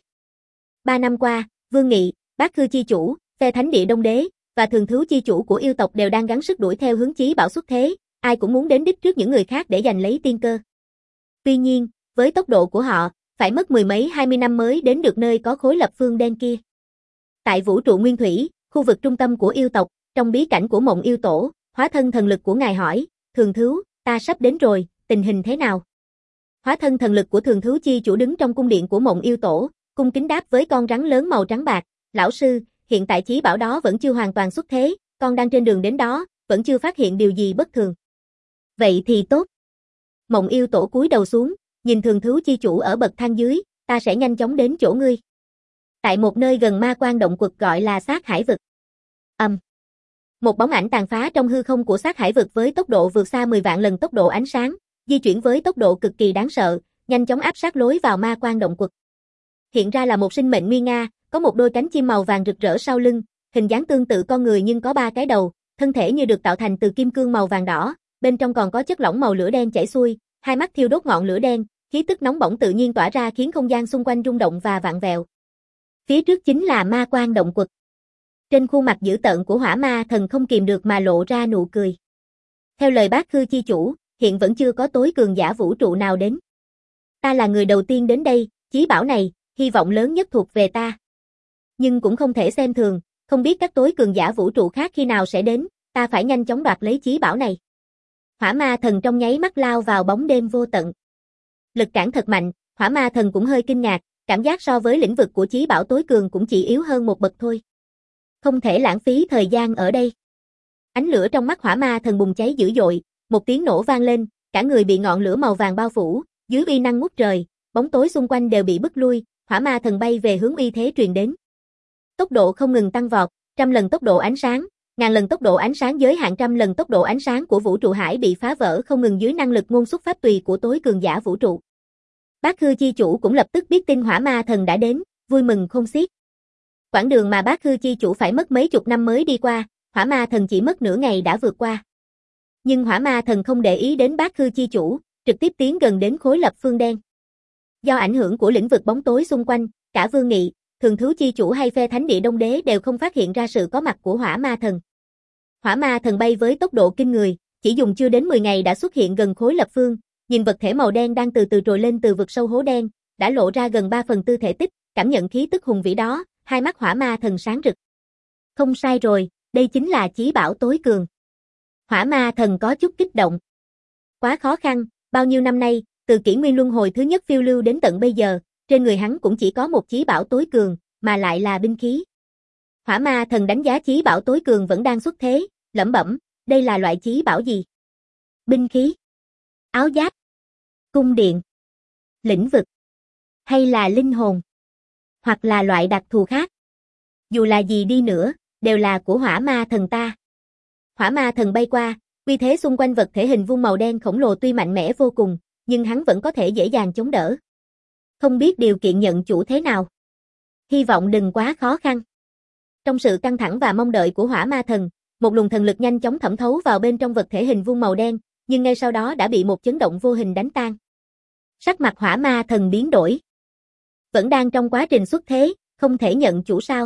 Ba năm qua, Vương Nghị, Bát Khư chi chủ, phe thánh địa Đông Đế và Thường Thứu chi chủ của yêu tộc đều đang gắng sức đuổi theo hướng chí bảo xuất thế, ai cũng muốn đến đích trước những người khác để giành lấy tiên cơ. Tuy nhiên, với tốc độ của họ, phải mất mười mấy hai mươi năm mới đến được nơi có khối lập phương đen kia. Tại vũ trụ nguyên thủy, khu vực trung tâm của yêu tộc, trong bí cảnh của Mộng Yêu Tổ, hóa thân thần lực của ngài hỏi, Thường Thứu, ta sắp đến rồi, tình hình thế nào? Hóa thân thần lực của Thường Thứu chi chủ đứng trong cung điện của Mộng Yêu Tổ, cung kính đáp với con rắn lớn màu trắng bạc, lão sư, hiện tại chí bảo đó vẫn chưa hoàn toàn xuất thế, con đang trên đường đến đó, vẫn chưa phát hiện điều gì bất thường. Vậy thì tốt. Mộng yêu tổ cúi đầu xuống, nhìn Thường Thứu chi chủ ở bậc thang dưới, ta sẽ nhanh chóng đến chỗ ngươi. Tại một nơi gần ma quan động quật gọi là Sát Hải vực. Âm. Um. Một bóng ảnh tàn phá trong hư không của Sát Hải vực với tốc độ vượt xa mười vạn lần tốc độ ánh sáng, di chuyển với tốc độ cực kỳ đáng sợ, nhanh chóng áp sát lối vào ma quan động quật. Hiện ra là một sinh mệnh nguy nga, có một đôi cánh chim màu vàng rực rỡ sau lưng, hình dáng tương tự con người nhưng có ba cái đầu, thân thể như được tạo thành từ kim cương màu vàng đỏ, bên trong còn có chất lỏng màu lửa đen chảy xuôi, hai mắt thiêu đốt ngọn lửa đen, khí tức nóng bỏng tự nhiên tỏa ra khiến không gian xung quanh rung động và vặn vẹo. Phía trước chính là ma quan động quật. Trên khuôn mặt dữ tợn của Hỏa Ma Thần không kìm được mà lộ ra nụ cười. Theo lời Bát Khư chi chủ, hiện vẫn chưa có tối cường giả vũ trụ nào đến. Ta là người đầu tiên đến đây, chí bảo này, hy vọng lớn nhất thuộc về ta. Nhưng cũng không thể xem thường, không biết các tối cường giả vũ trụ khác khi nào sẽ đến, ta phải nhanh chóng đoạt lấy chí bảo này. Hỏa Ma Thần trong nháy mắt lao vào bóng đêm vô tận. Lực cản thật mạnh, Hỏa Ma Thần cũng hơi kinh ngạc, cảm giác so với lĩnh vực của chí bảo tối cường cũng chỉ yếu hơn một bậc thôi. Không thể lãng phí thời gian ở đây. Ánh lửa trong mắt Hỏa Ma Thần bùng cháy dữ dội, một tiếng nổ vang lên, cả người bị ngọn lửa màu vàng bao phủ, dưới uy năng ngút trời, bóng tối xung quanh đều bị bức lui, Hỏa Ma Thần bay về hướng uy thế truyền đến. Tốc độ không ngừng tăng vọt, trăm lần tốc độ ánh sáng, ngàn lần tốc độ ánh sáng giới hạn trăm lần tốc độ ánh sáng của vũ trụ hải bị phá vỡ không ngừng dưới năng lực ngôn xuất pháp tùy của tối cường giả vũ trụ. Bát Khư chi chủ cũng lập tức biết tin Hỏa Ma Thần đã đến, vui mừng khôn xiết. Quãng đường mà Bát Khư chi chủ phải mất mấy chục năm mới đi qua, Hỏa Ma Thần chỉ mất nửa ngày đã vượt qua. Nhưng Hỏa Ma Thần không để ý đến Bát Khư chi chủ, trực tiếp tiến gần đến khối lập phương đen. Do ảnh hưởng của lĩnh vực bóng tối xung quanh, cả Vương Nghị, Thường Thứu chi chủ hay phe Thánh Địa Đông Đế đều không phát hiện ra sự có mặt của Hỏa Ma Thần. Hỏa Ma Thần bay với tốc độ kinh người, chỉ dùng chưa đến mười ngày đã xuất hiện gần khối lập phương, nhìn vật thể màu đen đang từ từ trồi lên từ vực sâu hố đen, đã lộ ra gần ba phần tư thể tích, cảm nhận khí tức hùng vĩ đó, hai mắt Hỏa Ma Thần sáng rực. Không sai rồi, đây chính là chí bảo tối cường. Hỏa Ma Thần có chút kích động. Quá khó khăn, bao nhiêu năm nay, từ kỷ nguyên luân hồi thứ nhất phiêu lưu đến tận bây giờ, trên người hắn cũng chỉ có một chí bảo tối cường, mà lại là binh khí. Hỏa Ma Thần đánh giá chí bảo tối cường vẫn đang xuất thế, lẩm bẩm, đây là loại chí bảo gì? Binh khí? Áo giáp? Cung điện? Lĩnh vực? Hay là linh hồn? Hoặc là loại đặc thù khác? Dù là gì đi nữa, đều là của Hỏa Ma Thần ta. Hỏa Ma Thần bay qua, uy thế xung quanh vật thể hình vuông màu đen khổng lồ tuy mạnh mẽ vô cùng, nhưng hắn vẫn có thể dễ dàng chống đỡ. Không biết điều kiện nhận chủ thế nào. Hy vọng đừng quá khó khăn. Trong sự căng thẳng và mong đợi của Hỏa Ma Thần, một luồng thần lực nhanh chóng thẩm thấu vào bên trong vật thể hình vuông màu đen, nhưng ngay sau đó đã bị một chấn động vô hình đánh tan. Sắc mặt Hỏa Ma Thần biến đổi. Vẫn đang trong quá trình xuất thế, không thể nhận chủ sao?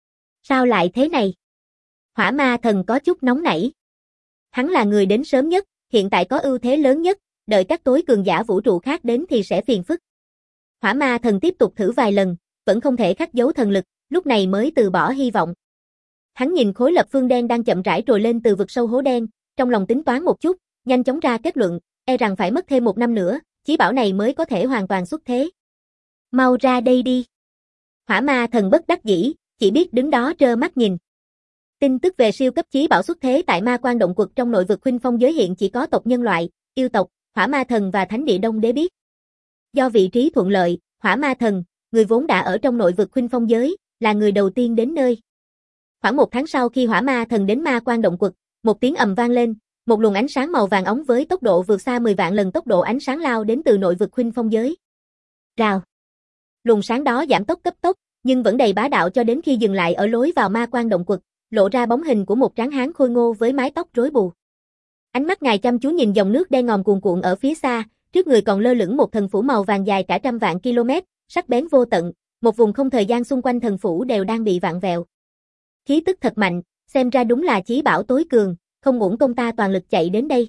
Sao lại thế này? Hỏa Ma Thần có chút nóng nảy. Hắn là người đến sớm nhất, hiện tại có ưu thế lớn nhất, đợi các tối cường giả vũ trụ khác đến thì sẽ phiền phức. Hỏa Ma Thần tiếp tục thử vài lần, vẫn không thể khắc dấu thần lực, lúc này mới từ bỏ hy vọng. Hắn nhìn khối lập phương đen đang chậm rãi trồi lên từ vực sâu hố đen, trong lòng tính toán một chút, nhanh chóng ra kết luận, e rằng phải mất thêm một năm nữa, chí bảo này mới có thể hoàn toàn xuất thế. Mau ra đây đi. Hỏa Ma Thần bất đắc dĩ, chỉ biết đứng đó trơ mắt nhìn. Tin tức về siêu cấp chí bảo xuất thế tại ma quan động quật trong nội vực Khuynh Phong giới hiện chỉ có tộc nhân loại, yêu tộc, Hỏa Ma Thần và Thánh Địa Đông Đế biết. Do vị trí thuận lợi, Hỏa Ma Thần, người vốn đã ở trong nội vực Khuynh Phong giới, là người đầu tiên đến nơi. Khoảng một tháng sau khi Hỏa Ma Thần đến ma quan động quật, một tiếng ầm vang lên, một luồng ánh sáng màu vàng óng với tốc độ vượt xa mười vạn lần tốc độ ánh sáng lao đến từ nội vực Khuynh Phong giới. Rào. Luồng sáng đó giảm tốc cấp tốc, nhưng vẫn đầy bá đạo cho đến khi dừng lại ở lối vào ma quan động quật, lộ ra bóng hình của một tráng hán khôi ngô với mái tóc rối bù. Ánh mắt ngài chăm chú nhìn dòng nước đen ngòm cuồn cuộn ở phía xa, trước người còn lơ lửng một thần phủ màu vàng dài cả trăm vạn km, sắc bén vô tận, một vùng không thời gian xung quanh thần phủ đều đang bị vặn vẹo. Khí tức thật mạnh, xem ra đúng là chí bảo tối cường, không uổng công ta toàn lực chạy đến đây.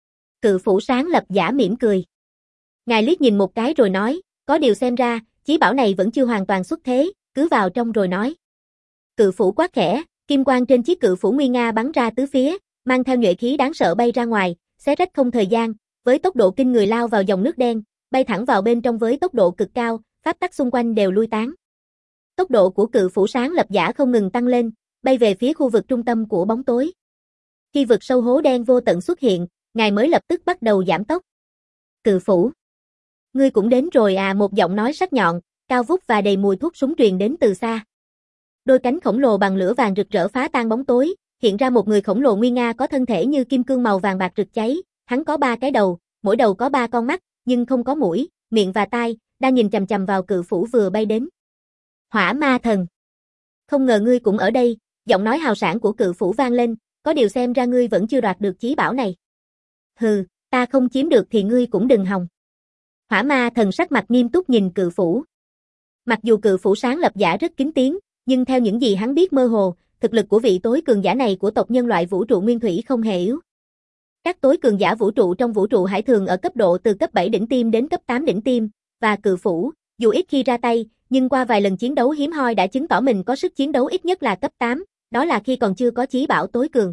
Cự phủ sáng lập giả mỉm cười. Ngài liếc nhìn một cái rồi nói, có điều xem ra, chí bảo này vẫn chưa hoàn toàn xuất thế, cứ vào trong rồi nói. Cự phủ quát khẽ, kim quang trên chiếc cự phủ nguy nga bắn ra tứ phía, mang theo nhuệ khí đáng sợ bay ra ngoài, xé rách không thời gian, với tốc độ kinh người lao vào dòng nước đen, bay thẳng vào bên trong với tốc độ cực cao, pháp tắc xung quanh đều lui tán. Tốc độ của cự phủ sáng lập giả không ngừng tăng lên, bay về phía khu vực trung tâm của bóng tối. Khi vực sâu hố đen vô tận xuất hiện, ngài mới lập tức bắt đầu giảm tốc. Cự phủ. Ngươi cũng đến rồi à, một giọng nói sắc nhọn, cao vút và đầy mùi thuốc súng truyền đến từ xa. Đôi cánh khổng lồ bằng lửa vàng rực rỡ phá tan bóng tối, hiện ra một người khổng lồ nguy nga có thân thể như kim cương màu vàng bạc rực cháy, hắn có ba cái đầu, mỗi đầu có ba con mắt, nhưng không có mũi, miệng và tai, đang nhìn chằm chằm vào cự phủ vừa bay đến. Hỏa ma thần. Không ngờ ngươi cũng ở đây, giọng nói hào sảng của cự phủ vang lên, có điều xem ra ngươi vẫn chưa đoạt được chí bảo này. Hừ, ta không chiếm được thì ngươi cũng đừng hòng. Hỏa ma thần sắc mặt nghiêm túc nhìn cự phủ. Mặc dù cự phủ sáng lập giả rất kín tiếng, nhưng theo những gì hắn biết mơ hồ, thực lực của vị tối cường giả này của tộc nhân loại vũ trụ nguyên thủy không hề yếu. Các tối cường giả vũ trụ trong vũ trụ hải thường ở cấp độ từ cấp bảy đỉnh tiêm đến cấp tám đỉnh tiêm, và cự phủ, dù ít khi ra tay, nhưng qua vài lần chiến đấu hiếm hoi đã chứng tỏ mình có sức chiến đấu ít nhất là cấp tám, đó là khi còn chưa có chí bảo tối cường.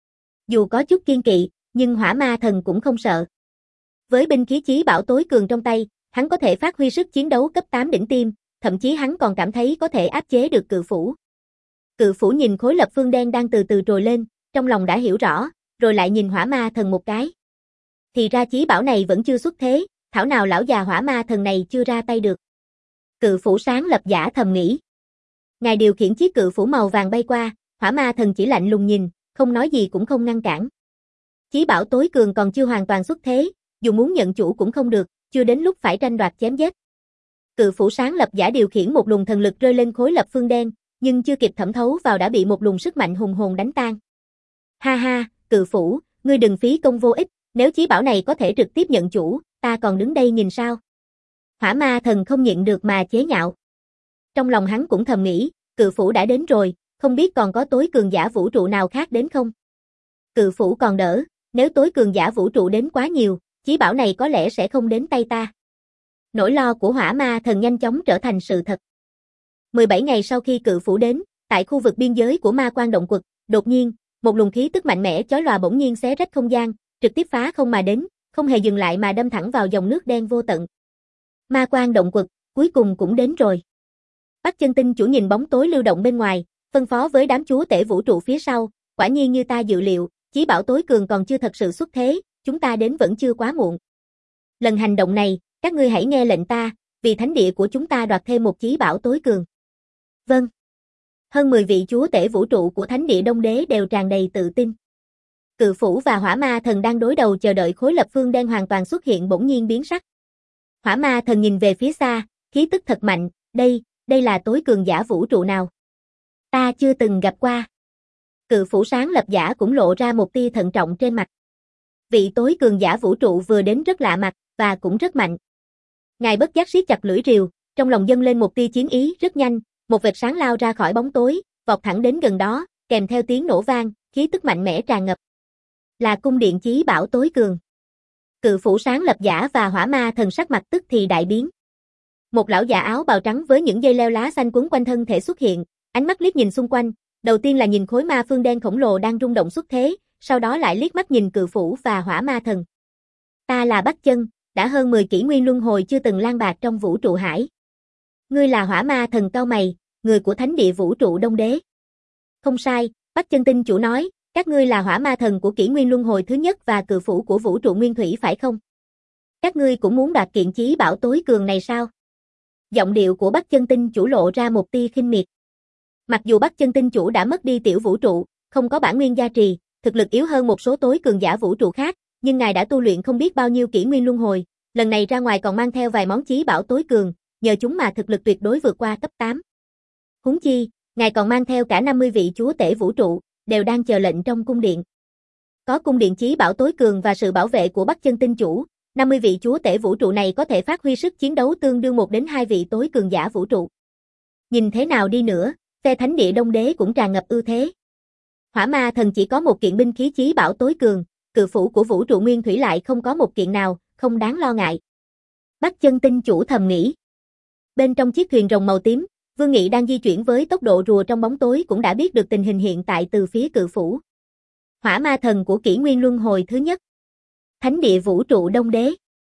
Dù có chút kiên kỵ, nhưng hỏa ma thần cũng không sợ. Với binh khí chí bảo tối cường trong tay, hắn có thể phát huy sức chiến đấu cấp tám đỉnh tiêm, thậm chí hắn còn cảm thấy có thể áp chế được cự phủ. Cự phủ nhìn khối lập phương đen đang từ từ trồi lên, trong lòng đã hiểu rõ, rồi lại nhìn hỏa ma thần một cái. Thì ra chí bảo này vẫn chưa xuất thế, thảo nào lão già hỏa ma thần này chưa ra tay được. Cự phủ sáng lập giả thầm nghĩ. Ngài điều khiển chiếc cự phủ màu vàng bay qua, hỏa ma thần chỉ lạnh lùng nhìn, không nói gì cũng không ngăn cản. Chí bảo tối cường còn chưa hoàn toàn xuất thế, dù muốn nhận chủ cũng không được, chưa đến lúc phải tranh đoạt chém giết. Cự phủ sáng lập giả điều khiển một luồng thần lực rơi lên khối lập phương đen, nhưng chưa kịp thẩm thấu vào đã bị một luồng sức mạnh hùng hồn đánh tan. Ha ha, cự phủ, ngươi đừng phí công vô ích, nếu chí bảo này có thể trực tiếp nhận chủ, ta còn đứng đây nhìn sao? Hỏa ma thần không nhịn được mà chế nhạo. Trong lòng hắn cũng thầm nghĩ, cự phủ đã đến rồi, không biết còn có tối cường giả vũ trụ nào khác đến không? Cự phủ còn đỡ, nếu tối cường giả vũ trụ đến quá nhiều, chí bảo này có lẽ sẽ không đến tay ta. Nỗi lo của hỏa ma thần nhanh chóng trở thành sự thật. mười bảy ngày sau khi cự phủ đến, tại khu vực biên giới của ma quan động quật, đột nhiên, một luồng khí tức mạnh mẽ chói lòa bỗng nhiên xé rách không gian, trực tiếp phá không mà đến, không hề dừng lại mà đâm thẳng vào dòng nước đen vô tận. Ma quan động quật, cuối cùng cũng đến rồi. Bắc Chân Tinh chủ nhìn bóng tối lưu động bên ngoài, phân phó với đám chúa tể vũ trụ phía sau, quả nhiên như ta dự liệu, chí bảo tối cường còn chưa thật sự xuất thế, chúng ta đến vẫn chưa quá muộn. Lần hành động này, các ngươi hãy nghe lệnh ta, vì thánh địa của chúng ta đoạt thêm một chí bảo tối cường. Vâng. Hơn mười vị chúa tể vũ trụ của thánh địa Đông Đế đều tràn đầy tự tin. Cự phủ và hỏa ma thần đang đối đầu chờ đợi khối lập phương đen hoàn toàn xuất hiện bỗng nhiên biến sắc. Hỏa ma thần nhìn về phía xa, khí tức thật mạnh, đây, đây là tối cường giả vũ trụ nào? Ta chưa từng gặp qua. Cự phủ sáng lập giả cũng lộ ra một tia thận trọng trên mặt. Vị tối cường giả vũ trụ vừa đến rất lạ mặt, và cũng rất mạnh. Ngài bất giác siết chặt lưỡi rìu, trong lòng dâng lên một tia chiến ý rất nhanh, một vệt sáng lao ra khỏi bóng tối, vọt thẳng đến gần đó, kèm theo tiếng nổ vang, khí tức mạnh mẽ tràn ngập. Là cung điện chí bảo tối cường. Cự phủ sáng lập giả và hỏa ma thần sắc mặt tức thì đại biến. Một lão già áo bào trắng với những dây leo lá xanh quấn quanh thân thể xuất hiện, ánh mắt liếc nhìn xung quanh, đầu tiên là nhìn khối ma phương đen khổng lồ đang rung động xuất thế, sau đó lại liếc mắt nhìn cự phủ và hỏa ma thần. Ta là Bắc Chân, đã hơn mười kỷ nguyên luân hồi chưa từng lang bạc trong vũ trụ hải. Ngươi là hỏa ma thần cao mày, người của thánh địa vũ trụ Đông Đế. Không sai, Bắc Chân Tinh chủ nói, các ngươi là hỏa ma thần của kỷ nguyên luân hồi thứ nhất và cự phủ của vũ trụ nguyên thủy phải không? Các ngươi cũng muốn đoạt kiện chí bảo tối cường này sao? Giọng điệu của Bắc Chân Tinh chủ lộ ra một tia khinh miệt. Mặc dù Bắc Chân Tinh chủ đã mất đi tiểu vũ trụ, không có bản nguyên gia trì, thực lực yếu hơn một số tối cường giả vũ trụ khác, nhưng ngài đã tu luyện không biết bao nhiêu kỷ nguyên luân hồi, lần này ra ngoài còn mang theo vài món chí bảo tối cường, nhờ chúng mà thực lực tuyệt đối vượt qua cấp tám. Huống chi, ngài còn mang theo cả năm mươi vị chúa tể vũ trụ, đều đang chờ lệnh trong cung điện. Có cung điện chí bảo tối cường và sự bảo vệ của Bắc Chân Tinh chủ, năm mươi vị chúa tể vũ trụ này có thể phát huy sức chiến đấu tương đương một đến hai vị tối cường giả vũ trụ. Nhìn thế nào đi nữa, phe thánh địa Đông Đế cũng tràn ngập ưu thế. Hỏa ma thần chỉ có một kiện binh khí chí bảo tối cường, cự phủ của vũ trụ nguyên thủy lại không có một kiện nào, không đáng lo ngại. Bắc Chân Tinh chủ thầm nghĩ. Bên trong chiếc thuyền rồng màu tím, Vương Nghị đang di chuyển với tốc độ rùa trong bóng tối cũng đã biết được tình hình hiện tại từ phía cự phủ. Hỏa ma thần của kỷ nguyên luân hồi thứ nhất. Thánh địa vũ trụ Đông Đế.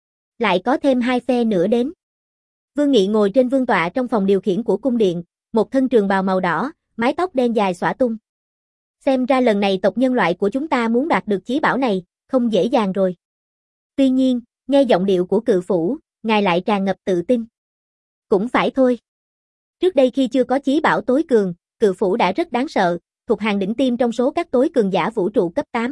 Lại có thêm hai phe nữa đến. Vương Nghị ngồi trên vương tọa trong phòng điều khiển của cung điện, một thân trường bào màu đỏ, mái tóc đen dài xõa tung. Xem ra lần này tộc nhân loại của chúng ta muốn đạt được chí bảo này, không dễ dàng rồi. Tuy nhiên, nghe giọng điệu của cự phủ, ngài lại tràn ngập tự tin. Cũng phải thôi. Trước đây khi chưa có chí bảo tối cường, cự phủ đã rất đáng sợ, thuộc hàng đỉnh tiêm trong số các tối cường giả vũ trụ cấp tám.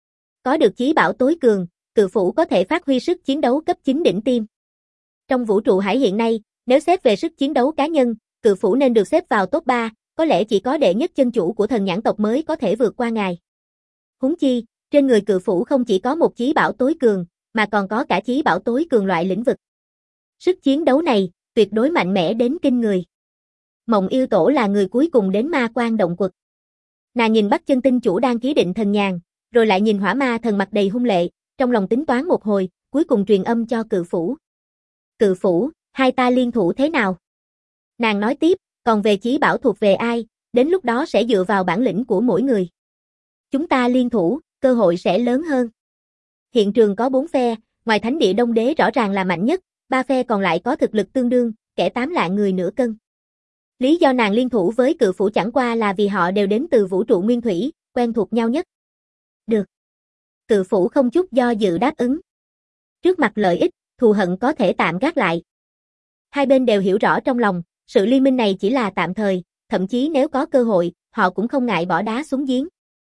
Có được chí bảo tối cường, cự phủ có thể phát huy sức chiến đấu cấp chín đỉnh tiêm. Trong vũ trụ hải hiện nay, nếu xét về sức chiến đấu cá nhân, cự phủ nên được xếp vào top ba, có lẽ chỉ có đệ nhất chân chủ của thần nhãn tộc mới có thể vượt qua ngài. Huống chi, trên người cự phủ không chỉ có một chí bảo tối cường, mà còn có cả chí bảo tối cường loại lĩnh vực. Sức chiến đấu này, tuyệt đối mạnh mẽ đến kinh người. Mộng yêu tổ là người cuối cùng đến ma quan động quật. Nàng nhìn Bắc Chân Tinh chủ đang khí định thần nhàn, rồi lại nhìn hỏa ma thần mặt đầy hung lệ, trong lòng tính toán một hồi, cuối cùng truyền âm cho cự phủ. Cự phủ, hai ta liên thủ thế nào? Nàng nói tiếp, còn về chí bảo thuộc về ai, đến lúc đó sẽ dựa vào bản lĩnh của mỗi người. Chúng ta liên thủ, cơ hội sẽ lớn hơn. Hiện trường có bốn phe, ngoài Thánh địa Đông Đế rõ ràng là mạnh nhất, ba phe còn lại có thực lực tương đương, kẻ tám lạng người nửa cân. Lý do nàng liên thủ với cự phủ chẳng qua là vì họ đều đến từ vũ trụ nguyên thủy, quen thuộc nhau nhất. Được. Cự phủ không chút do dự đáp ứng. Trước mặt lợi ích, thù hận có thể tạm gác lại. Hai bên đều hiểu rõ trong lòng, sự liên minh này chỉ là tạm thời, thậm chí nếu có cơ hội, họ cũng không ngại bỏ đá xuống giếng.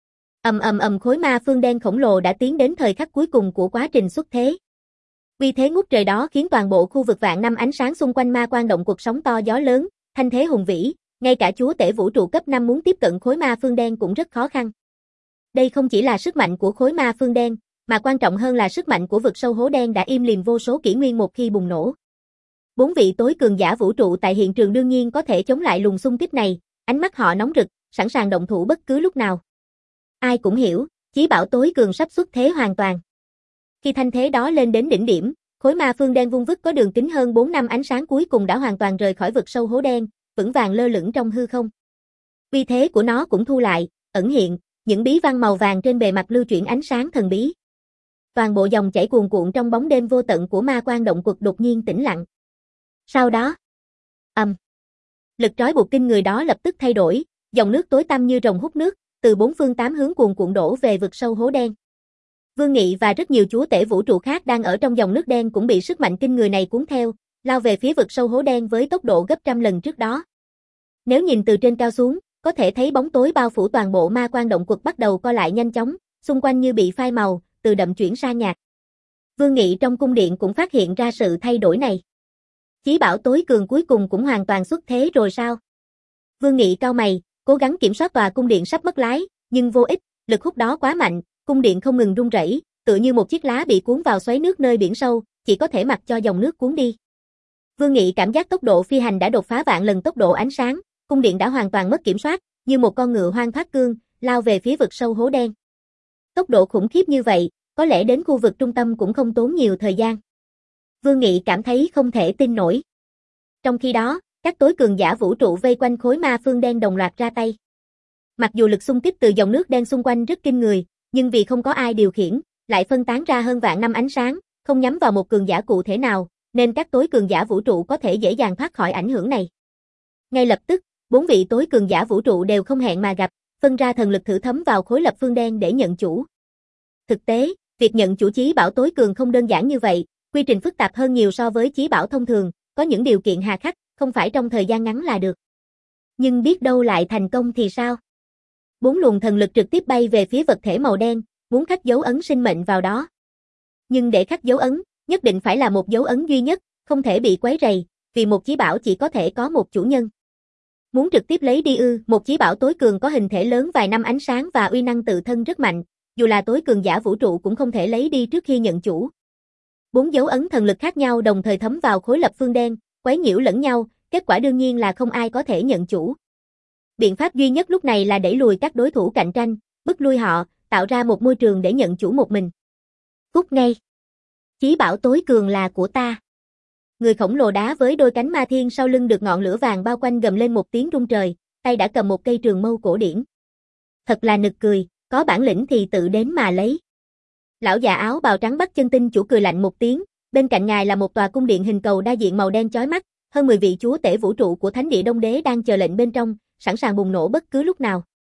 Ầm ầm ầm khối ma phương đen khổng lồ đã tiến đến thời khắc cuối cùng của quá trình xuất thế. Uy thế ngút trời đó khiến toàn bộ khu vực vạn năm ánh sáng xung quanh ma quan động cuộc sóng to gió lớn, thanh thế hùng vĩ, ngay cả chúa tể vũ trụ cấp năm muốn tiếp cận khối ma phương đen cũng rất khó khăn. Đây không chỉ là sức mạnh của khối ma phương đen, mà quan trọng hơn là sức mạnh của vực sâu hố đen đã im lìm vô số kỷ nguyên một khi bùng nổ. Bốn vị tối cường giả vũ trụ tại hiện trường đương nhiên có thể chống lại luồng xung kích này, ánh mắt họ nóng rực, sẵn sàng động thủ bất cứ lúc nào. Ai cũng hiểu, chí bảo tối cường sắp xuất thế hoàn toàn. Khi thanh thế đó lên đến đỉnh điểm, khối ma phương đen vung vức có đường kính hơn bốn năm ánh sáng cuối cùng đã hoàn toàn rời khỏi vực sâu hố đen, vững vàng lơ lửng trong hư không. Uy thế của nó cũng thu lại, ẩn hiện, những bí văn màu vàng trên bề mặt lưu chuyển ánh sáng thần bí. Toàn bộ dòng chảy cuồn cuộn trong bóng đêm vô tận của ma quan động quật đột nhiên tĩnh lặng. Sau đó, ầm, um, lực trói buộc kinh người đó lập tức thay đổi, dòng nước tối tăm như rồng hút nước, từ bốn phương tám hướng cuồn cuộn đổ về vực sâu hố đen. Vương Nghị và rất nhiều chúa tể vũ trụ khác đang ở trong dòng nước đen cũng bị sức mạnh kinh người này cuốn theo, lao về phía vực sâu hố đen với tốc độ gấp trăm lần trước đó. Nếu nhìn từ trên cao xuống, có thể thấy bóng tối bao phủ toàn bộ ma quan động quật bắt đầu co lại nhanh chóng, xung quanh như bị phai màu, từ đậm chuyển sang nhạt. Vương Nghị trong cung điện cũng phát hiện ra sự thay đổi này. Chí bảo tối cường cuối cùng cũng hoàn toàn xuất thế rồi sao? Vương Nghị cau mày, cố gắng kiểm soát tòa cung điện sắp mất lái, nhưng vô ích, lực hút đó quá mạnh, cung điện không ngừng rung rẩy, tựa như một chiếc lá bị cuốn vào xoáy nước nơi biển sâu, chỉ có thể mặc cho dòng nước cuốn đi. Vương Nghị cảm giác tốc độ phi hành đã đột phá vạn lần tốc độ ánh sáng, cung điện đã hoàn toàn mất kiểm soát, như một con ngựa hoang thoát cương, lao về phía vực sâu hố đen. Tốc độ khủng khiếp như vậy, có lẽ đến khu vực trung tâm cũng không tốn nhiều thời gian. Vương Nghị cảm thấy không thể tin nổi. Trong khi đó, các tối cường giả vũ trụ vây quanh khối ma phương đen đồng loạt ra tay. Mặc dù lực xung kích từ dòng nước đen xung quanh rất kinh người, nhưng vì không có ai điều khiển, lại phân tán ra hơn vạn năm ánh sáng, không nhắm vào một cường giả cụ thể nào, nên các tối cường giả vũ trụ có thể dễ dàng thoát khỏi ảnh hưởng này. Ngay lập tức, bốn vị tối cường giả vũ trụ đều không hẹn mà gặp, phân ra thần lực thử thấm vào khối lập phương đen để nhận chủ. Thực tế, việc nhận chủ chí bảo tối cường không đơn giản như vậy, quy trình phức tạp hơn nhiều so với chí bảo thông thường, có những điều kiện hà khắc, không phải trong thời gian ngắn là được. Nhưng biết đâu lại thành công thì sao? Bốn luồng thần lực trực tiếp bay về phía vật thể màu đen, muốn khắc dấu ấn sinh mệnh vào đó. Nhưng để khắc dấu ấn, nhất định phải là một dấu ấn duy nhất, không thể bị quấy rầy, vì một chí bảo chỉ có thể có một chủ nhân. Muốn trực tiếp lấy đi ư, một chí bảo tối cường có hình thể lớn vài năm ánh sáng và uy năng tự thân rất mạnh, dù là tối cường giả vũ trụ cũng không thể lấy đi trước khi nhận chủ. Bốn dấu ấn thần lực khác nhau đồng thời thấm vào khối lập phương đen, quấy nhiễu lẫn nhau, kết quả đương nhiên là không ai có thể nhận chủ. Biện pháp duy nhất lúc này là đẩy lùi các đối thủ cạnh tranh, bức lui họ, tạo ra một môi trường để nhận chủ một mình. Phút ngay. Chí bảo tối cường là của ta. Người khổng lồ đá với đôi cánh ma thiên sau lưng được ngọn lửa vàng bao quanh gầm lên một tiếng rung trời, tay đã cầm một cây trường mâu cổ điển. Thật là nực cười, có bản lĩnh thì tự đến mà lấy. Lão già áo bào trắng Bắc Chân Tinh chủ cười lạnh một tiếng, bên cạnh ngài là một tòa cung điện hình cầu đa diện màu đen chói mắt, hơn mười vị chúa tể vũ trụ của Thánh địa Đông Đế đang chờ lệnh bên trong, sẵn sàng bùng nổ bất cứ lúc nào.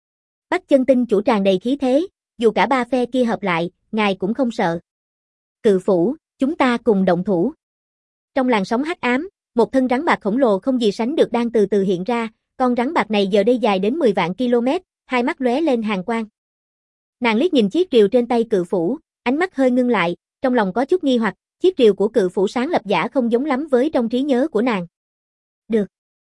Bắc Chân Tinh chủ tràn đầy khí thế, dù cả ba phe kia hợp lại, ngài cũng không sợ. Cự phủ, chúng ta cùng động thủ. Trong làn sóng hắc ám, một thân rắn bạc khổng lồ không gì sánh được đang từ từ hiện ra, con rắn bạc này giờ đây dài đến mười vạn km, hai mắt lóe lên hàn quang. Nàng liếc nhìn chiếc rìu trên tay cự phủ, ánh mắt hơi ngưng lại, trong lòng có chút nghi hoặc, chiếc rìu của cự phủ sáng lập giả không giống lắm với trong trí nhớ của nàng. Được.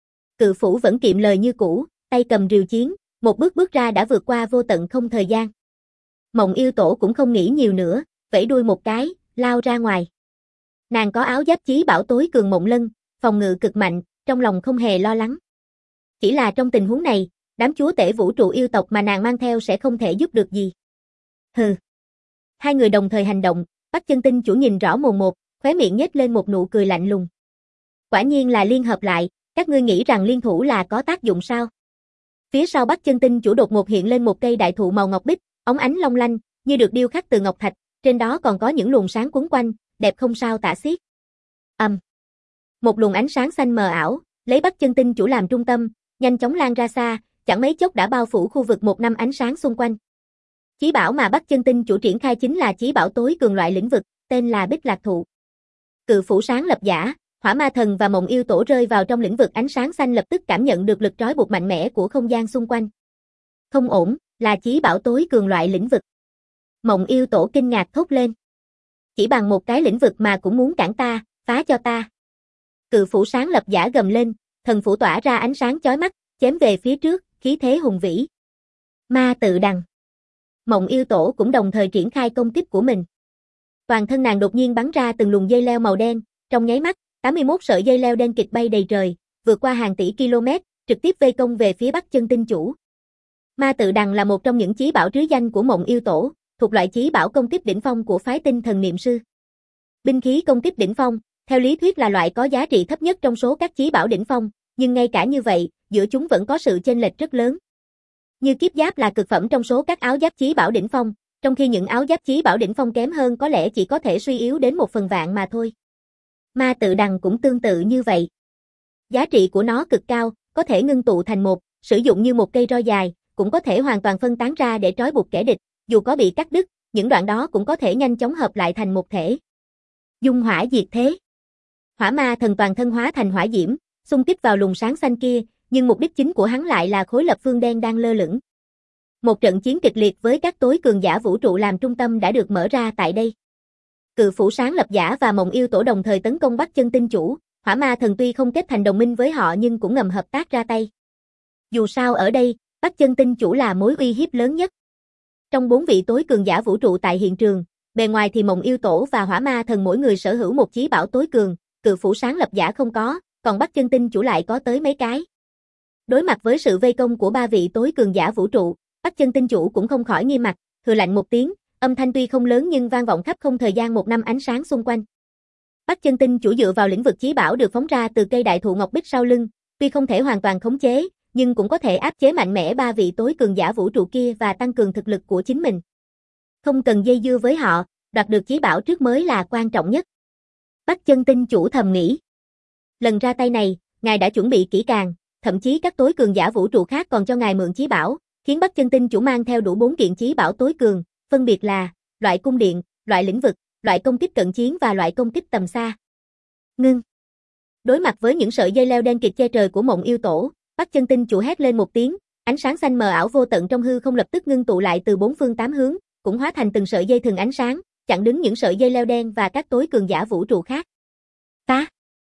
Cự phủ vẫn kiệm lời như cũ, tay cầm rìu chiến, một bước bước ra đã vượt qua vô tận không thời gian. Mộng yêu tổ cũng không nghĩ nhiều nữa, vẫy đuôi một cái, lao ra ngoài. Nàng có áo giáp chí bảo tối cường mộng lân, phòng ngự cực mạnh, trong lòng không hề lo lắng. Chỉ là trong tình huống này, đám chúa tể vũ trụ yêu tộc mà nàng mang theo sẽ không thể giúp được gì. Hừ. Hai người đồng thời hành động, Bắc Chân Tinh chủ nhìn rõ mồn một, khóe miệng nhếch lên một nụ cười lạnh lùng. Quả nhiên là liên hợp lại, các ngươi nghĩ rằng liên thủ là có tác dụng sao? Phía sau Bắc Chân Tinh chủ đột ngột hiện lên một cây đại thụ màu ngọc bích, óng ánh long lanh, như được điêu khắc từ ngọc thạch, trên đó còn có những luồng sáng quấn quanh, đẹp không sao tả xiết. Ầm. Um. Một luồng ánh sáng xanh mờ ảo, lấy Bắc Chân Tinh chủ làm trung tâm, nhanh chóng lan ra xa, chẳng mấy chốc đã bao phủ khu vực một năm ánh sáng xung quanh. Chí bảo mà Bắc Chân Tinh chủ triển khai chính là chí bảo tối cường loại lĩnh vực, tên là Bích Lạc Thụ. Cự phủ sáng lập giả, Hỏa Ma Thần và Mộng Yêu Tổ rơi vào trong lĩnh vực ánh sáng xanh lập tức cảm nhận được lực trói buộc mạnh mẽ của không gian xung quanh. Không ổn, là chí bảo tối cường loại lĩnh vực. Mộng Yêu Tổ kinh ngạc thốt lên. Chỉ bằng một cái lĩnh vực mà cũng muốn cản ta, phá cho ta. Cự phủ sáng lập giả gầm lên, thần phủ tỏa ra ánh sáng chói mắt, chém về phía trước, khí thế hùng vĩ. Ma tự đằng. Mộng Yêu Tổ cũng đồng thời triển khai công kích của mình. Toàn thân nàng đột nhiên bắn ra từng luồng dây leo màu đen, trong nháy mắt, tám mươi mốt sợi dây leo đen kịt bay đầy trời, vượt qua hàng tỷ km, trực tiếp vây công về phía Bắc Chân Tinh chủ. Ma tự đằng là một trong những chí bảo trứ danh của Mộng Yêu Tổ, thuộc loại chí bảo công kích đỉnh phong của phái Tinh Thần Niệm Sư. Binh khí công kích đỉnh phong, theo lý thuyết là loại có giá trị thấp nhất trong số các chí bảo đỉnh phong, nhưng ngay cả như vậy, giữa chúng vẫn có sự chênh lệch rất lớn. Như kiếp giáp là cực phẩm trong số các áo giáp chí bảo đỉnh phong, trong khi những áo giáp chí bảo đỉnh phong kém hơn có lẽ chỉ có thể suy yếu đến một phần vạn mà thôi. Ma tự đằng cũng tương tự như vậy. Giá trị của nó cực cao, có thể ngưng tụ thành một, sử dụng như một cây roi dài, cũng có thể hoàn toàn phân tán ra để trói buộc kẻ địch, dù có bị cắt đứt, những đoạn đó cũng có thể nhanh chóng hợp lại thành một thể. Dung hỏa diệt thế. Hỏa Ma Thần toàn thân hóa thành hỏa diễm, xung kích vào luồng sáng xanh kia, nhưng mục đích chính của hắn lại là khối lập phương đen đang lơ lửng. Một trận chiến kịch liệt với các tối cường giả vũ trụ làm trung tâm đã được mở ra tại đây. Cự phủ sáng lập giả và Mộng Yêu Tổ đồng thời tấn công Bắc Chân Tinh chủ, Hỏa Ma Thần tuy không kết thành đồng minh với họ nhưng cũng ngầm hợp tác ra tay. Dù sao ở đây, Bắc Chân Tinh chủ là mối uy hiếp lớn nhất. Trong bốn vị tối cường giả vũ trụ tại hiện trường, bề ngoài thì Mộng Yêu Tổ và Hỏa Ma Thần mỗi người sở hữu một chí bảo tối cường, cự phủ sáng lập giả không có, còn Bắc Chân Tinh chủ lại có tới mấy cái. Đối mặt với sự vây công của ba vị tối cường giả vũ trụ, Bắc Chân Tinh chủ cũng không khỏi nghiêm mặt, hừ lạnh một tiếng, âm thanh tuy không lớn nhưng vang vọng khắp không thời gian một năm ánh sáng xung quanh. Bắc Chân Tinh chủ dựa vào lĩnh vực chí bảo được phóng ra từ cây đại thụ ngọc bích sau lưng, tuy không thể hoàn toàn khống chế, nhưng cũng có thể áp chế mạnh mẽ ba vị tối cường giả vũ trụ kia và tăng cường thực lực của chính mình. Không cần dây dưa với họ, đoạt được chí bảo trước mới là quan trọng nhất. Bắc Chân Tinh chủ thầm nghĩ. Lần ra tay này, ngài đã chuẩn bị kỹ càng, thậm chí các tối cường giả vũ trụ khác còn cho ngài mượn chí bảo, khiến Bắc Chân Tinh chủ mang theo đủ bốn kiện chí bảo tối cường, phân biệt là loại cung điện, loại lĩnh vực, loại công kích cận chiến và loại công kích tầm xa. Ngưng. Đối mặt với những sợi dây leo đen kịt che trời của Mộng Yêu Tổ, Bắc Chân Tinh chủ hét lên một tiếng, ánh sáng xanh mờ ảo vô tận trong hư không lập tức ngưng tụ lại từ bốn phương tám hướng, cũng hóa thành từng sợi dây thừng ánh sáng, chặn đứng những sợi dây leo đen và các tối cường giả vũ trụ khác. Phá!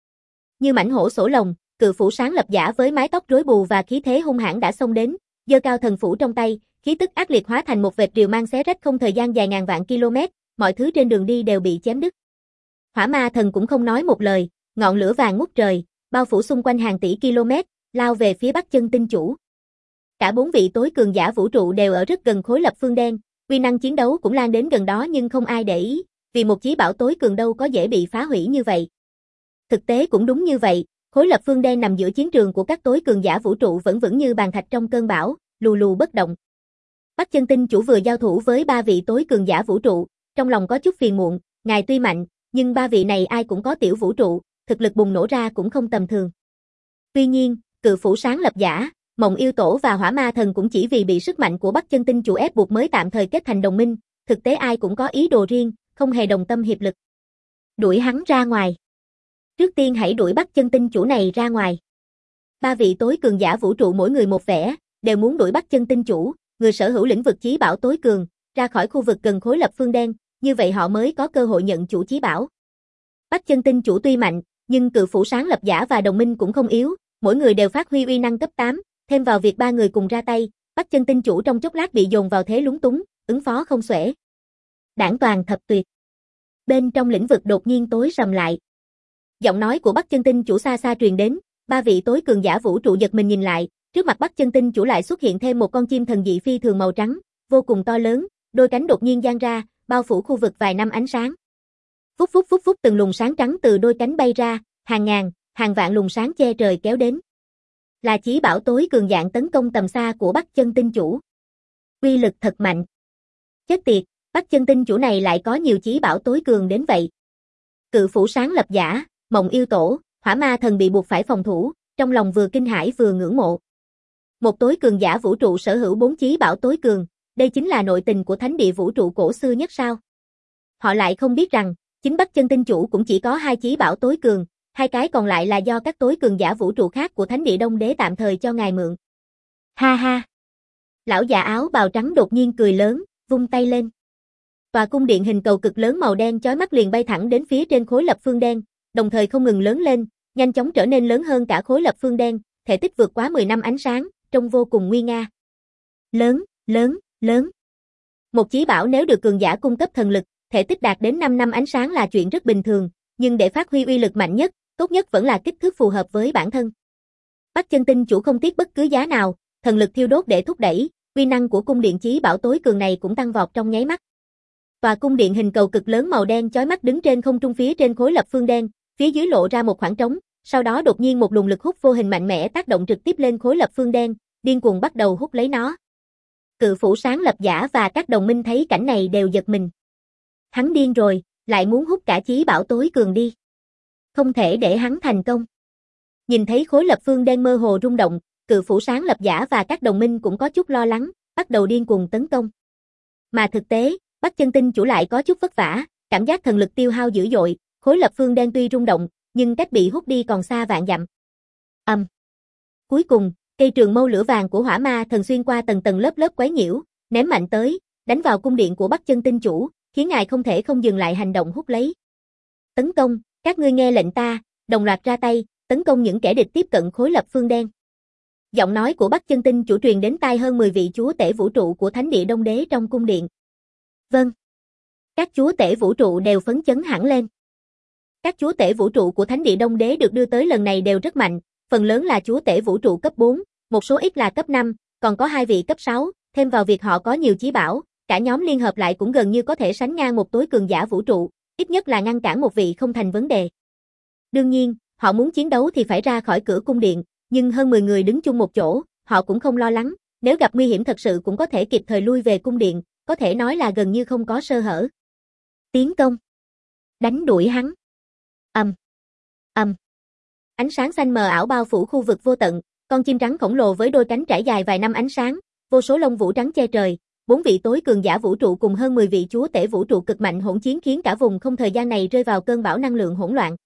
Như mãnh hổ sổ lồng, cự phủ sáng lập giả với mái tóc rối bù và khí thế hung hãn đã xông đến, giơ cao thần phủ trong tay, khí tức ác liệt hóa thành một vệt rìu mang xé rách không thời gian dài ngàn vạn km, mọi thứ trên đường đi đều bị chém đứt. Hỏa Ma Thần cũng không nói một lời, ngọn lửa vàng ngút trời, bao phủ xung quanh hàng tỷ km, lao về phía Bắc Chân Tinh chủ. Cả bốn vị tối cường giả vũ trụ đều ở rất gần khối lập phương đen, uy năng chiến đấu cũng lan đến gần đó nhưng không ai để ý, vì một chí bảo tối cường đâu có dễ bị phá hủy như vậy. Thực tế cũng đúng như vậy, khối lập phương đen nằm giữa chiến trường của các tối cường giả vũ trụ vẫn vững như bàn thạch trong cơn bão, lù lù bất động. Bắc Chân Tinh chủ vừa giao thủ với ba vị tối cường giả vũ trụ, trong lòng có chút phiền muộn, ngài tuy mạnh, nhưng ba vị này ai cũng có tiểu vũ trụ, thực lực bùng nổ ra cũng không tầm thường. Tuy nhiên, cự phủ sáng lập giả, Mộng Yêu Tổ và Hỏa Ma Thần cũng chỉ vì bị sức mạnh của Bắc Chân Tinh Chủ ép buộc mới tạm thời kết thành đồng minh, thực tế ai cũng có ý đồ riêng, không hề đồng tâm hiệp lực. Đuổi hắn ra ngoài. Trước tiên hãy đuổi Bắc Chân Tinh Chủ này ra ngoài. Ba vị tối cường giả vũ trụ mỗi người một vẻ, đều muốn đuổi Bắc Chân Tinh Chủ, người sở hữu lĩnh vực chí bảo tối cường, ra khỏi khu vực gần khối lập phương đen, như vậy họ mới có cơ hội nhận chủ chí bảo. Bắc Chân Tinh Chủ tuy mạnh, nhưng Cự Phủ Sáng Lập Giả và đồng minh cũng không yếu, mỗi người đều phát huy uy năng cấp tám, thêm vào việc ba người cùng ra tay, Bắc Chân Tinh Chủ trong chốc lát bị dồn vào thế lúng túng, ứng phó không xuể. Đảng toàn thập tuyệt. Bên trong lĩnh vực đột nhiên tối sầm lại. Giọng nói của Bắc Chân Tinh Chủ xa xa truyền đến, ba vị tối cường giả vũ trụ giật mình nhìn lại, trước mặt Bắc Chân Tinh Chủ lại xuất hiện thêm một con chim thần dị phi thường màu trắng, vô cùng to lớn, đôi cánh đột nhiên dang ra, bao phủ khu vực vài năm ánh sáng. Phúc phúc phúc phúc từng luồng sáng trắng từ đôi cánh bay ra, hàng ngàn, hàng vạn luồng sáng che trời kéo đến. Là chí bảo tối cường dạng tấn công tầm xa của Bắc Chân Tinh Chủ. Uy lực thật mạnh. Chết tiệt, Bắc Chân Tinh Chủ này lại có nhiều chí bảo tối cường đến vậy. Cự Phủ Sáng Lập Giả, Mộng Yêu Tổ, Hỏa Ma Thần bị buộc phải phòng thủ, trong lòng vừa kinh hãi vừa ngưỡng mộ. Một tối cường giả vũ trụ sở hữu bốn chí bảo tối cường, đây chính là nội tình của thánh địa vũ trụ cổ xưa nhất sao? Họ lại không biết rằng, chính Bắc Chân Tinh Chủ cũng chỉ có hai chí bảo tối cường, hai cái còn lại là do các tối cường giả vũ trụ khác của thánh địa Đông Đế tạm thời cho ngài mượn. Ha ha! Lão già áo bào trắng đột nhiên cười lớn, vung tay lên. Tòa cung điện hình cầu cực lớn màu đen chói mắt liền bay thẳng đến phía trên khối lập phương đen, đồng thời không ngừng lớn lên, nhanh chóng trở nên lớn hơn cả khối lập phương đen, thể tích vượt quá mười năm ánh sáng, trông vô cùng nguy nga. Lớn, lớn, lớn. Một chí bảo nếu được cường giả cung cấp thần lực, thể tích đạt đến năm năm ánh sáng là chuyện rất bình thường, nhưng để phát huy uy lực mạnh nhất, tốt nhất vẫn là kích thước phù hợp với bản thân. Bắc Chân Tinh Chủ không tiếc bất cứ giá nào, thần lực thiêu đốt để thúc đẩy, uy năng của cung điện chí bảo tối cường này cũng tăng vọt trong nháy mắt. Tòa cung điện hình cầu cực lớn màu đen chói mắt đứng trên không trung phía trên khối lập phương đen, phía dưới lộ ra một khoảng trống, sau đó đột nhiên một luồng lực hút vô hình mạnh mẽ tác động trực tiếp lên khối lập phương đen, điên cuồng bắt đầu hút lấy nó. Cự Phủ Sáng Lập Giả và các đồng minh thấy cảnh này đều giật mình. Hắn điên rồi, lại muốn hút cả chí bảo tối cường đi. Không thể để hắn thành công. Nhìn thấy khối lập phương đen mơ hồ rung động, Cự Phủ Sáng Lập Giả và các đồng minh cũng có chút lo lắng, bắt đầu điên cuồng tấn công. Mà thực tế, Bắc Chân Tinh Chủ lại có chút vất vả, cảm giác thần lực tiêu hao dữ dội, khối lập phương đen tuy rung động, nhưng cách bị hút đi còn xa vạn dặm. Ầm. Um. Cuối cùng, cây trường mâu lửa vàng của Hỏa Ma Thần xuyên qua tầng tầng lớp lớp quấy nhiễu, ném mạnh tới, đánh vào cung điện của Bắc Chân Tinh Chủ, khiến ngài không thể không dừng lại hành động hút lấy. Tấn công, các ngươi nghe lệnh ta, đồng loạt ra tay, tấn công những kẻ địch tiếp cận khối lập phương đen. Giọng nói của Bắc Chân Tinh Chủ truyền đến tai hơn mười vị chúa tể vũ trụ của thánh địa Đông Đế trong cung điện. Vâng. Các chúa tể vũ trụ đều phấn chấn hẳn lên. Các chúa tể vũ trụ của thánh địa Đông Đế được đưa tới lần này đều rất mạnh, phần lớn là chúa tể vũ trụ cấp bốn, một số ít là cấp năm, còn có hai vị cấp sáu, thêm vào việc họ có nhiều chí bảo, cả nhóm liên hợp lại cũng gần như có thể sánh ngang một tối cường giả vũ trụ, ít nhất là ngăn cản một vị không thành vấn đề. Đương nhiên, họ muốn chiến đấu thì phải ra khỏi cửa cung điện, nhưng hơn mười người đứng chung một chỗ, họ cũng không lo lắng, nếu gặp nguy hiểm thật sự cũng có thể kịp thời lui về cung điện, có thể nói là gần như không có sơ hở. Tiến công. Đánh đuổi hắn. Ầm. Ầm. Ánh sáng xanh mờ ảo bao phủ khu vực vô tận, con chim trắng khổng lồ với đôi cánh trải dài vài năm ánh sáng, vô số lông vũ trắng che trời, bốn vị tối cường giả vũ trụ cùng hơn mười vị chúa tể vũ trụ cực mạnh hỗn chiến khiến cả vùng không thời gian này rơi vào cơn bão năng lượng hỗn loạn.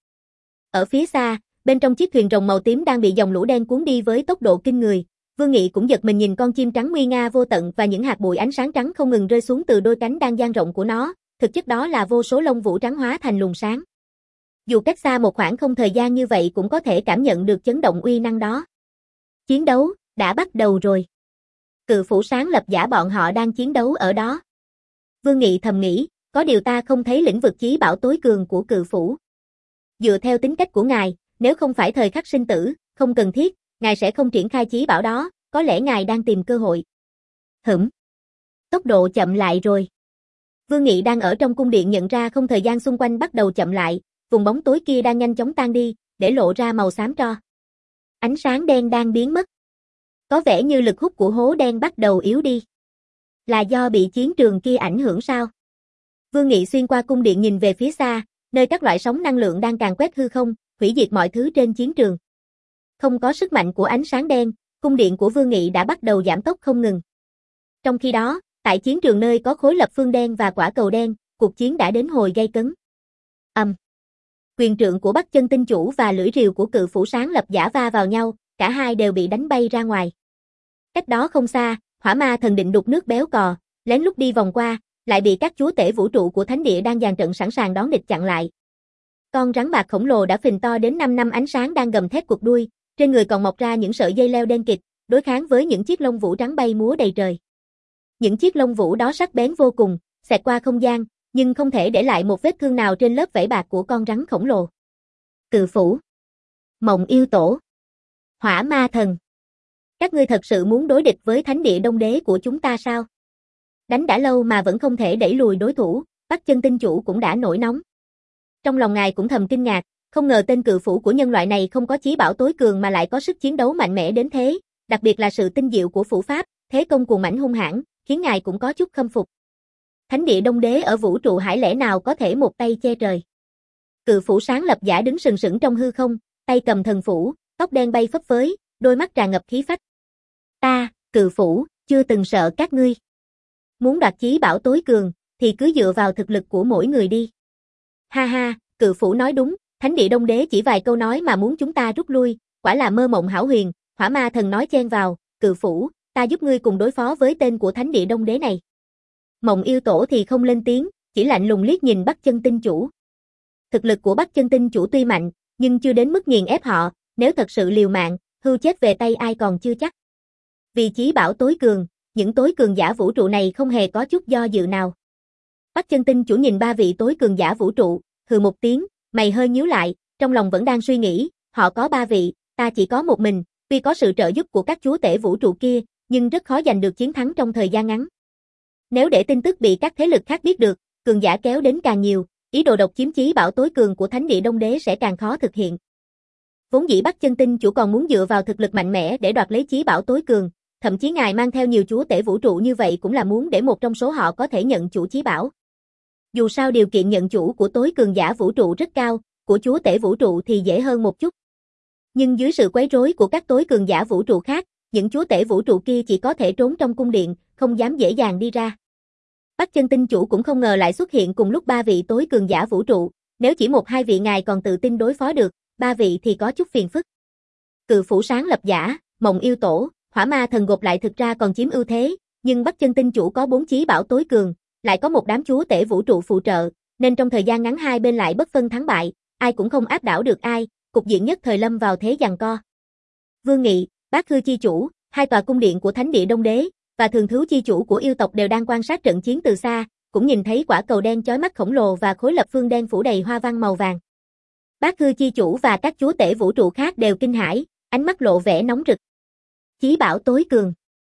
Ở phía xa, bên trong chiếc thuyền rồng màu tím đang bị dòng lũ đen cuốn đi với tốc độ kinh người, Vương Nghị cũng giật mình nhìn con chim trắng nguy nga vô tận và những hạt bụi ánh sáng trắng không ngừng rơi xuống từ đôi cánh đang dang rộng của nó, thực chất đó là vô số lông vũ trắng hóa thành luồng sáng. Dù cách xa một khoảng không thời gian như vậy cũng có thể cảm nhận được chấn động uy năng đó. Chiến đấu đã bắt đầu rồi. Cự Phủ Sáng Lập Giả bọn họ đang chiến đấu ở đó. Vương Nghị thầm nghĩ, có điều ta không thấy lĩnh vực chí bảo tối cường của Cự Phủ. Dựa theo tính cách của ngài, nếu không phải thời khắc sinh tử, không cần thiết, ngài sẽ không triển khai chí bảo đó, có lẽ ngài đang tìm cơ hội. Hửm. Tốc độ chậm lại rồi. Vương Nghị đang ở trong cung điện nhận ra không thời gian xung quanh bắt đầu chậm lại, vùng bóng tối kia đang nhanh chóng tan đi, để lộ ra màu xám tro. Ánh sáng đen đang biến mất. Có vẻ như lực hút của hố đen bắt đầu yếu đi. Là do bị chiến trường kia ảnh hưởng sao? Vương Nghị xuyên qua cung điện nhìn về phía xa, nơi các loại sóng năng lượng đang càn quét hư không, hủy diệt mọi thứ trên chiến trường. Không có sức mạnh của ánh sáng đen, cung điện của Vương Nghị đã bắt đầu giảm tốc không ngừng. Trong khi đó, tại chiến trường nơi có khối lập phương đen và quả cầu đen, cuộc chiến đã đến hồi gay cấn. Ầm. Um. Quyền trượng của Bắc Chân Tinh Chủ và lưỡi rìu của Cự Phủ Sáng Lập Giả va vào nhau, cả hai đều bị đánh bay ra ngoài. Cách đó không xa, Hỏa Ma Thần định đục nước béo cò, lén lút đi vòng qua, lại bị các chúa tể vũ trụ của thánh địa đang dàn trận sẵn sàng đón địch chặn lại. Con rắn bạc khổng lồ đã phình to đến năm năm ánh sáng đang gầm thét cụt đuôi, trên người còn mọc ra những sợi dây leo đen kịt, đối kháng với những chiếc lông vũ trắng bay múa đầy trời. Những chiếc lông vũ đó sắc bén vô cùng, xẹt qua không gian, nhưng không thể để lại một vết thương nào trên lớp vảy bạc của con rắn khổng lồ. Cự Phủ, Mộng Yêu Tổ, Hỏa Ma Thần. Các ngươi thật sự muốn đối địch với thánh địa Đông Đế của chúng ta sao? Đánh đã lâu mà vẫn không thể đẩy lùi đối thủ, Bắc Chân Tinh Chủ cũng đã nổi nóng. Trong lòng ngài cũng thầm kinh ngạc, không ngờ tên cự phủ của nhân loại này không có chí bảo tối cường mà lại có sức chiến đấu mạnh mẽ đến thế, đặc biệt là sự tinh diệu của phủ pháp, thế công cuồng mãnh hung hãn, khiến ngài cũng có chút khâm phục. Thánh địa Đông Đế ở vũ trụ hải lẽ nào có thể một tay che trời. Cự Phủ Sáng Lập Giả đứng sừng sững trong hư không, tay cầm thần phủ, tóc đen bay phấp phới, đôi mắt tràn ngập khí phách. Ta, Cự Phủ, chưa từng sợ các ngươi. Muốn đoạt chí bảo tối cường, thì cứ dựa vào thực lực của mỗi người đi. Ha ha, Cự Phủ nói đúng, thánh địa Đông Đế chỉ vài câu nói mà muốn chúng ta rút lui, quả là mơ mộng hão huyền. Hỏa Ma Thần nói chen vào, Cự Phủ, ta giúp ngươi cùng đối phó với tên của thánh địa Đông Đế này. Mộng Yêu Tổ thì không lên tiếng, chỉ lạnh lùng liếc nhìn Bắc Chân Tinh Chủ. Thực lực của Bắc Chân Tinh Chủ tuy mạnh, nhưng chưa đến mức nghiền ép họ, nếu thật sự liều mạng, hưu chết về tay ai còn chưa chắc. Vì chí bảo tối cường, những tối cường giả vũ trụ này không hề có chút do dự nào. Bắc Chân Tinh Chủ nhìn ba vị tối cường giả vũ trụ, hừ một tiếng, mày hơi nhíu lại, trong lòng vẫn đang suy nghĩ, họ có ba vị, ta chỉ có một mình, tuy có sự trợ giúp của các chúa tể vũ trụ kia, nhưng rất khó giành được chiến thắng trong thời gian ngắn. Nếu để tin tức bị các thế lực khác biết được, cường giả kéo đến càng nhiều, ý đồ độc chiếm chí bảo tối cường của thánh địa Đông Đế sẽ càng khó thực hiện. Vốn dĩ Bắc Chân Tinh Chủ còn muốn dựa vào thực lực mạnh mẽ để đoạt lấy chí bảo tối cường, thậm chí ngài mang theo nhiều chúa tể vũ trụ như vậy cũng là muốn để một trong số họ có thể nhận chủ chí bảo. Dù sao điều kiện nhận chủ của tối cường giả vũ trụ rất cao, của chúa tể vũ trụ thì dễ hơn một chút. Nhưng dưới sự quấy rối của các tối cường giả vũ trụ khác, những chúa tể vũ trụ kia chỉ có thể trốn trong cung điện, không dám dễ dàng đi ra. Bắc Chân Tinh Chủ cũng không ngờ lại xuất hiện cùng lúc ba vị tối cường giả vũ trụ, nếu chỉ một hai vị ngài còn tự tin đối phó được, ba vị thì có chút phiền phức. Cự Phủ Sáng Lập Giả, Mộng Yêu Tổ, Hỏa Ma Thần gộp lại thực ra còn chiếm ưu thế, nhưng Bắc Chân Tinh Chủ có bốn chí bảo tối cường, lại có một đám chúa tể vũ trụ phụ trợ, nên trong thời gian ngắn hai bên lại bất phân thắng bại, ai cũng không áp đảo được ai, cục diện nhất thời lâm vào thế giằng co. Vương Nghị, Bát Hư Chi Chủ, hai tòa cung điện của thánh địa Đông Đế và Thường Thứu Chi Chủ của yêu tộc đều đang quan sát trận chiến từ xa, cũng nhìn thấy quả cầu đen chói mắt khổng lồ và khối lập phương đen phủ đầy hoa văn màu vàng. Bát Hư Chi Chủ và các chúa tể vũ trụ khác đều kinh hãi, ánh mắt lộ vẻ nóng rực. Chí bảo tối cường.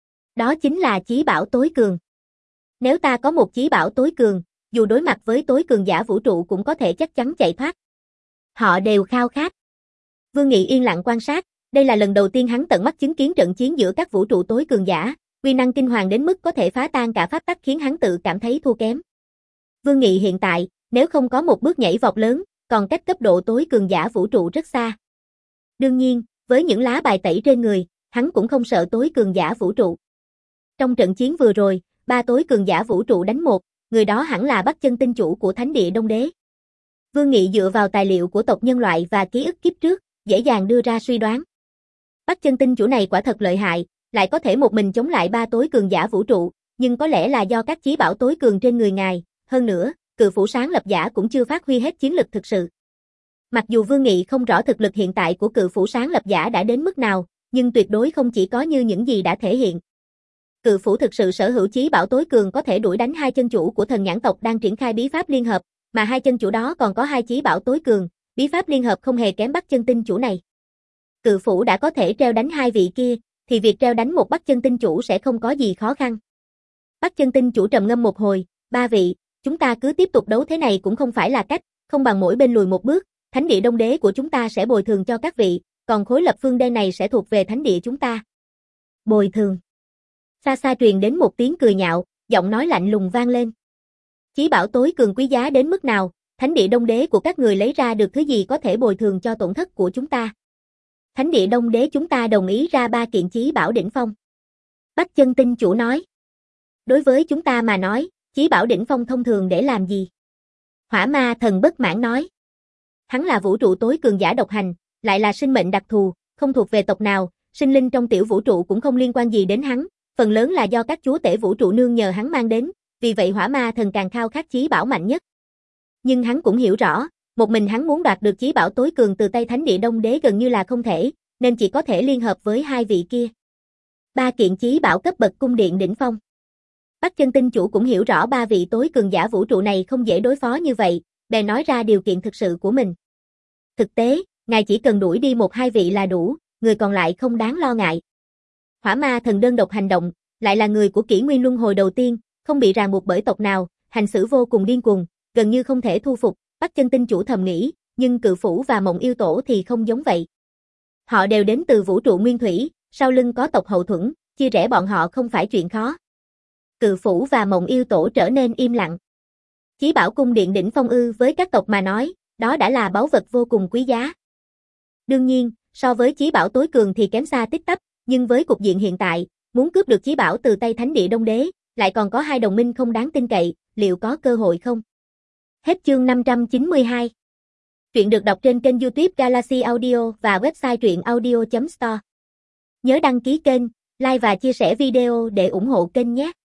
Đó chính là chí bảo tối cường. Nếu ta có một chí bảo tối cường, dù đối mặt với tối cường giả vũ trụ cũng có thể chắc chắn chạy thoát. Họ đều khao khát. Vương Nghị yên lặng quan sát, đây là lần đầu tiên hắn tận mắt chứng kiến trận chiến giữa các vũ trụ tối cường giả, uy năng kinh hoàng đến mức có thể phá tan cả pháp tắc khiến hắn tự cảm thấy thua kém. Vương Nghị hiện tại, nếu không có một bước nhảy vọt lớn, còn cách cấp độ tối cường giả vũ trụ rất xa. Đương nhiên, với những lá bài tẩy trên người, hắn cũng không sợ tối cường giả vũ trụ. Trong trận chiến vừa rồi, ba tối cường giả vũ trụ đánh một, người đó hẳn là Bắc Chân Tinh Chủ của thánh địa Đông Đế. Vương Nghị dựa vào tài liệu của tộc nhân loại và ký ức kiếp trước, dễ dàng đưa ra suy đoán. Bắc Chân Tinh Chủ này quả thật lợi hại, lại có thể một mình chống lại ba tối cường giả vũ trụ, nhưng có lẽ là do các chí bảo tối cường trên người ngài, hơn nữa, Cự Phủ Sáng Lập Giả cũng chưa phát huy hết chiến lực thực sự. Mặc dù Vương Nghị không rõ thực lực hiện tại của Cự Phủ Sáng Lập Giả đã đến mức nào, nhưng tuyệt đối không chỉ có như những gì đã thể hiện. Cự Phủ thực sự sở hữu chí bảo tối cường có thể đuổi đánh hai chân chủ của thần nhãn tộc đang triển khai bí pháp liên hợp, mà hai chân chủ đó còn có hai chí bảo tối cường, bí pháp liên hợp không hề kém Bắc Chân Tinh Chủ này. Cự Phủ đã có thể treo đánh hai vị kia, thì việc treo đánh một Bắc Chân Tinh Chủ sẽ không có gì khó khăn. Bắc Chân Tinh Chủ trầm ngâm một hồi, ba vị, chúng ta cứ tiếp tục đấu thế này cũng không phải là cách, không bằng mỗi bên lùi một bước, thánh địa Đông Đế của chúng ta sẽ bồi thường cho các vị, còn khối lập phương đen này sẽ thuộc về thánh địa chúng ta. Bồi thường. Xa xa truyền đến một tiếng cười nhạo, giọng nói lạnh lùng vang lên. Chí bảo tối cường quý giá đến mức nào, thánh địa Đông Đế của các người lấy ra được thứ gì có thể bồi thường cho tổn thất của chúng ta. Thánh địa Đông Đế chúng ta đồng ý ra ba kiện chí bảo đỉnh phong. Bách Chân Tinh chủ nói. Đối với chúng ta mà nói, chí bảo đỉnh phong thông thường để làm gì? Hỏa Ma Thần bất mãn nói. Hắn là vũ trụ tối cường giả độc hành, lại là sinh mệnh đặc thù, không thuộc về tộc nào, sinh linh trong tiểu vũ trụ cũng không liên quan gì đến hắn, phần lớn là do các chúa tể vũ trụ nương nhờ hắn mang đến, vì vậy Hỏa Ma Thần càng khao khát chí bảo mạnh nhất. Nhưng hắn cũng hiểu rõ, một mình hắn muốn đoạt được chí bảo tối cường từ tay Thánh địa Đông Đế gần như là không thể, nên chỉ có thể liên hợp với hai vị kia. Ba kiện chí bảo cấp bậc cung điện đỉnh phong. Bách Chân Tinh chủ cũng hiểu rõ ba vị tối cường giả vũ trụ này không dễ đối phó như vậy, bèn nói ra điều kiện thực sự của mình. Thực tế, ngài chỉ cần đuổi đi một hai vị là đủ, người còn lại không đáng lo ngại. Hỏa Ma Thần đơn độc hành động, lại là người của kỷ nguyên luân hồi đầu tiên, không bị ràng buộc bởi tộc nào, hành xử vô cùng điên cuồng, gần như không thể thu phục. Bách Chân Tinh chủ thầm nghĩ, nhưng Cự Phủ và Mộng Yêu Tổ thì không giống vậy. Họ đều đến từ vũ trụ nguyên thủy, sau lưng có tộc hậu thuẫn, chia rẽ bọn họ không phải chuyện khó. Cự Phủ và Mộng Yêu Tổ trở nên im lặng. Chí bảo cung điện đỉnh phong ư, với các tộc mà nói, đó đã là báu vật vô cùng quý giá. Đương nhiên, so với chí bảo tối cường thì kém xa tít tắp, nhưng với cục diện hiện tại, muốn cướp được chí bảo từ tay Thánh địa Đông Đế, lại còn có hai đồng minh không đáng tin cậy, liệu có cơ hội không? Hết chương năm trăm chín mươi hai. Truyện được đọc trên kênh YouTube Galaxy Audio và website truyện audio chấm store. Nhớ đăng ký kênh, like và chia sẻ video để ủng hộ kênh nhé.